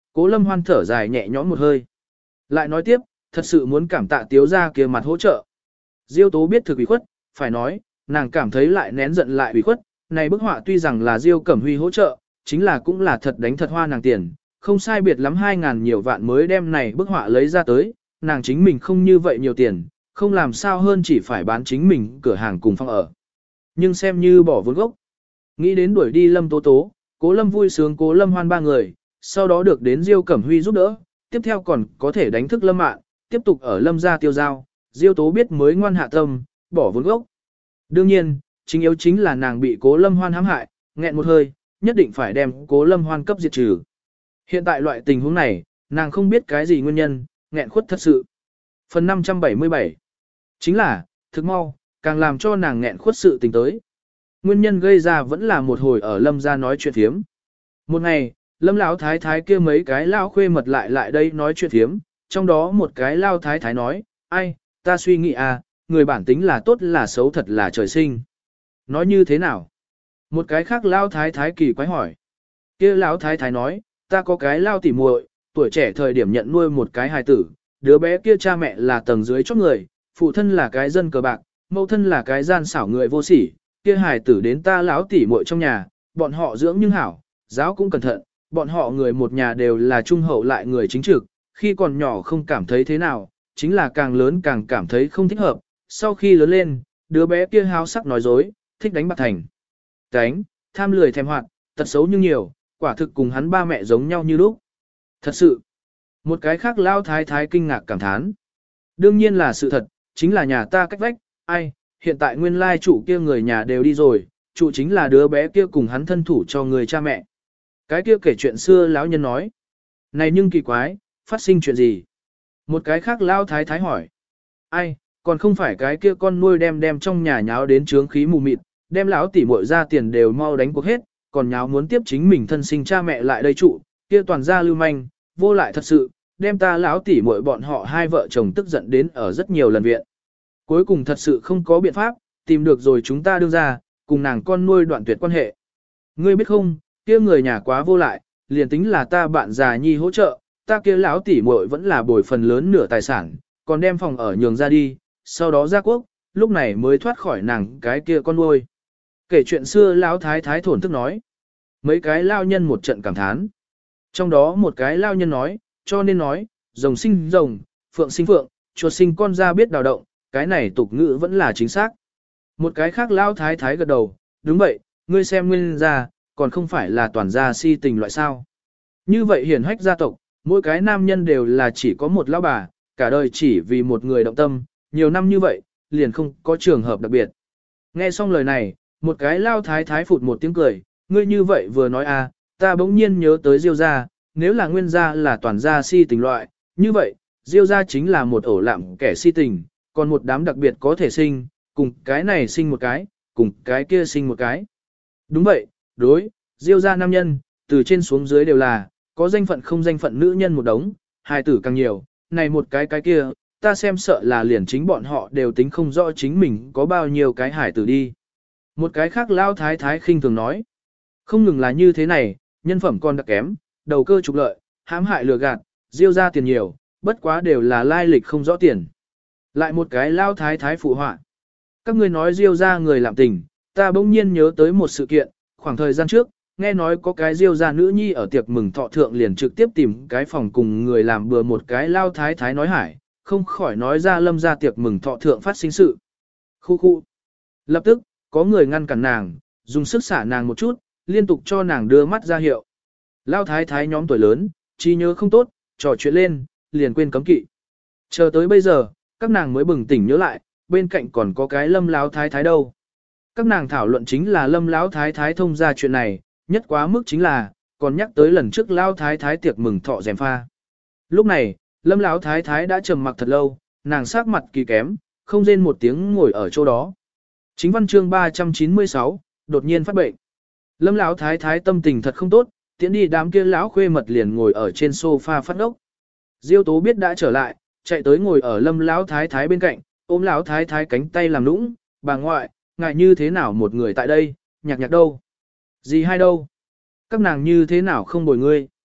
Cố Lâm Hoan thở dài nhẹ nhõm một hơi. Lại nói tiếp, thật sự muốn cảm tạ Tiếu gia kia mặt hỗ trợ. Diêu Tố biết thực ủy khuất, phải nói, nàng cảm thấy lại nén giận lại ủy khuất, này bức họa tuy rằng là Diêu Cẩm Huy hỗ trợ, chính là cũng là thật đánh thật hoa nàng tiền, không sai biệt lắm hai ngàn nhiều vạn mới đem này bức họa lấy ra tới, nàng chính mình không như vậy nhiều tiền, không làm sao hơn chỉ phải bán chính mình cửa hàng cùng phòng ở. Nhưng xem như bỏ vốn gốc. Nghĩ đến đuổi đi Lâm Tố Tố, Cố Lâm vui sướng Cố Lâm Hoan ba người, sau đó được đến Diêu Cẩm Huy giúp đỡ, tiếp theo còn có thể đánh thức Lâm Mạn, tiếp tục ở Lâm gia tiêu giao, Diêu Tố biết mới ngoan hạ tâm, bỏ vốn gốc. Đương nhiên, chính yếu chính là nàng bị Cố Lâm Hoan hãm hại, nghẹn một hơi, nhất định phải đem Cố Lâm Hoan cấp diệt trừ. Hiện tại loại tình huống này, nàng không biết cái gì nguyên nhân, nghẹn khuất thật sự. Phần năm trăm bảy mươi bảy chính là, thực mau, càng làm cho nàng nghẹn khuất sự tình tới. Nguyên nhân gây ra vẫn là một hồi ở Lâm gia nói chuyện thiếm. Một ngày, Lâm lão thái thái kia mấy cái lao khuê mật lại lại đây nói chuyện thiếm, trong đó một cái lao thái thái nói, ai, ta suy nghĩ à, người bản tính là tốt là xấu thật là trời sinh. Nói như thế nào? Một cái khác lao thái thái kỳ quái hỏi. Kia lão thái thái nói, ta có cái lao tỉ muội, tuổi trẻ thời điểm nhận nuôi một cái hài tử, đứa bé kia cha mẹ là tầng dưới chót người, phụ thân là cái dân cờ bạc, mẫu thân là cái gian xảo người vô sỉ, kia hài tử đến ta lão tỉ muội trong nhà, bọn họ dưỡng nhưng hảo, giáo cũng cẩn thận, bọn họ người một nhà đều là trung hậu lại người chính trực, khi còn nhỏ không cảm thấy thế nào, chính là càng lớn càng cảm thấy không thích hợp, sau khi lớn lên, đứa bé kia háo sắc nói dối, thích đánh bạc thành. Đánh, tham lười thèm hoạt, tật xấu nhưng nhiều, quả thực cùng hắn ba mẹ giống nhau như lúc. Thật sự, một cái khác lao thái thái kinh ngạc cảm thán. Đương nhiên là sự thật, chính là nhà ta cách vách, ai, hiện tại nguyên lai chủ kia người nhà đều đi rồi, chủ chính là đứa bé kia cùng hắn thân thủ cho người cha mẹ. Cái kia kể chuyện xưa lão nhân nói. Này nhưng kỳ quái, phát sinh chuyện gì? Một cái khác lao thái thái hỏi. Ai, còn không phải cái kia con nuôi đem đem trong nhà nháo đến trướng khí mù mịt, đem lão tỉ muội ra tiền đều mau đánh cuộc hết, còn nháo muốn tiếp chính mình thân sinh cha mẹ lại đây trụ, kia toàn gia lưu manh, vô lại thật sự, đem ta lão tỉ muội bọn họ hai vợ chồng tức giận đến ở rất nhiều lần viện. Cuối cùng thật sự không có biện pháp, tìm được rồi chúng ta đương ra, cùng nàng con nuôi đoạn tuyệt quan hệ. Ngươi biết không, kia người nhà quá vô lại, liền tính là ta bạn già nhi hỗ trợ, ta kia lão tỉ muội vẫn là bồi phần lớn nửa tài sản, còn đem phòng ở nhường ra đi, sau đó ra quốc, lúc này mới thoát khỏi nàng cái kia con nuôi. Kể chuyện xưa lão thái thái thổn thức nói. Mấy cái lao nhân một trận cảm thán. Trong đó một cái lao nhân nói, cho nên nói, rồng sinh rồng, phượng sinh phượng, chuột sinh con ra biết đào động, cái này tục ngữ vẫn là chính xác. Một cái khác lao thái thái gật đầu, đúng vậy, ngươi xem nguyên ra, còn không phải là toàn gia si tình loại sao. Như vậy hiển hách gia tộc, mỗi cái nam nhân đều là chỉ có một lão bà, cả đời chỉ vì một người động tâm, nhiều năm như vậy, liền không có trường hợp đặc biệt. Nghe xong lời này, một cái lao thái thái phụt một tiếng cười, ngươi như vậy vừa nói à, ta bỗng nhiên nhớ tới Diêu gia, nếu là nguyên gia là toàn gia si tình loại, như vậy, Diêu gia chính là một ổ lạm kẻ si tình, còn một đám đặc biệt có thể sinh, cùng cái này sinh một cái, cùng cái kia sinh một cái. Đúng vậy, đối, Diêu gia nam nhân, từ trên xuống dưới đều là, có danh phận không danh phận nữ nhân một đống, hài tử càng nhiều, này một cái cái kia, ta xem sợ là liền chính bọn họ đều tính không rõ chính mình có bao nhiêu cái hài tử đi. Một cái khác lao thái thái khinh thường nói, không ngừng là như thế này, nhân phẩm còn đặc kém, đầu cơ trục lợi, hãm hại lừa gạt, Diêu ra tiền nhiều, bất quá đều là lai lịch không rõ tiền. Lại một cái lao thái thái phụ họa. Các ngươi nói Diêu ra người làm tình, ta bỗng nhiên nhớ tới một sự kiện, khoảng thời gian trước, nghe nói có cái Diêu ra nữ nhi ở tiệc mừng thọ thượng liền trực tiếp tìm cái phòng cùng người làm bừa một cái lao thái thái nói hải, không khỏi nói ra Lâm ra tiệc mừng thọ thượng phát sinh sự. Khu khu. Lập tức, có người ngăn cản nàng, dùng sức xả nàng một chút, liên tục cho nàng đưa mắt ra hiệu. Lao thái thái nhóm tuổi lớn, trí nhớ không tốt, trò chuyện lên, liền quên cấm kỵ. Chờ tới bây giờ, các nàng mới bừng tỉnh nhớ lại, bên cạnh còn có cái Lâm Lão thái thái đâu. Các nàng thảo luận chính là Lâm Lão thái thái thông ra chuyện này, nhất quá mức chính là, còn nhắc tới lần trước Lão thái thái tiệc mừng thọ rèm pha. Lúc này, Lâm Lão thái thái đã trầm mặc thật lâu, nàng sắc mặt kỳ kém, không rên một tiếng ngồi ở chỗ đó. Chính văn chương ba trăm chín mươi sáu, đột nhiên phát bệnh. Lâm Lão thái thái tâm tình thật không tốt, tiễn đi đám kia lão khuê mật liền ngồi ở trên sofa phát ốc. Diêu Tố biết đã trở lại, chạy tới ngồi ở Lâm Lão thái thái bên cạnh, ôm Lão thái thái cánh tay làm nũng, bà ngoại, ngại như thế nào một người tại đây, nhạc nhạc đâu? Gì hai đâu? Các nàng như thế nào không bồi ngươi?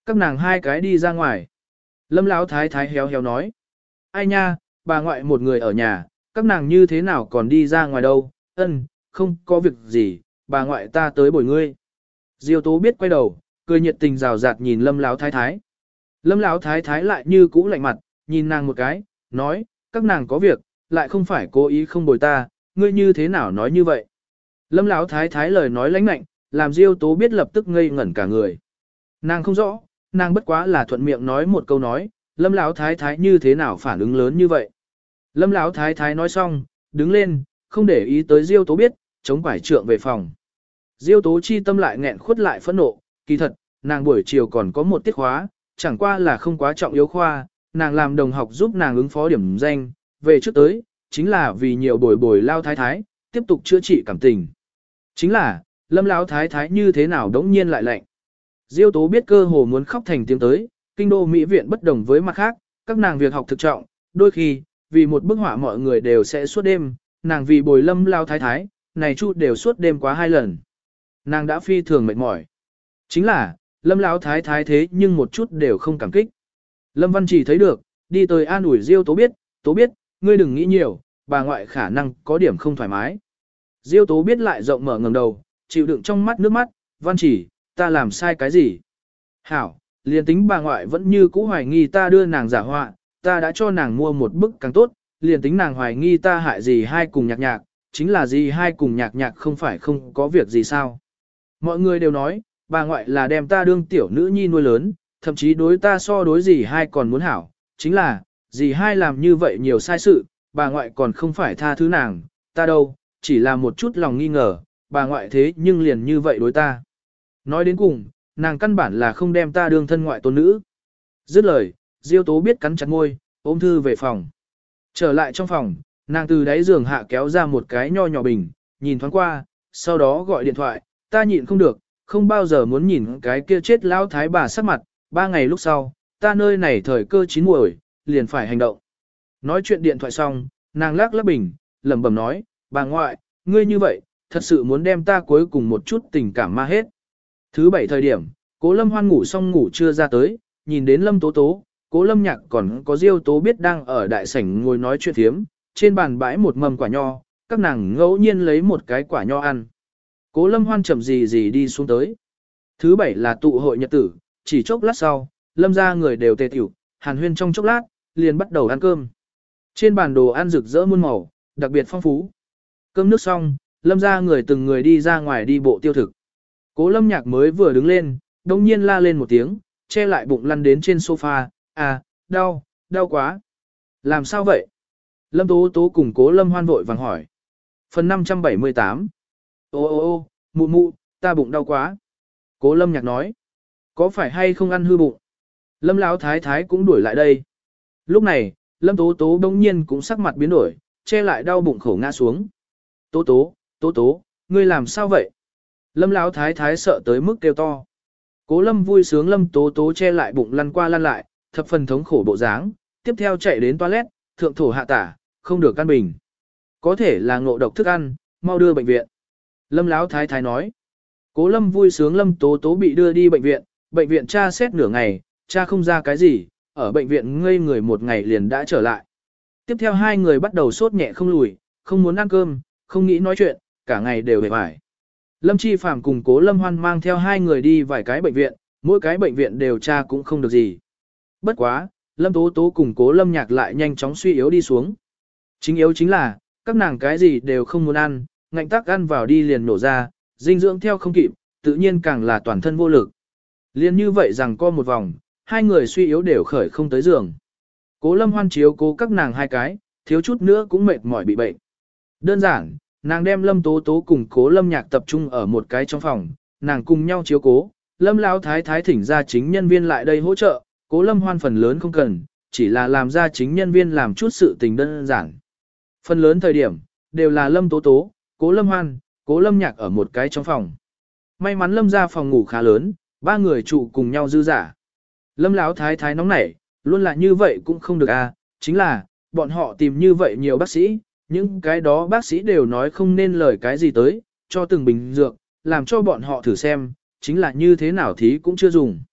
Các nàng hai cái đi ra ngoài. Lâm Lão thái thái héo héo nói. Ai nha, bà ngoại một người ở nhà, các nàng như thế nào còn đi ra ngoài đâu, ân, không có việc gì, bà ngoại ta tới bồi ngươi. Diêu Tố biết quay đầu, cười nhiệt tình rào rạt nhìn Lâm Lão thái thái. Lâm Lão thái thái lại như cũ lạnh mặt, nhìn nàng một cái, nói, các nàng có việc, lại không phải cố ý không bồi ta, ngươi như thế nào nói như vậy. Lâm Lão thái thái lời nói lãnh lạnh, làm Diêu Tố biết lập tức ngây ngẩn cả người. Nàng không rõ, nàng bất quá là thuận miệng nói một câu nói, Lâm Lão thái thái như thế nào phản ứng lớn như vậy. Lâm Lão thái thái nói xong, đứng lên, không để ý tới Diêu Tố biết, chống quải trượng về phòng. Diêu Tố chi tâm lại nghẹn khuất lại phẫn nộ, kỳ thật, nàng buổi chiều còn có một tiết khóa, chẳng qua là không quá trọng yếu khoa, nàng làm đồng học giúp nàng ứng phó điểm danh, về trước tới, chính là vì nhiều bồi bồi Lao thái thái, tiếp tục chữa trị cảm tình. Chính là, Lâm Lão thái thái như thế nào đống nhiên lại lạnh. Diêu Tố biết cơ hồ muốn khóc thành tiếng tới, kinh đô mỹ viện bất đồng với mặt khác, các nàng việc học thực trọng, đôi khi, vì một bức họa mọi người đều sẽ suốt đêm, nàng vì bồi Lâm Lao thái thái, này chút đều suốt đêm quá hai lần. Nàng đã phi thường mệt mỏi. Chính là, Lâm Lão thái thái thế nhưng một chút đều không cảm kích. Lâm Văn Chỉ thấy được, đi tới an ủi Diêu Tố biết, Tố biết, ngươi đừng nghĩ nhiều, bà ngoại khả năng có điểm không thoải mái. Diêu Tố biết lại rộng mở ngẩng đầu, chịu đựng trong mắt nước mắt, Văn Chỉ, ta làm sai cái gì? Hảo, liền tính bà ngoại vẫn như cũ hoài nghi ta đưa nàng giả họa, ta đã cho nàng mua một bức càng tốt, liền tính nàng hoài nghi ta hại gì hai cùng nhạc nhạc, chính là gì hai cùng nhạc nhạc không phải không có việc gì sao. Mọi người đều nói, bà ngoại là đem ta đương tiểu nữ nhi nuôi lớn, thậm chí đối ta so đối gì hai còn muốn hảo, chính là, gì hai làm như vậy nhiều sai sự, bà ngoại còn không phải tha thứ nàng, ta đâu, chỉ là một chút lòng nghi ngờ, bà ngoại thế nhưng liền như vậy đối ta. Nói đến cùng, nàng căn bản là không đem ta đương thân ngoại tôn nữ. Dứt lời, Diêu Tố biết cắn chặt môi, ôm thư về phòng. Trở lại trong phòng, nàng từ đáy giường hạ kéo ra một cái nho nhỏ bình, nhìn thoáng qua, sau đó gọi điện thoại, ta nhịn không được, không bao giờ muốn nhìn cái kia chết lão thái bà sắc mặt, ba ngày lúc sau, ta nơi này thời cơ chín muồi, liền phải hành động. Nói chuyện điện thoại xong, nàng lắc lắc bình, lẩm bẩm nói, bà ngoại, ngươi như vậy, thật sự muốn đem ta cuối cùng một chút tình cảm ma hết. Thứ bảy thời điểm, Cố Lâm Hoan ngủ xong ngủ chưa ra tới, nhìn đến Lâm Tố Tố, Cố Lâm Nhạc còn có Diêu Tố biết đang ở đại sảnh ngồi nói chuyện thiếm, trên bàn bãi một mầm quả nho, các nàng ngẫu nhiên lấy một cái quả nho ăn. Cố Lâm Hoan chậm gì gì đi xuống tới. Thứ bảy là tụ hội nhật tử, chỉ chốc lát sau, Lâm gia người đều tề tiểu, hàn huyên trong chốc lát, liền bắt đầu ăn cơm. Trên bàn đồ ăn rực rỡ muôn màu, đặc biệt phong phú. Cơm nước xong, Lâm gia người từng người đi ra ngoài đi bộ tiêu thực. Cố Lâm Nhạc mới vừa đứng lên, đông nhiên la lên một tiếng, che lại bụng lăn đến trên sofa, à, đau, đau quá. Làm sao vậy? Lâm Tố Tố cùng Cố Lâm Hoan vội vàng hỏi. Phần năm trăm bảy mươi tám. Ô ô ô, mụ mụ, ta bụng đau quá. Cố Lâm Nhạc nói. Có phải hay không ăn hư bụng? Lâm Lão thái thái cũng đuổi lại đây. Lúc này, Lâm Tố Tố đông nhiên cũng sắc mặt biến đổi, che lại đau bụng khổ ngã xuống. Tố Tố, Tố Tố, ngươi làm sao vậy? Lâm Lão thái thái sợ tới mức kêu to. Cố Lâm vui sướng Lâm Tố Tố che lại bụng lăn qua lăn lại, thập phần thống khổ bộ dáng, tiếp theo chạy đến toilet, thượng thổ hạ tả, không được căn bình. Có thể là ngộ độc thức ăn, mau đưa bệnh viện. Lâm Lão thái thái nói. Cố Lâm vui sướng Lâm Tố Tố bị đưa đi bệnh viện, bệnh viện tra xét nửa ngày, tra không ra cái gì, ở bệnh viện ngây người một ngày liền đã trở lại. Tiếp theo hai người bắt đầu sốt nhẹ không lùi, không muốn ăn cơm, không nghĩ nói chuyện, cả ngày đều bề bại. Lâm Chi Phàm cùng Cố Lâm Hoan mang theo hai người đi vài cái bệnh viện, mỗi cái bệnh viện đều tra cũng không được gì. Bất quá, Lâm Tố Tố cùng Cố Lâm Nhạc lại nhanh chóng suy yếu đi xuống. Chính yếu chính là, các nàng cái gì đều không muốn ăn, ngạnh tắc ăn vào đi liền nổ ra, dinh dưỡng theo không kịp, tự nhiên càng là toàn thân vô lực. Liên như vậy rằng co một vòng, hai người suy yếu đều khởi không tới giường. Cố Lâm Hoan chiếu cố các nàng hai cái, thiếu chút nữa cũng mệt mỏi bị bệnh. Đơn giản, nàng đem Lâm Tố Tố cùng Cố Lâm Nhạc tập trung ở một cái trong phòng, nàng cùng nhau chiếu cố, Lâm Lão thái thái thỉnh ra chính nhân viên lại đây hỗ trợ, Cố Lâm Hoan phần lớn không cần, chỉ là làm ra chính nhân viên làm chút sự tình đơn giản. Phần lớn thời điểm, đều là Lâm Tố Tố, Cố Lâm Hoan, Cố Lâm Nhạc ở một cái trong phòng. May mắn Lâm ra phòng ngủ khá lớn, ba người trụ cùng nhau dư giả. Lâm Lão thái thái nóng nảy, luôn là như vậy cũng không được à, chính là, bọn họ tìm như vậy nhiều bác sĩ, những cái đó bác sĩ đều nói không nên lời cái gì tới, cho từng bình dược, làm cho bọn họ thử xem, chính là như thế nào thí cũng chưa dùng.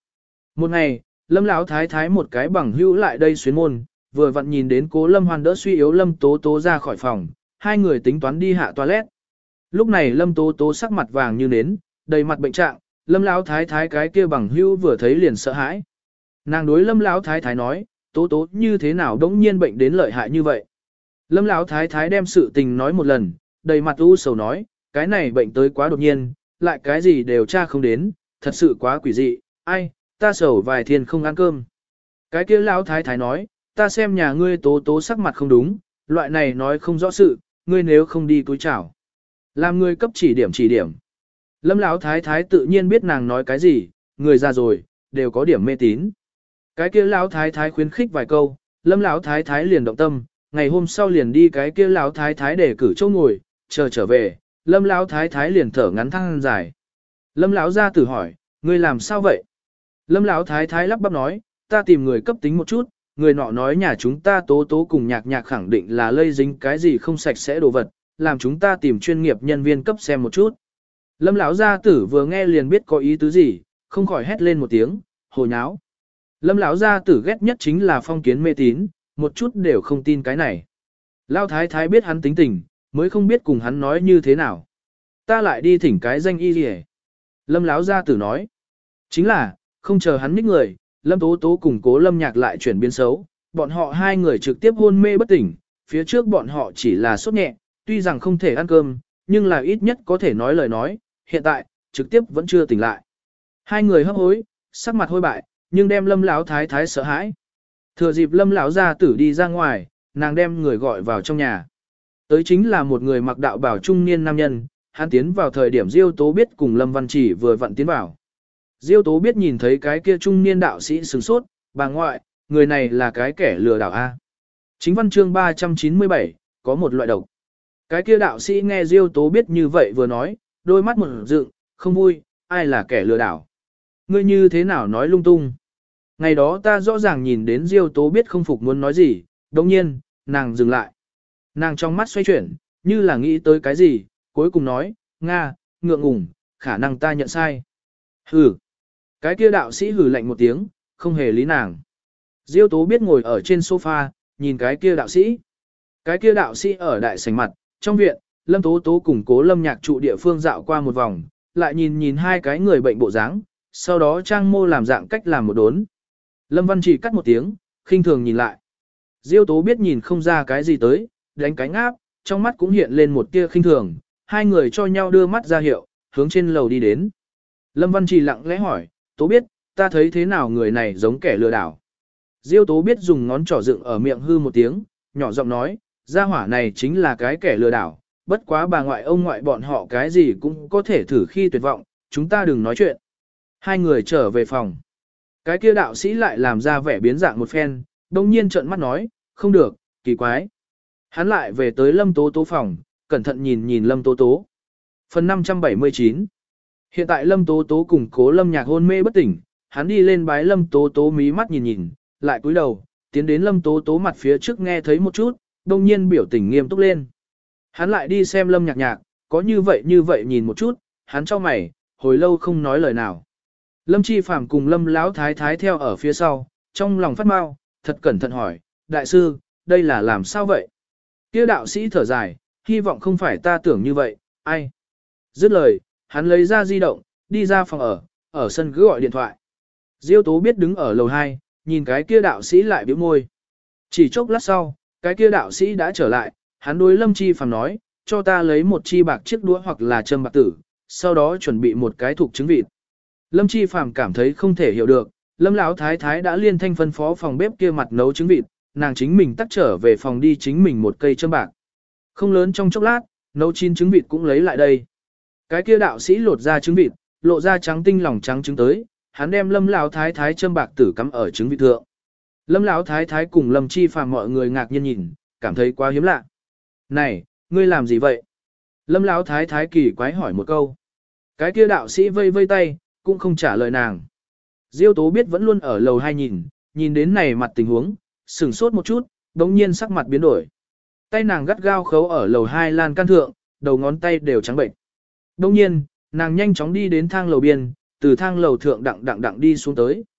Một ngày, Lâm Lão thái thái một cái bằng hữu lại đây xuyến môn, vừa vặn nhìn đến Cố Lâm Hoan đỡ suy yếu Lâm Tố Tố ra khỏi phòng, hai người tính toán đi hạ toilet. Lúc này Lâm Tố Tố sắc mặt vàng như nến, đầy mặt bệnh trạng, Lâm Lão thái thái cái kia bằng hữu vừa thấy liền sợ hãi. Nàng đối Lâm Lão thái thái nói, Tố Tố như thế nào đống nhiên bệnh đến lợi hại như vậy. Lâm Lão thái thái đem sự tình nói một lần, đầy mặt u sầu nói, cái này bệnh tới quá đột nhiên, lại cái gì đều tra không đến, thật sự quá quỷ dị, ai, ta sầu vài thiên không ăn cơm. Cái kia Lão thái thái nói, ta xem nhà ngươi Tố Tố sắc mặt không đúng, loại này nói không rõ sự, ngươi nếu không đi túi chảo. Làm ngươi cấp chỉ điểm chỉ điểm. Lâm Lão thái thái tự nhiên biết nàng nói cái gì, người già rồi, đều có điểm mê tín. Cái kia Lão thái thái khuyến khích vài câu, Lâm Lão thái thái liền động tâm, ngày hôm sau liền đi cái kia Lão thái thái để cử chỗ ngồi, chờ trở về, Lâm Lão thái thái liền thở ngắn than dài. Lâm Lão gia tử hỏi, ngươi làm sao vậy? Lâm Lão thái thái lắp bắp nói, ta tìm người cấp tính một chút, người nọ nói nhà chúng ta Tố Tố cùng Nhạc Nhạc khẳng định là lây dính cái gì không sạch sẽ đồ vật, làm chúng ta tìm chuyên nghiệp nhân viên cấp xem một chút. Lâm Lão gia tử vừa nghe liền biết có ý tứ gì, không khỏi hét lên một tiếng, hồ nháo. Lâm Lão gia tử ghét nhất chính là phong kiến mê tín, một chút đều không tin cái này. Lão thái thái biết hắn tính tình, mới không biết cùng hắn nói như thế nào. Ta lại đi thỉnh cái danh y gì hết. Lâm Lão gia tử nói. Chính là, không chờ hắn nhích người, Lâm Tố Tố cùng Cố Lâm Nhạc lại chuyển biến xấu, bọn họ hai người trực tiếp hôn mê bất tỉnh, phía trước bọn họ chỉ là sốt nhẹ, tuy rằng không thể ăn cơm, nhưng là ít nhất có thể nói lời nói, hiện tại, trực tiếp vẫn chưa tỉnh lại. Hai người hấp hối, sắc mặt hôi bại, nhưng đem Lâm Lão thái thái sợ hãi. Thừa dịp Lâm Lão gia tử đi ra ngoài, nàng đem người gọi vào trong nhà. Tới chính là một người mặc đạo bào trung niên nam nhân, hắn tiến vào thời điểm Diêu Tố biết cùng Lâm Văn Chỉ vừa vặn tiến vào. Diêu Tố biết nhìn thấy cái kia trung niên đạo sĩ sửng sốt, bà ngoại, người này là cái kẻ lừa đảo A. Chính văn chương ba trăm chín mươi bảy, có một loại độc. Cái kia đạo sĩ nghe Diêu Tố biết như vậy vừa nói, đôi mắt một dựng, không vui, ai là kẻ lừa đảo. Ngươi như thế nào nói lung tung. Ngày đó ta rõ ràng nhìn đến Diêu Tố biết không phục muốn nói gì, đồng nhiên, nàng dừng lại. Nàng trong mắt xoay chuyển, như là nghĩ tới cái gì, cuối cùng nói, Nga, ngượng ngùng, khả năng ta nhận sai. Hừ. Cái kia đạo sĩ hừ lạnh một tiếng, không hề lý nàng. Diêu Tố biết ngồi ở trên sofa, nhìn cái kia đạo sĩ. Cái kia đạo sĩ ở đại sảnh mặt, trong viện, Lâm Tố Tố cùng Cố Lâm Nhạc trụ địa phương dạo qua một vòng, lại nhìn nhìn hai cái người bệnh bộ dáng, sau đó trang mô làm dạng cách làm một đốn. Lâm Văn chỉ cắt một tiếng, khinh thường nhìn lại. Diêu Tố biết nhìn không ra cái gì tới, đánh cánh áp, trong mắt cũng hiện lên một tia khinh thường, hai người cho nhau đưa mắt ra hiệu, hướng trên lầu đi đến. Lâm Văn Trì lặng lẽ hỏi, Tố biết, ta thấy thế nào người này giống kẻ lừa đảo. Diêu Tố biết dùng ngón trỏ dựng ở miệng hư một tiếng, nhỏ giọng nói, gia hỏa này chính là cái kẻ lừa đảo, bất quá bà ngoại ông ngoại bọn họ cái gì cũng có thể thử khi tuyệt vọng, chúng ta đừng nói chuyện. Hai người trở về phòng. Cái kia đạo sĩ lại làm ra vẻ biến dạng một phen, đồng nhiên trợn mắt nói, không được, kỳ quái. Hắn lại về tới Lâm Tố Tố phòng, cẩn thận nhìn nhìn Lâm Tố Tố. Phần năm trăm bảy mươi chín. Hiện tại Lâm Tố Tố cùng Cố Lâm Nhạc hôn mê bất tỉnh, hắn đi lên bái Lâm Tố Tố mí mắt nhìn nhìn, lại cúi đầu, tiến đến Lâm Tố Tố mặt phía trước nghe thấy một chút, đồng nhiên biểu tình nghiêm túc lên. Hắn lại đi xem Lâm Nhạc Nhạc, có như vậy như vậy nhìn một chút, hắn cho mày, hồi lâu không nói lời nào. Lâm Chi Phàm cùng Lâm Lão Thái Thái theo ở phía sau, trong lòng phát mau, thật cẩn thận hỏi, đại sư, đây là làm sao vậy? Kia đạo sĩ thở dài, hy vọng không phải ta tưởng như vậy, ai? Dứt lời, hắn lấy ra di động, đi ra phòng ở, ở sân cứ gọi điện thoại. Diêu Tố biết đứng ở lầu hai, nhìn cái kia đạo sĩ lại bĩu môi. Chỉ chốc lát sau, cái kia đạo sĩ đã trở lại, hắn đối Lâm Chi Phàm nói, cho ta lấy một chi bạc chiếc đũa hoặc là châm bạc tử, sau đó chuẩn bị một cái thuộc trứng vịt. Lâm Chi Phàm cảm thấy không thể hiểu được, Lâm Lão Thái Thái đã liên thanh phân phó phòng bếp kia mặt nấu trứng vịt, nàng chính mình tắt trở về phòng đi chính mình một cây châm bạc. Không lớn trong chốc lát, nấu chín trứng vịt cũng lấy lại đây. Cái kia đạo sĩ lột ra trứng vịt, lộ ra trắng tinh lòng trắng trứng tới, hắn đem Lâm Lão Thái Thái châm bạc tử cắm ở trứng vịt thượng. Lâm Lão Thái Thái cùng Lâm Chi Phàm mọi người ngạc nhiên nhìn, cảm thấy quá hiếm lạ. Này, ngươi làm gì vậy? Lâm Lão Thái Thái kỳ quái hỏi một câu. Cái kia đạo sĩ vây vây tay, cũng không trả lời nàng. Diêu Tố biết vẫn luôn ở lầu hai nhìn, nhìn đến này mặt tình huống, sửng sốt một chút, đống nhiên sắc mặt biến đổi. Tay nàng gắt gao khấu ở lầu hai lan can thượng, đầu ngón tay đều trắng bệnh. Đống nhiên, nàng nhanh chóng đi đến thang lầu biên, từ thang lầu thượng đặng đặng đặng đi xuống tới.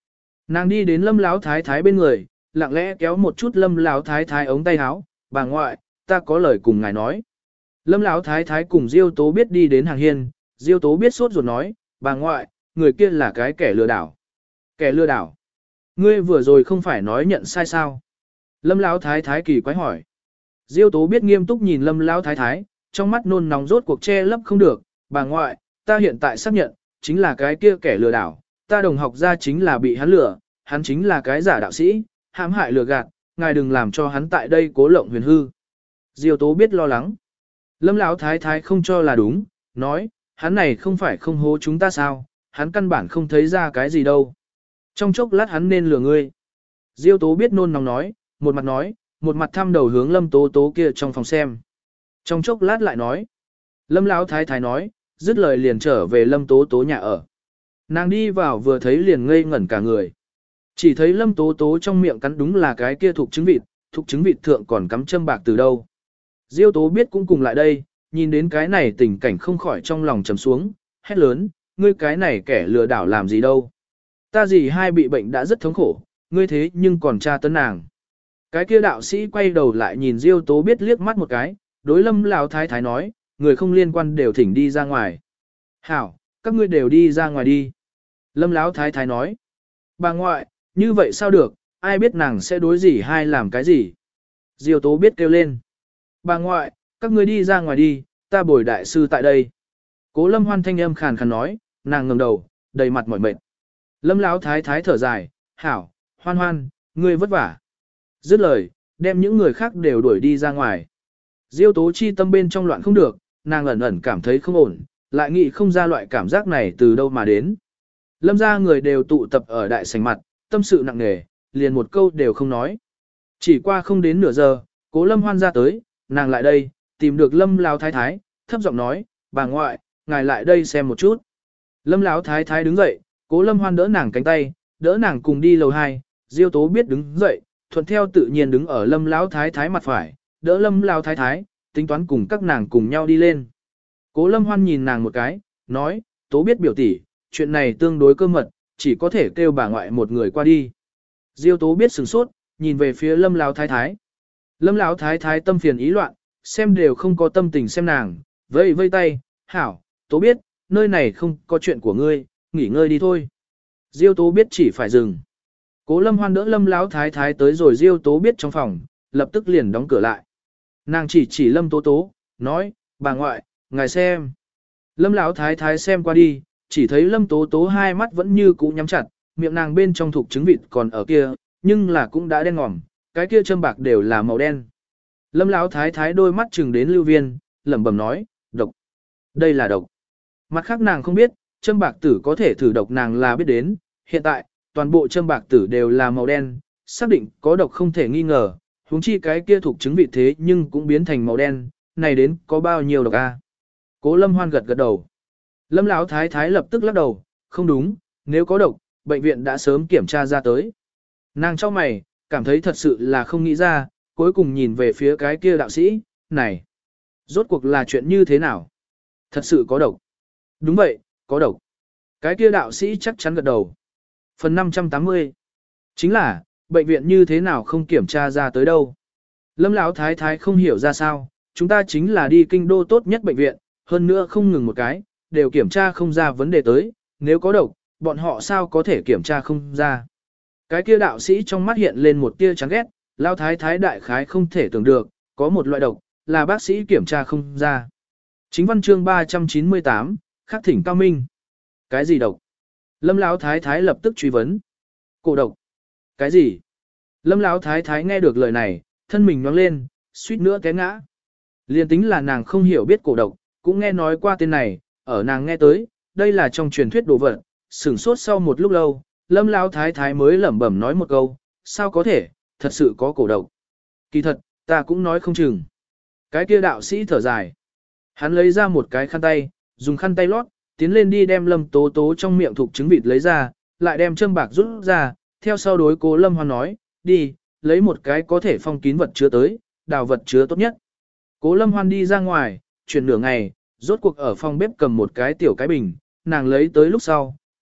Nàng đi đến Lâm Lão thái thái bên người, lặng lẽ kéo một chút Lâm Lão thái thái ống tay áo, "Bà ngoại, ta có lời cùng ngài nói." Lâm Lão thái thái cùng Diêu Tố biết đi đến hàng hiên, Diêu Tố biết sốt ruột nói, "Bà ngoại, người kia là cái kẻ lừa đảo." "Kẻ lừa đảo? Ngươi vừa rồi không phải nói nhận sai sao?" Lâm Lão thái thái kỳ quái hỏi. Diêu Tố biết nghiêm túc nhìn Lâm Lão thái thái, trong mắt nôn nóng rốt cuộc che lấp không được, "Bà ngoại, ta hiện tại xác nhận, chính là cái kia kẻ lừa đảo, ta đồng học ra chính là bị hắn lừa, hắn chính là cái giả đạo sĩ, hãm hại lừa gạt, ngài đừng làm cho hắn tại đây cố lộng huyền hư." Diêu Tố biết lo lắng. Lâm Lão thái thái không cho là đúng, nói, "Hắn này không phải không hố chúng ta sao, hắn căn bản không thấy ra cái gì đâu. Trong chốc lát hắn nên lừa ngươi." Diêu Tố biết nôn nóng nói, một mặt nói, một mặt thăm đầu hướng Lâm Tố Tố kia trong phòng xem. Trong chốc lát lại nói. Lâm Lão thái thái nói, dứt lời liền trở về Lâm Tố Tố nhà ở. Nàng đi vào vừa thấy liền ngây ngẩn cả người. Chỉ thấy Lâm Tố Tố trong miệng cắn đúng là cái kia thuộc trứng vịt, thuộc trứng vịt thượng còn cắm châm bạc từ đâu. Diêu Tố biết cũng cùng lại đây, nhìn đến cái này tình cảnh không khỏi trong lòng trầm xuống, hét lớn, "Ngươi cái này kẻ lừa đảo làm gì đâu? Ta dì hai bị bệnh đã rất thống khổ, ngươi thế nhưng còn tra tấn nàng." Cái kia đạo sĩ quay đầu lại nhìn Diêu Tố biết liếc mắt một cái, đối Lâm Lão thái thái nói, "Người không liên quan đều thỉnh đi ra ngoài." "Hảo, các ngươi đều đi ra ngoài đi." Lâm Lão thái thái nói, "Bà ngoại, như vậy sao được, ai biết nàng sẽ đối gì hay làm cái gì." Diêu Tố biết kêu lên, "Bà ngoại, các ngươi đi ra ngoài đi, ta bồi đại sư tại đây." Cố Lâm Hoan thanh âm khàn khàn nói, nàng ngẩng đầu, đầy mặt mỏi mệt. Lâm Lão thái thái thở dài, "Hảo, Hoan Hoan, ngươi vất vả." Dứt lời, đem những người khác đều đuổi đi ra ngoài. Diêu Tố chi tâm bên trong loạn không được, nàng ẩn ẩn cảm thấy không ổn, lại nghĩ không ra loại cảm giác này từ đâu mà đến. Lâm gia người đều tụ tập ở đại sảnh mặt, tâm sự nặng nề, liền một câu đều không nói. Chỉ qua không đến nửa giờ, Cố Lâm Hoan ra tới, nàng lại đây, tìm được Lâm Lão thái thái, thấp giọng nói, "Bà ngoại, ngài lại đây xem một chút." Lâm Lão thái thái đứng dậy, Cố Lâm Hoan đỡ nàng cánh tay, đỡ nàng cùng đi lầu hai, Diêu Tố biết đứng dậy, thuận theo tự nhiên đứng ở Lâm Lão thái thái mặt phải, đỡ Lâm Lão thái thái, tính toán cùng các nàng cùng nhau đi lên. Cố Lâm Hoan nhìn nàng một cái, nói, "Tố biết biểu tỷ, chuyện này tương đối cơ mật, chỉ có thể kêu bà ngoại một người qua đi." Diêu Tố biết sửng sốt, nhìn về phía Lâm Lão thái thái. Lâm Lão thái thái tâm phiền ý loạn, xem đều không có tâm tình xem nàng, vây vây tay, "Hảo, Tố biết, nơi này không có chuyện của ngươi, nghỉ ngơi đi thôi." Diêu Tố biết chỉ phải dừng. Cố Lâm Hoan đỡ Lâm Lão thái thái tới rồi Diêu Tố biết trong phòng, lập tức liền đóng cửa lại. Nàng chỉ chỉ Lâm Tố Tố, nói, "Bà ngoại, ngài xem." Lâm Lão thái thái xem qua đi, chỉ thấy Lâm Tố Tố hai mắt vẫn như cũ nhắm chặt, miệng nàng bên trong thục trứng vịt còn ở kia, nhưng là cũng đã đen ngòm, cái kia châm bạc đều là màu đen. Lâm Lão thái thái đôi mắt chừng đến lưu viên, lẩm bẩm nói, "Độc. Đây là độc." Mặt khác nàng không biết, châm bạc tử có thể thử độc nàng là biết đến, hiện tại, toàn bộ châm bạc tử đều là màu đen, xác định có độc không thể nghi ngờ, huống chi cái kia thuộc trứng vị thế nhưng cũng biến thành màu đen, này đến có bao nhiêu độc a? Cố Lâm Hoan gật gật đầu. Lâm Lão thái thái lập tức lắc đầu, "Không đúng, nếu có độc, bệnh viện đã sớm kiểm tra ra tới." Nàng cho mày, cảm thấy thật sự là không nghĩ ra, cuối cùng nhìn về phía cái kia đạo sĩ, "Này, rốt cuộc là chuyện như thế nào? Thật sự có độc?" "Đúng vậy, có độc." Cái kia đạo sĩ chắc chắn gật đầu. Phần năm trăm tám mươi. Chính là, bệnh viện như thế nào không kiểm tra ra tới đâu. Lâm Lão thái thái không hiểu ra sao, chúng ta chính là đi kinh đô tốt nhất bệnh viện, hơn nữa không ngừng một cái, đều kiểm tra không ra vấn đề tới, nếu có độc, bọn họ sao có thể kiểm tra không ra. Cái kia đạo sĩ trong mắt hiện lên một tia chán ghét, Lão thái thái đại khái không thể tưởng được, có một loại độc, là bác sĩ kiểm tra không ra. Chính văn chương ba trăm chín mươi tám, khắc thỉnh cao minh. Cái gì độc? Lâm Lão thái thái lập tức truy vấn. Cổ độc. Cái gì? Lâm Lão thái thái nghe được lời này, thân mình nhoáng lên, suýt nữa té ngã. Liên tính là nàng không hiểu biết cổ độc, cũng nghe nói qua tên này, ở nàng nghe tới, đây là trong truyền thuyết đồ vật, sửng sốt sau một lúc lâu, Lâm Lão thái thái mới lẩm bẩm nói một câu, sao có thể, thật sự có cổ độc. Kỳ thật, ta cũng nói không chừng. Cái kia đạo sĩ thở dài. Hắn lấy ra một cái khăn tay, dùng khăn tay lót, tiến lên đi đem Lâm Tố Tố trong miệng thục trứng vịt lấy ra, lại đem châm bạc rút ra, theo sau đối Cố Lâm Hoan nói, đi, lấy một cái có thể phong kín vật chứa tới, đào vật chứa tốt nhất. Cố Lâm Hoan đi ra ngoài, chuyển nửa ngày, rốt cuộc ở phòng bếp cầm một cái tiểu cái bình, nàng lấy tới lúc sau,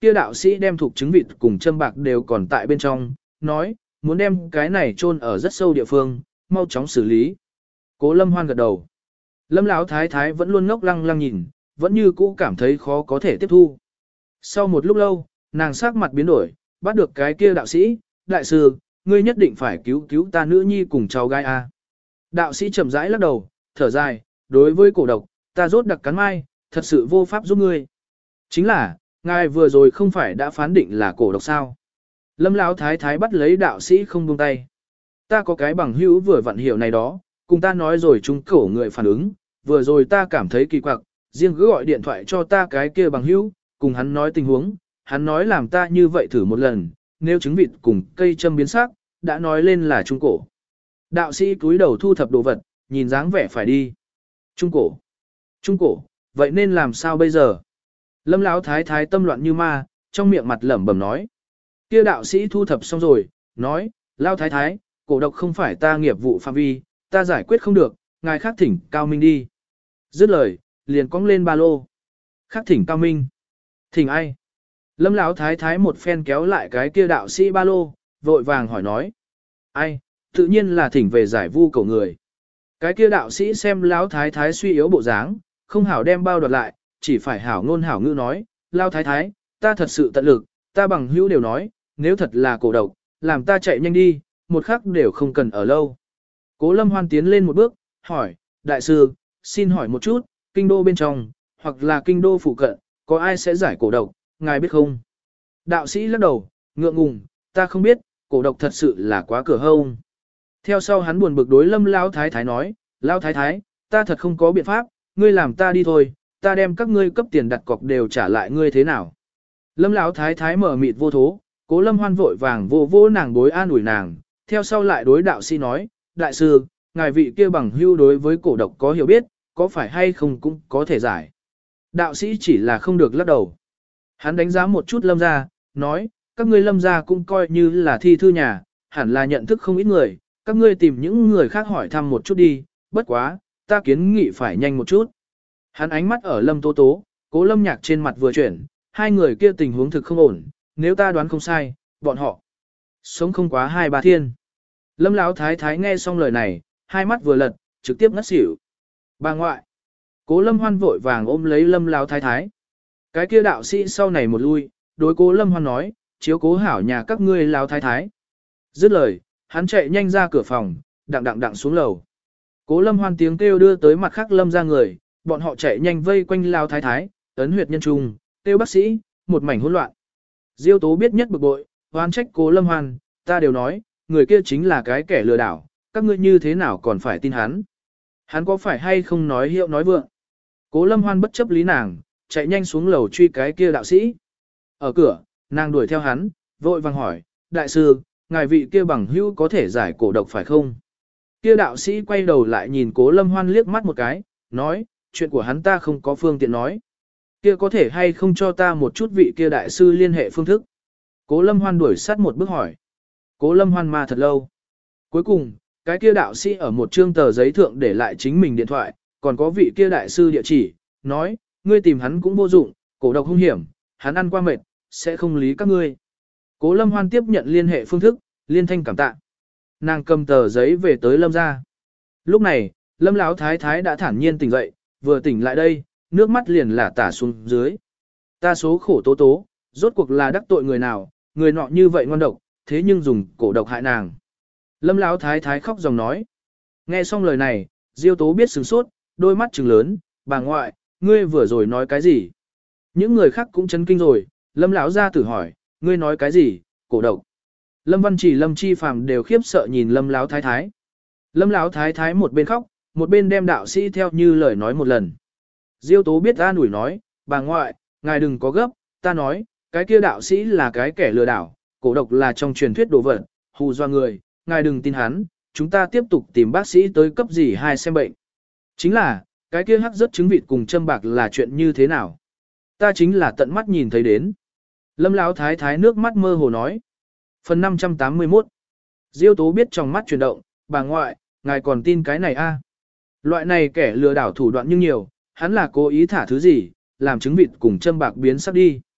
kia đạo sĩ đem thuộc trứng vịt cùng châm bạc đều còn tại bên trong, nói, muốn đem cái này chôn ở rất sâu địa phương, mau chóng xử lý. Cố Lâm Hoan gật đầu. Lâm Lão thái thái vẫn luôn ngốc lăng lăng nhìn, vẫn như cũ cảm thấy khó có thể tiếp thu. Sau một lúc lâu, nàng sắc mặt biến đổi, bắt được cái kia đạo sĩ, đại sư, ngươi nhất định phải cứu cứu ta nữ nhi cùng cháu gái a. Đạo sĩ chậm rãi lắc đầu, thở dài, đối với cổ độc, ta rốt đặc cắn mai, thật sự vô pháp giúp ngươi. Chính là, ngài vừa rồi không phải đã phán định là cổ độc sao? Lâm Lão thái thái bắt lấy đạo sĩ không buông tay. Ta có cái bằng hữu vừa vặn hiểu này đó, cùng ta nói rồi chúng cổ người phản ứng, vừa rồi ta cảm thấy kỳ quặc, riêng cứ gọi điện thoại cho ta cái kia bằng hữu, cùng hắn nói tình huống, hắn nói làm ta như vậy thử một lần, nếu trứng vịt cùng cây châm biến sắc, đã nói lên là trung cổ. Đạo sĩ cúi đầu thu thập đồ vật, nhìn dáng vẻ phải đi. Trung cổ. Trung cổ, vậy nên làm sao bây giờ? Lâm Lão thái thái tâm loạn như ma, trong miệng mặt lẩm bẩm nói. Kia đạo sĩ thu thập xong rồi, nói, Lão thái thái, cổ độc không phải ta nghiệp vụ phạm vi, ta giải quyết không được, ngài khác thỉnh Cao Minh đi. Dứt lời, liền cong lên ba lô. Khác thỉnh Cao Minh. Thỉnh ai? Lâm Lão thái thái một phen kéo lại cái kia đạo sĩ ba lô, vội vàng hỏi nói. Ai? Tự nhiên là thỉnh về giải vu cầu người. Cái kia đạo sĩ xem Lão thái thái suy yếu bộ dáng, không hảo đem bao đoạt lại, chỉ phải hảo ngôn hảo ngữ nói, Lão thái thái, ta thật sự tận lực, ta bằng hữu đều nói, nếu thật là cổ độc, làm ta chạy nhanh đi, một khắc đều không cần ở lâu. Cố Lâm Hoan tiến lên một bước, hỏi, đại sư, xin hỏi một chút, kinh đô bên trong, hoặc là kinh đô phụ cận, có ai sẽ giải cổ độc, ngài biết không? Đạo sĩ lắc đầu, ngượng ngùng, ta không biết, cổ độc thật sự là quá cửa hông. Theo sau hắn buồn bực đối Lâm Lão thái thái nói, Lão thái thái, ta thật không có biện pháp, ngươi làm ta đi thôi, ta đem các ngươi cấp tiền đặt cọc đều trả lại ngươi thế nào? Lâm Lão thái thái mở mịt vô thố, Cố Lâm Hoan vội vàng vô vô nàng bối an ủi nàng, theo sau lại đối đạo sĩ nói, đại sư, ngài vị kia bằng hưu đối với cổ độc có hiểu biết, có phải hay không cũng có thể giải. Đạo sĩ chỉ là không được lắc đầu. Hắn đánh giá một chút Lâm gia, nói, các ngươi Lâm gia cũng coi như là thi thư nhà, hẳn là nhận thức không ít người, các ngươi tìm những người khác hỏi thăm một chút đi, bất quá, ta kiến nghị phải nhanh một chút. Hắn ánh mắt ở Lâm Tố Tố, Cố Lâm Nhạc trên mặt vừa chuyển, hai người kia tình huống thực không ổn, nếu ta đoán không sai, bọn họ sống không quá hai ba thiên. Lâm Lão thái thái nghe xong lời này, hai mắt vừa lật, trực tiếp ngất xỉu. Bà ngoại. Cố Lâm Hoan vội vàng ôm lấy Lâm Lão thái thái. Cái kia đạo sĩ sau này một lui, đối Cố Lâm Hoan nói, chiếu cố hảo nhà các ngươi Lão thái thái. Dứt lời, hắn chạy nhanh ra cửa phòng, đặng đặng đặng xuống lầu. Cố Lâm Hoan tiếng kêu đưa tới mặt khác Lâm ra người, bọn họ chạy nhanh vây quanh Lão thái thái, ấn huyệt nhân trung, kêu bác sĩ, một mảnh hỗn loạn. Diêu Tố biết nhất bực bội, oán trách Cố Lâm Hoan, ta đều nói, người kia chính là cái kẻ lừa đảo, các ngươi như thế nào còn phải tin hắn. Hắn có phải hay không nói hiệu nói vượng. Cố Lâm Hoan bất chấp lý nàng, chạy nhanh xuống lầu truy cái kia đạo sĩ. Ở cửa, nàng đuổi theo hắn, vội vàng hỏi, đại sư, ngài vị kia bằng hữu có thể giải cổ độc phải không? Kia đạo sĩ quay đầu lại nhìn Cố Lâm Hoan liếc mắt một cái, nói, chuyện của hắn ta không có phương tiện nói. Kia có thể hay không cho ta một chút vị kia đại sư liên hệ phương thức? Cố Lâm Hoan đuổi sát một bước hỏi. Cố Lâm Hoan ma thật lâu. Cuối cùng, cái kia đạo sĩ ở một trương tờ giấy thượng để lại chính mình điện thoại, còn có vị kia đại sư địa chỉ, nói, ngươi tìm hắn cũng vô dụng, cổ độc hung hiểm, hắn ăn qua mệt, sẽ không lý các ngươi. Cố Lâm Hoan tiếp nhận liên hệ phương thức, liên thanh cảm tạ. Nàng cầm tờ giấy về tới Lâm gia. Lúc này, Lâm Lão thái thái đã thản nhiên tỉnh dậy, vừa tỉnh lại đây, nước mắt liền là tả xuống dưới. Ta số khổ tố tố, rốt cuộc là đắc tội người nào, người nọ như vậy ngoan độc, thế nhưng dùng cổ độc hại nàng. Lâm Lão thái thái khóc dòng nói. Nghe xong lời này, Diêu Tố biết sửng sốt, đôi mắt trừng lớn, bà ngoại, ngươi vừa rồi nói cái gì? Những người khác cũng chấn kinh rồi, Lâm Lão ra tử hỏi, ngươi nói cái gì, cổ độc. Lâm Văn Chỉ Lâm Chi Phàm đều khiếp sợ nhìn Lâm Lão thái thái. Lâm Lão thái thái một bên khóc, một bên đem đạo sĩ theo như lời nói một lần. Diêu Tố biết an ủi nói, bà ngoại, ngài đừng có gấp, ta nói, cái kia đạo sĩ là cái kẻ lừa đảo, cổ độc là trong truyền thuyết đồ vật, hù dọa người, ngài đừng tin hắn, chúng ta tiếp tục tìm bác sĩ tới cấp gì hai xem bệnh. Chính là, cái kia hắc rất trứng vịt cùng châm bạc là chuyện như thế nào? Ta chính là tận mắt nhìn thấy đến. Lâm Lão thái thái nước mắt mơ hồ nói. Phần năm trăm tám mươi mốt. Diêu Tố biết trong mắt chuyển động, bà ngoại, ngài còn tin cái này a? Loại này kẻ lừa đảo thủ đoạn nhưng nhiều, hắn là cố ý thả thứ gì, làm trứng vịt cùng châm bạc biến sắc đi.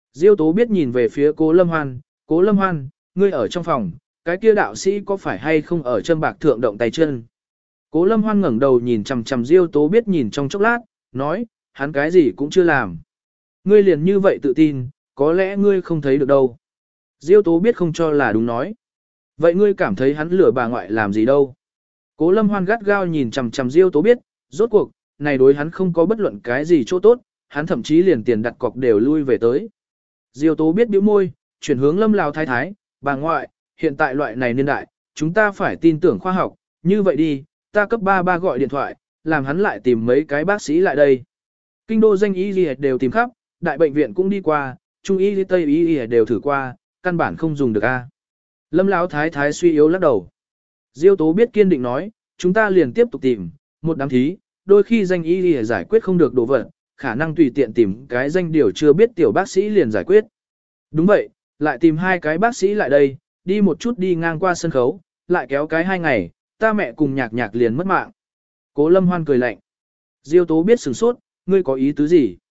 Diêu Tố biết nhìn về phía Cố Lâm Hoan, Cố Lâm Hoan, ngươi ở trong phòng, cái kia đạo sĩ có phải hay không ở châm bạc thượng động tay chân. Cố Lâm Hoan ngẩng đầu nhìn chằm chằm Diêu Tố biết nhìn trong chốc lát, nói, hắn cái gì cũng chưa làm. Ngươi liền như vậy tự tin, có lẽ ngươi không thấy được đâu. Diêu Tố biết không cho là đúng nói. Vậy ngươi cảm thấy hắn lừa bà ngoại làm gì đâu? Cố Lâm Hoan gắt gao nhìn chằm chằm Diêu Tố biết, rốt cuộc, này đối hắn không có bất luận cái gì chỗ tốt, hắn thậm chí liền tiền đặt cọc đều lui về tới. Diêu Tố biết bĩu môi, chuyển hướng Lâm Lão thái thái, bà ngoại, hiện tại loại này niên đại, chúng ta phải tin tưởng khoa học, như vậy đi, ta cấp ba ba gọi điện thoại, làm hắn lại tìm mấy cái bác sĩ lại đây. Kinh đô danh y y đều tìm khắp, đại bệnh viện cũng đi qua, trung y tây y y đều thử qua, căn bản không dùng được a. Lâm Lão thái thái suy yếu lắc đầu. Diêu Tố biết kiên định nói, chúng ta liền tiếp tục tìm, một đám thí, đôi khi danh y y giải quyết không được đồ vật, khả năng tùy tiện tìm cái danh điều chưa biết tiểu bác sĩ liền giải quyết. Đúng vậy, lại tìm hai cái bác sĩ lại đây, đi một chút đi ngang qua sân khấu, lại kéo cái hai ngày, ta mẹ cùng nhạc nhạc liền mất mạng. Cố Lâm Hoan cười lạnh. Diêu Tố biết sửng sốt, ngươi có ý tứ gì?